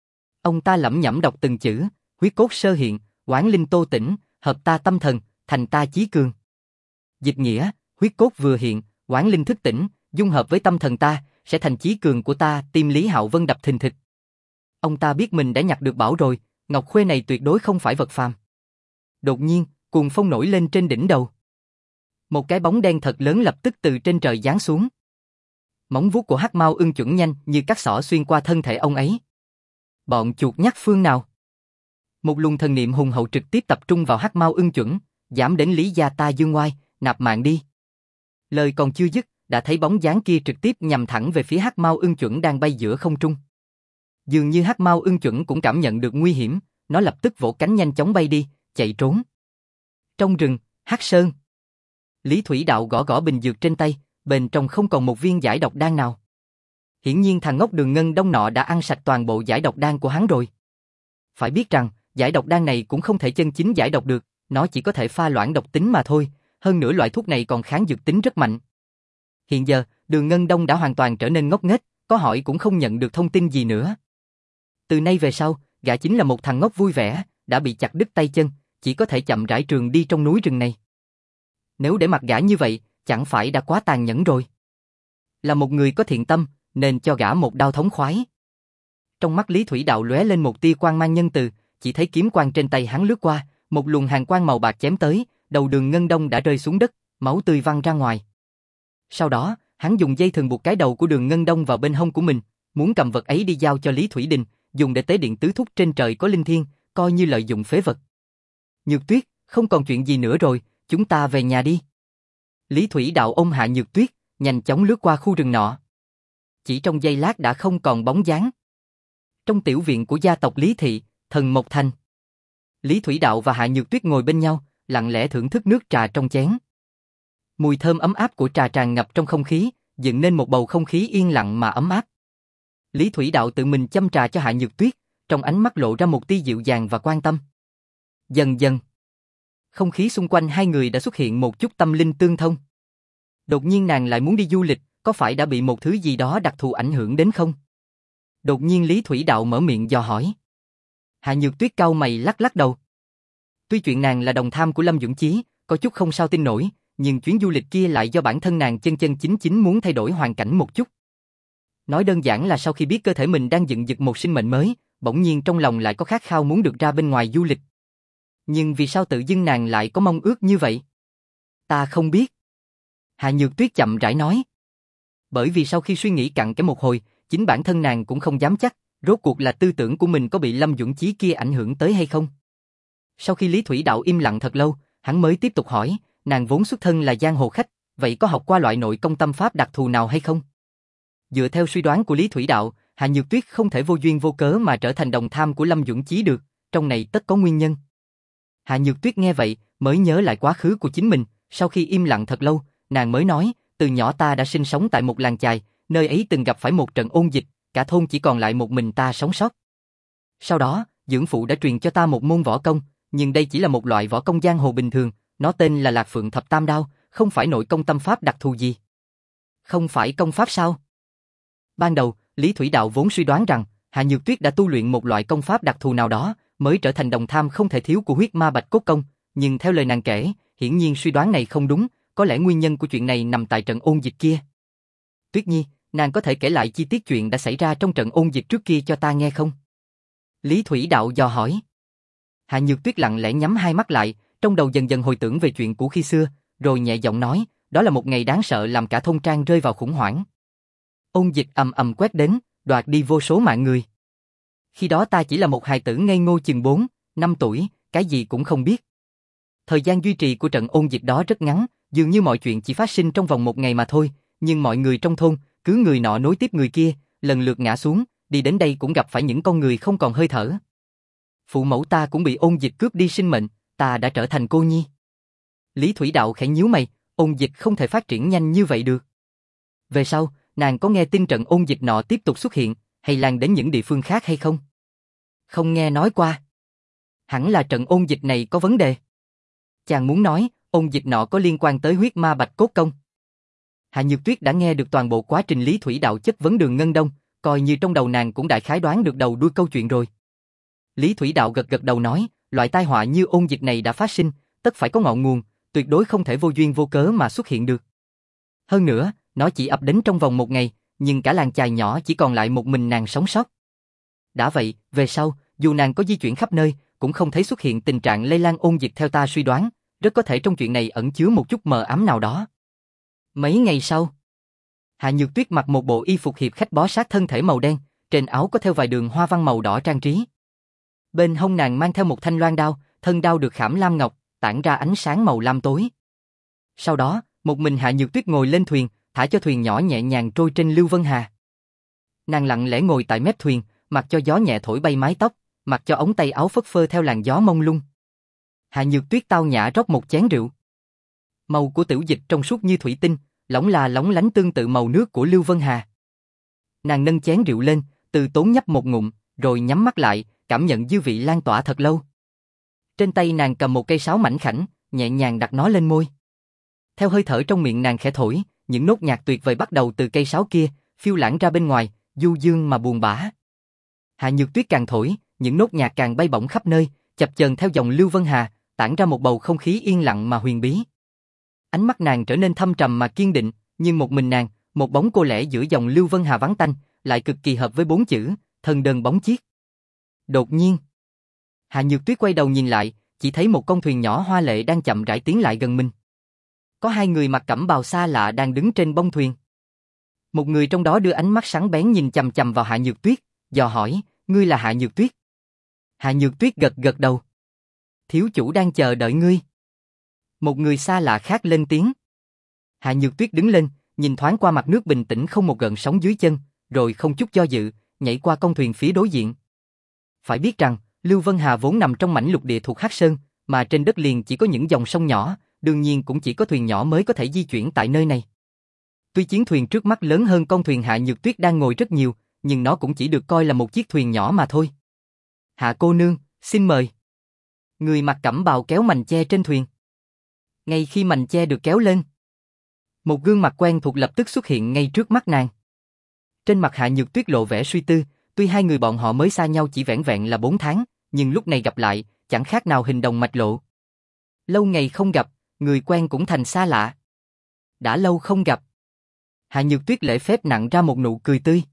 Ông ta lẩm nhẩm đọc từng chữ, huyết cốt sơ hiện, oán linh tô tỉnh, hợp ta tâm thần, thành ta chí cường. Dịch nghĩa, huyết cốt vừa hiện, oán linh thức tỉnh, dung hợp với tâm thần ta, sẽ thành chí cường của ta. Tim Lý Hạo Vân đập thình thịch. Ông ta biết mình đã nhặt được bảo rồi, ngọc khuê này tuyệt đối không phải vật phàm. Đột nhiên, cuồng phong nổi lên trên đỉnh đầu. Một cái bóng đen thật lớn lập tức từ trên trời giáng xuống. Móng vuốt của hắc mao ưng chuẩn nhanh như cắt xỏ xuyên qua thân thể ông ấy. Bọn chuột nhắt phương nào? Một luồng thần niệm hùng hậu trực tiếp tập trung vào hắc mao ưng chuẩn, giảm đến Lý gia ta dương ngoai, nạp mạng đi. Lời còn chưa dứt, đã thấy bóng dáng kia trực tiếp nhằm thẳng về phía hắc mao ưng chuẩn đang bay giữa không trung. Dường như hắc mao ưng chuẩn cũng cảm nhận được nguy hiểm, nó lập tức vỗ cánh nhanh chóng bay đi, chạy trốn. Trong rừng, Hắc Sơn. Lý Thủy Đạo gõ gõ bình dược trên tay, bên trong không còn một viên giải độc đan nào. Hiển nhiên thằng ngốc Đường Ngân Đông nọ đã ăn sạch toàn bộ giải độc đan của hắn rồi. Phải biết rằng, giải độc đan này cũng không thể chân chính giải độc được, nó chỉ có thể pha loãng độc tính mà thôi, hơn nữa loại thuốc này còn kháng dược tính rất mạnh. Hiện giờ, Đường Ngân Đông đã hoàn toàn trở nên ngốc nghếch, có hỏi cũng không nhận được thông tin gì nữa. Từ nay về sau, gã chính là một thằng ngốc vui vẻ, đã bị chặt đứt tay chân, chỉ có thể chậm rãi trường đi trong núi rừng này. Nếu để mặc gã như vậy, chẳng phải đã quá tàn nhẫn rồi. Là một người có thiện tâm, nên cho gã một đao thống khoái. Trong mắt Lý Thủy Đạo lóe lên một tia quang mang nhân từ, chỉ thấy kiếm quang trên tay hắn lướt qua, một luồng hàn quang màu bạc chém tới, đầu Đường Ngân Đông đã rơi xuống đất, máu tươi văng ra ngoài. Sau đó, hắn dùng dây thừng buộc cái đầu của Đường Ngân Đông vào bên hông của mình, muốn cầm vật ấy đi giao cho Lý Thủy Đình, dùng để tế điện tứ thúc trên trời có linh thiên, coi như lợi dụng phế vật. Nhược Tuyết, không còn chuyện gì nữa rồi, chúng ta về nhà đi. Lý Thủy Đạo ôm hạ Nhược Tuyết, nhanh chóng lướt qua khu rừng nọ. chỉ trong giây lát đã không còn bóng dáng. Trong tiểu viện của gia tộc Lý Thị, Thần Mộc Thành, Lý Thủy Đạo và Hạ Nhược Tuyết ngồi bên nhau, lặng lẽ thưởng thức nước trà trong chén. Mùi thơm ấm áp của trà tràn ngập trong không khí, dựng nên một bầu không khí yên lặng mà ấm áp. Lý Thủy Đạo tự mình châm trà cho Hạ Nhược Tuyết, trong ánh mắt lộ ra một tia dịu dàng và quan tâm. Dần dần, không khí xung quanh hai người đã xuất hiện một chút tâm linh tương thông. Đột nhiên nàng lại muốn đi du lịch, có phải đã bị một thứ gì đó đặc thù ảnh hưởng đến không? Đột nhiên Lý Thủy Đạo mở miệng dò hỏi. Hạ Nhược Tuyết cau mày lắc lắc đầu. Tuy chuyện nàng là đồng tham của Lâm Dũng Chí, có chút không sao tin nổi, nhưng chuyến du lịch kia lại do bản thân nàng chân chân chính chính muốn thay đổi hoàn cảnh một chút. Nói đơn giản là sau khi biết cơ thể mình đang dựng dục một sinh mệnh mới, bỗng nhiên trong lòng lại có khát khao muốn được ra bên ngoài du lịch. Nhưng vì sao tự dưng nàng lại có mong ước như vậy? Ta không biết. Hạ Nhược Tuyết chậm rãi nói. Bởi vì sau khi suy nghĩ cặn kẽ một hồi, chính bản thân nàng cũng không dám chắc, rốt cuộc là tư tưởng của mình có bị Lâm Dũng Chí kia ảnh hưởng tới hay không. Sau khi Lý Thủy Đạo im lặng thật lâu, hắn mới tiếp tục hỏi, nàng vốn xuất thân là giang hồ khách, vậy có học qua loại nội công tâm pháp đặc thù nào hay không? Dựa theo suy đoán của Lý Thủy Đạo, Hạ Nhược Tuyết không thể vô duyên vô cớ mà trở thành đồng tham của Lâm Dũng Chí được, trong này tất có nguyên nhân. Hạ Nhược Tuyết nghe vậy, mới nhớ lại quá khứ của chính mình, sau khi im lặng thật lâu, nàng mới nói, từ nhỏ ta đã sinh sống tại một làng chài, nơi ấy từng gặp phải một trận ôn dịch, cả thôn chỉ còn lại một mình ta sống sót. Sau đó, dưỡng phụ đã truyền cho ta một môn võ công, nhưng đây chỉ là một loại võ công giang hồ bình thường, nó tên là Lạc Phượng Thập Tam Đao, không phải nội công tâm pháp đặc thù gì. Không phải công pháp sao? Ban đầu, Lý Thủy Đạo vốn suy đoán rằng, Hạ Nhược Tuyết đã tu luyện một loại công pháp đặc thù nào đó, mới trở thành đồng tham không thể thiếu của huyết ma bạch cốt công, nhưng theo lời nàng kể, hiển nhiên suy đoán này không đúng, có lẽ nguyên nhân của chuyện này nằm tại trận ôn dịch kia. Tuyết Nhi, nàng có thể kể lại chi tiết chuyện đã xảy ra trong trận ôn dịch trước kia cho ta nghe không? Lý Thủy Đạo dò hỏi. Hạ Nhược Tuyết lặng lẽ nhắm hai mắt lại, trong đầu dần dần hồi tưởng về chuyện cũ khi xưa, rồi nhẹ giọng nói, đó là một ngày đáng sợ làm cả thôn trang rơi vào khủng hoảng. Ôn dịch ầm ầm quét đến, đoạt đi vô số mạng người. Khi đó ta chỉ là một hài tử ngây ngô chừng bốn, năm tuổi, cái gì cũng không biết. Thời gian duy trì của trận ôn dịch đó rất ngắn, dường như mọi chuyện chỉ phát sinh trong vòng một ngày mà thôi, nhưng mọi người trong thôn, cứ người nọ nối tiếp người kia, lần lượt ngã xuống, đi đến đây cũng gặp phải những con người không còn hơi thở. Phụ mẫu ta cũng bị ôn dịch cướp đi sinh mệnh, ta đã trở thành cô nhi. Lý Thủy Đạo khẽ nhíu mày, ôn dịch không thể phát triển nhanh như vậy được. Về sau, nàng có nghe tin trận ôn dịch nọ tiếp tục xuất hiện, hay lan đến những địa phương khác hay không? Không nghe nói qua. Hẳn là trận ôn dịch này có vấn đề. Chàng muốn nói, ôn dịch nọ có liên quan tới huyết ma bạch cốt công. Hạ Nhược Tuyết đã nghe được toàn bộ quá trình Lý Thủy Đạo chất vấn Đường Ngân Đông, coi như trong đầu nàng cũng đại khái đoán được đầu đuôi câu chuyện rồi. Lý Thủy Đạo gật gật đầu nói, loại tai họa như ôn dịch này đã phát sinh, tất phải có ngọn nguồn, tuyệt đối không thể vô duyên vô cớ mà xuất hiện được. Hơn nữa, nó chỉ ập đến trong vòng một ngày, nhưng cả làng chài nhỏ chỉ còn lại một mình nàng sống sót. Đã vậy, về sau, dù nàng có di chuyển khắp nơi, cũng không thấy xuất hiện tình trạng lây lan ôn dịch theo ta suy đoán, rất có thể trong chuyện này ẩn chứa một chút mờ ám nào đó. Mấy ngày sau, Hạ Nhược Tuyết mặc một bộ y phục hiệp khách bó sát thân thể màu đen, trên áo có theo vài đường hoa văn màu đỏ trang trí. Bên hông nàng mang theo một thanh loan đao, thân đao được khảm lam ngọc, tản ra ánh sáng màu lam tối. Sau đó, một mình Hạ Nhược Tuyết ngồi lên thuyền, thả cho thuyền nhỏ nhẹ nhàng trôi trên Lưu Vân Hà. Nàng lặng lẽ ngồi tại mép thuyền, mặc cho gió nhẹ thổi bay mái tóc, mặc cho ống tay áo phất phơ theo làn gió mông lung. Hạ Nhược Tuyết tao nhã rót một chén rượu. Màu của tiểu dịch trong suốt như thủy tinh, lỏng là lóng lánh tương tự màu nước của Lưu Vân Hà. Nàng nâng chén rượu lên, từ tốn nhấp một ngụm, rồi nhắm mắt lại, cảm nhận dư vị lan tỏa thật lâu. Trên tay nàng cầm một cây sáo mảnh khảnh, nhẹ nhàng đặt nó lên môi. Theo hơi thở trong miệng nàng khẽ thổi, những nốt nhạc tuyệt vời bắt đầu từ cây sáo kia, phiêu lãng ra bên ngoài, du dương mà buồn bã. Hạ Nhược Tuyết càng thổi, những nốt nhạc càng bay bổng khắp nơi, chập chờn theo dòng Lưu Vân Hà, tản ra một bầu không khí yên lặng mà huyền bí. Ánh mắt nàng trở nên thâm trầm mà kiên định, nhưng một mình nàng, một bóng cô lẻ giữa dòng Lưu Vân Hà vắng tanh, lại cực kỳ hợp với bốn chữ, thân đơn bóng chiếc. Đột nhiên, Hạ Nhược Tuyết quay đầu nhìn lại, chỉ thấy một con thuyền nhỏ hoa lệ đang chậm rãi tiến lại gần mình. Có hai người mặc cẩm bào xa lạ đang đứng trên bông thuyền. Một người trong đó đưa ánh mắt sáng bén nhìn chằm chằm vào Hạ Nhược Tuyết, dò hỏi, ngươi là Hạ Nhược Tuyết? Hạ Nhược Tuyết gật gật đầu. Thiếu chủ đang chờ đợi ngươi. Một người xa lạ khác lên tiếng. Hạ Nhược Tuyết đứng lên, nhìn thoáng qua mặt nước bình tĩnh không một gợn sóng dưới chân, rồi không chút do dự, nhảy qua con thuyền phía đối diện. Phải biết rằng, Lưu Vân Hà vốn nằm trong mảnh lục địa thuộc Hắc Sơn, mà trên đất liền chỉ có những dòng sông nhỏ, đương nhiên cũng chỉ có thuyền nhỏ mới có thể di chuyển tại nơi này. Tuy chiến thuyền trước mắt lớn hơn con thuyền Hạ Nhược Tuyết đang ngồi rất nhiều, nhưng nó cũng chỉ được coi là một chiếc thuyền nhỏ mà thôi. Hạ cô nương, xin mời. Người mặc cẩm bào kéo mành che trên thuyền. Ngay khi mành che được kéo lên, một gương mặt quen thuộc lập tức xuất hiện ngay trước mắt nàng. Trên mặt Hạ Nhược Tuyết lộ vẻ suy tư, tuy hai người bọn họ mới xa nhau chỉ vẻn vẹn là bốn tháng, nhưng lúc này gặp lại, chẳng khác nào hình đồng mạch lộ. Lâu ngày không gặp, người quen cũng thành xa lạ. Đã lâu không gặp. Hạ Nhược Tuyết lễ phép nặn ra một nụ cười tươi.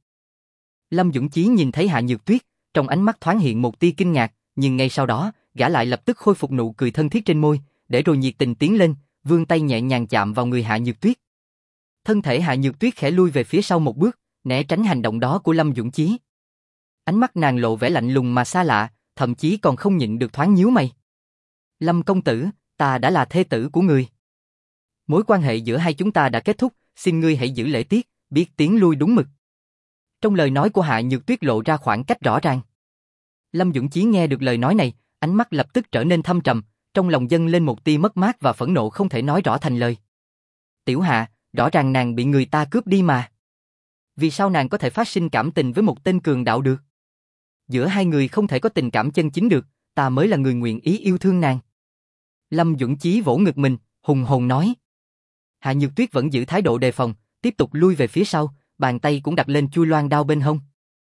Lâm Dũng Chí nhìn thấy Hạ Nhược Tuyết, trong ánh mắt thoáng hiện một tia kinh ngạc, nhưng ngay sau đó, gã lại lập tức khôi phục nụ cười thân thiết trên môi, để rồi nhiệt tình tiến lên, vươn tay nhẹ nhàng chạm vào người Hạ Nhược Tuyết. Thân thể Hạ Nhược Tuyết khẽ lui về phía sau một bước, né tránh hành động đó của Lâm Dũng Chí. Ánh mắt nàng lộ vẻ lạnh lùng mà xa lạ, thậm chí còn không nhịn được thoáng nhíu mày. Lâm công tử, ta đã là thê tử của người. Mối quan hệ giữa hai chúng ta đã kết thúc, xin ngươi hãy giữ lễ tiết, biết tiến lui đúng mực. Trong lời nói của Hạ Nhược Tuyết lộ ra khoảng cách rõ ràng. Lâm Dũng Chí nghe được lời nói này, ánh mắt lập tức trở nên thâm trầm, trong lòng dâng lên một tia mất mát và phẫn nộ không thể nói rõ thành lời. Tiểu Hạ, rõ ràng nàng bị người ta cướp đi mà. Vì sao nàng có thể phát sinh cảm tình với một tên cường đạo được? Giữa hai người không thể có tình cảm chân chính được, ta mới là người nguyện ý yêu thương nàng. Lâm Dũng Chí vỗ ngực mình, hùng hồn nói. Hạ Nhược Tuyết vẫn giữ thái độ đề phòng, tiếp tục lui về phía sau, bàn tay cũng đặt lên chui loan đao bên hông.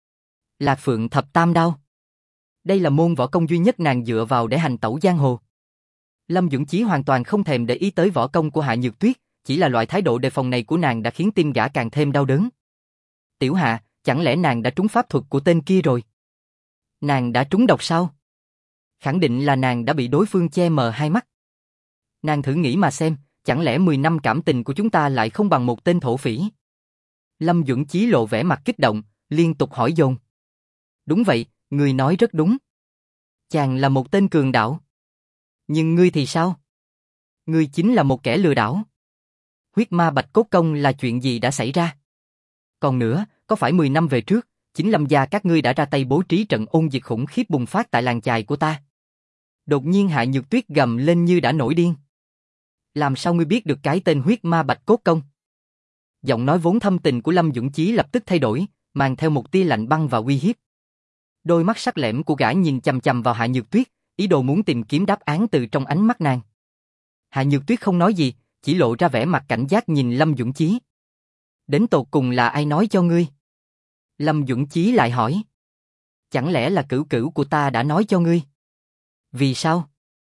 Lạc Phượng Thập Tam Đao. Đây là môn võ công duy nhất nàng dựa vào để hành tẩu giang hồ. Lâm Dũng Chí hoàn toàn không thèm để ý tới võ công của Hạ Nhược Tuyết, chỉ là loại thái độ đề phòng này của nàng đã khiến tim gã càng thêm đau đớn. Tiểu Hạ, chẳng lẽ nàng đã trúng pháp thuật của tên kia rồi? Nàng đã trúng độc sao? Khẳng định là nàng đã bị đối phương che mờ hai mắt. Nàng thử nghĩ mà xem, chẳng lẽ mười năm cảm tình của chúng ta lại không bằng một tên thổ phỉ? Lâm Dũng Chí lộ vẻ mặt kích động, liên tục hỏi dồn. Đúng vậy, ngươi nói rất đúng. Chàng là một tên cường đạo. Nhưng ngươi thì sao? Ngươi chính là một kẻ lừa đảo. Huyết ma bạch cốt công là chuyện gì đã xảy ra? Còn nữa, có phải mười năm về trước, chính Lâm gia các ngươi đã ra tay bố trí trận ôn dịch khủng khiếp bùng phát tại làng chài của ta? Đột nhiên Hạ Nhược Tuyết gầm lên như đã nổi điên. Làm sao ngươi biết được cái tên huyết ma bạch cốt công? Giọng nói vốn thâm tình của Lâm Dũng Chí lập tức thay đổi, mang theo một tia lạnh băng và uy hiếp. Đôi mắt sắc lẻm của gã nhìn chằm chằm vào Hạ Nhược Tuyết, ý đồ muốn tìm kiếm đáp án từ trong ánh mắt nàng. Hạ Nhược Tuyết không nói gì, chỉ lộ ra vẻ mặt cảnh giác nhìn Lâm Dũng Chí. Đến tột cùng là ai nói cho ngươi? Lâm Dũng Chí lại hỏi. Chẳng lẽ là cửu cửu của ta đã nói cho ngươi? Vì sao?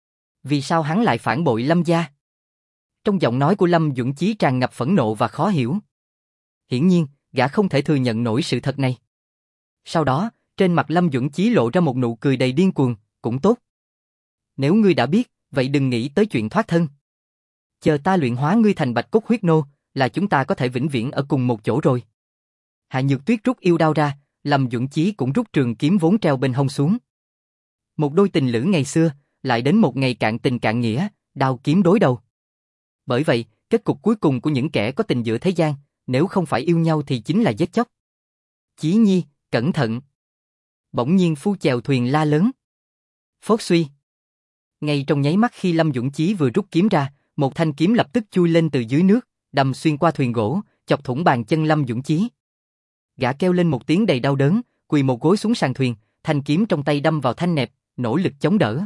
Vì sao hắn lại phản bội Lâm gia? Trong giọng nói của Lâm Dũng Chí tràn ngập phẫn nộ và khó hiểu. Hiển nhiên, gã không thể thừa nhận nổi sự thật này. Sau đó, trên mặt Lâm Dũng Chí lộ ra một nụ cười đầy điên cuồng, cũng tốt. Nếu ngươi đã biết, vậy đừng nghĩ tới chuyện thoát thân. Chờ ta luyện hóa ngươi thành bạch cốt huyết nô, là chúng ta có thể vĩnh viễn ở cùng một chỗ rồi. Hạ Nhược Tuyết rút yêu đao ra, Lâm Dũng Chí cũng rút trường kiếm vốn treo bên hông xuống. Một đôi tình lữ ngày xưa, lại đến một ngày cạn tình cạn nghĩa, đao kiếm đối đầu. Bởi vậy, kết cục cuối cùng của những kẻ có tình giữa thế gian, nếu không phải yêu nhau thì chính là giết chóc. Chí Nhi, cẩn thận. Bỗng nhiên phu chèo thuyền la lớn. Phốt suy. Ngay trong nháy mắt khi Lâm Dũng Chí vừa rút kiếm ra, một thanh kiếm lập tức chui lên từ dưới nước, đâm xuyên qua thuyền gỗ, chọc thủng bàn chân Lâm Dũng Chí. Gã kêu lên một tiếng đầy đau đớn, quỳ một gối xuống sàn thuyền, thanh kiếm trong tay đâm vào thanh nẹp, nỗ lực chống đỡ.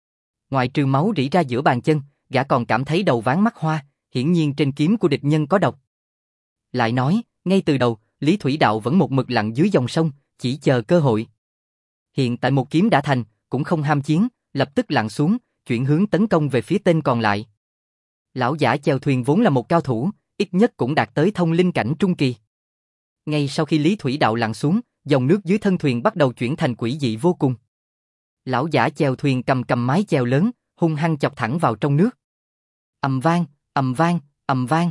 Ngoại trừ máu rỉ ra giữa bàn chân, gã còn cảm thấy đầu váng mắt hoa, hiển nhiên trên kiếm của địch nhân có độc. Lại nói, ngay từ đầu, Lý Thủy Đạo vẫn một mực lặng dưới dòng sông, chỉ chờ cơ hội. Hiện tại một kiếm đã thành, cũng không ham chiến, lập tức lặn xuống, chuyển hướng tấn công về phía tên còn lại. Lão giả chèo thuyền vốn là một cao thủ, ít nhất cũng đạt tới thông linh cảnh trung kỳ. Ngay sau khi Lý Thủy Đạo lặn xuống, dòng nước dưới thân thuyền bắt đầu chuyển thành quỷ dị vô cùng. Lão giả chèo thuyền cầm cầm mái chèo lớn, hung hăng chọc thẳng vào trong nước. Ầm vang, ầm vang, ầm vang.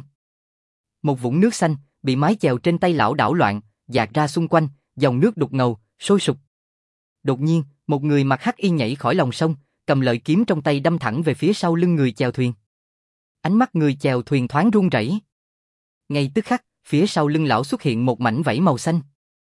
Một vũng nước xanh bị mái chèo trên tay lão đảo loạn, dạt ra xung quanh, dòng nước đục ngầu, sôi sục. Đột nhiên, một người mặc hắc y nhảy khỏi lòng sông, cầm lợi kiếm trong tay đâm thẳng về phía sau lưng người chèo thuyền. Ánh mắt người chèo thuyền thoáng run rẩy. Ngay tức khắc, phía sau lưng lão xuất hiện một mảnh vảy màu xanh.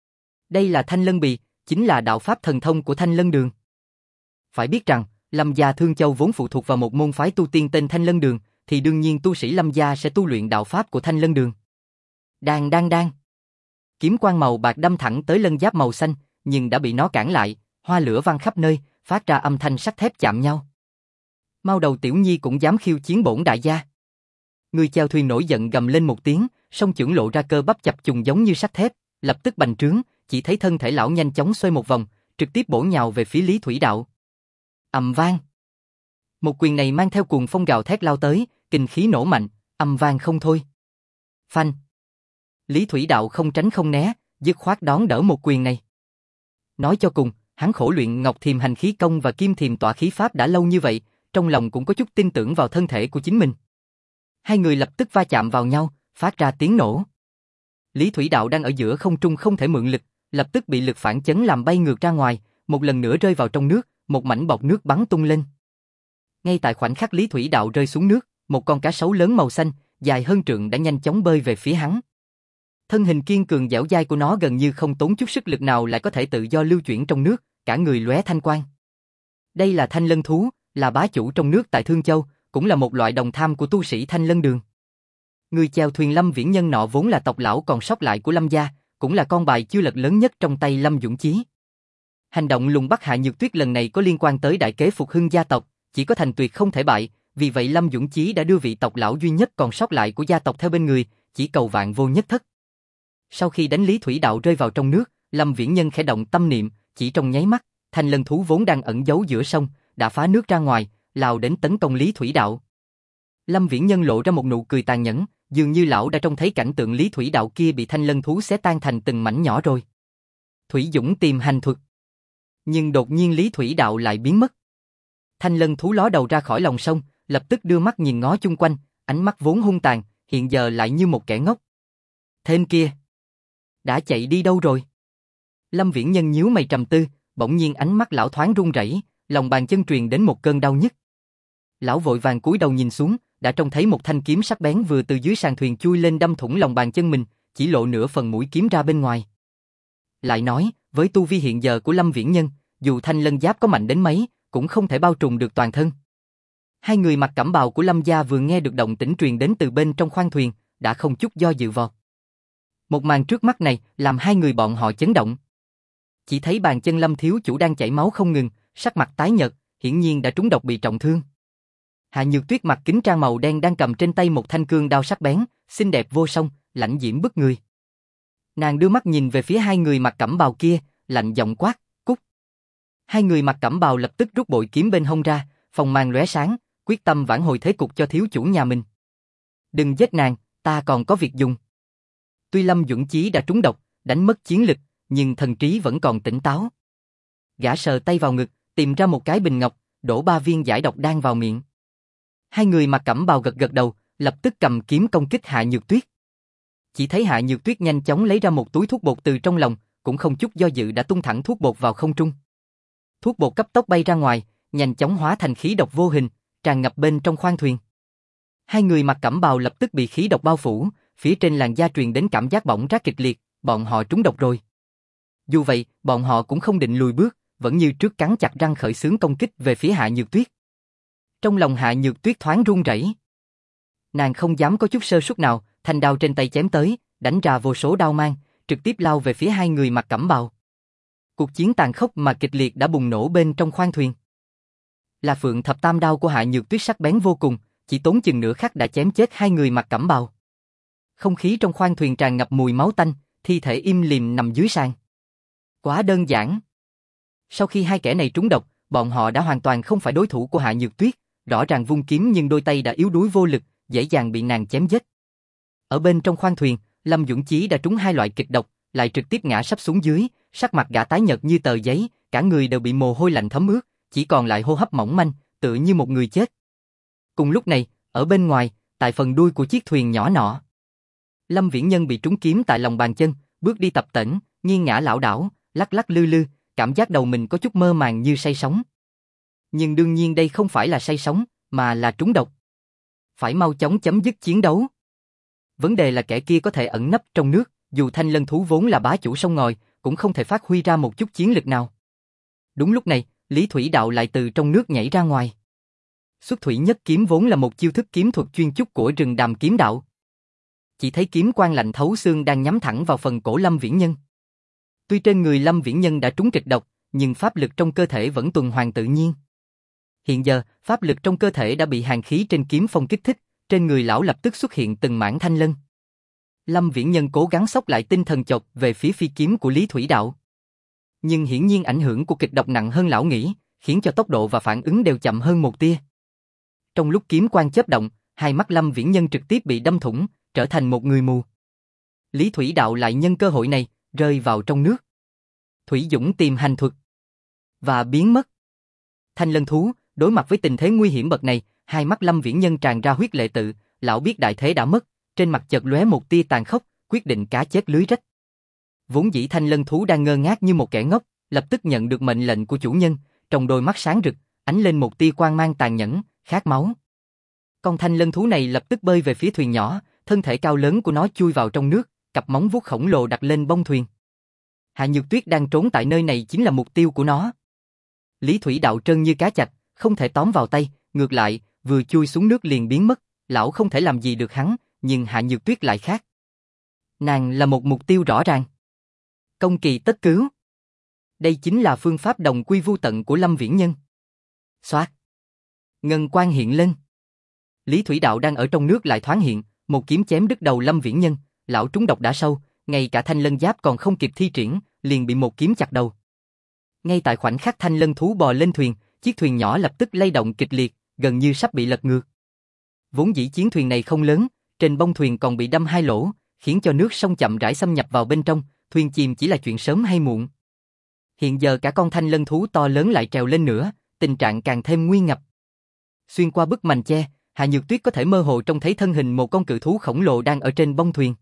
Đây là Thanh Lân Bì, chính là đạo pháp thần thông của Thanh Lân Đường. Phải biết rằng, Lâm gia Thương Châu vốn phụ thuộc vào một môn phái tu tiên tên Thanh Lân Đường, thì đương nhiên tu sĩ Lâm gia sẽ tu luyện đạo pháp của Thanh Lân Đường. Đang đang đang. Kiếm quang màu bạc đâm thẳng tới lân giáp màu xanh, nhưng đã bị nó cản lại, hoa lửa văng khắp nơi, phát ra âm thanh sắt thép chạm nhau. Mau đầu tiểu nhi cũng dám khiêu chiến bổn đại gia. Người chèo thuyền nổi giận gầm lên một tiếng, song chưởng lộ ra cơ bắp chập trùng giống như sắt thép, lập tức bành trướng, chỉ thấy thân thể lão nhanh chóng xoay một vòng, trực tiếp bổ nhào về phía Lý Thủy Đạo. Ầm vang. Một quyền này mang theo cuồng phong gào thét lao tới, kình khí nổ mạnh, âm vang không thôi. Phanh. Lý Thủy Đạo không tránh không né, dứt khoát đón đỡ một quyền này. Nói cho cùng, hắn khổ luyện Ngọc Thiềm Hành Khí Công và Kim Thiềm Tỏa Khí Pháp đã lâu như vậy, trong lòng cũng có chút tin tưởng vào thân thể của chính mình. Hai người lập tức va chạm vào nhau, phát ra tiếng nổ. Lý Thủy Đạo đang ở giữa không trung không thể mượn lực, lập tức bị lực phản chấn làm bay ngược ra ngoài, một lần nữa rơi vào trong nước, một mảnh bọt nước bắn tung lên. Ngay tại khoảnh khắc Lý Thủy Đạo rơi xuống nước, một con cá sấu lớn màu xanh, dài hơn trượng đã nhanh chóng bơi về phía hắn. Thân hình kiên cường dẻo dai của nó gần như không tốn chút sức lực nào lại có thể tự do lưu chuyển trong nước, cả người lóe thanh quang. Đây là Thanh Lân thú, là bá chủ trong nước tại Thương Châu, cũng là một loại đồng tham của tu sĩ Thanh Lân Đường. Người chèo thuyền Lâm Viễn Nhân nọ vốn là tộc lão còn sót lại của Lâm gia, cũng là con bài chưa lật lớn nhất trong tay Lâm Dũng Chí. Hành động lùng bắt Hạ Nhược Tuyết lần này có liên quan tới đại kế phục hưng gia tộc, chỉ có thành tuyệt không thể bại, vì vậy Lâm Dũng Chí đã đưa vị tộc lão duy nhất còn sót lại của gia tộc theo bên người, chỉ cầu vạn vô nhất thất. Sau khi đánh Lý Thủy Đạo rơi vào trong nước, Lâm Viễn Nhân khẽ động tâm niệm, chỉ trong nháy mắt, Thanh Lân thú vốn đang ẩn giấu giữa sông, đã phá nước ra ngoài, lao đến tấn công Lý Thủy Đạo. Lâm Viễn Nhân lộ ra một nụ cười tàn nhẫn, dường như lão đã trông thấy cảnh tượng Lý Thủy Đạo kia bị Thanh Lân thú xé tan thành từng mảnh nhỏ rồi. Thủy Dũng tìm hành thuật. Nhưng đột nhiên Lý Thủy Đạo lại biến mất. Thanh Lân thú ló đầu ra khỏi lòng sông, lập tức đưa mắt nhìn ngó chung quanh, ánh mắt vốn hung tàn, hiện giờ lại như một kẻ ngốc. Thêm kia, đã chạy đi đâu rồi? Lâm Viễn Nhân nhíu mày trầm tư, bỗng nhiên ánh mắt lão thoáng run rẩy, lòng bàn chân truyền đến một cơn đau nhức. Lão vội vàng cúi đầu nhìn xuống, đã trông thấy một thanh kiếm sắc bén vừa từ dưới sàn thuyền chui lên đâm thủng lòng bàn chân mình, chỉ lộ nửa phần mũi kiếm ra bên ngoài. Lại nói, với tu vi hiện giờ của Lâm Viễn Nhân, dù thanh lân giáp có mạnh đến mấy, cũng không thể bao trùm được toàn thân. Hai người mặc cẩm bào của Lâm gia vừa nghe được động tĩnh truyền đến từ bên trong khoang thuyền, đã không chút do dự vọt. Một màn trước mắt này làm hai người bọn họ chấn động. Chỉ thấy bàn chân Lâm thiếu chủ đang chảy máu không ngừng, sắc mặt tái nhợt, hiển nhiên đã trúng độc bị trọng thương. Hạ Nhược Tuyết mặc kính trang màu đen đang cầm trên tay một thanh cương đao sắc bén, xinh đẹp vô song, lãnh diễm bức người. Nàng đưa mắt nhìn về phía hai người mặc cẩm bào kia, lạnh giọng quát, cút. Hai người mặc cẩm bào lập tức rút bội kiếm bên hông ra, phòng màn lóe sáng, quyết tâm vãn hồi thế cục cho thiếu chủ nhà mình. Đừng giết nàng, ta còn có việc dùng. Tuy Lâm Dũng Chí đã trúng độc, đánh mất chiến lực, nhưng thần trí vẫn còn tỉnh táo. Gã sờ tay vào ngực, tìm ra một cái bình ngọc, đổ ba viên giải độc đan vào miệng. Hai người mặc cẩm bào gật gật đầu, lập tức cầm kiếm công kích Hạ Nhược Tuyết. Chỉ thấy Hạ Nhược Tuyết nhanh chóng lấy ra một túi thuốc bột từ trong lòng, cũng không chút do dự đã tung thẳng thuốc bột vào không trung. Thuốc bột cấp tốc bay ra ngoài, nhanh chóng hóa thành khí độc vô hình, tràn ngập bên trong khoang thuyền. Hai người mặc cẩm bào lập tức bị khí độc bao phủ, phía trên làn da truyền đến cảm giác bỏng rát kịch liệt, bọn họ trúng độc rồi. Dù vậy, bọn họ cũng không định lùi bước, vẫn như trước cắn chặt răng khởi xướng công kích về phía Hạ Nhược Tuyết. Trong lòng Hạ Nhược Tuyết thoáng run rẩy. Nàng không dám có chút sơ suất nào, thanh đao trên tay chém tới, đánh ra vô số đao mang, trực tiếp lao về phía hai người mặc cẩm bào. Cuộc chiến tàn khốc mà kịch liệt đã bùng nổ bên trong khoang thuyền. Là Phượng Thập Tam đao của Hạ Nhược Tuyết sắc bén vô cùng, chỉ tốn chừng nửa khắc đã chém chết hai người mặc cẩm bào. Không khí trong khoang thuyền tràn ngập mùi máu tanh, thi thể im lìm nằm dưới sàn. Quá đơn giản. Sau khi hai kẻ này trúng độc, bọn họ đã hoàn toàn không phải đối thủ của Hạ Nhược Tuyết, rõ ràng vung kiếm nhưng đôi tay đã yếu đuối vô lực, dễ dàng bị nàng chém giết. Ở bên trong khoang thuyền, Lâm Dũng Chí đã trúng hai loại kịch độc, lại trực tiếp ngã sắp xuống dưới, sắc mặt gã tái nhợt như tờ giấy, cả người đều bị mồ hôi lạnh thấm ướt, chỉ còn lại hô hấp mỏng manh, tựa như một người chết. Cùng lúc này, ở bên ngoài, tại phần đuôi của chiếc thuyền nhỏ nọ, Lâm Viễn Nhân bị trúng kiếm tại lòng bàn chân, bước đi tập tễnh, nghiêng ngã lảo đảo, lắc lắc lư lư, cảm giác đầu mình có chút mơ màng như say sóng. Nhưng đương nhiên đây không phải là say sóng, mà là trúng độc. Phải mau chóng chấm dứt chiến đấu. Vấn đề là kẻ kia có thể ẩn nấp trong nước, dù thanh lân thú vốn là bá chủ sông ngòi, cũng không thể phát huy ra một chút chiến lực nào. Đúng lúc này, Lý Thủy Đạo lại từ trong nước nhảy ra ngoài. Xuất thủy nhất kiếm vốn là một chiêu thức kiếm thuật chuyên chúc của rừng đàm kiếm đạo. Chỉ thấy kiếm quang lạnh thấu xương đang nhắm thẳng vào phần cổ Lâm Viễn Nhân. Tuy trên người Lâm Viễn Nhân đã trúng kịch độc, nhưng pháp lực trong cơ thể vẫn tuần hoàn tự nhiên. Hiện giờ, pháp lực trong cơ thể đã bị hàn khí trên kiếm phong kích thích, trên người lão lập tức xuất hiện từng mảng thanh lân. Lâm Viễn Nhân cố gắng xốc lại tinh thần chộp về phía phi kiếm của Lý Thủy Đạo. Nhưng hiển nhiên ảnh hưởng của kịch độc nặng hơn lão nghĩ, khiến cho tốc độ và phản ứng đều chậm hơn một tia. Trong lúc kiếm quang chớp động, hai mắt Lâm Viễn Nhân trực tiếp bị đâm thủng, trở thành một người mù. Lý Thủy Đạo lại nhân cơ hội này, rơi vào trong nước. Thủy Dũng tìm hành thuật và biến mất. Thanh lân thú, đối mặt với tình thế nguy hiểm bậc này, hai mắt Lâm Viễn Nhân tràn ra huyết lệ tự, lão biết đại thế đã mất, trên mặt chợt lóe một tia tàn khốc, quyết định cá chết lưới rách. Vốn dĩ thanh lân thú đang ngơ ngác như một kẻ ngốc, lập tức nhận được mệnh lệnh của chủ nhân, trong đôi mắt sáng rực, ánh lên một tia quang mang tàn nhẫn, khát máu. Con thanh lân thú này lập tức bơi về phía thuyền nhỏ, thân thể cao lớn của nó chui vào trong nước, cặp móng vuốt khổng lồ đặt lên bông thuyền. Hạ Nhược Tuyết đang trốn tại nơi này chính là mục tiêu của nó. Lý Thủy Đạo trơn như cá chạch, không thể tóm vào tay, ngược lại, vừa chui xuống nước liền biến mất, lão không thể làm gì được hắn, nhưng Hạ Nhược Tuyết lại khác. Nàng là một mục tiêu rõ ràng. Công kỳ tất cứu. Đây chính là phương pháp đồng quy vu tận của Lâm Viễn Nhân. Xoát. Ngân quang hiện lên. Lý Thủy Đạo đang ở trong nước lại thoáng hiện, một kiếm chém đứt đầu Lâm Viễn Nhân, lão trúng độc đã sâu, ngay cả thanh lân giáp còn không kịp thi triển, liền bị một kiếm chặt đầu. Ngay tại khoảnh khắc thanh lân thú bò lên thuyền, chiếc thuyền nhỏ lập tức lay động kịch liệt, gần như sắp bị lật ngược. Vốn dĩ chiến thuyền này không lớn, trên bông thuyền còn bị đâm hai lỗ, khiến cho nước sông chậm rãi xâm nhập vào bên trong, thuyền chìm chỉ là chuyện sớm hay muộn. Hiện giờ cả con thanh lân thú to lớn lại trèo lên nữa, tình trạng càng thêm nguy ngập. Xuyên qua bức mành che, Hạ Nhược Tuyết có thể mơ hồ trông thấy thân hình một con cự thú khổng lồ đang ở trên bông thuyền.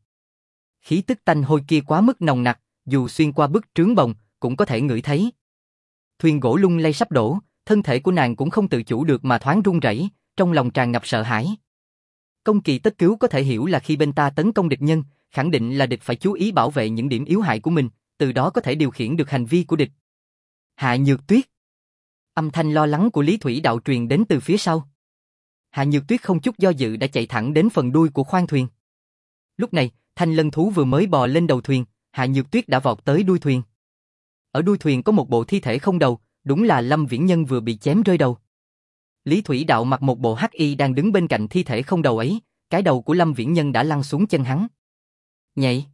Khí tức tanh hôi kia quá mức nồng nặc, dù xuyên qua bức trướng bồng, cũng có thể ngửi thấy. Thuyền gỗ lung lay sắp đổ, thân thể của nàng cũng không tự chủ được mà thoáng run rẩy, trong lòng tràn ngập sợ hãi. Công kỳ tất cứu có thể hiểu là khi bên ta tấn công địch nhân, khẳng định là địch phải chú ý bảo vệ những điểm yếu hại của mình, từ đó có thể điều khiển được hành vi của địch. Hạ Nhược Tuyết. Âm thanh lo lắng của Lý Thủy Đạo truyền đến từ phía sau. Hạ Nhược Tuyết không chút do dự đã chạy thẳng đến phần đuôi của khoang thuyền. Lúc này, thanh lân thú vừa mới bò lên đầu thuyền, Hạ Nhược Tuyết đã vọt tới đuôi thuyền. Ở đuôi thuyền có một bộ thi thể không đầu, đúng là Lâm Viễn Nhân vừa bị chém rơi đầu. Lý Thủy Đạo mặc một bộ hắc y đang đứng bên cạnh thi thể không đầu ấy, cái đầu của Lâm Viễn Nhân đã lăn xuống chân hắn. Nhảy.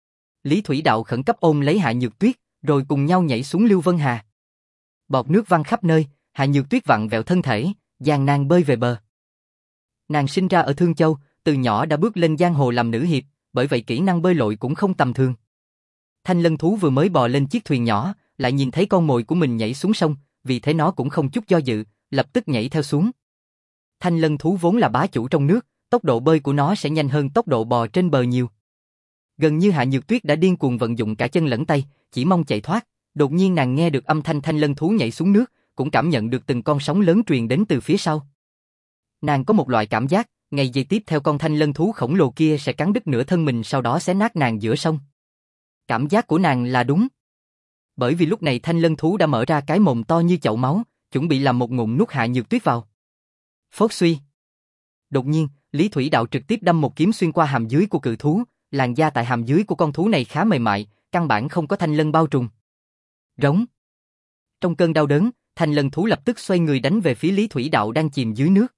Lý Thủy Đạo khẩn cấp ôm lấy Hạ Nhược Tuyết, rồi cùng nhau nhảy xuống Lưu Vân Hà. Bọt nước văng khắp nơi, Hạ Nhược Tuyết vặn vẹo thân thể, gian nan bơi về bờ. Nàng sinh ra ở Thương Châu, từ nhỏ đã bước lên giang hồ làm nữ hiệp, bởi vậy kỹ năng bơi lội cũng không tầm thường. Thanh lân thú vừa mới bò lên chiếc thuyền nhỏ, lại nhìn thấy con mồi của mình nhảy xuống sông, vì thế nó cũng không chút do dự, lập tức nhảy theo xuống. Thanh lân thú vốn là bá chủ trong nước, tốc độ bơi của nó sẽ nhanh hơn tốc độ bò trên bờ nhiều. Gần như Hạ Nhược Tuyết đã điên cuồng vận dụng cả chân lẫn tay, chỉ mong chạy thoát. Đột nhiên nàng nghe được âm thanh thanh lân thú nhảy xuống nước, cũng cảm nhận được từng con sóng lớn truyền đến từ phía sau. Nàng có một loại cảm giác, ngày giây tiếp theo con thanh lân thú khổng lồ kia sẽ cắn đứt nửa thân mình, sau đó xé nát nàng giữa sông. Cảm giác của nàng là đúng. Bởi vì lúc này thanh lân thú đã mở ra cái mồm to như chậu máu, chuẩn bị làm một ngụm nuốt Hạ Nhược Tuyết vào. Phốc suy. Đột nhiên, Lý Thủy Đạo trực tiếp đâm một kiếm xuyên qua hàm dưới của cự thú, làn da tại hàm dưới của con thú này khá mềm mại, căn bản không có thanh lân bao trùm. Rống. Trong cơn đau đớn, thanh lân thú lập tức xoay người đánh về phía Lý Thủy Đạo đang chìm dưới nước.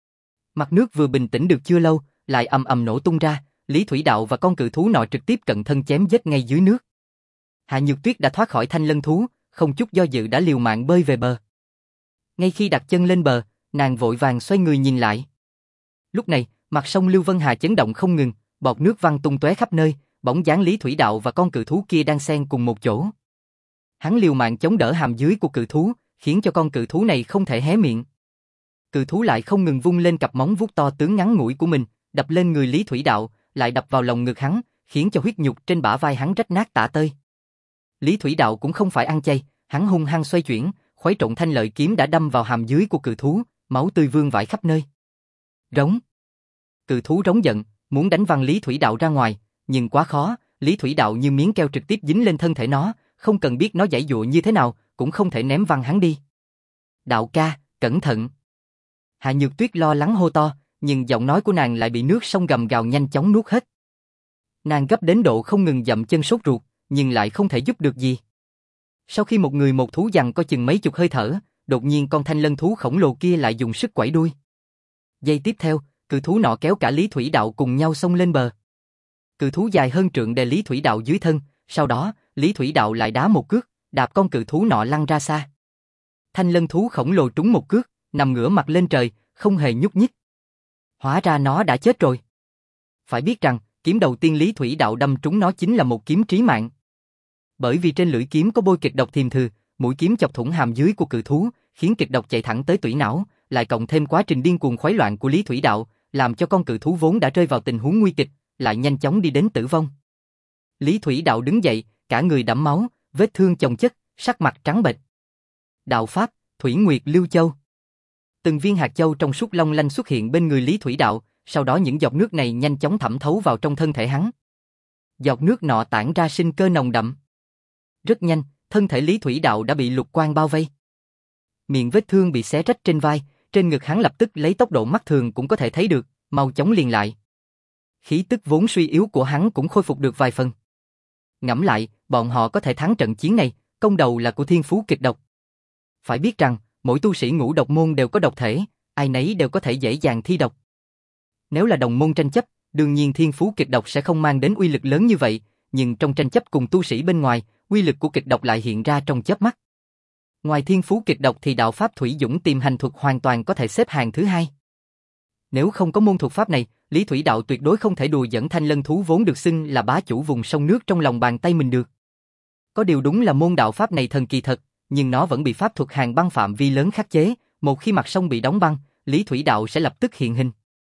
Mặt nước vừa bình tĩnh được chưa lâu, lại ầm ầm nổ tung ra, Lý Thủy Đạo và con cự thú nọ trực tiếp cận thân chém giết ngay dưới nước. Hạ Nhược Tuyết đã thoát khỏi thanh lân thú, không chút do dự đã liều mạng bơi về bờ. Ngay khi đặt chân lên bờ, nàng vội vàng xoay người nhìn lại. Lúc này, mặt sông Lưu Vân Hà chấn động không ngừng, bọt nước văng tung tóe khắp nơi, bóng dáng Lý Thủy Đạo và con cự thú kia đang xen cùng một chỗ. Hắn liều mạng chống đỡ hàm dưới của cự thú, khiến cho con cự thú này không thể hé miệng. Cự thú lại không ngừng vung lên cặp móng vuốt to tướng ngắn ngủi của mình, đập lên người Lý Thủy Đạo, lại đập vào lồng ngực hắn, khiến cho huyết nhục trên bả vai hắn rách nát tả tơi. Lý Thủy Đạo cũng không phải ăn chay, hắn hung hăng xoay chuyển, khuấy trộn thanh lợi kiếm đã đâm vào hàm dưới của cự thú, máu tươi vương vãi khắp nơi. Rống. Cự thú rống giận, muốn đánh văng Lý Thủy Đạo ra ngoài, nhưng quá khó, Lý Thủy Đạo như miếng keo trực tiếp dính lên thân thể nó, không cần biết nó giãy giụa như thế nào, cũng không thể ném văng hắn đi. Đạo ca, cẩn thận. Hạ Nhược Tuyết lo lắng hô to, nhưng giọng nói của nàng lại bị nước sông gầm gào nhanh chóng nuốt hết. Nàng gấp đến độ không ngừng dậm chân sốt ruột, nhưng lại không thể giúp được gì. Sau khi một người một thú giằng có chừng mấy chục hơi thở, đột nhiên con thanh lân thú khổng lồ kia lại dùng sức quẩy đuôi. Giây tiếp theo, cự thú nọ kéo cả Lý Thủy Đạo cùng nhau xông lên bờ. Cự thú dài hơn trượng đè Lý Thủy Đạo dưới thân, sau đó, Lý Thủy Đạo lại đá một cước, đạp con cự thú nọ lăn ra xa. Thanh lân thú khổng lồ trúng một cước, nằm ngửa mặt lên trời, không hề nhúc nhích. Hóa ra nó đã chết rồi. Phải biết rằng, kiếm đầu tiên Lý Thủy Đạo đâm trúng nó chính là một kiếm trí mạng. Bởi vì trên lưỡi kiếm có bôi kịch độc thiềm thừ, mũi kiếm chọc thủng hàm dưới của cự thú, khiến kịch độc chạy thẳng tới tủy não, lại cộng thêm quá trình điên cuồng khuấy loạn của Lý Thủy Đạo, làm cho con cự thú vốn đã rơi vào tình huống nguy kịch, lại nhanh chóng đi đến tử vong. Lý Thủy Đạo đứng dậy, cả người đẫm máu, vết thương chồng chất, sắc mặt trắng bệch. Đạo pháp, Thủy Nguyệt Lưu Châu. Từng viên hạt châu trong suốt long lanh xuất hiện bên người Lý Thủy Đạo, sau đó những giọt nước này nhanh chóng thẩm thấu vào trong thân thể hắn. Giọt nước nọ tản ra sinh cơ nồng đậm. Rất nhanh, thân thể Lý Thủy Đạo đã bị lục quang bao vây. Miệng vết thương bị xé rách trên vai, trên ngực hắn lập tức lấy tốc độ mắt thường cũng có thể thấy được, mau chóng liền lại. Khí tức vốn suy yếu của hắn cũng khôi phục được vài phần. Ngẫm lại, bọn họ có thể thắng trận chiến này, công đầu là của thiên phú kịch độc. Phải biết rằng, mỗi tu sĩ ngũ độc môn đều có độc thể, ai nấy đều có thể dễ dàng thi độc. Nếu là đồng môn tranh chấp, đương nhiên thiên phú kịch độc sẽ không mang đến uy lực lớn như vậy, nhưng trong tranh chấp cùng tu sĩ bên ngoài, uy lực của kịch độc lại hiện ra trong chớp mắt. Ngoài thiên phú kịch độc thì đạo pháp thủy dũng tìm hành thuật hoàn toàn có thể xếp hàng thứ hai. Nếu không có môn thuật pháp này, Lý Thủy Đạo tuyệt đối không thể đùa dẫn thanh lân thú vốn được xưng là bá chủ vùng sông nước trong lòng bàn tay mình được. Có điều đúng là môn đạo pháp này thần kỳ thật, nhưng nó vẫn bị pháp thuật hàng băng phạm vi lớn khắc chế, một khi mặt sông bị đóng băng, Lý Thủy Đạo sẽ lập tức hiện hình.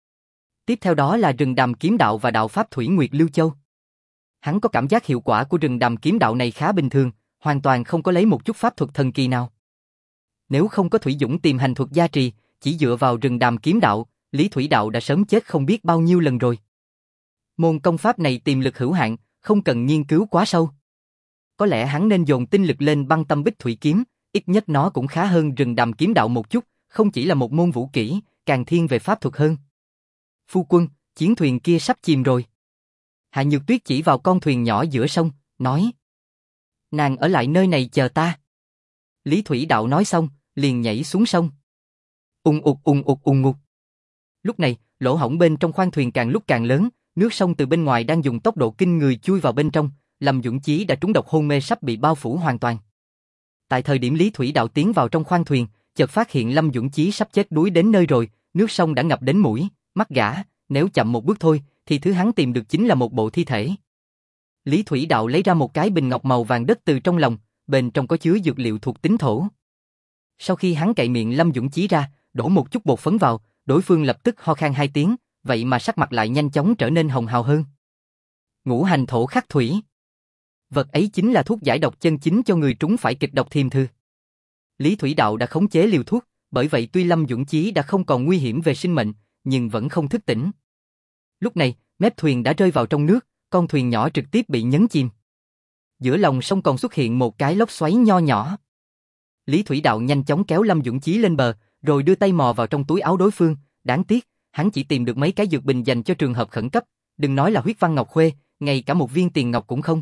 Tiếp theo đó là rừng đàm kiếm đạo và đạo pháp Thủy Nguyệt Lưu Châu. Hắn có cảm giác hiệu quả của rừng đàm kiếm đạo này khá bình thường, hoàn toàn không có lấy một chút pháp thuật thần kỳ nào. Nếu không có thủy dũng tìm hành thuật gia trì, chỉ dựa vào rừng đàm kiếm đạo, Lý Thủy Đạo đã sớm chết không biết bao nhiêu lần rồi. Môn công pháp này tiềm lực hữu hạn, không cần nghiên cứu quá sâu. Có lẽ hắn nên dồn tinh lực lên băng tâm bích thủy kiếm, ít nhất nó cũng khá hơn rừng đàm kiếm đạo một chút, không chỉ là một môn vũ kỹ, càng thiên về pháp thuật hơn. Phu quân, chiến thuyền kia sắp chìm rồi. Hạ Nhược Tuyết chỉ vào con thuyền nhỏ giữa sông, nói. Nàng ở lại nơi này chờ ta. Lý Thủy Đạo nói xong, liền nhảy xuống sông. Ùng ục ùng ục ùng ục. Lúc này, lỗ hổng bên trong khoang thuyền càng lúc càng lớn, nước sông từ bên ngoài đang dùng tốc độ kinh người chui vào bên trong, Lâm Dũng Chí đã trúng độc hôn mê sắp bị bao phủ hoàn toàn. Tại thời điểm Lý Thủy Đạo tiến vào trong khoang thuyền, chợt phát hiện Lâm Dũng Chí sắp chết đuối đến nơi rồi, nước sông đã ngập đến mũi, mắt gã, nếu chậm một bước thôi, thì thứ hắn tìm được chính là một bộ thi thể. Lý Thủy Đạo lấy ra một cái bình ngọc màu vàng đất từ trong lòng, bên trong có chứa dược liệu thuộc tính thổ. Sau khi hắn cậy miệng Lâm Dũng Chí ra, đổ một chút bột phấn vào, đối phương lập tức ho khan hai tiếng, vậy mà sắc mặt lại nhanh chóng trở nên hồng hào hơn. Ngũ hành thổ khắc thủy. Vật ấy chính là thuốc giải độc chân chính cho người trúng phải kịch độc thiềm thừ. Lý Thủy Đạo đã khống chế liều thuốc, bởi vậy tuy Lâm Dũng Chí đã không còn nguy hiểm về sinh mệnh, nhưng vẫn không thức tỉnh. Lúc này, mép thuyền đã rơi vào trong nước, con thuyền nhỏ trực tiếp bị nhấn chìm. Giữa lòng sông còn xuất hiện một cái lốc xoáy nho nhỏ. Lý Thủy Đạo nhanh chóng kéo Lâm Dũng Chí lên bờ, rồi đưa tay mò vào trong túi áo đối phương, đáng tiếc, hắn chỉ tìm được mấy cái dược bình dành cho trường hợp khẩn cấp, đừng nói là huyết văn ngọc khuê, ngay cả một viên tiền ngọc cũng không.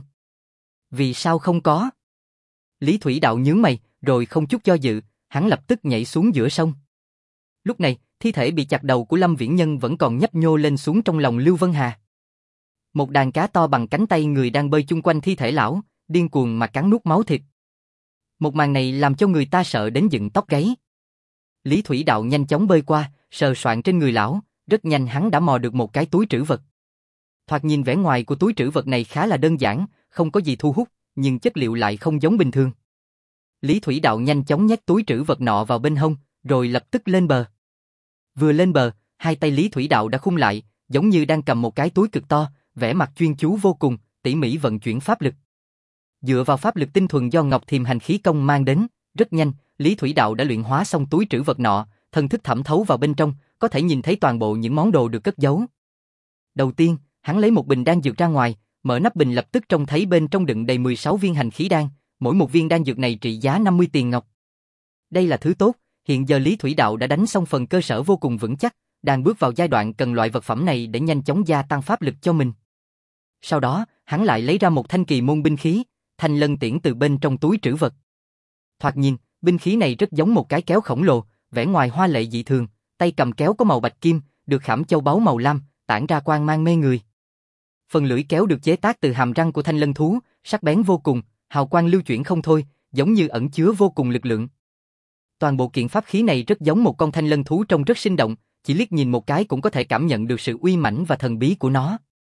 Vì sao không có? Lý Thủy Đạo nhướng mày, rồi không chút do dự, hắn lập tức nhảy xuống giữa sông. Lúc này, thi thể bị chặt đầu của Lâm Viễn Nhân vẫn còn nhấp nhô lên xuống trong lòng Lưu Vân Hà. Một đàn cá to bằng cánh tay người đang bơi chung quanh thi thể lão, điên cuồng mà cắn nuốt máu thịt. Một màn này làm cho người ta sợ đến dựng tóc gáy. Lý Thủy Đạo nhanh chóng bơi qua, sờ soạn trên người lão, rất nhanh hắn đã mò được một cái túi trữ vật. Thoạt nhìn vẻ ngoài của túi trữ vật này khá là đơn giản, không có gì thu hút, nhưng chất liệu lại không giống bình thường. Lý Thủy Đạo nhanh chóng nhét túi trữ vật nọ vào bên hông, rồi lập tức lên bờ. Vừa lên bờ, hai tay Lý Thủy Đạo đã khung lại, giống như đang cầm một cái túi cực to, vẻ mặt chuyên chú vô cùng, tỉ mỉ vận chuyển pháp lực. Dựa vào pháp lực tinh thuần do Ngọc Thiềm Hành khí công mang đến, rất nhanh, Lý Thủy Đạo đã luyện hóa xong túi trữ vật nọ, thần thức thẩm thấu vào bên trong, có thể nhìn thấy toàn bộ những món đồ được cất giấu. Đầu tiên, hắn lấy một bình đan dược ra ngoài, mở nắp bình lập tức trông thấy bên trong đựng đầy mười sáu viên hành khí đan, mỗi một viên đan dược này trị giá năm mươi tiền ngọc. Đây là thứ tốt, hiện giờ Lý Thủy Đạo đã đánh xong phần cơ sở vô cùng vững chắc, đang bước vào giai đoạn cần loại vật phẩm này để nhanh chóng gia tăng pháp lực cho mình. Sau đó, hắn lại lấy ra một thanh kỳ môn binh khí, Thanh Lân Tiễn từ bên trong túi trữ vật. Thoạt nhìn, binh khí này rất giống một cái kéo khổng lồ, vẻ ngoài hoa lệ dị thường, tay cầm kéo có màu bạch kim, được khảm châu báu màu lam, tản ra quang mang mê người. Phần lưỡi kéo được chế tác từ hàm răng của thanh lân thú, sắc bén vô cùng, hào quang lưu chuyển không thôi, giống như ẩn chứa vô cùng lực lượng. Toàn bộ kiện pháp khí này rất giống một con thanh lân thú trông rất sinh động, chỉ liếc nhìn một cái cũng có thể cảm nhận được sự uy mãnh và thần bí của nó.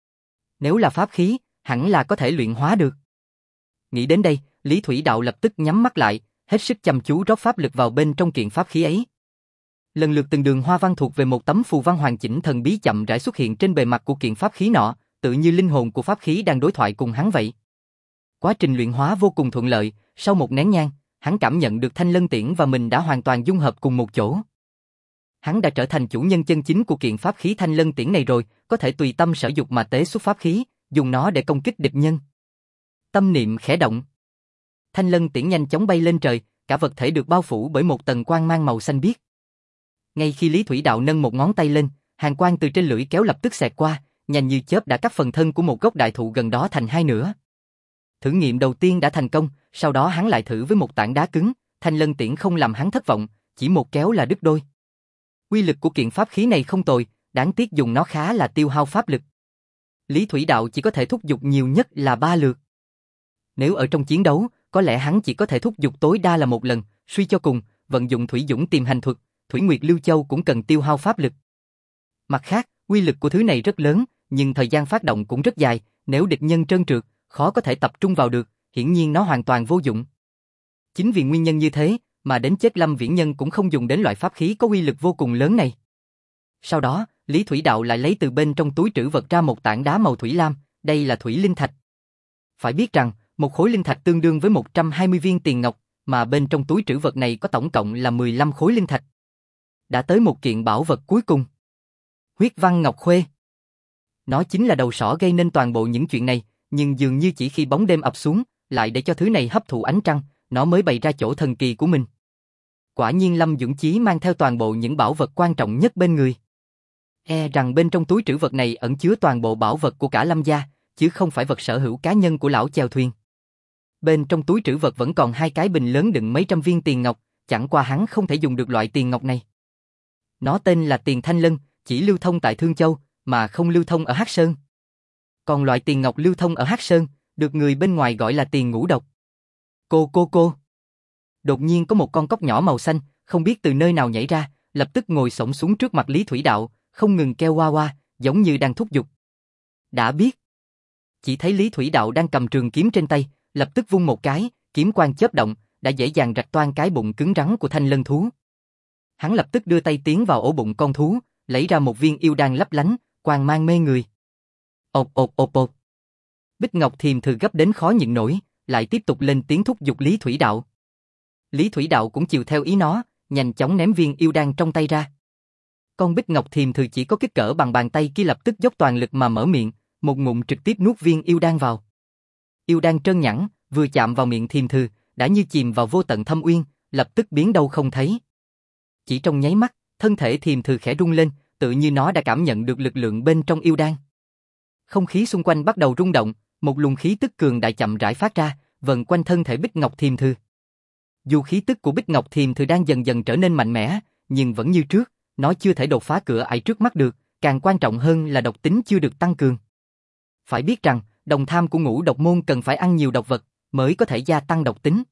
Nếu là pháp khí, hẳn là có thể luyện hóa được. Nghĩ đến đây, Lý Thủy Đạo lập tức nhắm mắt lại, hết sức chăm chú rót pháp lực vào bên trong kiện pháp khí ấy. Lần lượt từng đường hoa văn thuộc về một tấm phù văn hoàn chỉnh thần bí chậm rãi xuất hiện trên bề mặt của kiện pháp khí nọ, tự như linh hồn của pháp khí đang đối thoại cùng hắn vậy. Quá trình luyện hóa vô cùng thuận lợi, sau một nén nhang, hắn cảm nhận được Thanh Lân Tiễn và mình đã hoàn toàn dung hợp cùng một chỗ. Hắn đã trở thành chủ nhân chân chính của kiện pháp khí Thanh Lân Tiễn này rồi, có thể tùy tâm sở dục mà tế xuất pháp khí, dùng nó để công kích địch nhân. Tâm niệm khẽ động. Thanh Lân Tiễn nhanh chóng bay lên trời, cả vật thể được bao phủ bởi một tầng quang mang màu xanh biếc. Ngay khi Lý Thủy Đạo nâng một ngón tay lên, hàn quang từ trên lưỡi kéo lập tức xẹt qua, nhanh như chớp đã cắt phần thân của một gốc đại thụ gần đó thành hai nửa. Thử nghiệm đầu tiên đã thành công, sau đó hắn lại thử với một tảng đá cứng, Thanh Lân Tiễn không làm hắn thất vọng, chỉ một kéo là đứt đôi. Uy lực của kiện pháp khí này không tồi, đáng tiếc dùng nó khá là tiêu hao pháp lực. Lý Thủy Đạo chỉ có thể thúc giục nhiều nhất là ba lượt. Nếu ở trong chiến đấu, có lẽ hắn chỉ có thể thúc giục tối đa là một lần, suy cho cùng, vận dụng Thủy Dũng Tiềm Hành Thuật, Thủy Nguyệt Lưu Châu cũng cần tiêu hao pháp lực. Mặt khác, uy lực của thứ này rất lớn, nhưng thời gian phát động cũng rất dài, nếu địch nhân trơn trượt, khó có thể tập trung vào được, hiển nhiên nó hoàn toàn vô dụng. Chính vì nguyên nhân như thế, mà đến chết Lâm Viễn Nhân cũng không dùng đến loại pháp khí có uy lực vô cùng lớn này. Sau đó, Lý Thủy Đạo lại lấy từ bên trong túi trữ vật ra một tảng đá màu thủy lam, đây là thủy linh thạch. Phải biết rằng, một khối linh thạch tương đương với một trăm hai mươi viên tiền ngọc, mà bên trong túi trữ vật này có tổng cộng là mười lăm khối linh thạch. Đã tới một kiện bảo vật cuối cùng. Huyết Văn Ngọc Khuê. Nó chính là đầu sỏ gây nên toàn bộ những chuyện này, nhưng dường như chỉ khi bóng đêm ập xuống, lại để cho thứ này hấp thụ ánh trăng, nó mới bày ra chỗ thần kỳ của mình. Quả nhiên Lâm Dũng Chí mang theo toàn bộ những bảo vật quan trọng nhất bên người. E rằng bên trong túi trữ vật này ẩn chứa toàn bộ bảo vật của cả Lâm gia, chứ không phải vật sở hữu cá nhân của lão chèo thuyền. Bên trong túi trữ vật vẫn còn hai cái bình lớn đựng mấy trăm viên tiền ngọc, chẳng qua hắn không thể dùng được loại tiền ngọc này. Nó tên là tiền Thanh Lân, chỉ lưu thông tại Thương Châu, mà không lưu thông ở Hắc Sơn. Còn loại tiền ngọc lưu thông ở Hắc Sơn, được người bên ngoài gọi là tiền ngũ độc. Cô cô cô. Đột nhiên có một con cóc nhỏ màu xanh, không biết từ nơi nào nhảy ra, lập tức ngồi xổm xuống trước mặt Lý Thủy Đạo, không ngừng kêu oa oa, giống như đang thúc giục. Đã biết. Chỉ thấy Lý Thủy Đạo đang cầm trường kiếm trên tay, lập tức vung một cái, kiếm quang chớp động, đã dễ dàng rạch toang cái bụng cứng rắn của thanh lân thú. Hắn lập tức đưa tay tiến vào ổ bụng con thú, lấy ra một viên yêu đan lấp lánh, quang mang mê người. Ộp ộp ộp ộp. Bích Ngọc Thiềm Thử gấp đến khó nhịn nổi, lại tiếp tục lên tiếng thúc giục Lý Thủy Đạo. Lý Thủy Đạo cũng chiều theo ý nó, nhanh chóng ném viên yêu đan trong tay ra. Con Bích Ngọc Thiềm Thử chỉ có kích cỡ bằng bàn tay kia lập tức dốc toàn lực mà mở miệng, một ngụm trực tiếp nuốt viên yêu đan vào. Yêu đan trơn nhẵn, vừa chạm vào miệng Thiềm Thử, đã như chìm vào vô tận thâm uyên, lập tức biến đâu không thấy. Chỉ trong nháy mắt, thân thể Thiềm Thử khẽ rung lên, tự như nó đã cảm nhận được lực lượng bên trong yêu đan. Không khí xung quanh bắt đầu rung động, một luồng khí tức cường đại chậm rãi phát ra, vần quanh thân thể Bích Ngọc Thiềm Thử. Dù khí tức của Bích Ngọc Thiềm Thử đang dần dần trở nên mạnh mẽ, nhưng vẫn như trước, nó chưa thể đột phá cửa ải trước mắt được, càng quan trọng hơn là độc tính chưa được tăng cường. Phải biết rằng, đồng tham của ngũ độc môn cần phải ăn nhiều độc vật, mới có thể gia tăng độc tính.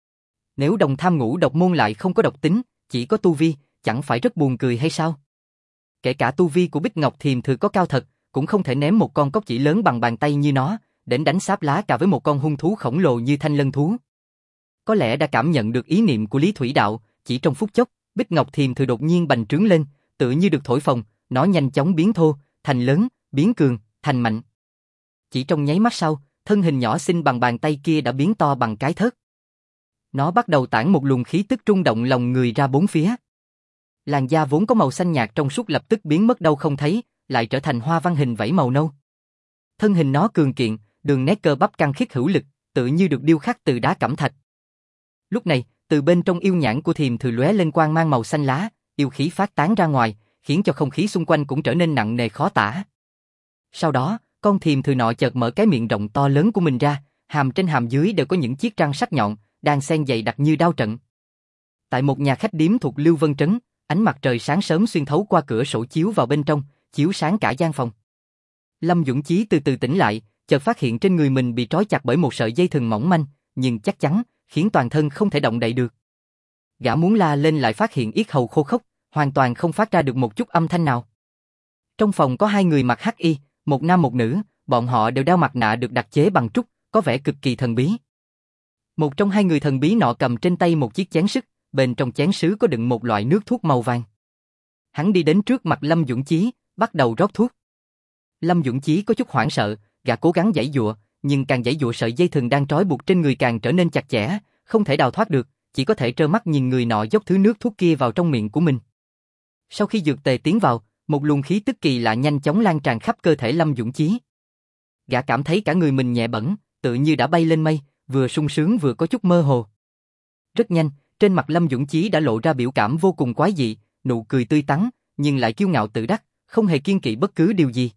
Nếu đồng tham ngũ độc môn lại không có độc tính, chỉ có tu vi, chẳng phải rất buồn cười hay sao? Kể cả tu vi của Bích Ngọc Thiềm Thử có cao thật, cũng không thể ném một con cóc chỉ lớn bằng bàn tay như nó, đến đánh sáp lá cà với một con hung thú khổng lồ như thanh lân thú. Có lẽ đã cảm nhận được ý niệm của Lý Thủy Đạo, chỉ trong phút chốc, Bích Ngọc Thiềm Thử đột nhiên bành trướng lên, tự như được thổi phồng, nó nhanh chóng biến thô, thành lớn, biến cường, thành mạnh. Chỉ trong nháy mắt sau, thân hình nhỏ xinh bằng bàn tay kia đã biến to bằng cái thớt. Nó bắt đầu tản một luồng khí tức rung động lòng người ra bốn phía. Làn da vốn có màu xanh nhạt trong suốt lập tức biến mất đâu không thấy, lại trở thành hoa văn hình vảy màu nâu. Thân hình nó cường kiện, đường nét cơ bắp căng khít hữu lực, tự như được điêu khắc từ đá cẩm thạch. Lúc này, từ bên trong yêu nhãn của Thiềm Thừ lóe lên quang mang màu xanh lá, yêu khí phát tán ra ngoài, khiến cho không khí xung quanh cũng trở nên nặng nề khó tả. Sau đó, con Thiềm Thừ nọ chợt mở cái miệng rộng to lớn của mình ra, hàm trên hàm dưới đều có những chiếc răng sắc nhọn, đang xen dày đặc như đao trận. Tại một nhà khách điếm thuộc Lưu Vân Trấn, ánh mặt trời sáng sớm xuyên thấu qua cửa sổ chiếu vào bên trong, chiếu sáng cả gian phòng. Lâm Dũng Chí từ từ tỉnh lại, chợt phát hiện trên người mình bị trói chặt bởi một sợi dây thừng mỏng manh, nhưng chắc chắn, khiến toàn thân không thể động đậy được. Gã muốn la lên lại phát hiện yết hầu khô khốc, hoàn toàn không phát ra được một chút âm thanh nào. Trong phòng có hai người mặc hắc y, một nam một nữ, bọn họ đều đeo mặt nạ được đặc chế bằng trúc, có vẻ cực kỳ thần bí. Một trong hai người thần bí nọ cầm trên tay một chiếc chén sứ, bên trong chén sứ có đựng một loại nước thuốc màu vàng. Hắn đi đến trước mặt Lâm Dũng Chí, bắt đầu rót thuốc. Lâm Dũng Chí có chút hoảng sợ, gã cố gắng giãy giụa, nhưng càng giãy giụa sợi dây thừng đang trói buộc trên người càng trở nên chặt chẽ, không thể đào thoát được, chỉ có thể trơ mắt nhìn người nọ dốc thứ nước thuốc kia vào trong miệng của mình. Sau khi dược tề tiến vào, một luồng khí tức kỳ lạ nhanh chóng lan tràn khắp cơ thể Lâm Dũng Chí. Gã cảm thấy cả người mình nhẹ bẫng, tự như đã bay lên mây, vừa sung sướng vừa có chút mơ hồ. Rất nhanh, trên mặt Lâm Dũng Chí đã lộ ra biểu cảm vô cùng quái dị, nụ cười tươi tắn, nhưng lại kiêu ngạo tự đắc, không hề kiêng kỵ bất cứ điều gì.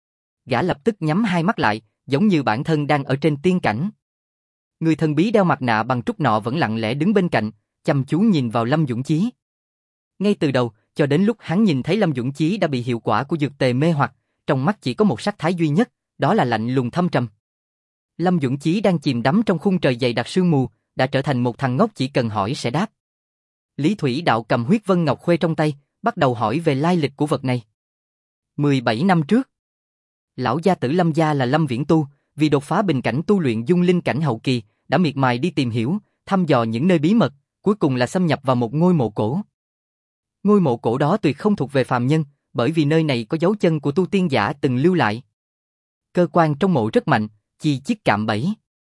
Gã lập tức nhắm hai mắt lại, giống như bản thân đang ở trên tiên cảnh. Người thần bí đeo mặt nạ bằng trúc nọ vẫn lặng lẽ đứng bên cạnh, chăm chú nhìn vào Lâm Dũng Chí. Ngay từ đầu, cho đến lúc hắn nhìn thấy Lâm Dũng Chí đã bị hiệu quả của dược tề mê hoặc, trong mắt chỉ có một sắc thái duy nhất, đó là lạnh lùng thâm trầm. Lâm Dũng Chí đang chìm đắm trong khung trời dày đặc sương mù, đã trở thành một thằng ngốc chỉ cần hỏi sẽ đáp. Lý Thủy Đạo cầm huyết vân ngọc khuê trong tay, bắt đầu hỏi về lai lịch của vật này. mười bảy năm trước, lão gia tử Lâm gia là Lâm Viễn Tu, vì đột phá bình cảnh tu luyện dung linh cảnh hậu kỳ, đã miệt mài đi tìm hiểu, thăm dò những nơi bí mật, cuối cùng là xâm nhập vào một ngôi mộ cổ. Ngôi mộ cổ đó tuyệt không thuộc về phàm nhân, bởi vì nơi này có dấu chân của tu tiên giả từng lưu lại. Cơ quan trong mộ rất mạnh, chi chiết cạm bẫy.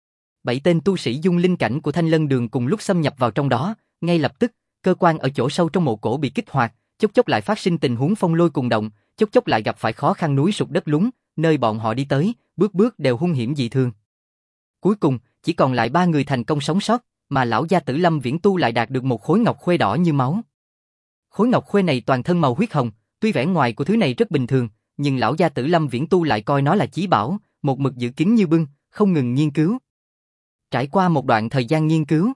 Bảy tên tu sĩ dung linh cảnh của Thanh Lân Đường cùng lúc xâm nhập vào trong đó, ngay lập tức, cơ quan ở chỗ sâu trong mộ cổ bị kích hoạt, chốc chốc lại phát sinh tình huống phong lôi cùng động, chốc chốc lại gặp phải khó khăn núi sụt đất lún, nơi bọn họ đi tới, bước bước đều hung hiểm dị thường. Cuối cùng, chỉ còn lại ba người thành công sống sót, mà lão gia tử Lâm Viễn Tu lại đạt được một khối ngọc khuê đỏ như máu. Khối ngọc khuê này toàn thân màu huyết hồng, tuy vẻ ngoài của thứ này rất bình thường, nhưng lão gia tử Lâm Viễn Tu lại coi nó là chí bảo, một mực giữ kín như bưng, không ngừng nghiên cứu. Trải qua một đoạn thời gian nghiên cứu,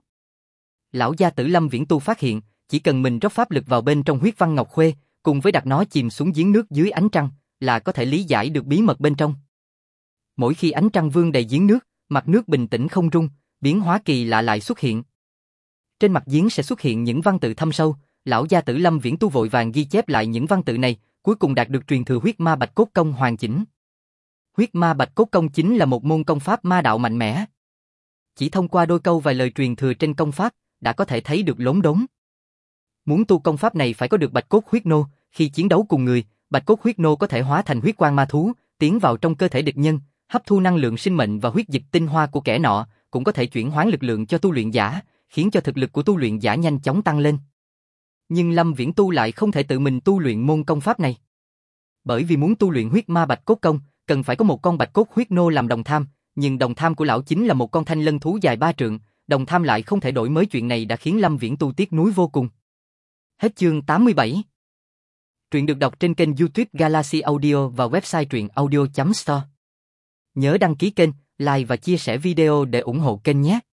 lão gia tử Lâm Viễn Tu phát hiện, chỉ cần mình rót pháp lực vào bên trong huyết văn ngọc khuê, cùng với đặt nó chìm xuống giếng nước dưới ánh trăng, là có thể lý giải được bí mật bên trong. Mỗi khi ánh trăng vương đầy giếng nước, mặt nước bình tĩnh không rung, biến hóa kỳ lạ lại xuất hiện. Trên mặt giếng sẽ xuất hiện những văn tự thâm sâu, lão gia tử Lâm Viễn Tu vội vàng ghi chép lại những văn tự này, cuối cùng đạt được truyền thừa huyết ma bạch cốt công hoàn chỉnh. Huyết ma bạch cốt công chính là một môn công pháp ma đạo mạnh mẽ. Chỉ thông qua đôi câu vài lời truyền thừa trên công pháp, đã có thể thấy được lốm đốm. Muốn tu công pháp này phải có được bạch cốt huyết nô, khi chiến đấu cùng người, bạch cốt huyết nô có thể hóa thành huyết quang ma thú, tiến vào trong cơ thể địch nhân, hấp thu năng lượng sinh mệnh và huyết dịch tinh hoa của kẻ nọ, cũng có thể chuyển hóa lực lượng cho tu luyện giả, khiến cho thực lực của tu luyện giả nhanh chóng tăng lên. Nhưng Lâm Viễn Tu lại không thể tự mình tu luyện môn công pháp này. Bởi vì muốn tu luyện huyết ma bạch cốt công, cần phải có một con bạch cốt huyết nô làm đồng tham, nhưng đồng tham của lão chính là một con thanh lân thú dài ba trượng, đồng tham lại không thể đổi mới, chuyện này đã khiến Lâm Viễn Tu tiếc nuối vô cùng. Hết chương tám mươi bảy. Truyện được đọc trên kênh YouTube Galaxy Audio và website truyện audio chấm store. Nhớ đăng ký kênh, like và chia sẻ video để ủng hộ kênh nhé.